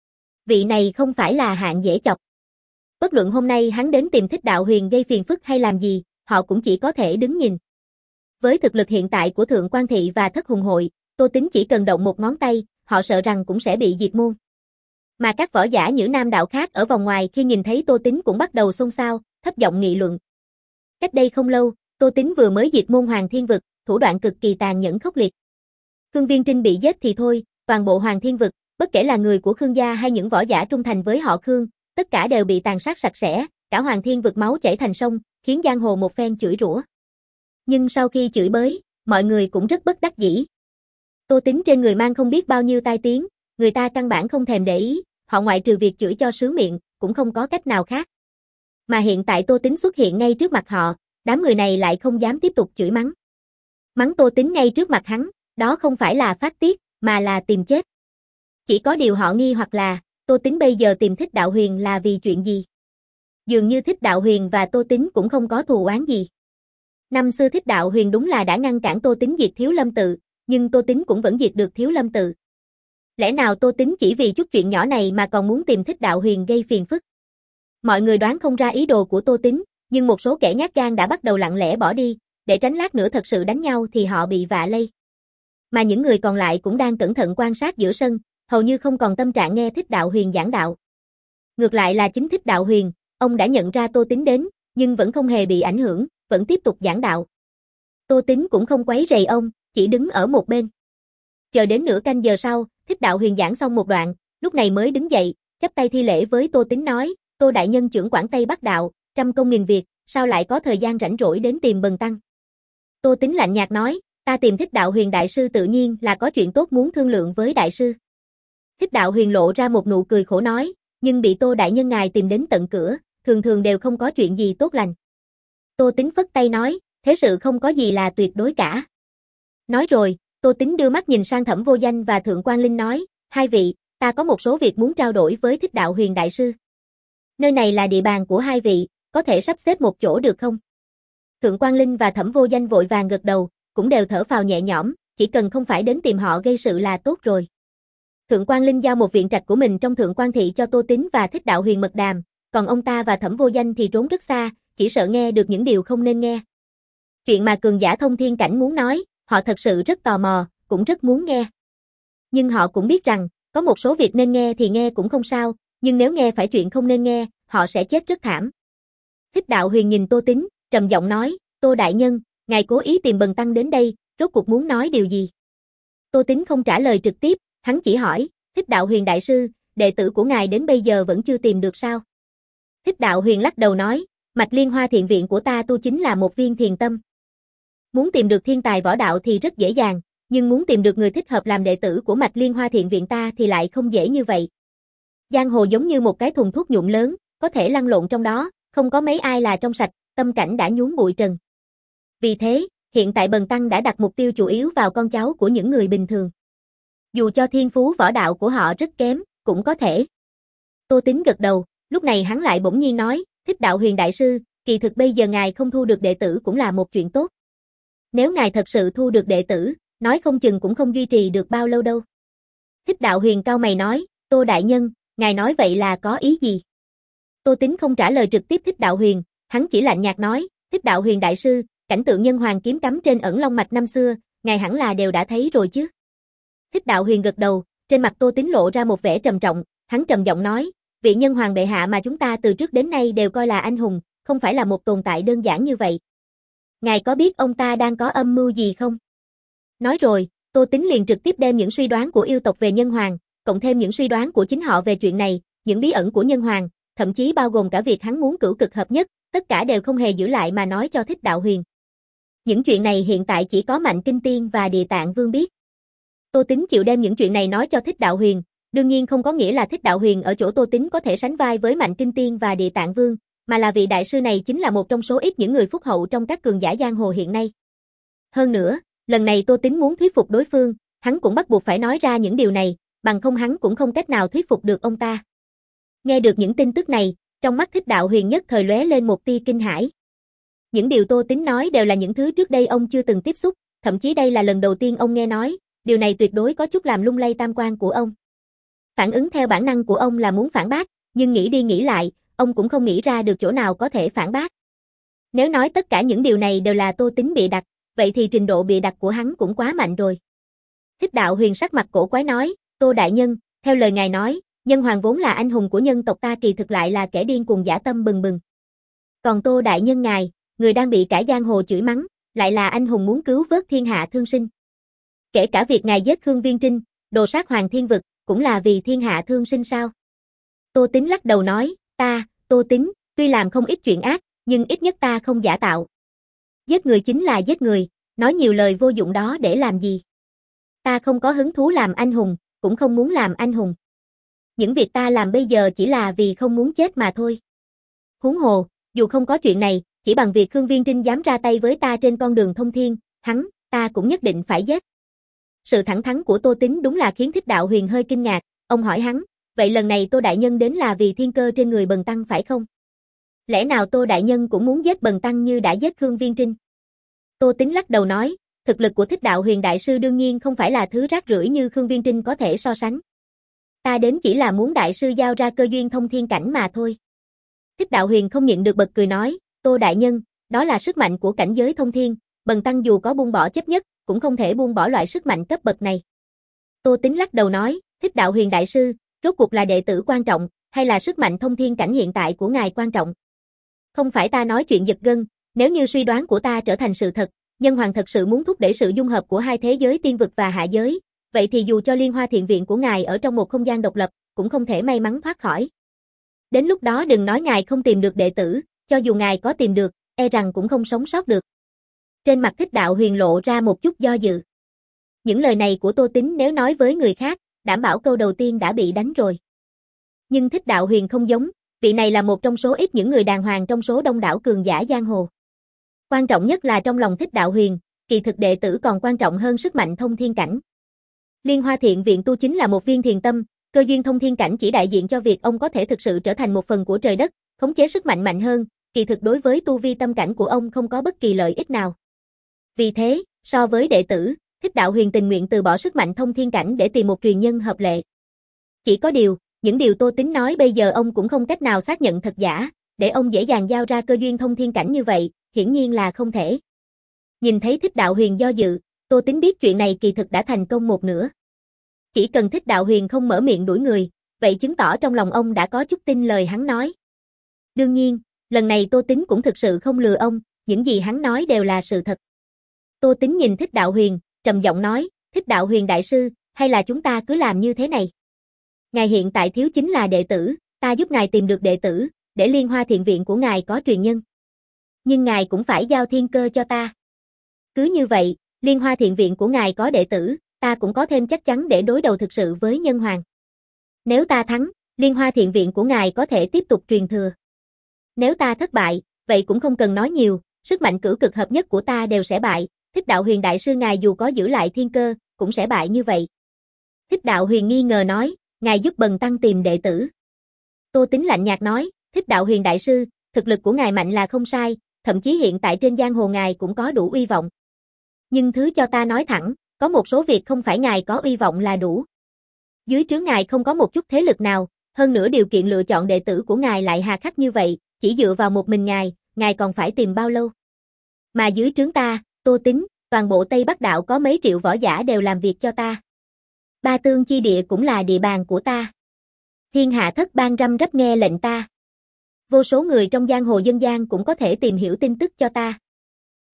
Vị này không phải là hạng dễ chọc. Bất luận hôm nay hắn đến tìm Thích Đạo Huyền gây phiền phức hay làm gì, họ cũng chỉ có thể đứng nhìn. Với thực lực hiện tại của Thượng Quan Thị và Thất Hùng hội, Tô Tín chỉ cần động một ngón tay, họ sợ rằng cũng sẽ bị diệt môn. Mà các võ giả Nhữ Nam đạo khác ở vòng ngoài khi nhìn thấy Tô Tín cũng bắt đầu xôn xao, thấp giọng nghị luận. Cách đây không lâu, Tô Tín vừa mới diệt môn Hoàng Thiên vực, thủ đoạn cực kỳ tàn nhẫn khốc liệt. Khương Viên Trinh bị giết thì thôi, toàn bộ Hoàng Thiên vực, bất kể là người của Khương gia hay những võ giả trung thành với họ Khương, tất cả đều bị tàn sát sạch sẽ, cả Hoàng Thiên vực máu chảy thành sông, khiến giang hồ một phen chửi rủa. Nhưng sau khi chửi bới, mọi người cũng rất bất đắc dĩ. Tô Tín trên người mang không biết bao nhiêu tai tiếng, người ta căn bản không thèm để ý, họ ngoại trừ việc chửi cho sướng miệng, cũng không có cách nào khác. Mà hiện tại Tô Tín xuất hiện ngay trước mặt họ, đám người này lại không dám tiếp tục chửi mắng. Mắng Tô Tín ngay trước mặt hắn, đó không phải là phát tiết, mà là tìm chết. Chỉ có điều họ nghi hoặc là, Tô Tín bây giờ tìm Thích Đạo Huyền là vì chuyện gì? Dường như Thích Đạo Huyền và Tô Tín cũng không có thù oán gì. Năm xưa Thích Đạo Huyền đúng là đã ngăn cản Tô Tín diệt Thiếu Lâm tự, nhưng Tô Tín cũng vẫn diệt được Thiếu Lâm tự. Lẽ nào Tô Tín chỉ vì chút chuyện nhỏ này mà còn muốn tìm Thích Đạo Huyền gây phiền phức? Mọi người đoán không ra ý đồ của Tô Tín, nhưng một số kẻ nhát gan đã bắt đầu lặng lẽ bỏ đi, để tránh lát nữa thật sự đánh nhau thì họ bị vạ lây. Mà những người còn lại cũng đang cẩn thận quan sát giữa sân, hầu như không còn tâm trạng nghe Thích Đạo Huyền giảng đạo. Ngược lại là chính Thích Đạo Huyền, ông đã nhận ra Tô Tín đến, nhưng vẫn không hề bị ảnh hưởng, vẫn tiếp tục giảng đạo. Tô Tín cũng không quấy rầy ông, chỉ đứng ở một bên. Chờ đến nửa canh giờ sau, Thích Đạo Huyền giảng xong một đoạn, lúc này mới đứng dậy, chắp tay thi lễ với Tô Tín nói, Tô đại nhân trưởng quản Tây Bắc đạo, trăm công nghìn việc, sao lại có thời gian rảnh rỗi đến tìm Bần tăng? Tô Tín lạnh nhạt nói, ta tìm Thích Đạo Huyền đại sư tự nhiên là có chuyện tốt muốn thương lượng với đại sư. Thích Đạo Huyền lộ ra một nụ cười khổ nói, nhưng bị Tô đại nhân ngài tìm đến tận cửa, thường thường đều không có chuyện gì tốt lành. Tô Tín phất tay nói, thế sự không có gì là tuyệt đối cả. Nói rồi, Tô Tín đưa mắt nhìn sang Thẩm Vô Danh và Thượng Quan Linh nói, hai vị, ta có một số việc muốn trao đổi với Thích Đạo Huyền đại sư. Nơi này là địa bàn của hai vị, có thể sắp xếp một chỗ được không? Thượng Quan Linh và Thẩm Vô Danh vội vàng gật đầu, cũng đều thở phào nhẹ nhõm, chỉ cần không phải đến tìm họ gây sự là tốt rồi. Thượng Quan Linh giao một viện trạch của mình trong Thượng Quan thị cho Tô Tín và Thích Đạo Huyền mật đàm, còn ông ta và Thẩm Vô Danh thì trốn rất xa, chỉ sợ nghe được những điều không nên nghe. Chuyện mà cường giả thông thiên cảnh muốn nói, họ thật sự rất tò mò, cũng rất muốn nghe. Nhưng họ cũng biết rằng, có một số việc nên nghe thì nghe cũng không sao, nhưng nếu nghe phải chuyện không nên nghe, họ sẽ chết rất thảm. Thích Đạo Huyền nhìn Tô Tín, trầm giọng nói, Tô đại nhân, ngài cố ý tìm Bần tăng đến đây, rốt cuộc muốn nói điều gì? Tô Tín không trả lời trực tiếp, hắn chỉ hỏi, Thích Đạo Huyền đại sư, đệ tử của ngài đến bây giờ vẫn chưa tìm được sao? Thích Đạo Huyền lắc đầu nói, Mạch Liên Hoa thiện viện của ta tu chính là một viên thiền tâm. Muốn tìm được thiên tài võ đạo thì rất dễ dàng, nhưng muốn tìm được người thích hợp làm đệ tử của Mạch Liên Hoa thiện viện ta thì lại không dễ như vậy. Giang hồ giống như một cái thùng thuốc nhuộm lớn, có thể lăn lộn trong đó, không có mấy ai là trong sạch, tâm cảnh đã nhúng bụi trần. Vì thế, hiện tại Bần tăng đã đặt mục tiêu chủ yếu vào con cháu của những người bình thường. Dù cho thiên phú võ đạo của họ rất kém, cũng có thể. Tô Tín gật đầu, lúc này hắn lại bỗng nhiên nói, Thích Đạo Huyền đại sư, kỳ thực bây giờ ngài không thu được đệ tử cũng là một chuyện tốt. Nếu ngài thật sự thu được đệ tử, nói không chừng cũng không duy trì được bao lâu đâu. Thích Đạo Huyền cau mày nói, Tô đại nhân, ngài nói vậy là có ý gì? Tô Tín không trả lời trực tiếp Thích Đạo Huyền, hắn chỉ lạnh nhạt nói, Thích Đạo Huyền đại sư, cảnh tượng nhân hoàng kiếm cắm trên ẩn long mạch năm xưa, ngài hẳn là đều đã thấy rồi chứ? Thích Đạo Huyền gật đầu, trên mặt Tô Tín lộ ra một vẻ trầm trọng, hắn trầm giọng nói, vị nhân hoàng bệ hạ mà chúng ta từ trước đến nay đều coi là anh hùng, không phải là một tồn tại đơn giản như vậy. Ngài có biết ông ta đang có âm mưu gì không? Nói rồi, Tô Tính liền trực tiếp đem những suy đoán của yêu tộc về Nhân Hoàng, cộng thêm những suy đoán của chính họ về chuyện này, những bí ẩn của Nhân Hoàng, thậm chí bao gồm cả việc hắn muốn cửu cực hợp nhất, tất cả đều không hề giữ lại mà nói cho Thích Đạo Huyền. Những chuyện này hiện tại chỉ có Mạnh Kinh Tiên và Địa Tạng Vương biết. Tô Tính chịu đem những chuyện này nói cho Thích Đạo Huyền, đương nhiên không có nghĩa là Thích Đạo Huyền ở chỗ Tô Tính có thể sánh vai với Mạnh Kinh Tiên và Địa Tạng Vương, mà là vị đại sư này chính là một trong số ít những người phúc hậu trong các cường giả giang hồ hiện nay. Hơn nữa, lần này Tô Tính muốn thuyết phục đối phương, hắn cũng bắt buộc phải nói ra những điều này, bằng không hắn cũng không cách nào thuyết phục được ông ta. Nghe được những tin tức này, trong mắt Thích Đạo Huyền nhất thời lóe lên một tia kinh hãi. Những điều Tô Tính nói đều là những thứ trước đây ông chưa từng tiếp xúc, thậm chí đây là lần đầu tiên ông nghe nói, điều này tuyệt đối có chút làm lung lay tam quan của ông. Phản ứng theo bản năng của ông là muốn phản bác, nhưng nghĩ đi nghĩ lại, ông cũng không nghĩ ra được chỗ nào có thể phản bác. Nếu nói tất cả những điều này đều là Tô Tính bịa đặt, vậy thì trình độ bịa đặt của hắn cũng quá mạnh rồi. Thích Đạo Huyền sắc mặt cổ quái nói, Tô Đại Nhân, theo lời ngài nói, Nhân Hoàng vốn là anh hùng của nhân tộc ta kỳ thực lại là kẻ điên cuồng dã tâm bừng bừng. Còn Tô Đại Nhân ngài, người đang bị cả giang hồ chửi mắng, lại là anh hùng muốn cứu vớt thiên hạ thương sinh. Kể cả việc ngài giết Khương Viên Trinh, đồ sát Hoàng Thiên Vực, cũng là vì thiên hạ thương sinh sao? Tô Tính lắc đầu nói, ta, Tô Tính, tuy làm không ít chuyện ác, nhưng ít nhất ta không giả tạo. Giết người chính là giết người, nói nhiều lời vô dụng đó để làm gì? Ta không có hứng thú làm anh hùng, cũng không muốn làm anh hùng. Những việc ta làm bây giờ chỉ là vì không muốn chết mà thôi. Huống hồ, dù không có chuyện này, chỉ bằng việc Khương Viên Trinh dám ra tay với ta trên con đường thông thiên, hắn, ta cũng nhất định phải giết. Sự thẳng thắn của Tô Tính đúng là khiến Thích Đạo Huyền hơi kinh ngạc, ông hỏi hắn, vậy lần này Tô Đại Nhân đến là vì thiên cơ trên người Bần Tăng phải không? Lẽ nào Tô Đại Nhân cũng muốn giết Bần Tăng như đã giết Khương Viên Trinh? Tô Tính lắc đầu nói, thực lực của Thích Đạo Huyền Đại Sư đương nhiên không phải là thứ rác rưởi như Khương Viên Trinh có thể so sánh. Ta đến chỉ là muốn Đại Sư giao ra cơ duyên thông thiên cảnh mà thôi. Thích Đạo Huyền không nhịn được bật cười nói, Tô Đại Nhân, đó là sức mạnh của cảnh giới thông thiên, Bần Tăng dù có buông bỏ chấp nhất, cũng không thể buông bỏ loại sức mạnh cấp bậc này. Tô Tính lắc đầu nói, Thích Đạo Huyền Đại Sư, rốt cuộc là đệ tử quan trọng, hay là sức mạnh thông thiên cảnh hiện tại của ngài quan trọng? Không phải ta nói chuyện giật gân, nếu như suy đoán của ta trở thành sự thật, Nhân Hoàng thật sự muốn thúc đẩy sự dung hợp của hai thế giới tiên vực và hạ giới, vậy thì dù cho Liên Hoa Thiện Viện của ngài ở trong một không gian độc lập, cũng không thể may mắn thoát khỏi. Đến lúc đó đừng nói ngài không tìm được đệ tử, cho dù ngài có tìm được, e rằng cũng không sống sót được. Trên mặt Thích Đạo Huyền lộ ra một chút do dự. Những lời này của Tô Tính nếu nói với người khác, đảm bảo câu đầu tiên đã bị đánh rồi. Nhưng Thích Đạo Huyền không giống, vị này là một trong số ít những người đàng hoàng trong số đông đảo cường giả giang hồ. Quan trọng nhất là trong lòng Thích Đạo Huyền, kỳ thực đệ tử còn quan trọng hơn sức mạnh thông thiên cảnh. Liên Hoa Thiện Viện tu chính là một viên thiền tâm, cơ duyên thông thiên cảnh chỉ đại diện cho việc ông có thể thực sự trở thành một phần của trời đất, khống chế sức mạnh mạnh hơn, kỳ thực đối với tu vi tâm cảnh của ông không có bất kỳ lợi ích nào. Vì thế, so với đệ tử, Thích Đạo Huyền tình nguyện từ bỏ sức mạnh thông thiên cảnh để tìm một truyền nhân hợp lệ. Chỉ có điều, những điều Tô Tính nói bây giờ ông cũng không cách nào xác nhận thật giả, để ông dễ dàng giao ra cơ duyên thông thiên cảnh như vậy, hiển nhiên là không thể. Nhìn thấy Thích Đạo Huyền do dự, Tô Tính biết chuyện này kỳ thực đã thành công một nửa. Chỉ cần Thích Đạo Huyền không mở miệng đuổi người, vậy chứng tỏ trong lòng ông đã có chút tin lời hắn nói. Đương nhiên, lần này Tô Tính cũng thực sự không lừa ông, những gì hắn nói đều là sự thật. Tô Tính nhìn Thích Đạo Huyền, trầm giọng nói, Thích Đạo Huyền Đại Sư, hay là chúng ta cứ làm như thế này? Ngài hiện tại thiếu chính là đệ tử, ta giúp ngài tìm được đệ tử, để Liên Hoa Thiện Viện của ngài có truyền nhân. Nhưng ngài cũng phải giao thiên cơ cho ta. Cứ như vậy, Liên Hoa Thiện Viện của ngài có đệ tử, ta cũng có thêm chắc chắn để đối đầu thực sự với Nhân Hoàng. Nếu ta thắng, Liên Hoa Thiện Viện của ngài có thể tiếp tục truyền thừa. Nếu ta thất bại, vậy cũng không cần nói nhiều, sức mạnh cửu cực hợp nhất của ta đều sẽ bại, Thích Đạo Huyền Đại Sư ngài dù có giữ lại thiên cơ, cũng sẽ bại như vậy. Thích Đạo Huyền nghi ngờ nói, ngài giúp Bần Tăng tìm đệ tử. Tô Tính lạnh nhạt nói, Thích Đạo Huyền Đại Sư, thực lực của ngài mạnh là không sai, thậm chí hiện tại trên giang hồ ngài cũng có đủ uy vọng. Nhưng thứ cho ta nói thẳng, có một số việc không phải ngài có uy vọng là đủ. Dưới trướng ngài không có một chút thế lực nào, hơn nữa điều kiện lựa chọn đệ tử của ngài lại hà khắc như vậy, chỉ dựa vào một mình ngài, ngài còn phải tìm bao lâu? Mà dưới trướng ta, Tô Tính, toàn bộ Tây Bắc Đạo có mấy triệu võ giả đều làm việc cho ta. Ba Tương chi địa cũng là địa bàn của ta. Thiên hạ thất bang răm rắp nghe lệnh ta. Vô số người trong giang hồ dân gian cũng có thể tìm hiểu tin tức cho ta.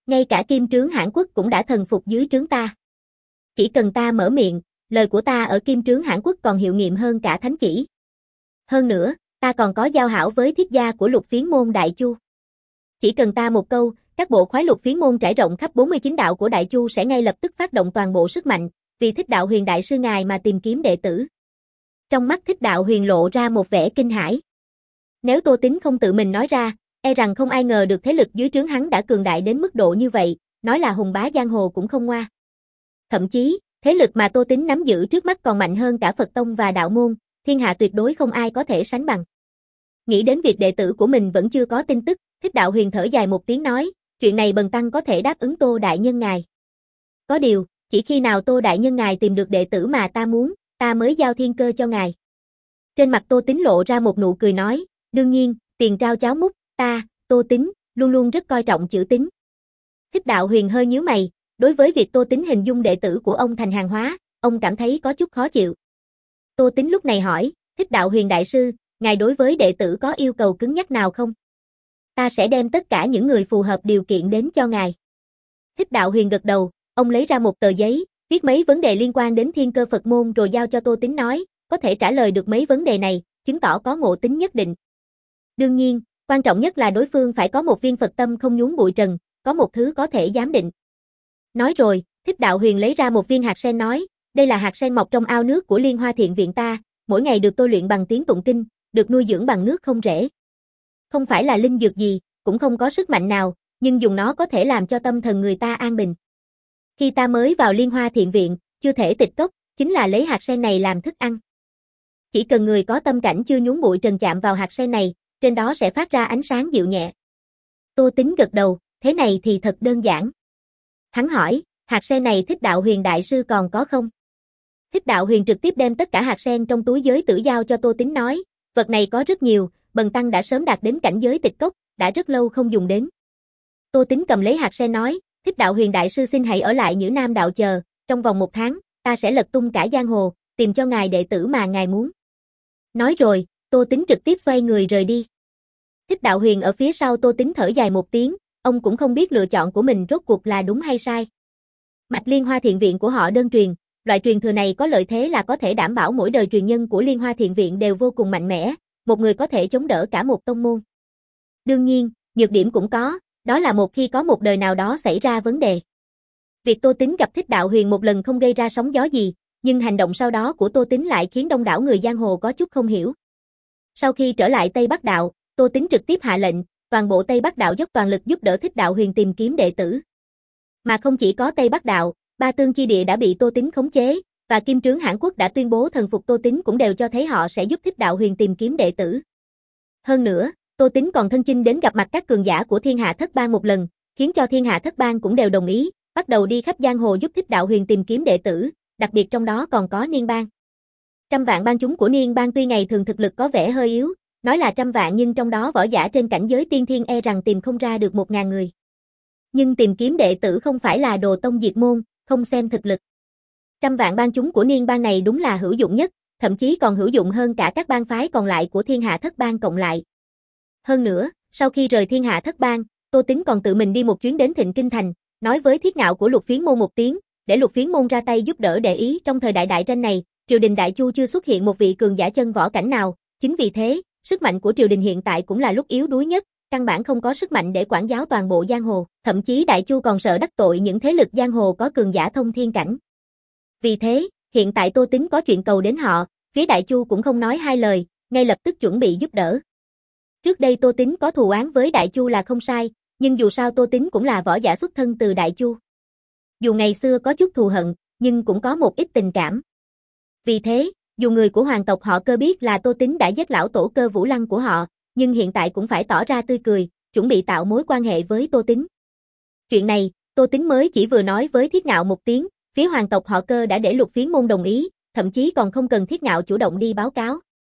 Ngay cả kim trướng Hãn Quốc cũng đã thần phục dưới trướng ta. Chỉ cần ta mở miệng, lời của ta ở kim trướng Hãn Quốc còn hiệu nghiệm hơn cả thánh chỉ. Hơn nữa, ta còn có giao hảo với thiết gia của Lục Phiến môn Đại Chu. Chỉ cần ta một câu, các bộ khoái Lục Phiến môn trải rộng khắp bốn mươi chín đạo của Đại Chu sẽ ngay lập tức phát động toàn bộ sức mạnh, vì Thích Đạo Huyền đại sư ngài mà tìm kiếm đệ tử. Trong mắt Thích Đạo Huyền lộ ra một vẻ kinh hãi. Nếu Tô Tín không tự mình nói ra, e rằng không ai ngờ được thế lực dưới trướng hắn đã cường đại đến mức độ như vậy, nói là hùng bá giang hồ cũng không ngoa. Thậm chí, thế lực mà Tô Tín nắm giữ trước mắt còn mạnh hơn cả Phật tông và đạo môn, thiên hạ tuyệt đối không ai có thể sánh bằng. Nghĩ đến việc đệ tử của mình vẫn chưa có tin tức, Thích Đạo Huyền thở dài một tiếng nói, chuyện này bần tăng có thể đáp ứng Tô đại nhân ngài. Có điều, chỉ khi nào Tô đại nhân ngài tìm được đệ tử mà ta muốn, ta mới giao thiên cơ cho ngài. Trên mặt Tô Tín lộ ra một nụ cười nói, đương nhiên, tiền trao cháo múc, ta, Tô Tín, luôn luôn rất coi trọng chữ tín. Thích Đạo Huyền hơi nhíu mày, đối với việc Tô Tín hình dung đệ tử của ông thành hàng hóa, ông cảm thấy có chút khó chịu. Tô Tín lúc này hỏi, Thích Đạo Huyền đại sư, ngài đối với đệ tử có yêu cầu cứng nhắc nào không? Ta sẽ đem tất cả những người phù hợp điều kiện đến cho ngài. Thích Đạo Huyền gật đầu, ông lấy ra một tờ giấy, viết mấy vấn đề liên quan đến Thiên Cơ Phật môn rồi giao cho Tô Tín nói, có thể trả lời được mấy vấn đề này, chứng tỏ có ngộ tính nhất định. Đương nhiên, quan trọng nhất là đối phương phải có một viên Phật tâm không nhúng bụi trần, có một thứ có thể giám định. Nói rồi, Thích Đạo Huyền lấy ra một viên hạt sen nói, đây là hạt sen mọc trong ao nước của Liên Hoa Thiện viện ta, mỗi ngày được tôi luyện bằng tiếng tụng kinh, được nuôi dưỡng bằng nước không rễ. Không phải là linh dược gì, cũng không có sức mạnh nào, nhưng dùng nó có thể làm cho tâm thần người ta an bình. Khi ta mới vào Liên Hoa Thiện viện, chưa thể tịch cốc, chính là lấy hạt sen này làm thức ăn. Chỉ cần người có tâm cảnh chưa nhúng bụi trần chạm vào hạt sen này, trên đó sẽ phát ra ánh sáng dịu nhẹ. Tô Tín gật đầu, thế này thì thật đơn giản. Hắn hỏi, hạt sen này Thích Đạo Huyền đại sư còn có không? Thích Đạo Huyền trực tiếp đem tất cả hạt sen trong túi giới tử giao cho Tô Tín nói, vật này có rất nhiều, bần tăng đã sớm đạt đến cảnh giới tịch cốc, đã rất lâu không dùng đến. Tô Tín cầm lấy hạt sen nói, Thích Đạo Huyền đại sư xin hãy ở lại Nhữ Nam đạo chờ, trong vòng một tháng, ta sẽ lật tung cả giang hồ, tìm cho ngài đệ tử mà ngài muốn. Nói rồi, Tô Tín trực tiếp xoay người rời đi. Thích Đạo Huyền ở phía sau Tô Tín thở dài một tiếng, ông cũng không biết lựa chọn của mình rốt cuộc là đúng hay sai. Mạch Liên Hoa Thiện viện của họ đơn truyền, loại truyền thừa này có lợi thế là có thể đảm bảo mỗi đời truyền nhân của Liên Hoa Thiện viện đều vô cùng mạnh mẽ, một người có thể chống đỡ cả một tông môn. Đương nhiên, nhược điểm cũng có, đó là một khi có một đời nào đó xảy ra vấn đề. Việc Tô Tín gặp Thích Đạo Huyền một lần không gây ra sóng gió gì, nhưng hành động sau đó của Tô Tín lại khiến đông đảo người giang hồ có chút không hiểu. Sau khi trở lại Tây Bắc đạo, Tô Tín trực tiếp hạ lệnh, toàn bộ Tây Bắc đạo dốc toàn lực giúp đỡ Thích Đạo Huyền tìm kiếm đệ tử. Mà không chỉ có Tây Bắc đạo, Ba Tương chi địa đã bị Tô Tín khống chế, và Kim Trướng Hãn Quốc đã tuyên bố thần phục Tô Tín cũng đều cho thấy họ sẽ giúp Thích Đạo Huyền tìm kiếm đệ tử. Hơn nữa, Tô Tín còn thân chinh đến gặp mặt các cường giả của Thiên Hạ Thất Bang một lần, khiến cho Thiên Hạ Thất Bang cũng đều đồng ý, bắt đầu đi khắp giang hồ giúp Thích Đạo Huyền tìm kiếm đệ tử, đặc biệt trong đó còn có Niên Bang. Trăm vạn bang chúng của Niên Bang tuy ngày thường thực lực có vẻ hơi yếu, nói là trăm vạn nhưng trong đó võ giả trên cảnh giới tiên thiên e rằng tìm không ra được một ngàn người. Nhưng tìm kiếm đệ tử không phải là đồ tông diệt môn, không xem thực lực. Trăm vạn bang chúng của Niên Bang này đúng là hữu dụng nhất, thậm chí còn hữu dụng hơn cả các bang phái còn lại của Thiên Hạ Thất Bang cộng lại. Hơn nữa, sau khi rời Thiên Hạ Thất Bang, Tô Tín còn tự mình đi một chuyến đến Thịnh Kinh Thành, nói với Thiết Ngạo của Lục Phiến môn một tiếng, để Lục Phiến môn ra tay giúp đỡ để ý trong thời đại đại tranh này, triều đình Đại Chu chưa xuất hiện một vị cường giả chân võ cảnh nào, chính vì thế, sức mạnh của triều đình hiện tại cũng là lúc yếu đuối nhất, căn bản không có sức mạnh để quản giáo toàn bộ giang hồ, thậm chí Đại Chu còn sợ đắc tội những thế lực giang hồ có cường giả thông thiên cảnh. Vì thế, hiện tại Tô Tín có chuyện cầu đến họ, phía Đại Chu cũng không nói hai lời, ngay lập tức chuẩn bị giúp đỡ. Trước đây Tô Tín có thù oán với Đại Chu là không sai, nhưng dù sao Tô Tín cũng là võ giả xuất thân từ Đại Chu. Dù ngày xưa có chút thù hận, nhưng cũng có một ít tình cảm. Vì thế, dù người của hoàng tộc họ Cơ biết là Tô Tín đã giết lão tổ Cơ Vũ Lăng của họ, nhưng hiện tại cũng phải tỏ ra tươi cười, chuẩn bị tạo mối quan hệ với Tô Tín. Chuyện này, Tô Tín mới chỉ vừa nói với Thiết Ngạo một tiếng, phía hoàng tộc họ Cơ đã để Lục Phiến môn đồng ý, thậm chí còn không cần Thiết Ngạo chủ động đi báo cáo.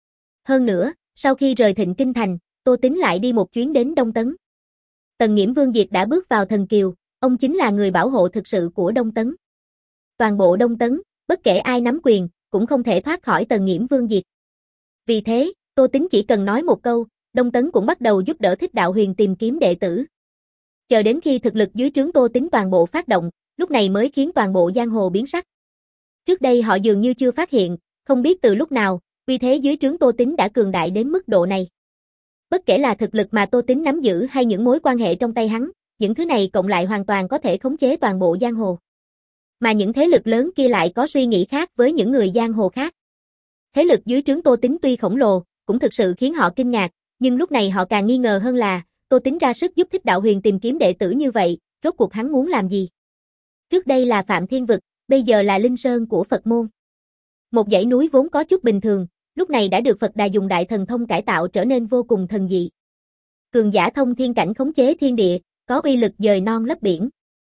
Hơn nữa, sau khi rời Thịnh Kinh Thành, Tô Tín lại đi một chuyến đến Đông Tấn. Tần Nghiễm Vương Diệt đã bước vào thần kiều, ông chính là người bảo hộ thực sự của Đông Tấn. Toàn bộ Đông Tấn, bất kể ai nắm quyền, cũng không thể thoát khỏi Tần Nghiễm Vương Diệt. Vì thế, Tô Tín chỉ cần nói một câu, Đông Tấn cũng bắt đầu giúp đỡ Thích Đạo Huyền tìm kiếm đệ tử. Chờ đến khi thực lực dưới trướng Tô Tín toàn bộ phát động, lúc này mới khiến toàn bộ giang hồ biến sắc. Trước đây họ dường như chưa phát hiện, không biết từ lúc nào, uy thế dưới trướng Tô Tín đã cường đại đến mức độ này. Bất kể là thực lực mà Tô Tín nắm giữ hay những mối quan hệ trong tay hắn, những thứ này cộng lại hoàn toàn có thể khống chế toàn bộ giang hồ. Mà những thế lực lớn kia lại có suy nghĩ khác với những người giang hồ khác. Thế lực dưới trướng Tô Tín tuy khổng lồ, cũng thực sự khiến họ kinh ngạc, nhưng lúc này họ càng nghi ngờ hơn là, Tô Tín ra sức giúp Thích Đạo Huyền tìm kiếm đệ tử như vậy, rốt cuộc hắn muốn làm gì? Trước đây là Phạm Thiên Vực, bây giờ là Linh Sơn của Phật môn. Một dãy núi vốn có chút bình thường, lúc này đã được Phật Đà dùng đại thần thông cải tạo trở nên vô cùng thần dị. Cường giả thông thiên cảnh khống chế thiên địa, có uy lực dời non lấp biển.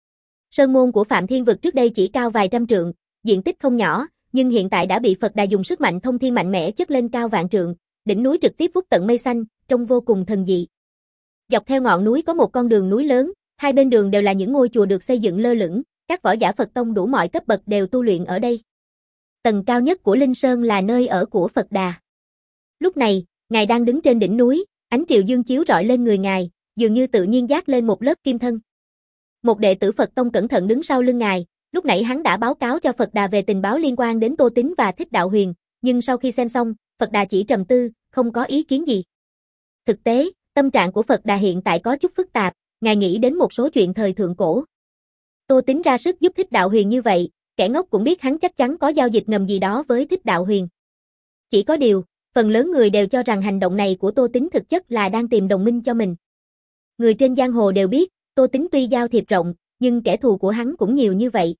Sơn môn của Phạm Thiên Vực trước đây chỉ cao vài trăm trượng, diện tích không nhỏ, nhưng hiện tại đã bị Phật Đà dùng sức mạnh thông thiên mạnh mẽ chất lên cao vạn trượng, đỉnh núi trực tiếp vút tận mây xanh, trông vô cùng thần dị. Dọc theo ngọn núi có một con đường núi lớn, hai bên đường đều là những ngôi chùa được xây dựng lơ lửng, các võ giả Phật tông đủ mọi cấp bậc đều tu luyện ở đây. Tầng cao nhất của Linh Sơn là nơi ở của Phật Đà. Lúc này, ngài đang đứng trên đỉnh núi, ánh triều dương chiếu rọi lên người ngài, dường như tự nhiên dát lên một lớp kim thân. Một đệ tử Phật tông cẩn thận đứng sau lưng ngài, lúc nãy hắn đã báo cáo cho Phật Đà về tình báo liên quan đến Tô Tín và Thích Đạo Huyền, nhưng sau khi xem xong, Phật Đà chỉ trầm tư, không có ý kiến gì. Thực tế, tâm trạng của Phật Đà hiện tại có chút phức tạp, ngài nghĩ đến một số chuyện thời thượng cổ. Tô Tín ra sức giúp Thích Đạo Huyền như vậy, kẻ ngốc cũng biết hắn chắc chắn có giao dịch ngầm gì đó với Thích Đạo Huyền. Chỉ có điều, phần lớn người đều cho rằng hành động này của Tô Tín thực chất là đang tìm đồng minh cho mình. Người trên giang hồ đều biết, Tô Tín tuy giao thiệp rộng, nhưng kẻ thù của hắn cũng nhiều như vậy.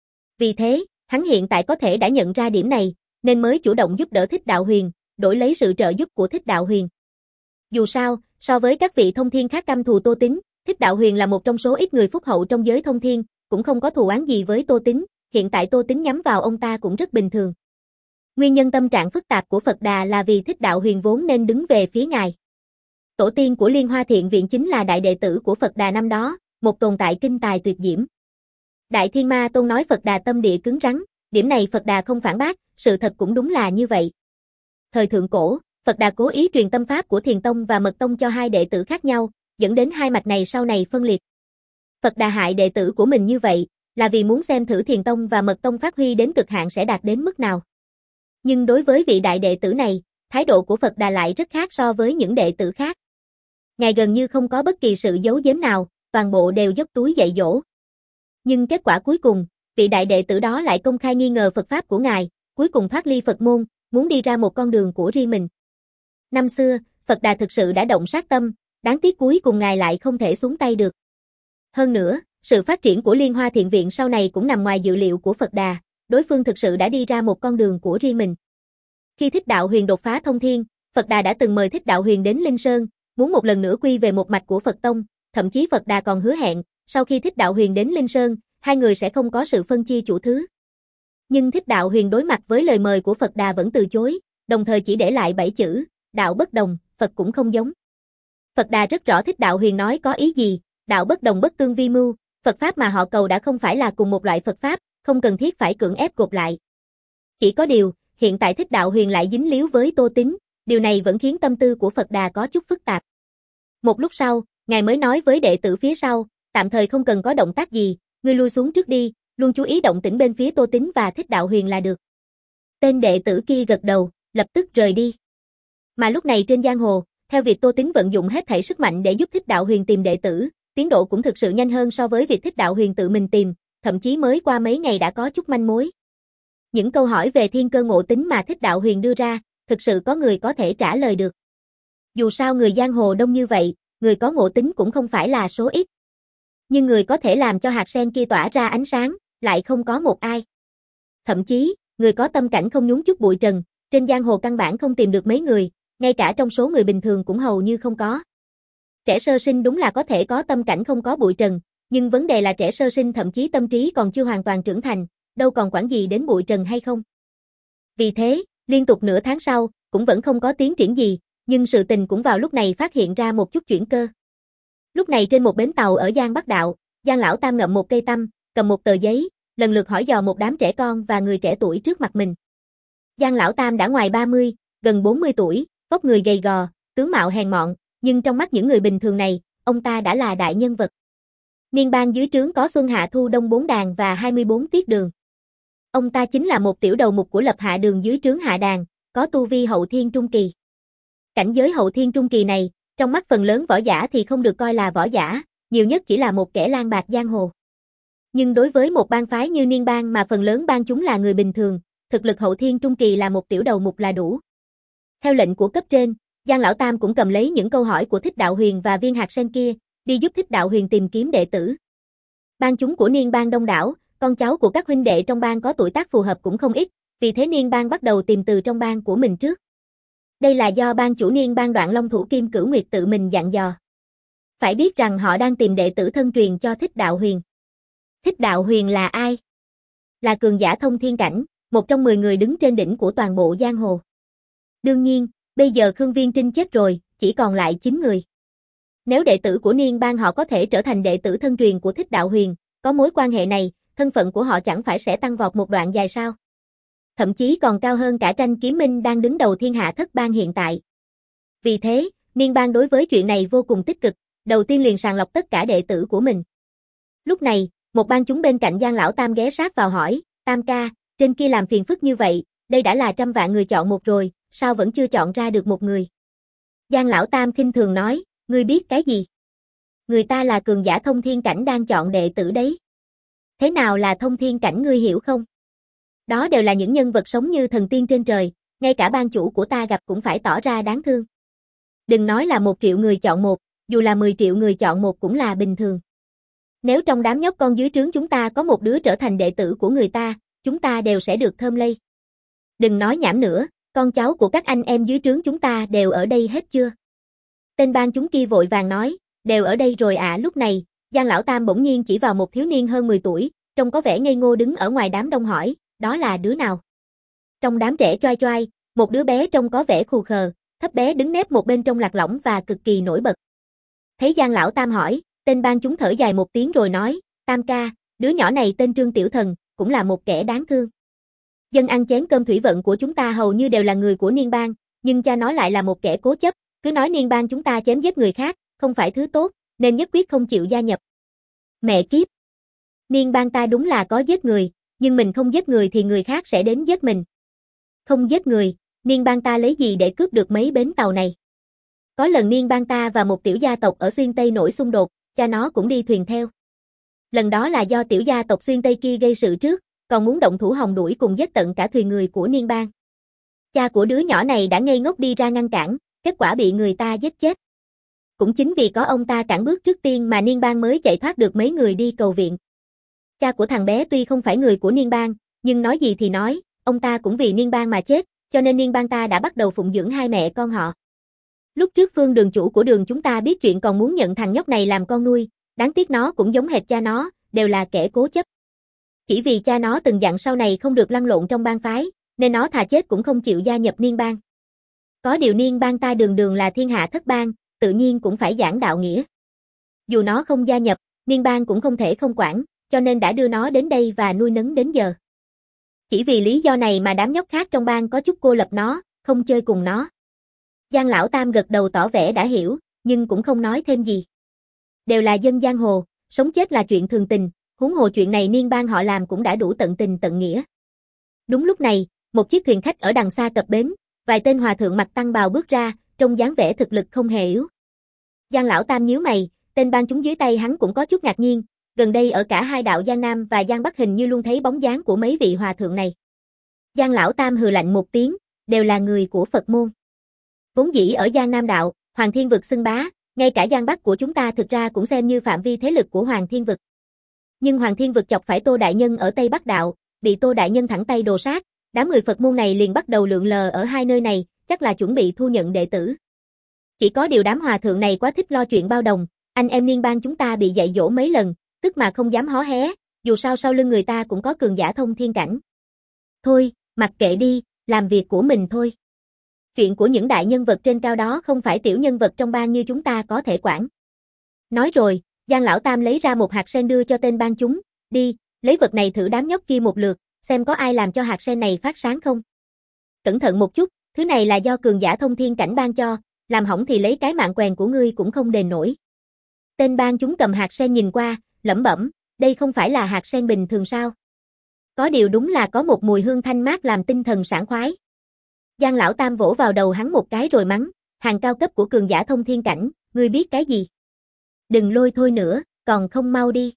Vì thế, hắn hiện tại có thể đã nhận ra điểm này, nên mới chủ động giúp đỡ Thích Đạo Huyền, đổi lấy sự trợ giúp của Thích Đạo Huyền. Dù sao, so với các vị thông thiên khác căm thù Tô Tín, Thích Đạo Huyền là một trong số ít người phúc hậu trong giới thông thiên, cũng không có thù oán gì với Tô Tín, hiện tại Tô Tín nhắm vào ông ta cũng rất bình thường. Nguyên nhân tâm trạng phức tạp của Phật Đà là vì Thích Đạo Huyền vốn nên đứng về phía ngài. Tổ tiên của Liên Hoa Thiện Viện chính là đại đệ tử của Phật Đà năm đó, một tồn tại kinh tài tuyệt diễm. Đại Thiên Ma Tôn nói Phật Đà tâm địa cứng rắn, điểm này Phật Đà không phản bác, sự thật cũng đúng là như vậy. Thời thượng cổ, Phật Đà cố ý truyền tâm pháp của Thiền Tông và Mật Tông cho hai đệ tử khác nhau, dẫn đến hai mạch này sau này phân liệt. Phật Đà hại đệ tử của mình như vậy, là vì muốn xem thử Thiền Tông và Mật Tông phát huy đến cực hạn sẽ đạt đến mức nào. Nhưng đối với vị đại đệ tử này, thái độ của Phật Đà lại rất khác so với những đệ tử khác. Ngài gần như không có bất kỳ sự giấu giếm nào, toàn bộ đều dốc túi dạy dỗ. Nhưng kết quả cuối cùng, vị đại đệ tử đó lại công khai nghi ngờ Phật pháp của ngài, cuối cùng thoát ly Phật môn, muốn đi ra một con đường của riêng mình. Năm xưa, Phật Đà thực sự đã động sát tâm, đáng tiếc cuối cùng ngài lại không thể xuống tay được. Hơn nữa, sự phát triển của Liên Hoa Thiện Viện sau này cũng nằm ngoài dự liệu của Phật Đà, đối phương thực sự đã đi ra một con đường của riêng mình. Khi Thích Đạo Huyền đột phá thông thiên, Phật Đà đã từng mời Thích Đạo Huyền đến Linh Sơn, muốn một lần nữa quy về một mạch của Phật Tông, thậm chí Phật Đà còn hứa hẹn, sau khi Thích Đạo Huyền đến Linh Sơn, hai người sẽ không có sự phân chia chủ thứ. Nhưng Thích Đạo Huyền đối mặt với lời mời của Phật Đà vẫn từ chối, đồng thời chỉ để lại bảy chữ, đạo bất đồng, Phật cũng không giống. Phật Đà rất rõ Thích Đạo Huyền nói có ý gì, đạo bất đồng bất tương vi mưu, Phật pháp mà họ cầu đã không phải là cùng một loại Phật pháp, không cần thiết phải cưỡng ép gộp lại. Chỉ có điều, hiện tại Thích Đạo Huyền lại dính líu với Tô Tín, điều này vẫn khiến tâm tư của Phật Đà có chút phức tạp. Một lúc sau, ngài mới nói với đệ tử phía sau, tạm thời không cần có động tác gì, ngươi lui xuống trước đi, luôn chú ý động tĩnh bên phía Tô Tín và Thích Đạo Huyền là được. Tên đệ tử kia gật đầu, lập tức rời đi. Mà lúc này trên giang hồ, theo việc Tô Tín vận dụng hết thảy sức mạnh để giúp Thích Đạo Huyền tìm đệ tử, tiến độ cũng thực sự nhanh hơn so với việc Thích Đạo Huyền tự mình tìm, thậm chí mới qua mấy ngày đã có chút manh mối. Những câu hỏi về thiên cơ ngộ tính mà Thích Đạo Huyền đưa ra, thực sự có người có thể trả lời được. Dù sao người giang hồ đông như vậy, người có ngộ tính cũng không phải là số ít. Nhưng người có thể làm cho hạt sen kia tỏa ra ánh sáng, lại không có một ai. Thậm chí, người có tâm cảnh không nhúng chút bụi trần, trên giang hồ căn bản không tìm được mấy người, ngay cả trong số người bình thường cũng hầu như không có. Trẻ sơ sinh đúng là có thể có tâm cảnh không có bụi trần, nhưng vấn đề là trẻ sơ sinh thậm chí tâm trí còn chưa hoàn toàn trưởng thành, đâu còn quản gì đến bụi trần hay không. Vì thế, liên tục nửa tháng sau, cũng vẫn không có tiến triển gì, nhưng sự tình cũng vào lúc này phát hiện ra một chút chuyển cơ. Lúc này trên một bến tàu ở Giang Bắc Đạo, Giang Lão Tam ngậm một cây tăm, cầm một tờ giấy, lần lượt hỏi dò một đám trẻ con và người trẻ tuổi trước mặt mình. Giang Lão Tam đã ngoài ba mươi, gần bốn mươi tuổi, vóc người gầy gò, tướng mạo hèn mọn, nhưng trong mắt những người bình thường này, ông ta đã là đại nhân vật. Niên bang dưới trướng có Xuân Hạ Thu Đông bốn đàn và hai mươi bốn tiết đường. Ông ta chính là một tiểu đầu mục của lập hạ đường dưới trướng hạ đàn, có tu vi hậu thiên trung kỳ. Cảnh giới hậu thiên trung kỳ này, trong mắt phần lớn võ giả thì không được coi là võ giả, nhiều nhất chỉ là một kẻ lang bạc giang hồ. Nhưng đối với một bang phái như Niên bang mà phần lớn bang chúng là người bình thường, thực lực hậu thiên trung kỳ là một tiểu đầu mục là đủ. Theo lệnh của cấp trên, Giang Lão Tam cũng cầm lấy những câu hỏi của Thích Đạo Huyền và viên hạt sen kia, đi giúp Thích Đạo Huyền tìm kiếm đệ tử. Bang chúng của Niên bang đông đảo, con cháu của các huynh đệ trong bang có tuổi tác phù hợp cũng không ít, vì thế Niên bang bắt đầu tìm từ trong bang của mình trước. Đây là do bang chủ Niên bang Đoạn Long Thủ Kim Cửu Nguyệt tự mình dặn dò. Phải biết rằng họ đang tìm đệ tử thân truyền cho Thích Đạo Huyền. Thích Đạo Huyền là ai? Là cường giả thông thiên cảnh, một trong mười người đứng trên đỉnh của toàn bộ giang hồ. Đương nhiên, bây giờ Khương Viên Trinh chết rồi, chỉ còn lại chín người. Nếu đệ tử của Niên bang họ có thể trở thành đệ tử thân truyền của Thích Đạo Huyền, có mối quan hệ này, thân phận của họ chẳng phải sẽ tăng vọt một đoạn dài sao? Thậm chí còn cao hơn cả Tranh Kiếm Minh đang đứng đầu thiên hạ thất bang hiện tại. Vì thế, Niên bang đối với chuyện này vô cùng tích cực, đầu tiên liền sàng lọc tất cả đệ tử của mình. Lúc này, một bang chúng bên cạnh Giang Lão Tam ghé sát vào hỏi, Tam ca, trên kia làm phiền phức như vậy, đây đã là trăm vạn người chọn một rồi, sao vẫn chưa chọn ra được một người? Giang Lão Tam khinh thường nói, ngươi biết cái gì? Người ta là cường giả thông thiên cảnh đang chọn đệ tử đấy. Thế nào là thông thiên cảnh ngươi hiểu không? Đó đều là những nhân vật sống như thần tiên trên trời, ngay cả ban chủ của ta gặp cũng phải tỏ ra đáng thương. Đừng nói là một triệu người chọn một, dù là mười triệu người chọn một cũng là bình thường. Nếu trong đám nhóc con dưới trướng chúng ta có một đứa trở thành đệ tử của người ta, chúng ta đều sẽ được thơm lây. Đừng nói nhảm nữa, con cháu của các anh em dưới trướng chúng ta đều ở đây hết chưa? Tên bang chúng kia vội vàng nói, đều ở đây rồi ạ. À. Lúc này, Giang Lão Tam bỗng nhiên chỉ vào một thiếu niên hơn mười tuổi, trông có vẻ ngây ngô đứng ở ngoài đám đông hỏi, đó là đứa nào? Trong đám trẻ choai choai, một đứa bé trông có vẻ khù khờ, thấp bé đứng nép một bên trong lạc lõng và cực kỳ nổi bật. Thấy Giang Lão Tam hỏi, tên bang chúng thở dài một tiếng rồi nói, Tam ca, đứa nhỏ này tên Trương Tiểu Thần, cũng là một kẻ đáng thương. Dân ăn chén cơm thủy vận của chúng ta hầu như đều là người của Niên bang, nhưng cha nó lại là một kẻ cố chấp, cứ nói Niên bang chúng ta chém giết người khác, không phải thứ tốt, nên nhất quyết không chịu gia nhập. Mẹ kiếp! Niên bang ta đúng là có giết người, nhưng mình không giết người thì người khác sẽ đến giết mình. Không giết người, Niên bang ta lấy gì để cướp được mấy bến tàu này? Có lần Niên bang ta và một tiểu gia tộc ở Xuyên Tây nổi xung đột, cha nó cũng đi thuyền theo. Lần đó là do tiểu gia tộc Xuyên Tây kia gây sự trước, còn muốn động thủ hòng đuổi cùng giết tận cả thuyền người của Niên bang. Cha của đứa nhỏ này đã ngây ngốc đi ra ngăn cản, kết quả bị người ta giết chết. Cũng chính vì có ông ta cản bước trước tiên mà Niên bang mới chạy thoát được mấy người đi cầu viện. Cha của thằng bé tuy không phải người của Niên bang, nhưng nói gì thì nói, ông ta cũng vì Niên bang mà chết, cho nên Niên bang ta đã bắt đầu phụng dưỡng hai mẹ con họ. Lúc trước Phương đường chủ của đường chúng ta biết chuyện còn muốn nhận thằng nhóc này làm con nuôi, đáng tiếc nó cũng giống hệt cha nó, đều là kẻ cố chấp. Chỉ vì cha nó từng dặn sau này không được lăn lộn trong bang phái, nên nó thà chết cũng không chịu gia nhập Niên bang. Có điều Niên bang ta đường đường là thiên hạ thất bang, tự nhiên cũng phải giảng đạo nghĩa. Dù nó không gia nhập, Niên bang cũng không thể không quản, cho nên đã đưa nó đến đây và nuôi nấng đến giờ. Chỉ vì lý do này mà đám nhóc khác trong bang có chút cô lập nó, không chơi cùng nó. Giang Lão Tam gật đầu tỏ vẻ đã hiểu, nhưng cũng không nói thêm gì. Đều là dân giang hồ, sống chết là chuyện thường tình, huống hồ chuyện này Niên bang họ làm cũng đã đủ tận tình tận nghĩa. Đúng lúc này, một chiếc thuyền khách ở đằng xa cập bến, vài tên hòa thượng mặc tăng bào bước ra, trông dáng vẻ thực lực không hề yếu. Giang Lão Tam nhíu mày, tên bang chúng dưới tay hắn cũng có chút ngạc nhiên, gần đây ở cả hai đạo Giang Nam và Giang Bắc hình như luôn thấy bóng dáng của mấy vị hòa thượng này. Giang Lão Tam hừ lạnh một tiếng, đều là người của Phật môn. Vốn dĩ ở Giang Nam đạo, Hoàng Thiên Vực xưng bá, ngay cả Giang Bắc của chúng ta thực ra cũng xem như phạm vi thế lực của Hoàng Thiên Vực. Nhưng Hoàng Thiên Vực chọc phải Tô Đại Nhân ở Tây Bắc đạo, bị Tô Đại Nhân thẳng tay đồ sát, đám người Phật môn này liền bắt đầu lượn lờ ở hai nơi này, chắc là chuẩn bị thu nhận đệ tử. Chỉ có điều đám hòa thượng này quá thích lo chuyện bao đồng, anh em Niên bang chúng ta bị dạy dỗ mấy lần, tức mà không dám hó hé, dù sao sau lưng người ta cũng có cường giả thông thiên cảnh. Thôi, mặc kệ đi, làm việc của mình thôi. Chuyện của những đại nhân vật trên cao đó không phải tiểu nhân vật trong bang như chúng ta có thể quản. Nói rồi, Giang Lão Tam lấy ra một hạt sen đưa cho tên bang chúng, đi, lấy vật này thử đám nhóc kia một lượt, xem có ai làm cho hạt sen này phát sáng không. Cẩn thận một chút, thứ này là do cường giả thông thiên cảnh ban cho, làm hỏng thì lấy cái mạng quèn của ngươi cũng không đền nổi. Tên bang chúng cầm hạt sen nhìn qua, lẩm bẩm, đây không phải là hạt sen bình thường sao? Có điều đúng là có một mùi hương thanh mát làm tinh thần sảng khoái. Giang Lão Tam vỗ vào đầu hắn một cái rồi mắng, hàng cao cấp của cường giả thông thiên cảnh, ngươi biết cái gì? Đừng lôi thôi nữa, còn không mau đi.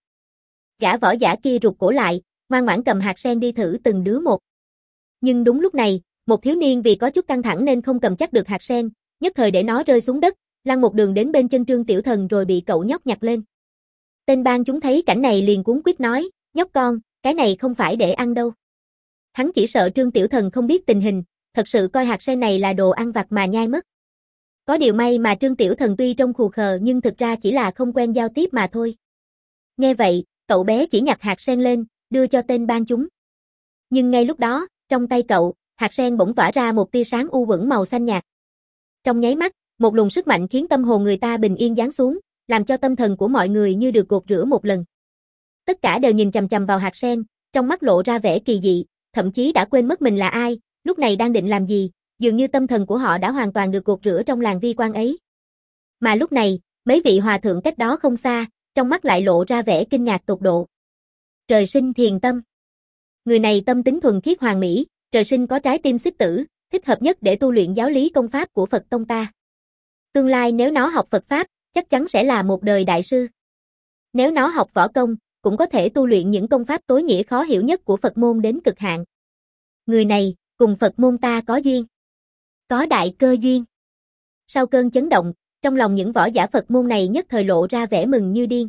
Gã võ giả kia rụt cổ lại, ngoan ngoãn cầm hạt sen đi thử từng đứa một. Nhưng đúng lúc này, một thiếu niên vì có chút căng thẳng nên không cầm chắc được hạt sen, nhất thời để nó rơi xuống đất, lăn một đường đến bên chân Trương Tiểu Thần rồi bị cậu nhóc nhặt lên. Tên bang chúng thấy cảnh này liền cuống quýt nói, nhóc con, cái này không phải để ăn đâu. Hắn chỉ sợ Trương Tiểu Thần không biết tình hình, thật sự coi hạt sen này là đồ ăn vặt mà nhai mất. Có điều may mà Trương Tiểu Thần tuy trông khù khờ nhưng thực ra chỉ là không quen giao tiếp mà thôi. Nghe vậy, cậu bé chỉ nhặt hạt sen lên, đưa cho tên bang chúng. Nhưng ngay lúc đó, trong tay cậu, hạt sen bỗng tỏa ra một tia sáng u uẩn màu xanh nhạt. Trong nháy mắt, một luồng sức mạnh khiến tâm hồn người ta bình yên giáng xuống, làm cho tâm thần của mọi người như được gột rửa một lần. Tất cả đều nhìn chằm chằm vào hạt sen, trong mắt lộ ra vẻ kỳ dị, thậm chí đã quên mất mình là ai, lúc này đang định làm gì, dường như tâm thần của họ đã hoàn toàn được gột rửa trong làn vi quan ấy. Mà lúc này, mấy vị hòa thượng cách đó không xa, trong mắt lại lộ ra vẻ kinh ngạc tột độ. Trời sinh thiền tâm. Người này tâm tính thuần khiết hoàn mỹ, trời sinh có trái tim xích tử, thích hợp nhất để tu luyện giáo lý công pháp của Phật tông ta. Tương lai nếu nó học Phật pháp, chắc chắn sẽ là một đời đại sư. Nếu nó học võ công, cũng có thể tu luyện những công pháp tối nghĩa khó hiểu nhất của Phật môn đến cực hạn. Người này, cùng Phật môn ta có duyên. Có đại cơ duyên. Sau cơn chấn động, trong lòng những võ giả Phật môn này nhất thời lộ ra vẻ mừng như điên.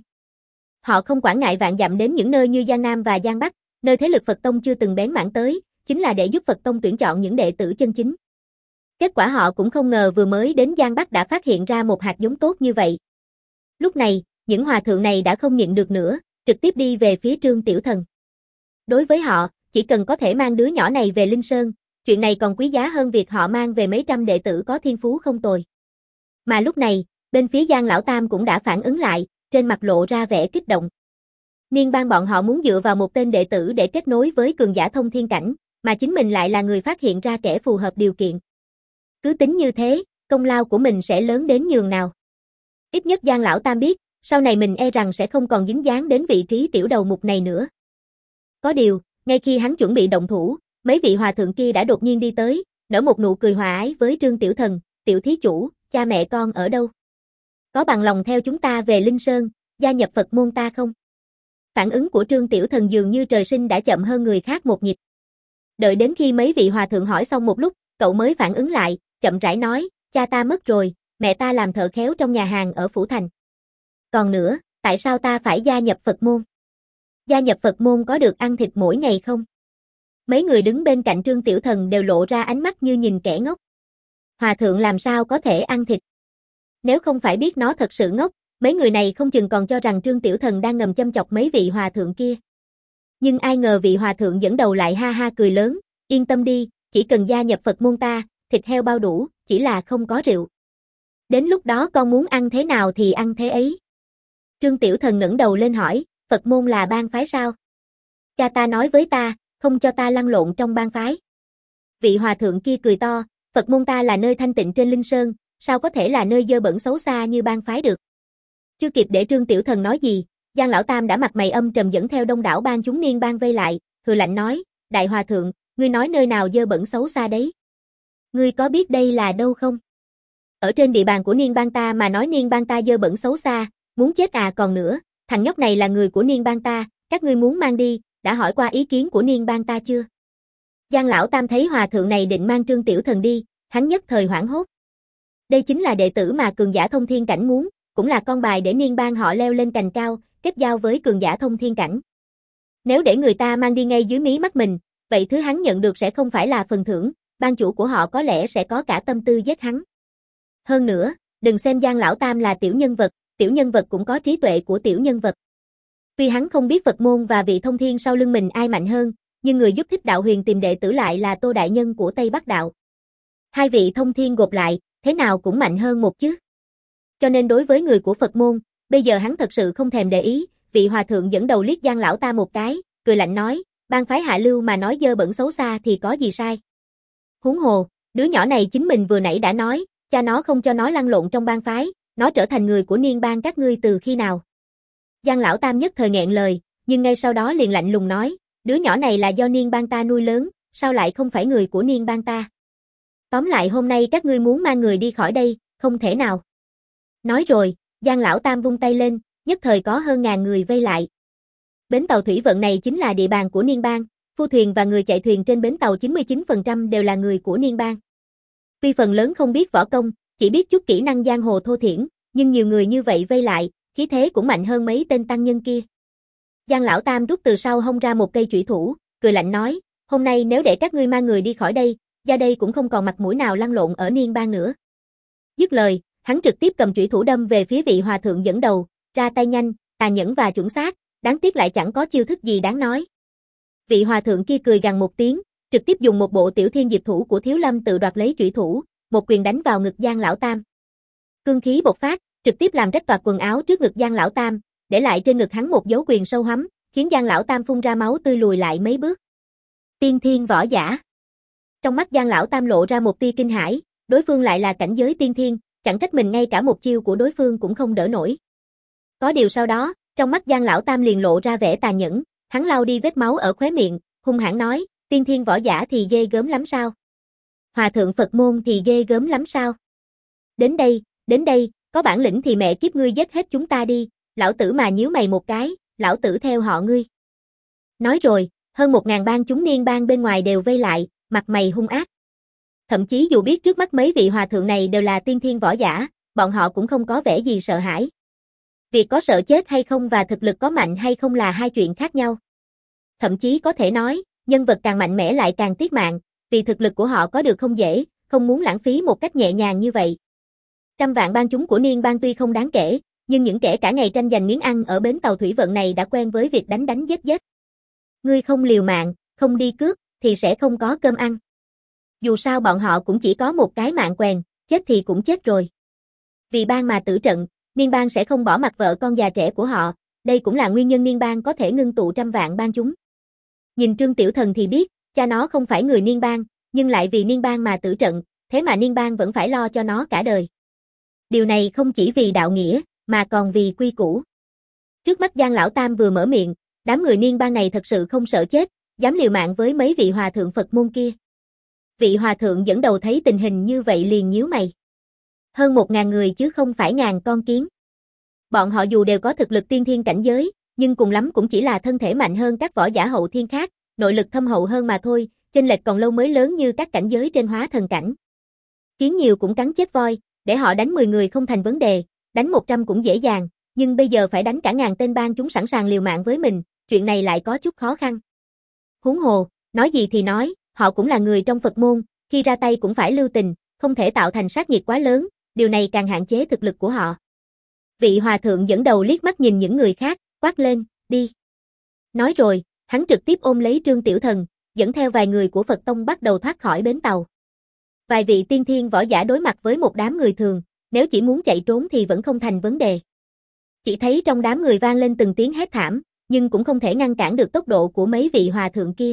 Họ không quản ngại vạn dặm đến những nơi như Giang Nam và Giang Bắc, nơi thế lực Phật tông chưa từng bén mảng tới, chính là để giúp Phật tông tuyển chọn những đệ tử chân chính. Kết quả họ cũng không ngờ vừa mới đến Giang Bắc đã phát hiện ra một hạt giống tốt như vậy. Lúc này, những hòa thượng này đã không nhịn được nữa, trực tiếp đi về phía Trương Tiểu Thần. Đối với họ, chỉ cần có thể mang đứa nhỏ này về Linh Sơn, chuyện này còn quý giá hơn việc họ mang về mấy trăm đệ tử có thiên phú không tồi. Mà lúc này, bên phía Giang Lão Tam cũng đã phản ứng lại, trên mặt lộ ra vẻ kích động. Niên bang bọn họ muốn dựa vào một tên đệ tử để kết nối với cường giả thông thiên cảnh, mà chính mình lại là người phát hiện ra kẻ phù hợp điều kiện. Cứ tính như thế, công lao của mình sẽ lớn đến nhường nào. Ít nhất Giang Lão Tam biết, sau này mình e rằng sẽ không còn dính dáng đến vị trí tiểu đầu mục này nữa. Có điều, ngay khi hắn chuẩn bị động thủ, mấy vị hòa thượng kia đã đột nhiên đi tới, nở một nụ cười hòa ái với Trương Tiểu Thần, tiểu thí chủ, cha mẹ con ở đâu? Có bằng lòng theo chúng ta về Linh Sơn, gia nhập Phật môn ta không? Phản ứng của Trương Tiểu Thần dường như trời sinh đã chậm hơn người khác một nhịp. Đợi đến khi mấy vị hòa thượng hỏi xong một lúc, cậu mới phản ứng lại, chậm rãi nói, cha ta mất rồi, mẹ ta làm thợ khéo trong nhà hàng ở Phủ Thành. Còn nữa, tại sao ta phải gia nhập Phật môn? Gia nhập Phật môn có được ăn thịt mỗi ngày không? Mấy người đứng bên cạnh Trương Tiểu Thần đều lộ ra ánh mắt như nhìn kẻ ngốc. Hòa thượng làm sao có thể ăn thịt? Nếu không phải biết nó thật sự ngốc, mấy người này không chừng còn cho rằng Trương Tiểu Thần đang ngầm châm chọc mấy vị hòa thượng kia. Nhưng ai ngờ vị hòa thượng dẫn đầu lại ha ha cười lớn, yên tâm đi, chỉ cần gia nhập Phật môn ta, thịt heo bao đủ, chỉ là không có rượu. Đến lúc đó con muốn ăn thế nào thì ăn thế ấy. Trương Tiểu Thần ngẩng đầu lên hỏi, Phật môn là bang phái sao? Cha ta nói với ta, không cho ta lăn lộn trong bang phái. Vị hòa thượng kia cười to, Phật môn ta là nơi thanh tịnh trên Linh Sơn, sao có thể là nơi dơ bẩn xấu xa như bang phái được. Chưa kịp để Trương Tiểu Thần nói gì, Giang Lão Tam đã mặt mày âm trầm dẫn theo đông đảo bang chúng niên bang vây lại, hừ lạnh nói, đại hòa thượng, ngươi nói nơi nào dơ bẩn xấu xa đấy? Ngươi có biết đây là đâu không? Ở trên địa bàn của niên bang ta mà nói niên bang ta dơ bẩn xấu xa, muốn chết à còn nữa, thằng nhóc này là người của niên bang ta, các ngươi muốn mang đi, đã hỏi qua ý kiến của niên bang ta chưa? Giang Lão Tam thấy hòa thượng này định mang Trương Tiểu Thần đi, hắn nhất thời hoảng hốt. Đây chính là đệ tử mà cường giả thông thiên cảnh muốn, cũng là con bài để niên bang họ leo lên cành cao, kết giao với cường giả thông thiên cảnh. Nếu để người ta mang đi ngay dưới mí mắt mình, vậy thứ hắn nhận được sẽ không phải là phần thưởng, ban chủ của họ có lẽ sẽ có cả tâm tư giết hắn. Hơn nữa, đừng xem Giang Lão Tam là tiểu nhân vật, tiểu nhân vật cũng có trí tuệ của tiểu nhân vật. Tuy hắn không biết Phật môn và vị thông thiên sau lưng mình ai mạnh hơn, nhưng người giúp Thích Đạo Huyền tìm đệ tử lại là Tô Đại Nhân của Tây Bắc Đạo. Hai vị thông thiên gộp lại, thế nào cũng mạnh hơn một chứ. Cho nên đối với người của Phật môn, bây giờ hắn thật sự không thèm để ý, vị hòa thượng dẫn đầu liếc Giang Lão ta một cái, cười lạnh nói, bang phái hạ lưu mà nói dơ bẩn xấu xa thì có gì sai. Huống hồ, đứa nhỏ này chính mình vừa nãy đã nói, cha nó không cho nó lăn lộn trong bang phái, nó trở thành người của niên bang các ngươi từ khi nào. Giang lão tam nhất thời nghẹn lời, nhưng ngay sau đó liền lạnh lùng nói, đứa nhỏ này là do Niên Bang ta nuôi lớn, sao lại không phải người của Niên Bang ta? Tóm lại hôm nay các ngươi muốn mang người đi khỏi đây, không thể nào. Nói rồi, Giang lão tam vung tay lên, nhất thời có hơn ngàn người vây lại. Bến tàu thủy vận này chính là địa bàn của Niên Bang, phu thuyền và người chạy thuyền trên bến tàu chín mươi chín phần trăm đều là người của Niên Bang. Tuy phần lớn không biết võ công, chỉ biết chút kỹ năng giang hồ thô thiển, nhưng nhiều người như vậy vây lại, khí thế cũng mạnh hơn mấy tên tăng nhân kia. Giang lão tam rút từ sau hông ra một cây chủy thủ, cười lạnh nói, hôm nay nếu để các ngươi mang người đi khỏi đây, ra đây cũng không còn mặt mũi nào lăn lộn ở Niên Bang nữa. Dứt lời, hắn trực tiếp cầm chủy thủ đâm về phía vị hòa thượng dẫn đầu, ra tay nhanh, tàn nhẫn và chuẩn xác, đáng tiếc lại chẳng có chiêu thức gì đáng nói. Vị hòa thượng kia cười gằn một tiếng, trực tiếp dùng một bộ tiểu thiên diệp thủ của Thiếu Lâm tự đoạt lấy chủy thủ, một quyền đánh vào ngực Giang lão tam. Cương khí bộc phát, trực tiếp làm rách toạc quần áo trước ngực Giang lão tam, để lại trên ngực hắn một dấu quyền sâu hắm, khiến Giang lão tam phun ra máu tươi lùi lại mấy bước. Tiên thiên võ giả. Trong mắt Giang lão tam lộ ra một tia kinh hãi, đối phương lại là cảnh giới tiên thiên, chẳng trách mình ngay cả một chiêu của đối phương cũng không đỡ nổi. Có điều sau đó, trong mắt Giang lão tam liền lộ ra vẻ tàn nhẫn, hắn lau đi vết máu ở khóe miệng, hung hãn nói, tiên thiên võ giả thì ghê gớm lắm sao? Hòa thượng Phật môn thì ghê gớm lắm sao? Đến đây, đến đây, có bản lĩnh thì mẹ kiếp ngươi giết hết chúng ta đi, lão tử mà nhíu mày một cái, lão tử theo họ ngươi. Nói rồi, hơn một ngàn bang chúng Niên Bang bên ngoài đều vây lại, mặt mày hung ác. Thậm chí dù biết trước mắt mấy vị hòa thượng này đều là tiên thiên võ giả, bọn họ cũng không có vẻ gì sợ hãi. Việc có sợ chết hay không và thực lực có mạnh hay không là hai chuyện khác nhau. Thậm chí có thể nói, nhân vật càng mạnh mẽ lại càng tiếc mạng, vì thực lực của họ có được không dễ, không muốn lãng phí một cách nhẹ nhàng như vậy. Trăm vạn bang chúng của Niên Bang tuy không đáng kể, nhưng những kẻ cả ngày tranh giành miếng ăn ở bến tàu thủy vận này đã quen với việc đánh đánh giết giết. Ngươi không liều mạng, không đi cướp, thì sẽ không có cơm ăn. Dù sao bọn họ cũng chỉ có một cái mạng quèn, chết thì cũng chết rồi. Vì bang mà tử trận, Niên Bang sẽ không bỏ mặc vợ con già trẻ của họ, đây cũng là nguyên nhân Niên Bang có thể ngưng tụ trăm vạn bang chúng. Nhìn Trương Tiểu Thần thì biết, cha nó không phải người Niên Bang, nhưng lại vì Niên Bang mà tử trận, thế mà Niên Bang vẫn phải lo cho nó cả đời. Điều này không chỉ vì đạo nghĩa, mà còn vì quy củ. Trước mắt Giang lão tam vừa mở miệng, đám người Niên Bang này thật sự không sợ chết, dám liều mạng với mấy vị hòa thượng Phật môn kia. Vị hòa thượng dẫn đầu thấy tình hình như vậy liền nhíu mày. Hơn một ngàn người chứ không phải ngàn con kiến. Bọn họ dù đều có thực lực tiên thiên cảnh giới, nhưng cùng lắm cũng chỉ là thân thể mạnh hơn các võ giả hậu thiên khác, nội lực thâm hậu hơn mà thôi, chênh lệch còn lâu mới lớn như các cảnh giới trên hóa thần cảnh. Kiến nhiều cũng cắn chết voi, để họ đánh mười người không thành vấn đề, đánh một trăm cũng dễ dàng, nhưng bây giờ phải đánh cả ngàn tên bang chúng sẵn sàng liều mạng với mình, chuyện này lại có chút khó khăn. Huống hồ, nói gì thì nói, họ cũng là người trong Phật môn, khi ra tay cũng phải lưu tình, không thể tạo thành sát nhiệt quá lớn, điều này càng hạn chế thực lực của họ. Vị hòa thượng dẫn đầu liếc mắt nhìn những người khác, quát lên, đi. Nói rồi, hắn trực tiếp ôm lấy Trương Tiểu Thần, dẫn theo vài người của Phật Tông bắt đầu thoát khỏi bến tàu. Vài vị tiên thiên võ giả đối mặt với một đám người thường, nếu chỉ muốn chạy trốn thì vẫn không thành vấn đề. Chỉ thấy trong đám người vang lên từng tiếng hét thảm, nhưng cũng không thể ngăn cản được tốc độ của mấy vị hòa thượng kia.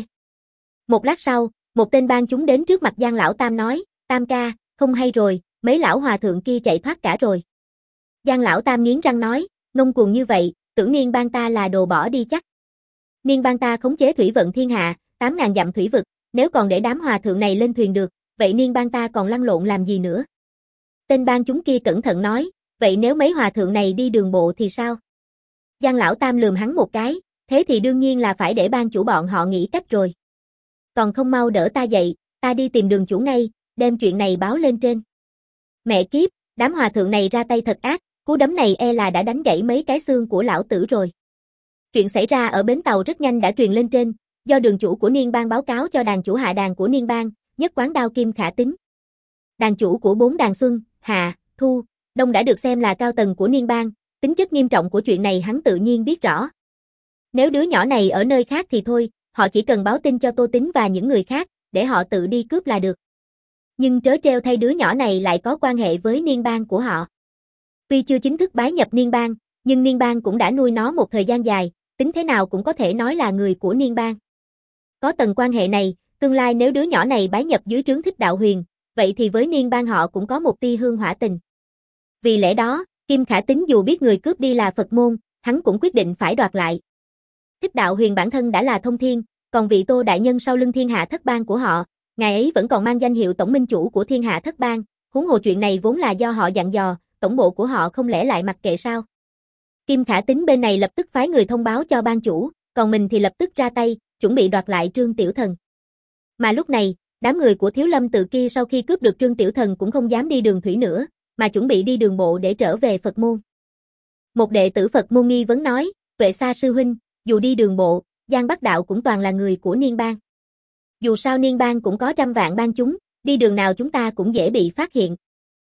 Một lát sau, một tên bang chúng đến trước mặt Giang lão tam nói, Tam ca, không hay rồi, mấy lão hòa thượng kia chạy thoát cả rồi. Giang lão tam nghiến răng nói, ngông cuồng như vậy, tưởng Niên Bang ta là đồ bỏ đi chắc. Niên Bang ta khống chế thủy vận thiên hạ, tám ngàn dặm thủy vực, nếu còn để đám hòa thượng này lên thuyền được, vậy Niên Bang ta còn lăn lộn làm gì nữa? Tên bang chúng kia cẩn thận nói, vậy nếu mấy hòa thượng này đi đường bộ thì sao? Giang lão tam lườm hắn một cái, thế thì đương nhiên là phải để bang chủ bọn họ nghĩ cách rồi. Còn không mau đỡ ta dậy, ta đi tìm đường chủ ngay, đem chuyện này báo lên trên. Mẹ kiếp, đám hòa thượng này ra tay thật ác, cú đấm này e là đã đánh gãy mấy cái xương của lão tử rồi. Chuyện xảy ra ở bến tàu rất nhanh đã truyền lên trên, do đường chủ của Niên Bang báo cáo cho đàn chủ hạ đàn của Niên Bang, nhất quán Đao Kim Khả Tính. Đàn chủ của bốn đàn Xuân, Hạ, Thu, Đông đã được xem là cao tầng của Niên Bang, tính chất nghiêm trọng của chuyện này hắn tự nhiên biết rõ. Nếu đứa nhỏ này ở nơi khác thì thôi, họ chỉ cần báo tin cho Tô Tính và những người khác, để họ tự đi cướp là được. Nhưng trớ trêu thay đứa nhỏ này lại có quan hệ với Niên Bang của họ. Tuy chưa chính thức bái nhập Niên Bang, nhưng Niên Bang cũng đã nuôi nó một thời gian dài, tính thế nào cũng có thể nói là người của Niên Bang. Có tầng quan hệ này, tương lai nếu đứa nhỏ này bái nhập dưới trướng Thích Đạo Huyền, vậy thì với Niên Bang họ cũng có một tia hương hỏa tình. Vì lẽ đó, Kim Khả Tính dù biết người cướp đi là Phật môn, hắn cũng quyết định phải đoạt lại. Thích Đạo Huyền bản thân đã là thông thiên, còn vị Tô đại nhân sau lưng Thiên Hạ Thất Bang của họ, ngài ấy vẫn còn mang danh hiệu tổng minh chủ của Thiên Hạ Thất Bang, huống hồ chuyện này vốn là do họ dặn dò, tổng bộ của họ không lẽ lại mặc kệ sao? Kim Khả Tín bên này lập tức phái người thông báo cho ban chủ, còn mình thì lập tức ra tay, chuẩn bị đoạt lại Trương Tiểu Thần. Mà lúc này, đám người của Thiếu Lâm Tự kia sau khi cướp được Trương Tiểu Thần cũng không dám đi đường thủy nữa, mà chuẩn bị đi đường bộ để trở về Phật môn. Một đệ tử Phật môn nghi vấn nói, Tuệ Sa sư huynh, dù đi đường bộ, Giang Bắc Đạo cũng toàn là người của Niên Bang. Dù sao Niên Bang cũng có trăm vạn bang chúng, đi đường nào chúng ta cũng dễ bị phát hiện.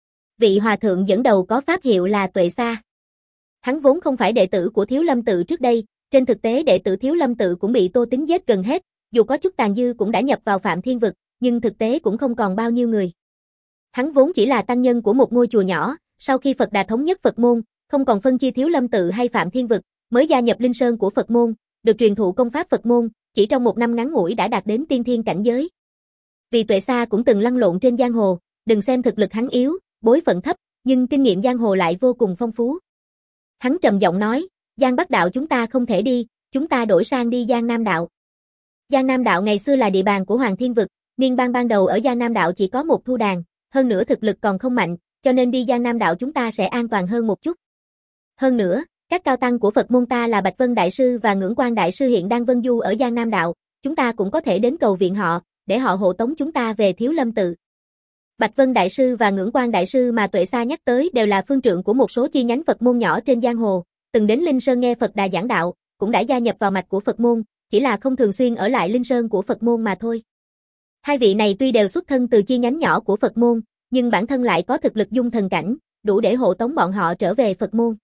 Vị hòa thượng dẫn đầu có pháp hiệu là Tuệ Sa. Hắn vốn không phải đệ tử của Thiếu Lâm Tự trước đây, trên thực tế đệ tử Thiếu Lâm Tự cũng bị Tô Tín giết gần hết, dù có chút tàn dư cũng đã nhập vào Phạm Thiên Vực, nhưng thực tế cũng không còn bao nhiêu người. Hắn vốn chỉ là tăng nhân của một ngôi chùa nhỏ, sau khi Phật Đà thống nhất Phật môn, không còn phân chia Thiếu Lâm Tự hay Phạm Thiên Vực, mới gia nhập Linh Sơn của Phật môn, được truyền thụ công pháp Phật môn, chỉ trong một năm ngắn ngủi đã đạt đến tiên thiên cảnh giới. Vì Tuệ Sa cũng từng lăn lộn trên giang hồ, đừng xem thực lực hắn yếu, bối phận thấp, nhưng kinh nghiệm giang hồ lại vô cùng phong phú. Hắn trầm giọng nói, Giang Bắc Đạo chúng ta không thể đi, chúng ta đổi sang đi Giang Nam Đạo. Giang Nam Đạo ngày xưa là địa bàn của Hoàng Thiên Vực, Niên Bang ban đầu ở Giang Nam Đạo chỉ có một thu đàn, hơn nữa thực lực còn không mạnh, cho nên đi Giang Nam Đạo chúng ta sẽ an toàn hơn một chút. Hơn nữa, các cao tăng của Phật môn ta là Bạch Vân Đại Sư và Ngưỡng Quan Đại Sư hiện đang vân du ở Giang Nam Đạo, chúng ta cũng có thể đến cầu viện họ, để họ hộ tống chúng ta về Thiếu Lâm Tự. Bạch Vân Đại Sư và Ngưỡng Quan Đại Sư mà Tuệ Sa nhắc tới đều là phương trượng của một số chi nhánh Phật môn nhỏ trên giang hồ, từng đến Linh Sơn nghe Phật Đà giảng đạo, cũng đã gia nhập vào mạch của Phật môn, chỉ là không thường xuyên ở lại Linh Sơn của Phật môn mà thôi. Hai vị này tuy đều xuất thân từ chi nhánh nhỏ của Phật môn, nhưng bản thân lại có thực lực dung thần cảnh, đủ để hộ tống bọn họ trở về Phật môn.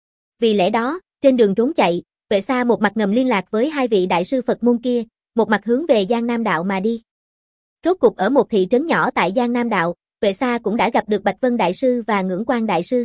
Vì lẽ đó, trên đường trốn chạy, Tuệ Sa một mặt ngầm liên lạc với hai vị đại sư Phật môn kia, một mặt hướng về Giang Nam Đạo mà đi. Rốt cục ở một thị trấn nhỏ tại Giang Nam Đạo, Tuệ Sa cũng đã gặp được Bạch Vân Đại Sư và Ngưỡng Quan Đại Sư.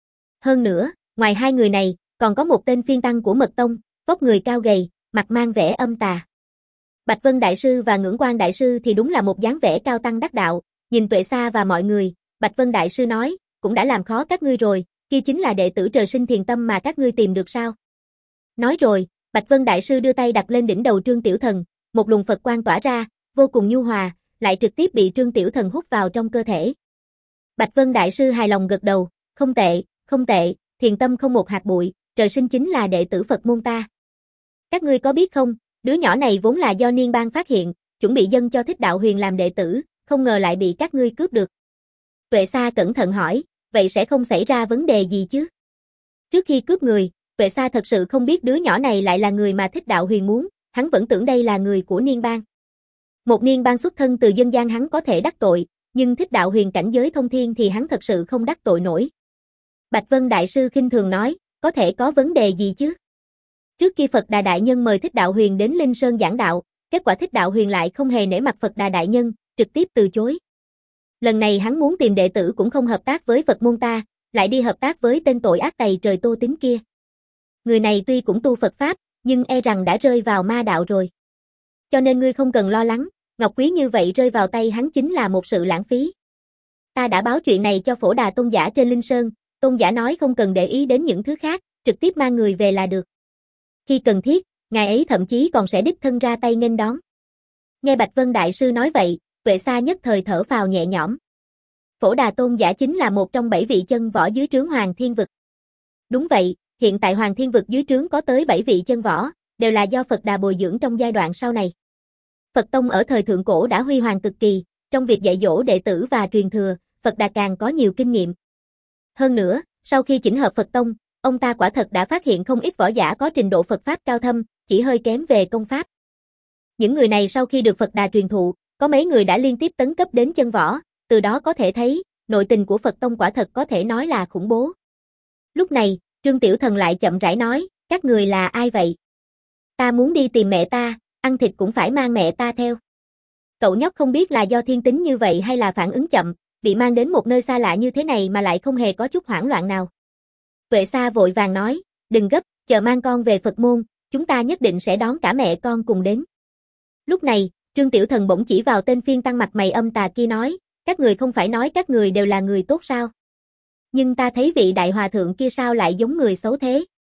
Hơn nữa, ngoài hai người này, còn có một tên phiên tăng của Mật Tông, vóc người cao gầy, mặt mang vẻ âm tà. Bạch Vân Đại Sư và Ngưỡng Quan Đại Sư thì đúng là một dáng vẻ cao tăng đắc đạo, nhìn Tuệ Sa và mọi người, Bạch Vân Đại Sư nói, cũng đã làm khó các ngươi rồi, kia chính là đệ tử Trời Sinh Thiền Tâm mà các ngươi tìm được sao? Nói rồi, Bạch Vân Đại Sư đưa tay đặt lên đỉnh đầu Trương Tiểu Thần, một luồng Phật quang tỏa ra, vô cùng nhu hòa, lại trực tiếp bị Trương Tiểu Thần hút vào trong cơ thể. Bạch Vân Đại Sư hài lòng gật đầu, không tệ, không tệ, thiền tâm không một hạt bụi, Trời Sinh chính là đệ tử Phật môn ta. Các ngươi có biết không, đứa nhỏ này vốn là do Niên Bang phát hiện, chuẩn bị dâng cho Thích Đạo Huyền làm đệ tử, không ngờ lại bị các ngươi cướp được. Tuệ Sa cẩn thận hỏi, vậy sẽ không xảy ra vấn đề gì chứ? Trước khi cướp người, Tuệ Sa thật sự không biết đứa nhỏ này lại là người mà Thích Đạo Huyền muốn, hắn vẫn tưởng đây là người của Niên Bang. Một Niên Bang xuất thân từ dân gian hắn có thể đắc tội, nhưng Thích Đạo Huyền cảnh giới thông thiên thì hắn thật sự không đắc tội nổi. Bạch Vân Đại Sư khinh thường nói, có thể có vấn đề gì chứ? Trước khi Phật Đà Đại Nhân mời Thích Đạo Huyền đến Linh Sơn giảng đạo, kết quả Thích Đạo Huyền lại không hề nể mặt Phật Đà Đại Nhân, trực tiếp từ chối. Lần này hắn muốn tìm đệ tử cũng không hợp tác với Phật môn ta, lại đi hợp tác với tên tội ác tày trời Tô Tín kia. Người này tuy cũng tu Phật Pháp, nhưng e rằng đã rơi vào ma đạo rồi. Cho nên ngươi không cần lo lắng, ngọc quý như vậy rơi vào tay hắn chính là một sự lãng phí. Ta đã báo chuyện này cho Phổ Đà Tôn giả trên Linh Sơn, Tôn giả nói không cần để ý đến những thứ khác, trực tiếp mang người về là được. Khi cần thiết, ngài ấy thậm chí còn sẽ đích thân ra tay nghênh đón. Nghe Bạch Vân Đại Sư nói vậy, Tuệ Sa nhất thời thở phào nhẹ nhõm. Phổ Đà Tôn giả chính là một trong bảy vị chân võ dưới trướng Hoàng Thiên Vực. Đúng vậy, hiện tại Hoàng Thiên Vực dưới trướng có tới bảy vị chân võ, đều là do Phật Đà bồi dưỡng trong giai đoạn sau này. Phật Tông ở thời thượng cổ đã huy hoàng cực kỳ, trong việc dạy dỗ đệ tử và truyền thừa, Phật Đà càng có nhiều kinh nghiệm. Hơn nữa, sau khi chỉnh hợp Phật Tông, ông ta quả thật đã phát hiện không ít võ giả có trình độ Phật Pháp cao thâm, chỉ hơi kém về công pháp. Những người này sau khi được Phật Đà truyền thụ, có mấy người đã liên tiếp tấn cấp đến chân võ, từ đó có thể thấy, nội tình của Phật Tông quả thật có thể nói là khủng bố. Lúc này, Trương Tiểu Thần lại chậm rãi nói, các người là ai vậy? Ta muốn đi tìm mẹ ta, ăn thịt cũng phải mang mẹ ta theo. Cậu nhóc không biết là do thiên tính như vậy hay là phản ứng chậm, bị mang đến một nơi xa lạ như thế này mà lại không hề có chút hoảng loạn nào. Tuệ Sa vội vàng nói, đừng gấp, chờ mang con về Phật môn, chúng ta nhất định sẽ đón cả mẹ con cùng đến. Lúc này, Trương Tiểu Thần bỗng chỉ vào tên phiên tăng mặt mày âm tà kia nói, các người không phải nói các người đều là người tốt sao? Nhưng ta thấy vị đại hòa thượng kia sao lại giống người xấu thế?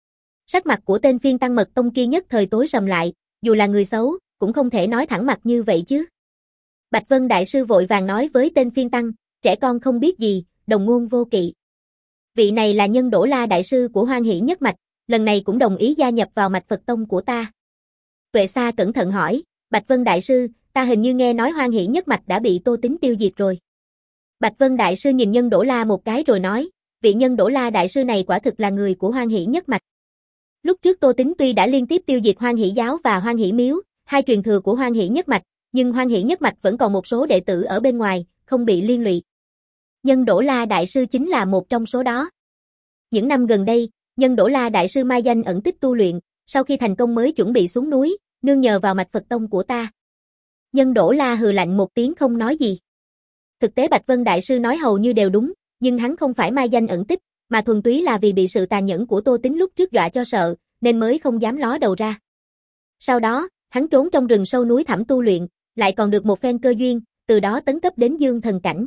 Sắc mặt của tên phiên tăng mật tông kia nhất thời tối sầm lại, dù là người xấu, cũng không thể nói thẳng mặt như vậy chứ. Bạch Vân Đại Sư vội vàng nói với tên phiên tăng, trẻ con không biết gì, đồng ngôn vô kỵ. Vị này là Nhân Đỗ La Đại Sư của Hoan Hỷ Nhất Mạch, lần này cũng đồng ý gia nhập vào mạch Phật Tông của ta. Tuệ Sa cẩn thận hỏi, Bạch Vân Đại Sư, ta hình như nghe nói Hoan Hỷ Nhất Mạch đã bị Tô Tín tiêu diệt rồi. Bạch Vân Đại Sư nhìn Nhân Đỗ La một cái rồi nói, vị Nhân Đỗ La Đại Sư này quả thực là người của Hoan Hỷ Nhất Mạch. Lúc trước Tô Tín tuy đã liên tiếp tiêu diệt Hoan Hỷ Giáo và Hoan Hỷ Miếu, hai truyền thừa của Hoan Hỷ Nhất Mạch, nhưng Hoan Hỷ Nhất Mạch vẫn còn một số đệ tử ở bên ngoài, không bị liên lụy. Nhân Đỗ La Đại Sư chính là một trong số đó. Những năm gần đây, Nhân Đỗ La Đại Sư mai danh ẩn tích tu luyện, sau khi thành công mới chuẩn bị xuống núi, nương nhờ vào mạch Phật Tông của ta. Nhân Đỗ La hừ lạnh một tiếng không nói gì. Thực tế Bạch Vân Đại Sư nói hầu như đều đúng, nhưng hắn không phải mai danh ẩn tích, mà thuần túy là vì bị sự tàn nhẫn của Tô Tín lúc trước dọa cho sợ, nên mới không dám ló đầu ra. Sau đó, hắn trốn trong rừng sâu núi thẳm tu luyện, lại còn được một phen cơ duyên, từ đó tấn cấp đến dương thần cảnh.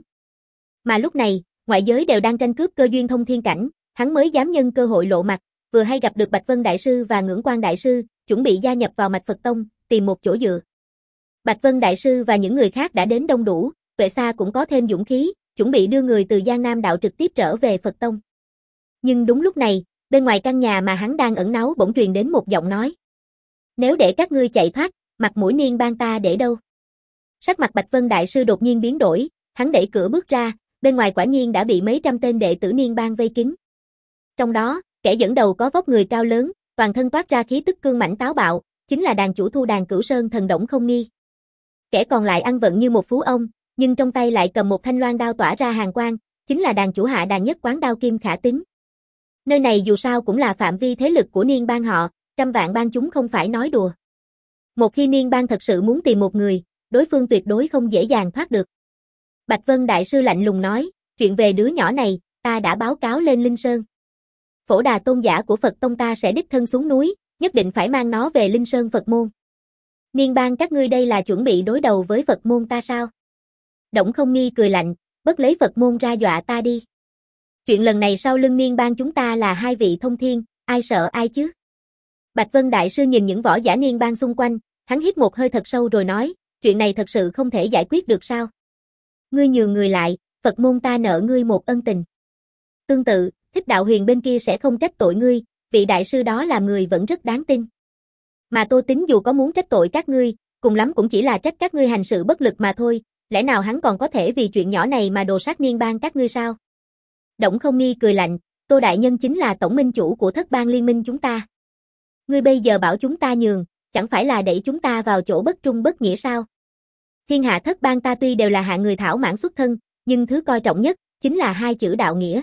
Mà lúc này, ngoại giới đều đang tranh cướp cơ duyên thông thiên cảnh, hắn mới dám nhân cơ hội lộ mặt, vừa hay gặp được Bạch Vân Đại Sư và Ngưỡng Quan Đại Sư, chuẩn bị gia nhập vào mạch Phật Tông, tìm một chỗ dựa. Bạch Vân Đại Sư và những người khác đã đến đông đủ, Tuệ Sa cũng có thêm dũng khí, chuẩn bị đưa người từ Giang Nam đạo trực tiếp trở về Phật Tông. Nhưng đúng lúc này, bên ngoài căn nhà mà hắn đang ẩn náu bỗng truyền đến một giọng nói. Nếu để các ngươi chạy thoát, mặt mũi Niên Bang ta để đâu? Sắc mặt Bạch Vân Đại Sư đột nhiên biến đổi, hắn đẩy cửa bước ra, bên ngoài quả nhiên đã bị mấy trăm tên đệ tử Niên Bang vây kín. Trong đó, kẻ dẫn đầu có vóc người cao lớn, toàn thân toát ra khí tức cương mãnh táo bạo, chính là đàn chủ Thu Đàn Cửu Sơn thần Đổng Không Nghi. Kẻ còn lại ăn vận như một phú ông, nhưng trong tay lại cầm một thanh loan đao tỏa ra hàn quang, chính là đàn chủ Hạ Đàn Nhất Quán Đao Kim Khả Tín. Nơi này dù sao cũng là phạm vi thế lực của Niên Bang họ, trăm vạn bang chúng không phải nói đùa. Một khi Niên Bang thật sự muốn tìm một người, đối phương tuyệt đối không dễ dàng thoát được. Bạch Vân Đại Sư lạnh lùng nói, chuyện về đứa nhỏ này, ta đã báo cáo lên Linh Sơn. Phổ Đà tôn giả của Phật Tông ta sẽ đích thân xuống núi, nhất định phải mang nó về Linh Sơn Phật môn. Niên Bang các ngươi đây là chuẩn bị đối đầu với Phật môn ta sao? Đổng Không Nghi cười lạnh, bất lấy Phật môn ra dọa ta đi. Chuyện lần này sau lưng Niên Bang chúng ta là hai vị thông thiên, ai sợ ai chứ? Bạch Vân Đại Sư nhìn những võ giả Niên Bang xung quanh, hắn hít một hơi thật sâu rồi nói, chuyện này thật sự không thể giải quyết được sao? Ngươi nhường người lại, Phật môn ta nợ ngươi một ân tình. Tương tự, Thích Đạo Huyền bên kia sẽ không trách tội ngươi, vị đại sư đó làm người vẫn rất đáng tin. Mà Tô Tín dù có muốn trách tội các ngươi, cùng lắm cũng chỉ là trách các ngươi hành sự bất lực mà thôi, lẽ nào hắn còn có thể vì chuyện nhỏ này mà đồ sát Niên Bang các ngươi sao? Đổng Không Nghi cười lạnh, Tô Đại Nhân chính là tổng minh chủ của thất bang liên minh chúng ta. Ngươi bây giờ bảo chúng ta nhường, chẳng phải là đẩy chúng ta vào chỗ bất trung bất nghĩa sao? Thiên hạ thất bang ta tuy đều là hạng người thảo mãn xuất thân, nhưng thứ coi trọng nhất, chính là hai chữ đạo nghĩa.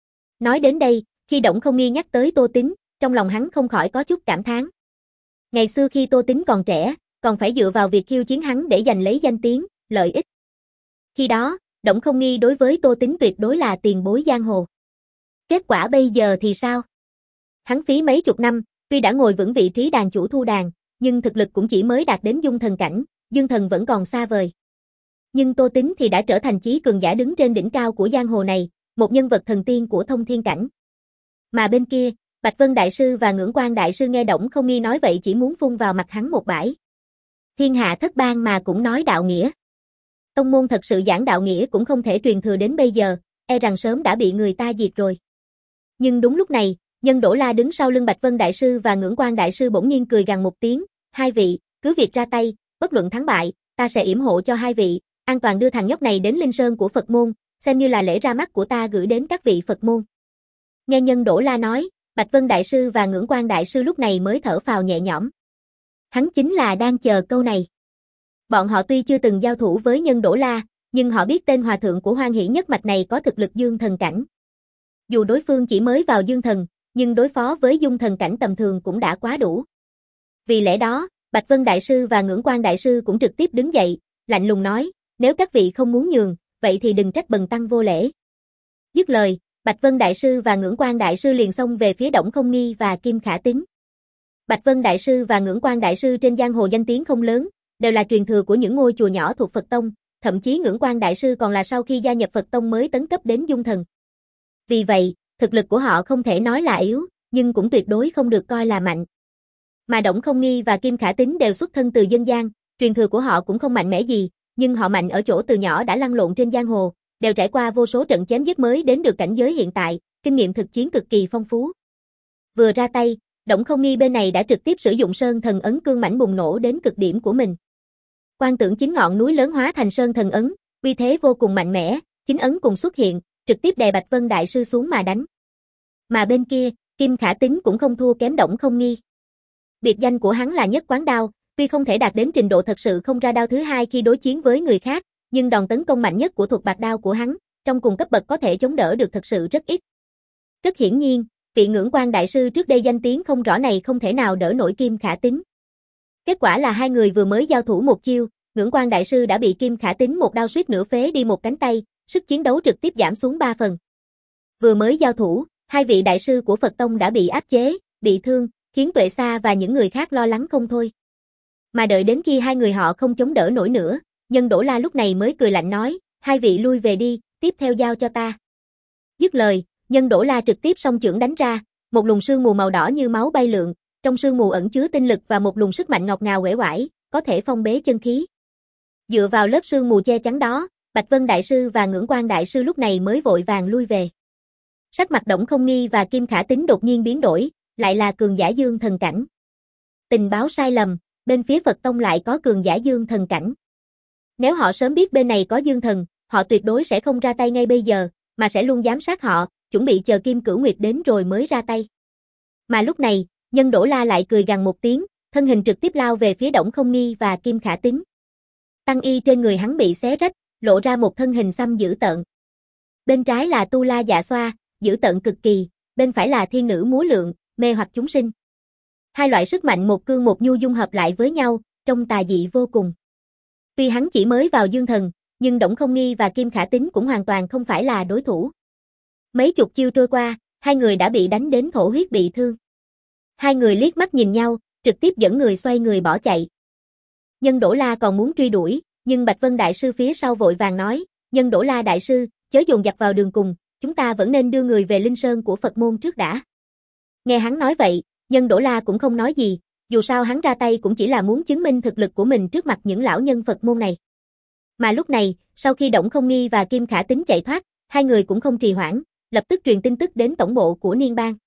Nói đến đây, khi Đổng Không Nghi nhắc tới Tô Tín, trong lòng hắn không khỏi có chút cảm thán. Ngày xưa khi Tô Tín còn trẻ, còn phải dựa vào việc khiêu chiến hắn để giành lấy danh tiếng, lợi ích. Khi đó, Đổng Không Nghi đối với Tô Tín tuyệt đối là tiền bối giang hồ. Kết quả bây giờ thì sao? Hắn phí mấy chục năm, tuy đã ngồi vững vị trí đàn chủ Thu Đàn, nhưng thực lực cũng chỉ mới đạt đến dung thần cảnh, dương thần vẫn còn xa vời. Nhưng Tô Tín thì đã trở thành chí cường giả đứng trên đỉnh cao của giang hồ này, một nhân vật thần tiên của thông thiên cảnh. Mà bên kia, Bạch Vân Đại Sư và Ngưỡng Quan Đại Sư nghe Đổng Không Nghi nói vậy chỉ muốn phun vào mặt hắn một bãi. Thiên hạ thất bang mà cũng nói đạo nghĩa. Tông môn thật sự giảng đạo nghĩa cũng không thể truyền thừa đến bây giờ, e rằng sớm đã bị người ta diệt rồi. Nhưng đúng lúc này, Nhân Đỗ La đứng sau lưng Bạch Vân Đại Sư và Ngưỡng Quan Đại Sư bỗng nhiên cười gằn một tiếng, hai vị, cứ việc ra tay, bất luận thắng bại, ta sẽ yểm hộ cho hai vị, an toàn đưa thằng nhóc này đến Linh Sơn của Phật môn, xem như là lễ ra mắt của ta gửi đến các vị Phật môn. Nghe Nhân Đỗ La nói, Bạch Vân Đại Sư và Ngưỡng Quan Đại Sư lúc này mới thở phào nhẹ nhõm. Hắn chính là đang chờ câu này. Bọn họ tuy chưa từng giao thủ với Nhân Đỗ La, nhưng họ biết tên hòa thượng của Hoan Hỷ Nhất Mạch này có thực lực dương thần cảnh. Dù đối phương chỉ mới vào dương thần, nhưng đối phó với dung thần cảnh tầm thường cũng đã quá đủ. Vì lẽ đó, Bạch Vân Đại Sư và Ngưỡng Quan Đại Sư cũng trực tiếp đứng dậy, lạnh lùng nói, nếu các vị không muốn nhường, vậy thì đừng trách bần tăng vô lễ. Dứt lời, Bạch Vân Đại Sư và Ngưỡng Quan Đại Sư liền xông về phía Đổng Không Nghi và Kim Khả Tín. Bạch Vân Đại Sư và Ngưỡng Quan Đại Sư trên giang hồ danh tiếng không lớn, đều là truyền thừa của những ngôi chùa nhỏ thuộc Phật Tông, thậm chí Ngưỡng Quan Đại Sư còn là sau khi gia nhập Phật Tông mới tấn cấp đến dung thần. Vì vậy, thực lực của họ không thể nói là yếu, nhưng cũng tuyệt đối không được coi là mạnh. Mà Đổng Không Nghi và Kim Khả Tín đều xuất thân từ dân gian, truyền thừa của họ cũng không mạnh mẽ gì, nhưng họ mạnh ở chỗ từ nhỏ đã lăn lộn trên giang hồ, đều trải qua vô số trận chém giết mới đến được cảnh giới hiện tại, kinh nghiệm thực chiến cực kỳ phong phú. Vừa ra tay, Đổng Không Nghi bên này đã trực tiếp sử dụng Sơn Thần Ấn cương mãnh bùng nổ đến cực điểm của mình. Quan tưởng chín ngọn núi lớn hóa thành Sơn Thần Ấn, uy thế vô cùng mạnh mẽ, chín ấn cùng xuất hiện, trực tiếp đè Bạch Vân đại sư xuống mà đánh. Mà bên kia, Kim Khả Tín cũng không thua kém Đổng Không Nghi. Biệt danh của hắn là Nhất Quán Đao, tuy không thể đạt đến trình độ thật sự không ra đao thứ hai khi đối chiến với người khác, nhưng đòn tấn công mạnh nhất của thuật bạc đao của hắn, trong cùng cấp bậc có thể chống đỡ được thật sự rất ít. Rất hiển nhiên, vị Ngưỡng Quan đại sư trước đây danh tiếng không rõ này không thể nào đỡ nổi Kim Khả Tín. Kết quả là hai người vừa mới giao thủ một chiêu, Ngưỡng Quan đại sư đã bị Kim Khả Tín một đao suýt nửa phế đi một cánh tay, sức chiến đấu trực tiếp giảm xuống ba phần. Vừa mới giao thủ, hai vị đại sư của Phật Tông đã bị áp chế, bị thương, khiến Tuệ Sa và những người khác lo lắng không thôi. Mà đợi đến khi hai người họ không chống đỡ nổi nữa, Nhân Đỗ La lúc này mới cười lạnh nói, hai vị lui về đi, tiếp theo giao cho ta. Dứt lời, Nhân Đỗ La trực tiếp song chưởng đánh ra, một luồng sương mù màu đỏ như máu bay lượn, trong sương mù ẩn chứa tinh lực và một luồng sức mạnh ngọt ngào uể oải, có thể phong bế chân khí. Dựa vào lớp sương mù che chắn đó, Bạch Vân đại sư và Ngưỡng Quan đại sư lúc này mới vội vàng lui về. Sắc mặt Đổng Không Nghi và Kim Khả Tín đột nhiên biến đổi, lại là cường giả dương thần cảnh. Tình báo sai lầm, bên phía Phật Tông lại có cường giả dương thần cảnh. Nếu họ sớm biết bên này có dương thần, họ tuyệt đối sẽ không ra tay ngay bây giờ, mà sẽ luôn giám sát họ, chuẩn bị chờ Kim Cửu Nguyệt đến rồi mới ra tay. Mà lúc này, Nhân Đỗ La lại cười gằn một tiếng, thân hình trực tiếp lao về phía Đổng Không Nghi và Kim Khả Tín. Tăng y trên người hắn bị xé rách, lộ ra một thân hình xăm dữ tợn. Bên trái là Tu La Dạ Xoa, dữ tợn cực kỳ, bên phải là Thiên Nữ Múa Lượng, mê hoặc chúng sinh. Hai loại sức mạnh một cương một nhu dung hợp lại với nhau, trông tà dị vô cùng. Tuy hắn chỉ mới vào dương thần, nhưng Đổng Không Nghi và Kim Khả Tín cũng hoàn toàn không phải là đối thủ. Mấy chục chiêu trôi qua, hai người đã bị đánh đến thổ huyết bị thương. Hai người liếc mắt nhìn nhau, trực tiếp dẫn người xoay người bỏ chạy. Nhân Đỗ La còn muốn truy đuổi, nhưng Bạch Vân đại sư phía sau vội vàng nói, Nhân Đỗ La đại sư, chớ dồn dập vào đường cùng, chúng ta vẫn nên đưa người về Linh Sơn của Phật môn trước đã. Nghe hắn nói vậy, Nhân Đỗ La cũng không nói gì, dù sao hắn ra tay cũng chỉ là muốn chứng minh thực lực của mình trước mặt những lão nhân Phật môn này. Mà lúc này, sau khi Đổng Không Nghi và Kim Khả Tín chạy thoát, hai người cũng không trì hoãn, lập tức truyền tin tức đến tổng bộ của Niên Bang.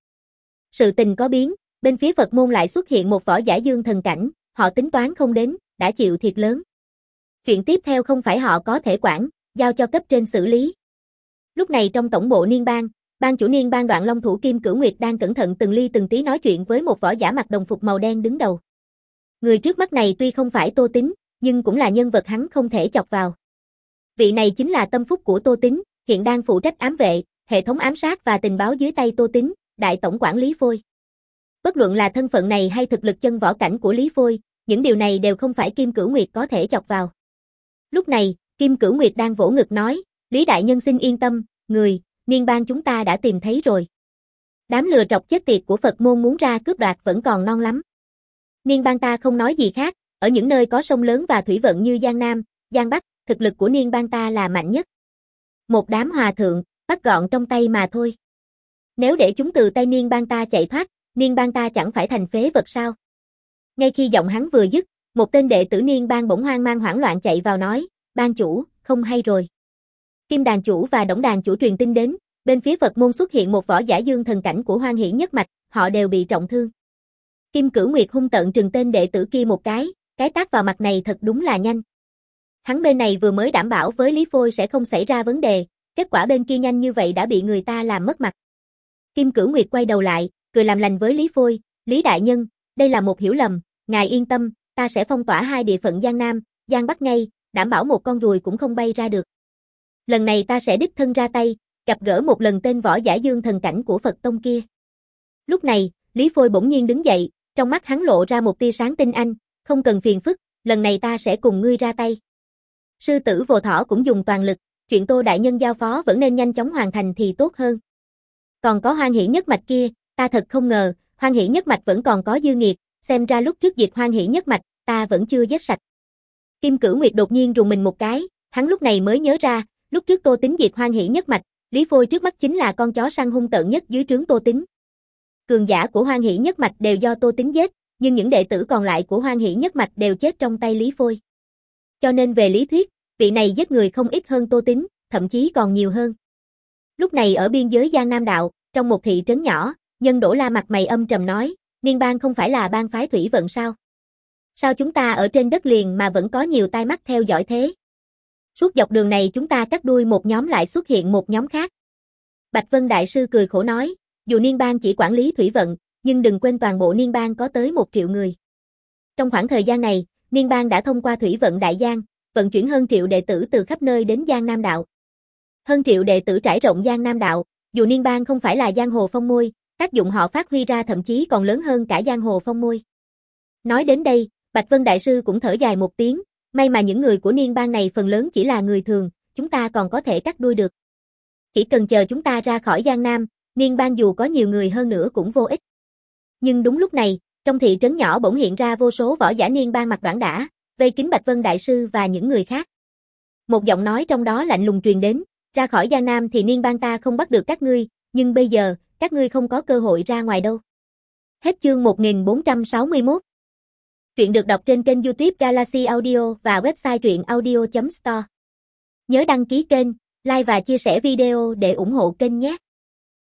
Sự tình có biến, bên phía Phật môn lại xuất hiện một võ giả dương thần cảnh, họ tính toán không đến, đã chịu thiệt lớn. Chuyện tiếp theo không phải họ có thể quản, giao cho cấp trên xử lý. Lúc này trong tổng bộ Niên Bang, ban chủ Niên Bang Đoạn Long Thủ Kim Cửu Nguyệt đang cẩn thận từng ly từng tí nói chuyện với một võ giả mặc đồng phục màu đen đứng đầu. Người trước mắt này tuy không phải Tô Tín, nhưng cũng là nhân vật hắn không thể chọc vào. Vị này chính là tâm phúc của Tô Tín, hiện đang phụ trách ám vệ, hệ thống ám sát và tình báo dưới tay Tô Tín, đại tổng quản Lý Phôi. Bất luận là thân phận này hay thực lực chân võ cảnh của Lý Phôi, những điều này đều không phải Kim Cửu Nguyệt có thể chọc vào. Lúc này, Kim Cửu Nguyệt đang vỗ ngực nói, Lý đại nhân xin yên tâm, người, Niên Bang chúng ta đã tìm thấy rồi. Đám lừa trọc chết tiệt của Phật môn muốn ra cướp đoạt vẫn còn non lắm. Niên Bang ta không nói gì khác, ở những nơi có sông lớn và thủy vận như Giang Nam, Giang Bắc, thực lực của Niên Bang ta là mạnh nhất. Một đám hòa thượng, bắt gọn trong tay mà thôi. Nếu để chúng từ tay Niên Bang ta chạy thoát, Niên Bang ta chẳng phải thành phế vật sao? Ngay khi giọng hắn vừa dứt, một tên đệ tử Niên Bang bỗng hoang mang hoảng loạn chạy vào nói, ban chủ, không hay rồi. Kim đàn chủ và Đổng đàn chủ truyền tin đến, bên phía Phật môn xuất hiện một võ giả dương thần cảnh của Hoan Hỷ Nhất Mạch, họ đều bị trọng thương. Kim Cửu Nguyệt hung tợn trừng tên đệ tử kia một cái, cái tát vào mặt này thật đúng là nhanh. Hắn bên này vừa mới đảm bảo với Lý Phôi sẽ không xảy ra vấn đề, kết quả bên kia nhanh như vậy đã bị người ta làm mất mặt. Kim Cửu Nguyệt quay đầu lại, cười làm lành với Lý Phôi, Lý đại nhân, đây là một hiểu lầm, ngài yên tâm, ta sẽ phong tỏa hai địa phận Giang Nam, Giang Bắc ngay, đảm bảo một con ruồi cũng không bay ra được. Lần này ta sẽ đích thân ra tay, gặp gỡ một lần tên võ giả dương thần cảnh của Phật Tông kia. Lúc này, Lý Phôi bỗng nhiên đứng dậy, trong mắt hắn lộ ra một tia sáng tinh anh, không cần phiền phức, lần này ta sẽ cùng ngươi ra tay. Sư tử Vô Thỏ cũng dùng toàn lực, chuyện Tô đại nhân giao phó vẫn nên nhanh chóng hoàn thành thì tốt hơn. Còn có Hoan Hỷ Nhất Mạch kia, ta thật không ngờ, Hoan Hỷ Nhất Mạch vẫn còn có dư nghiệt, xem ra lúc trước diệt Hoan Hỷ Nhất Mạch, ta vẫn chưa giết sạch. Kim Cửu Nguyệt đột nhiên rùng mình một cái, hắn lúc này mới nhớ ra, lúc trước Tô Tín diệt Hoan Hỷ Nhất Mạch, Lý Phôi trước mắt chính là con chó săn hung tợn nhất dưới trướng Tô Tín. cường giả của Hoan Hỷ Nhất Mạch đều do Tô Tín giết, nhưng những đệ tử còn lại của Hoan Hỷ Nhất Mạch đều chết trong tay Lý Phôi. Cho nên về lý thuyết, vị này giết người không ít hơn Tô Tín, thậm chí còn nhiều hơn. Lúc này ở biên giới Giang Nam Đạo, trong một thị trấn nhỏ, Nhân Đỗ La mặt mày âm trầm nói, Niên Bang không phải là bang phái thủy vận sao? Sao chúng ta ở trên đất liền mà vẫn có nhiều tai mắt theo dõi thế? Suốt dọc đường này chúng ta cắt đuôi một nhóm lại xuất hiện một nhóm khác. Bạch Vân Đại Sư cười khổ nói, dù Niên Bang chỉ quản lý thủy vận, nhưng đừng quên toàn bộ Niên Bang có tới một triệu người. Trong khoảng thời gian này, Niên Bang đã thông qua thủy vận Đại Giang, vận chuyển hơn triệu đệ tử từ khắp nơi đến Giang Nam Đạo. Hơn triệu đệ tử trải rộng Giang Nam Đạo, dù Niên Bang không phải là giang hồ phong môi, tác dụng họ phát huy ra thậm chí còn lớn hơn cả giang hồ phong môi. Nói đến đây, Bạch Vân Đại Sư cũng thở dài một tiếng, may mà những người của Niên Bang này phần lớn chỉ là người thường, chúng ta còn có thể cắt đuôi được. Chỉ cần chờ chúng ta ra khỏi Giang Nam, Niên Bang dù có nhiều người hơn nữa cũng vô ích. Nhưng đúng lúc này, trong thị trấn nhỏ bỗng hiện ra vô số võ giả Niên Bang mặc đoản đả, vây kín Bạch Vân Đại Sư và những người khác. Một giọng nói trong đó lạnh lùng truyền đến, ra khỏi Giang Nam thì Niên Bang ta không bắt được các ngươi, nhưng bây giờ, các ngươi không có cơ hội ra ngoài đâu. Hết chương một nghìn bốn trăm sáu mươi mốt. Truyện được đọc trên kênh YouTube Galaxy Audio và website truyện audio chấm store. Nhớ đăng ký kênh, like và chia sẻ video để ủng hộ kênh nhé.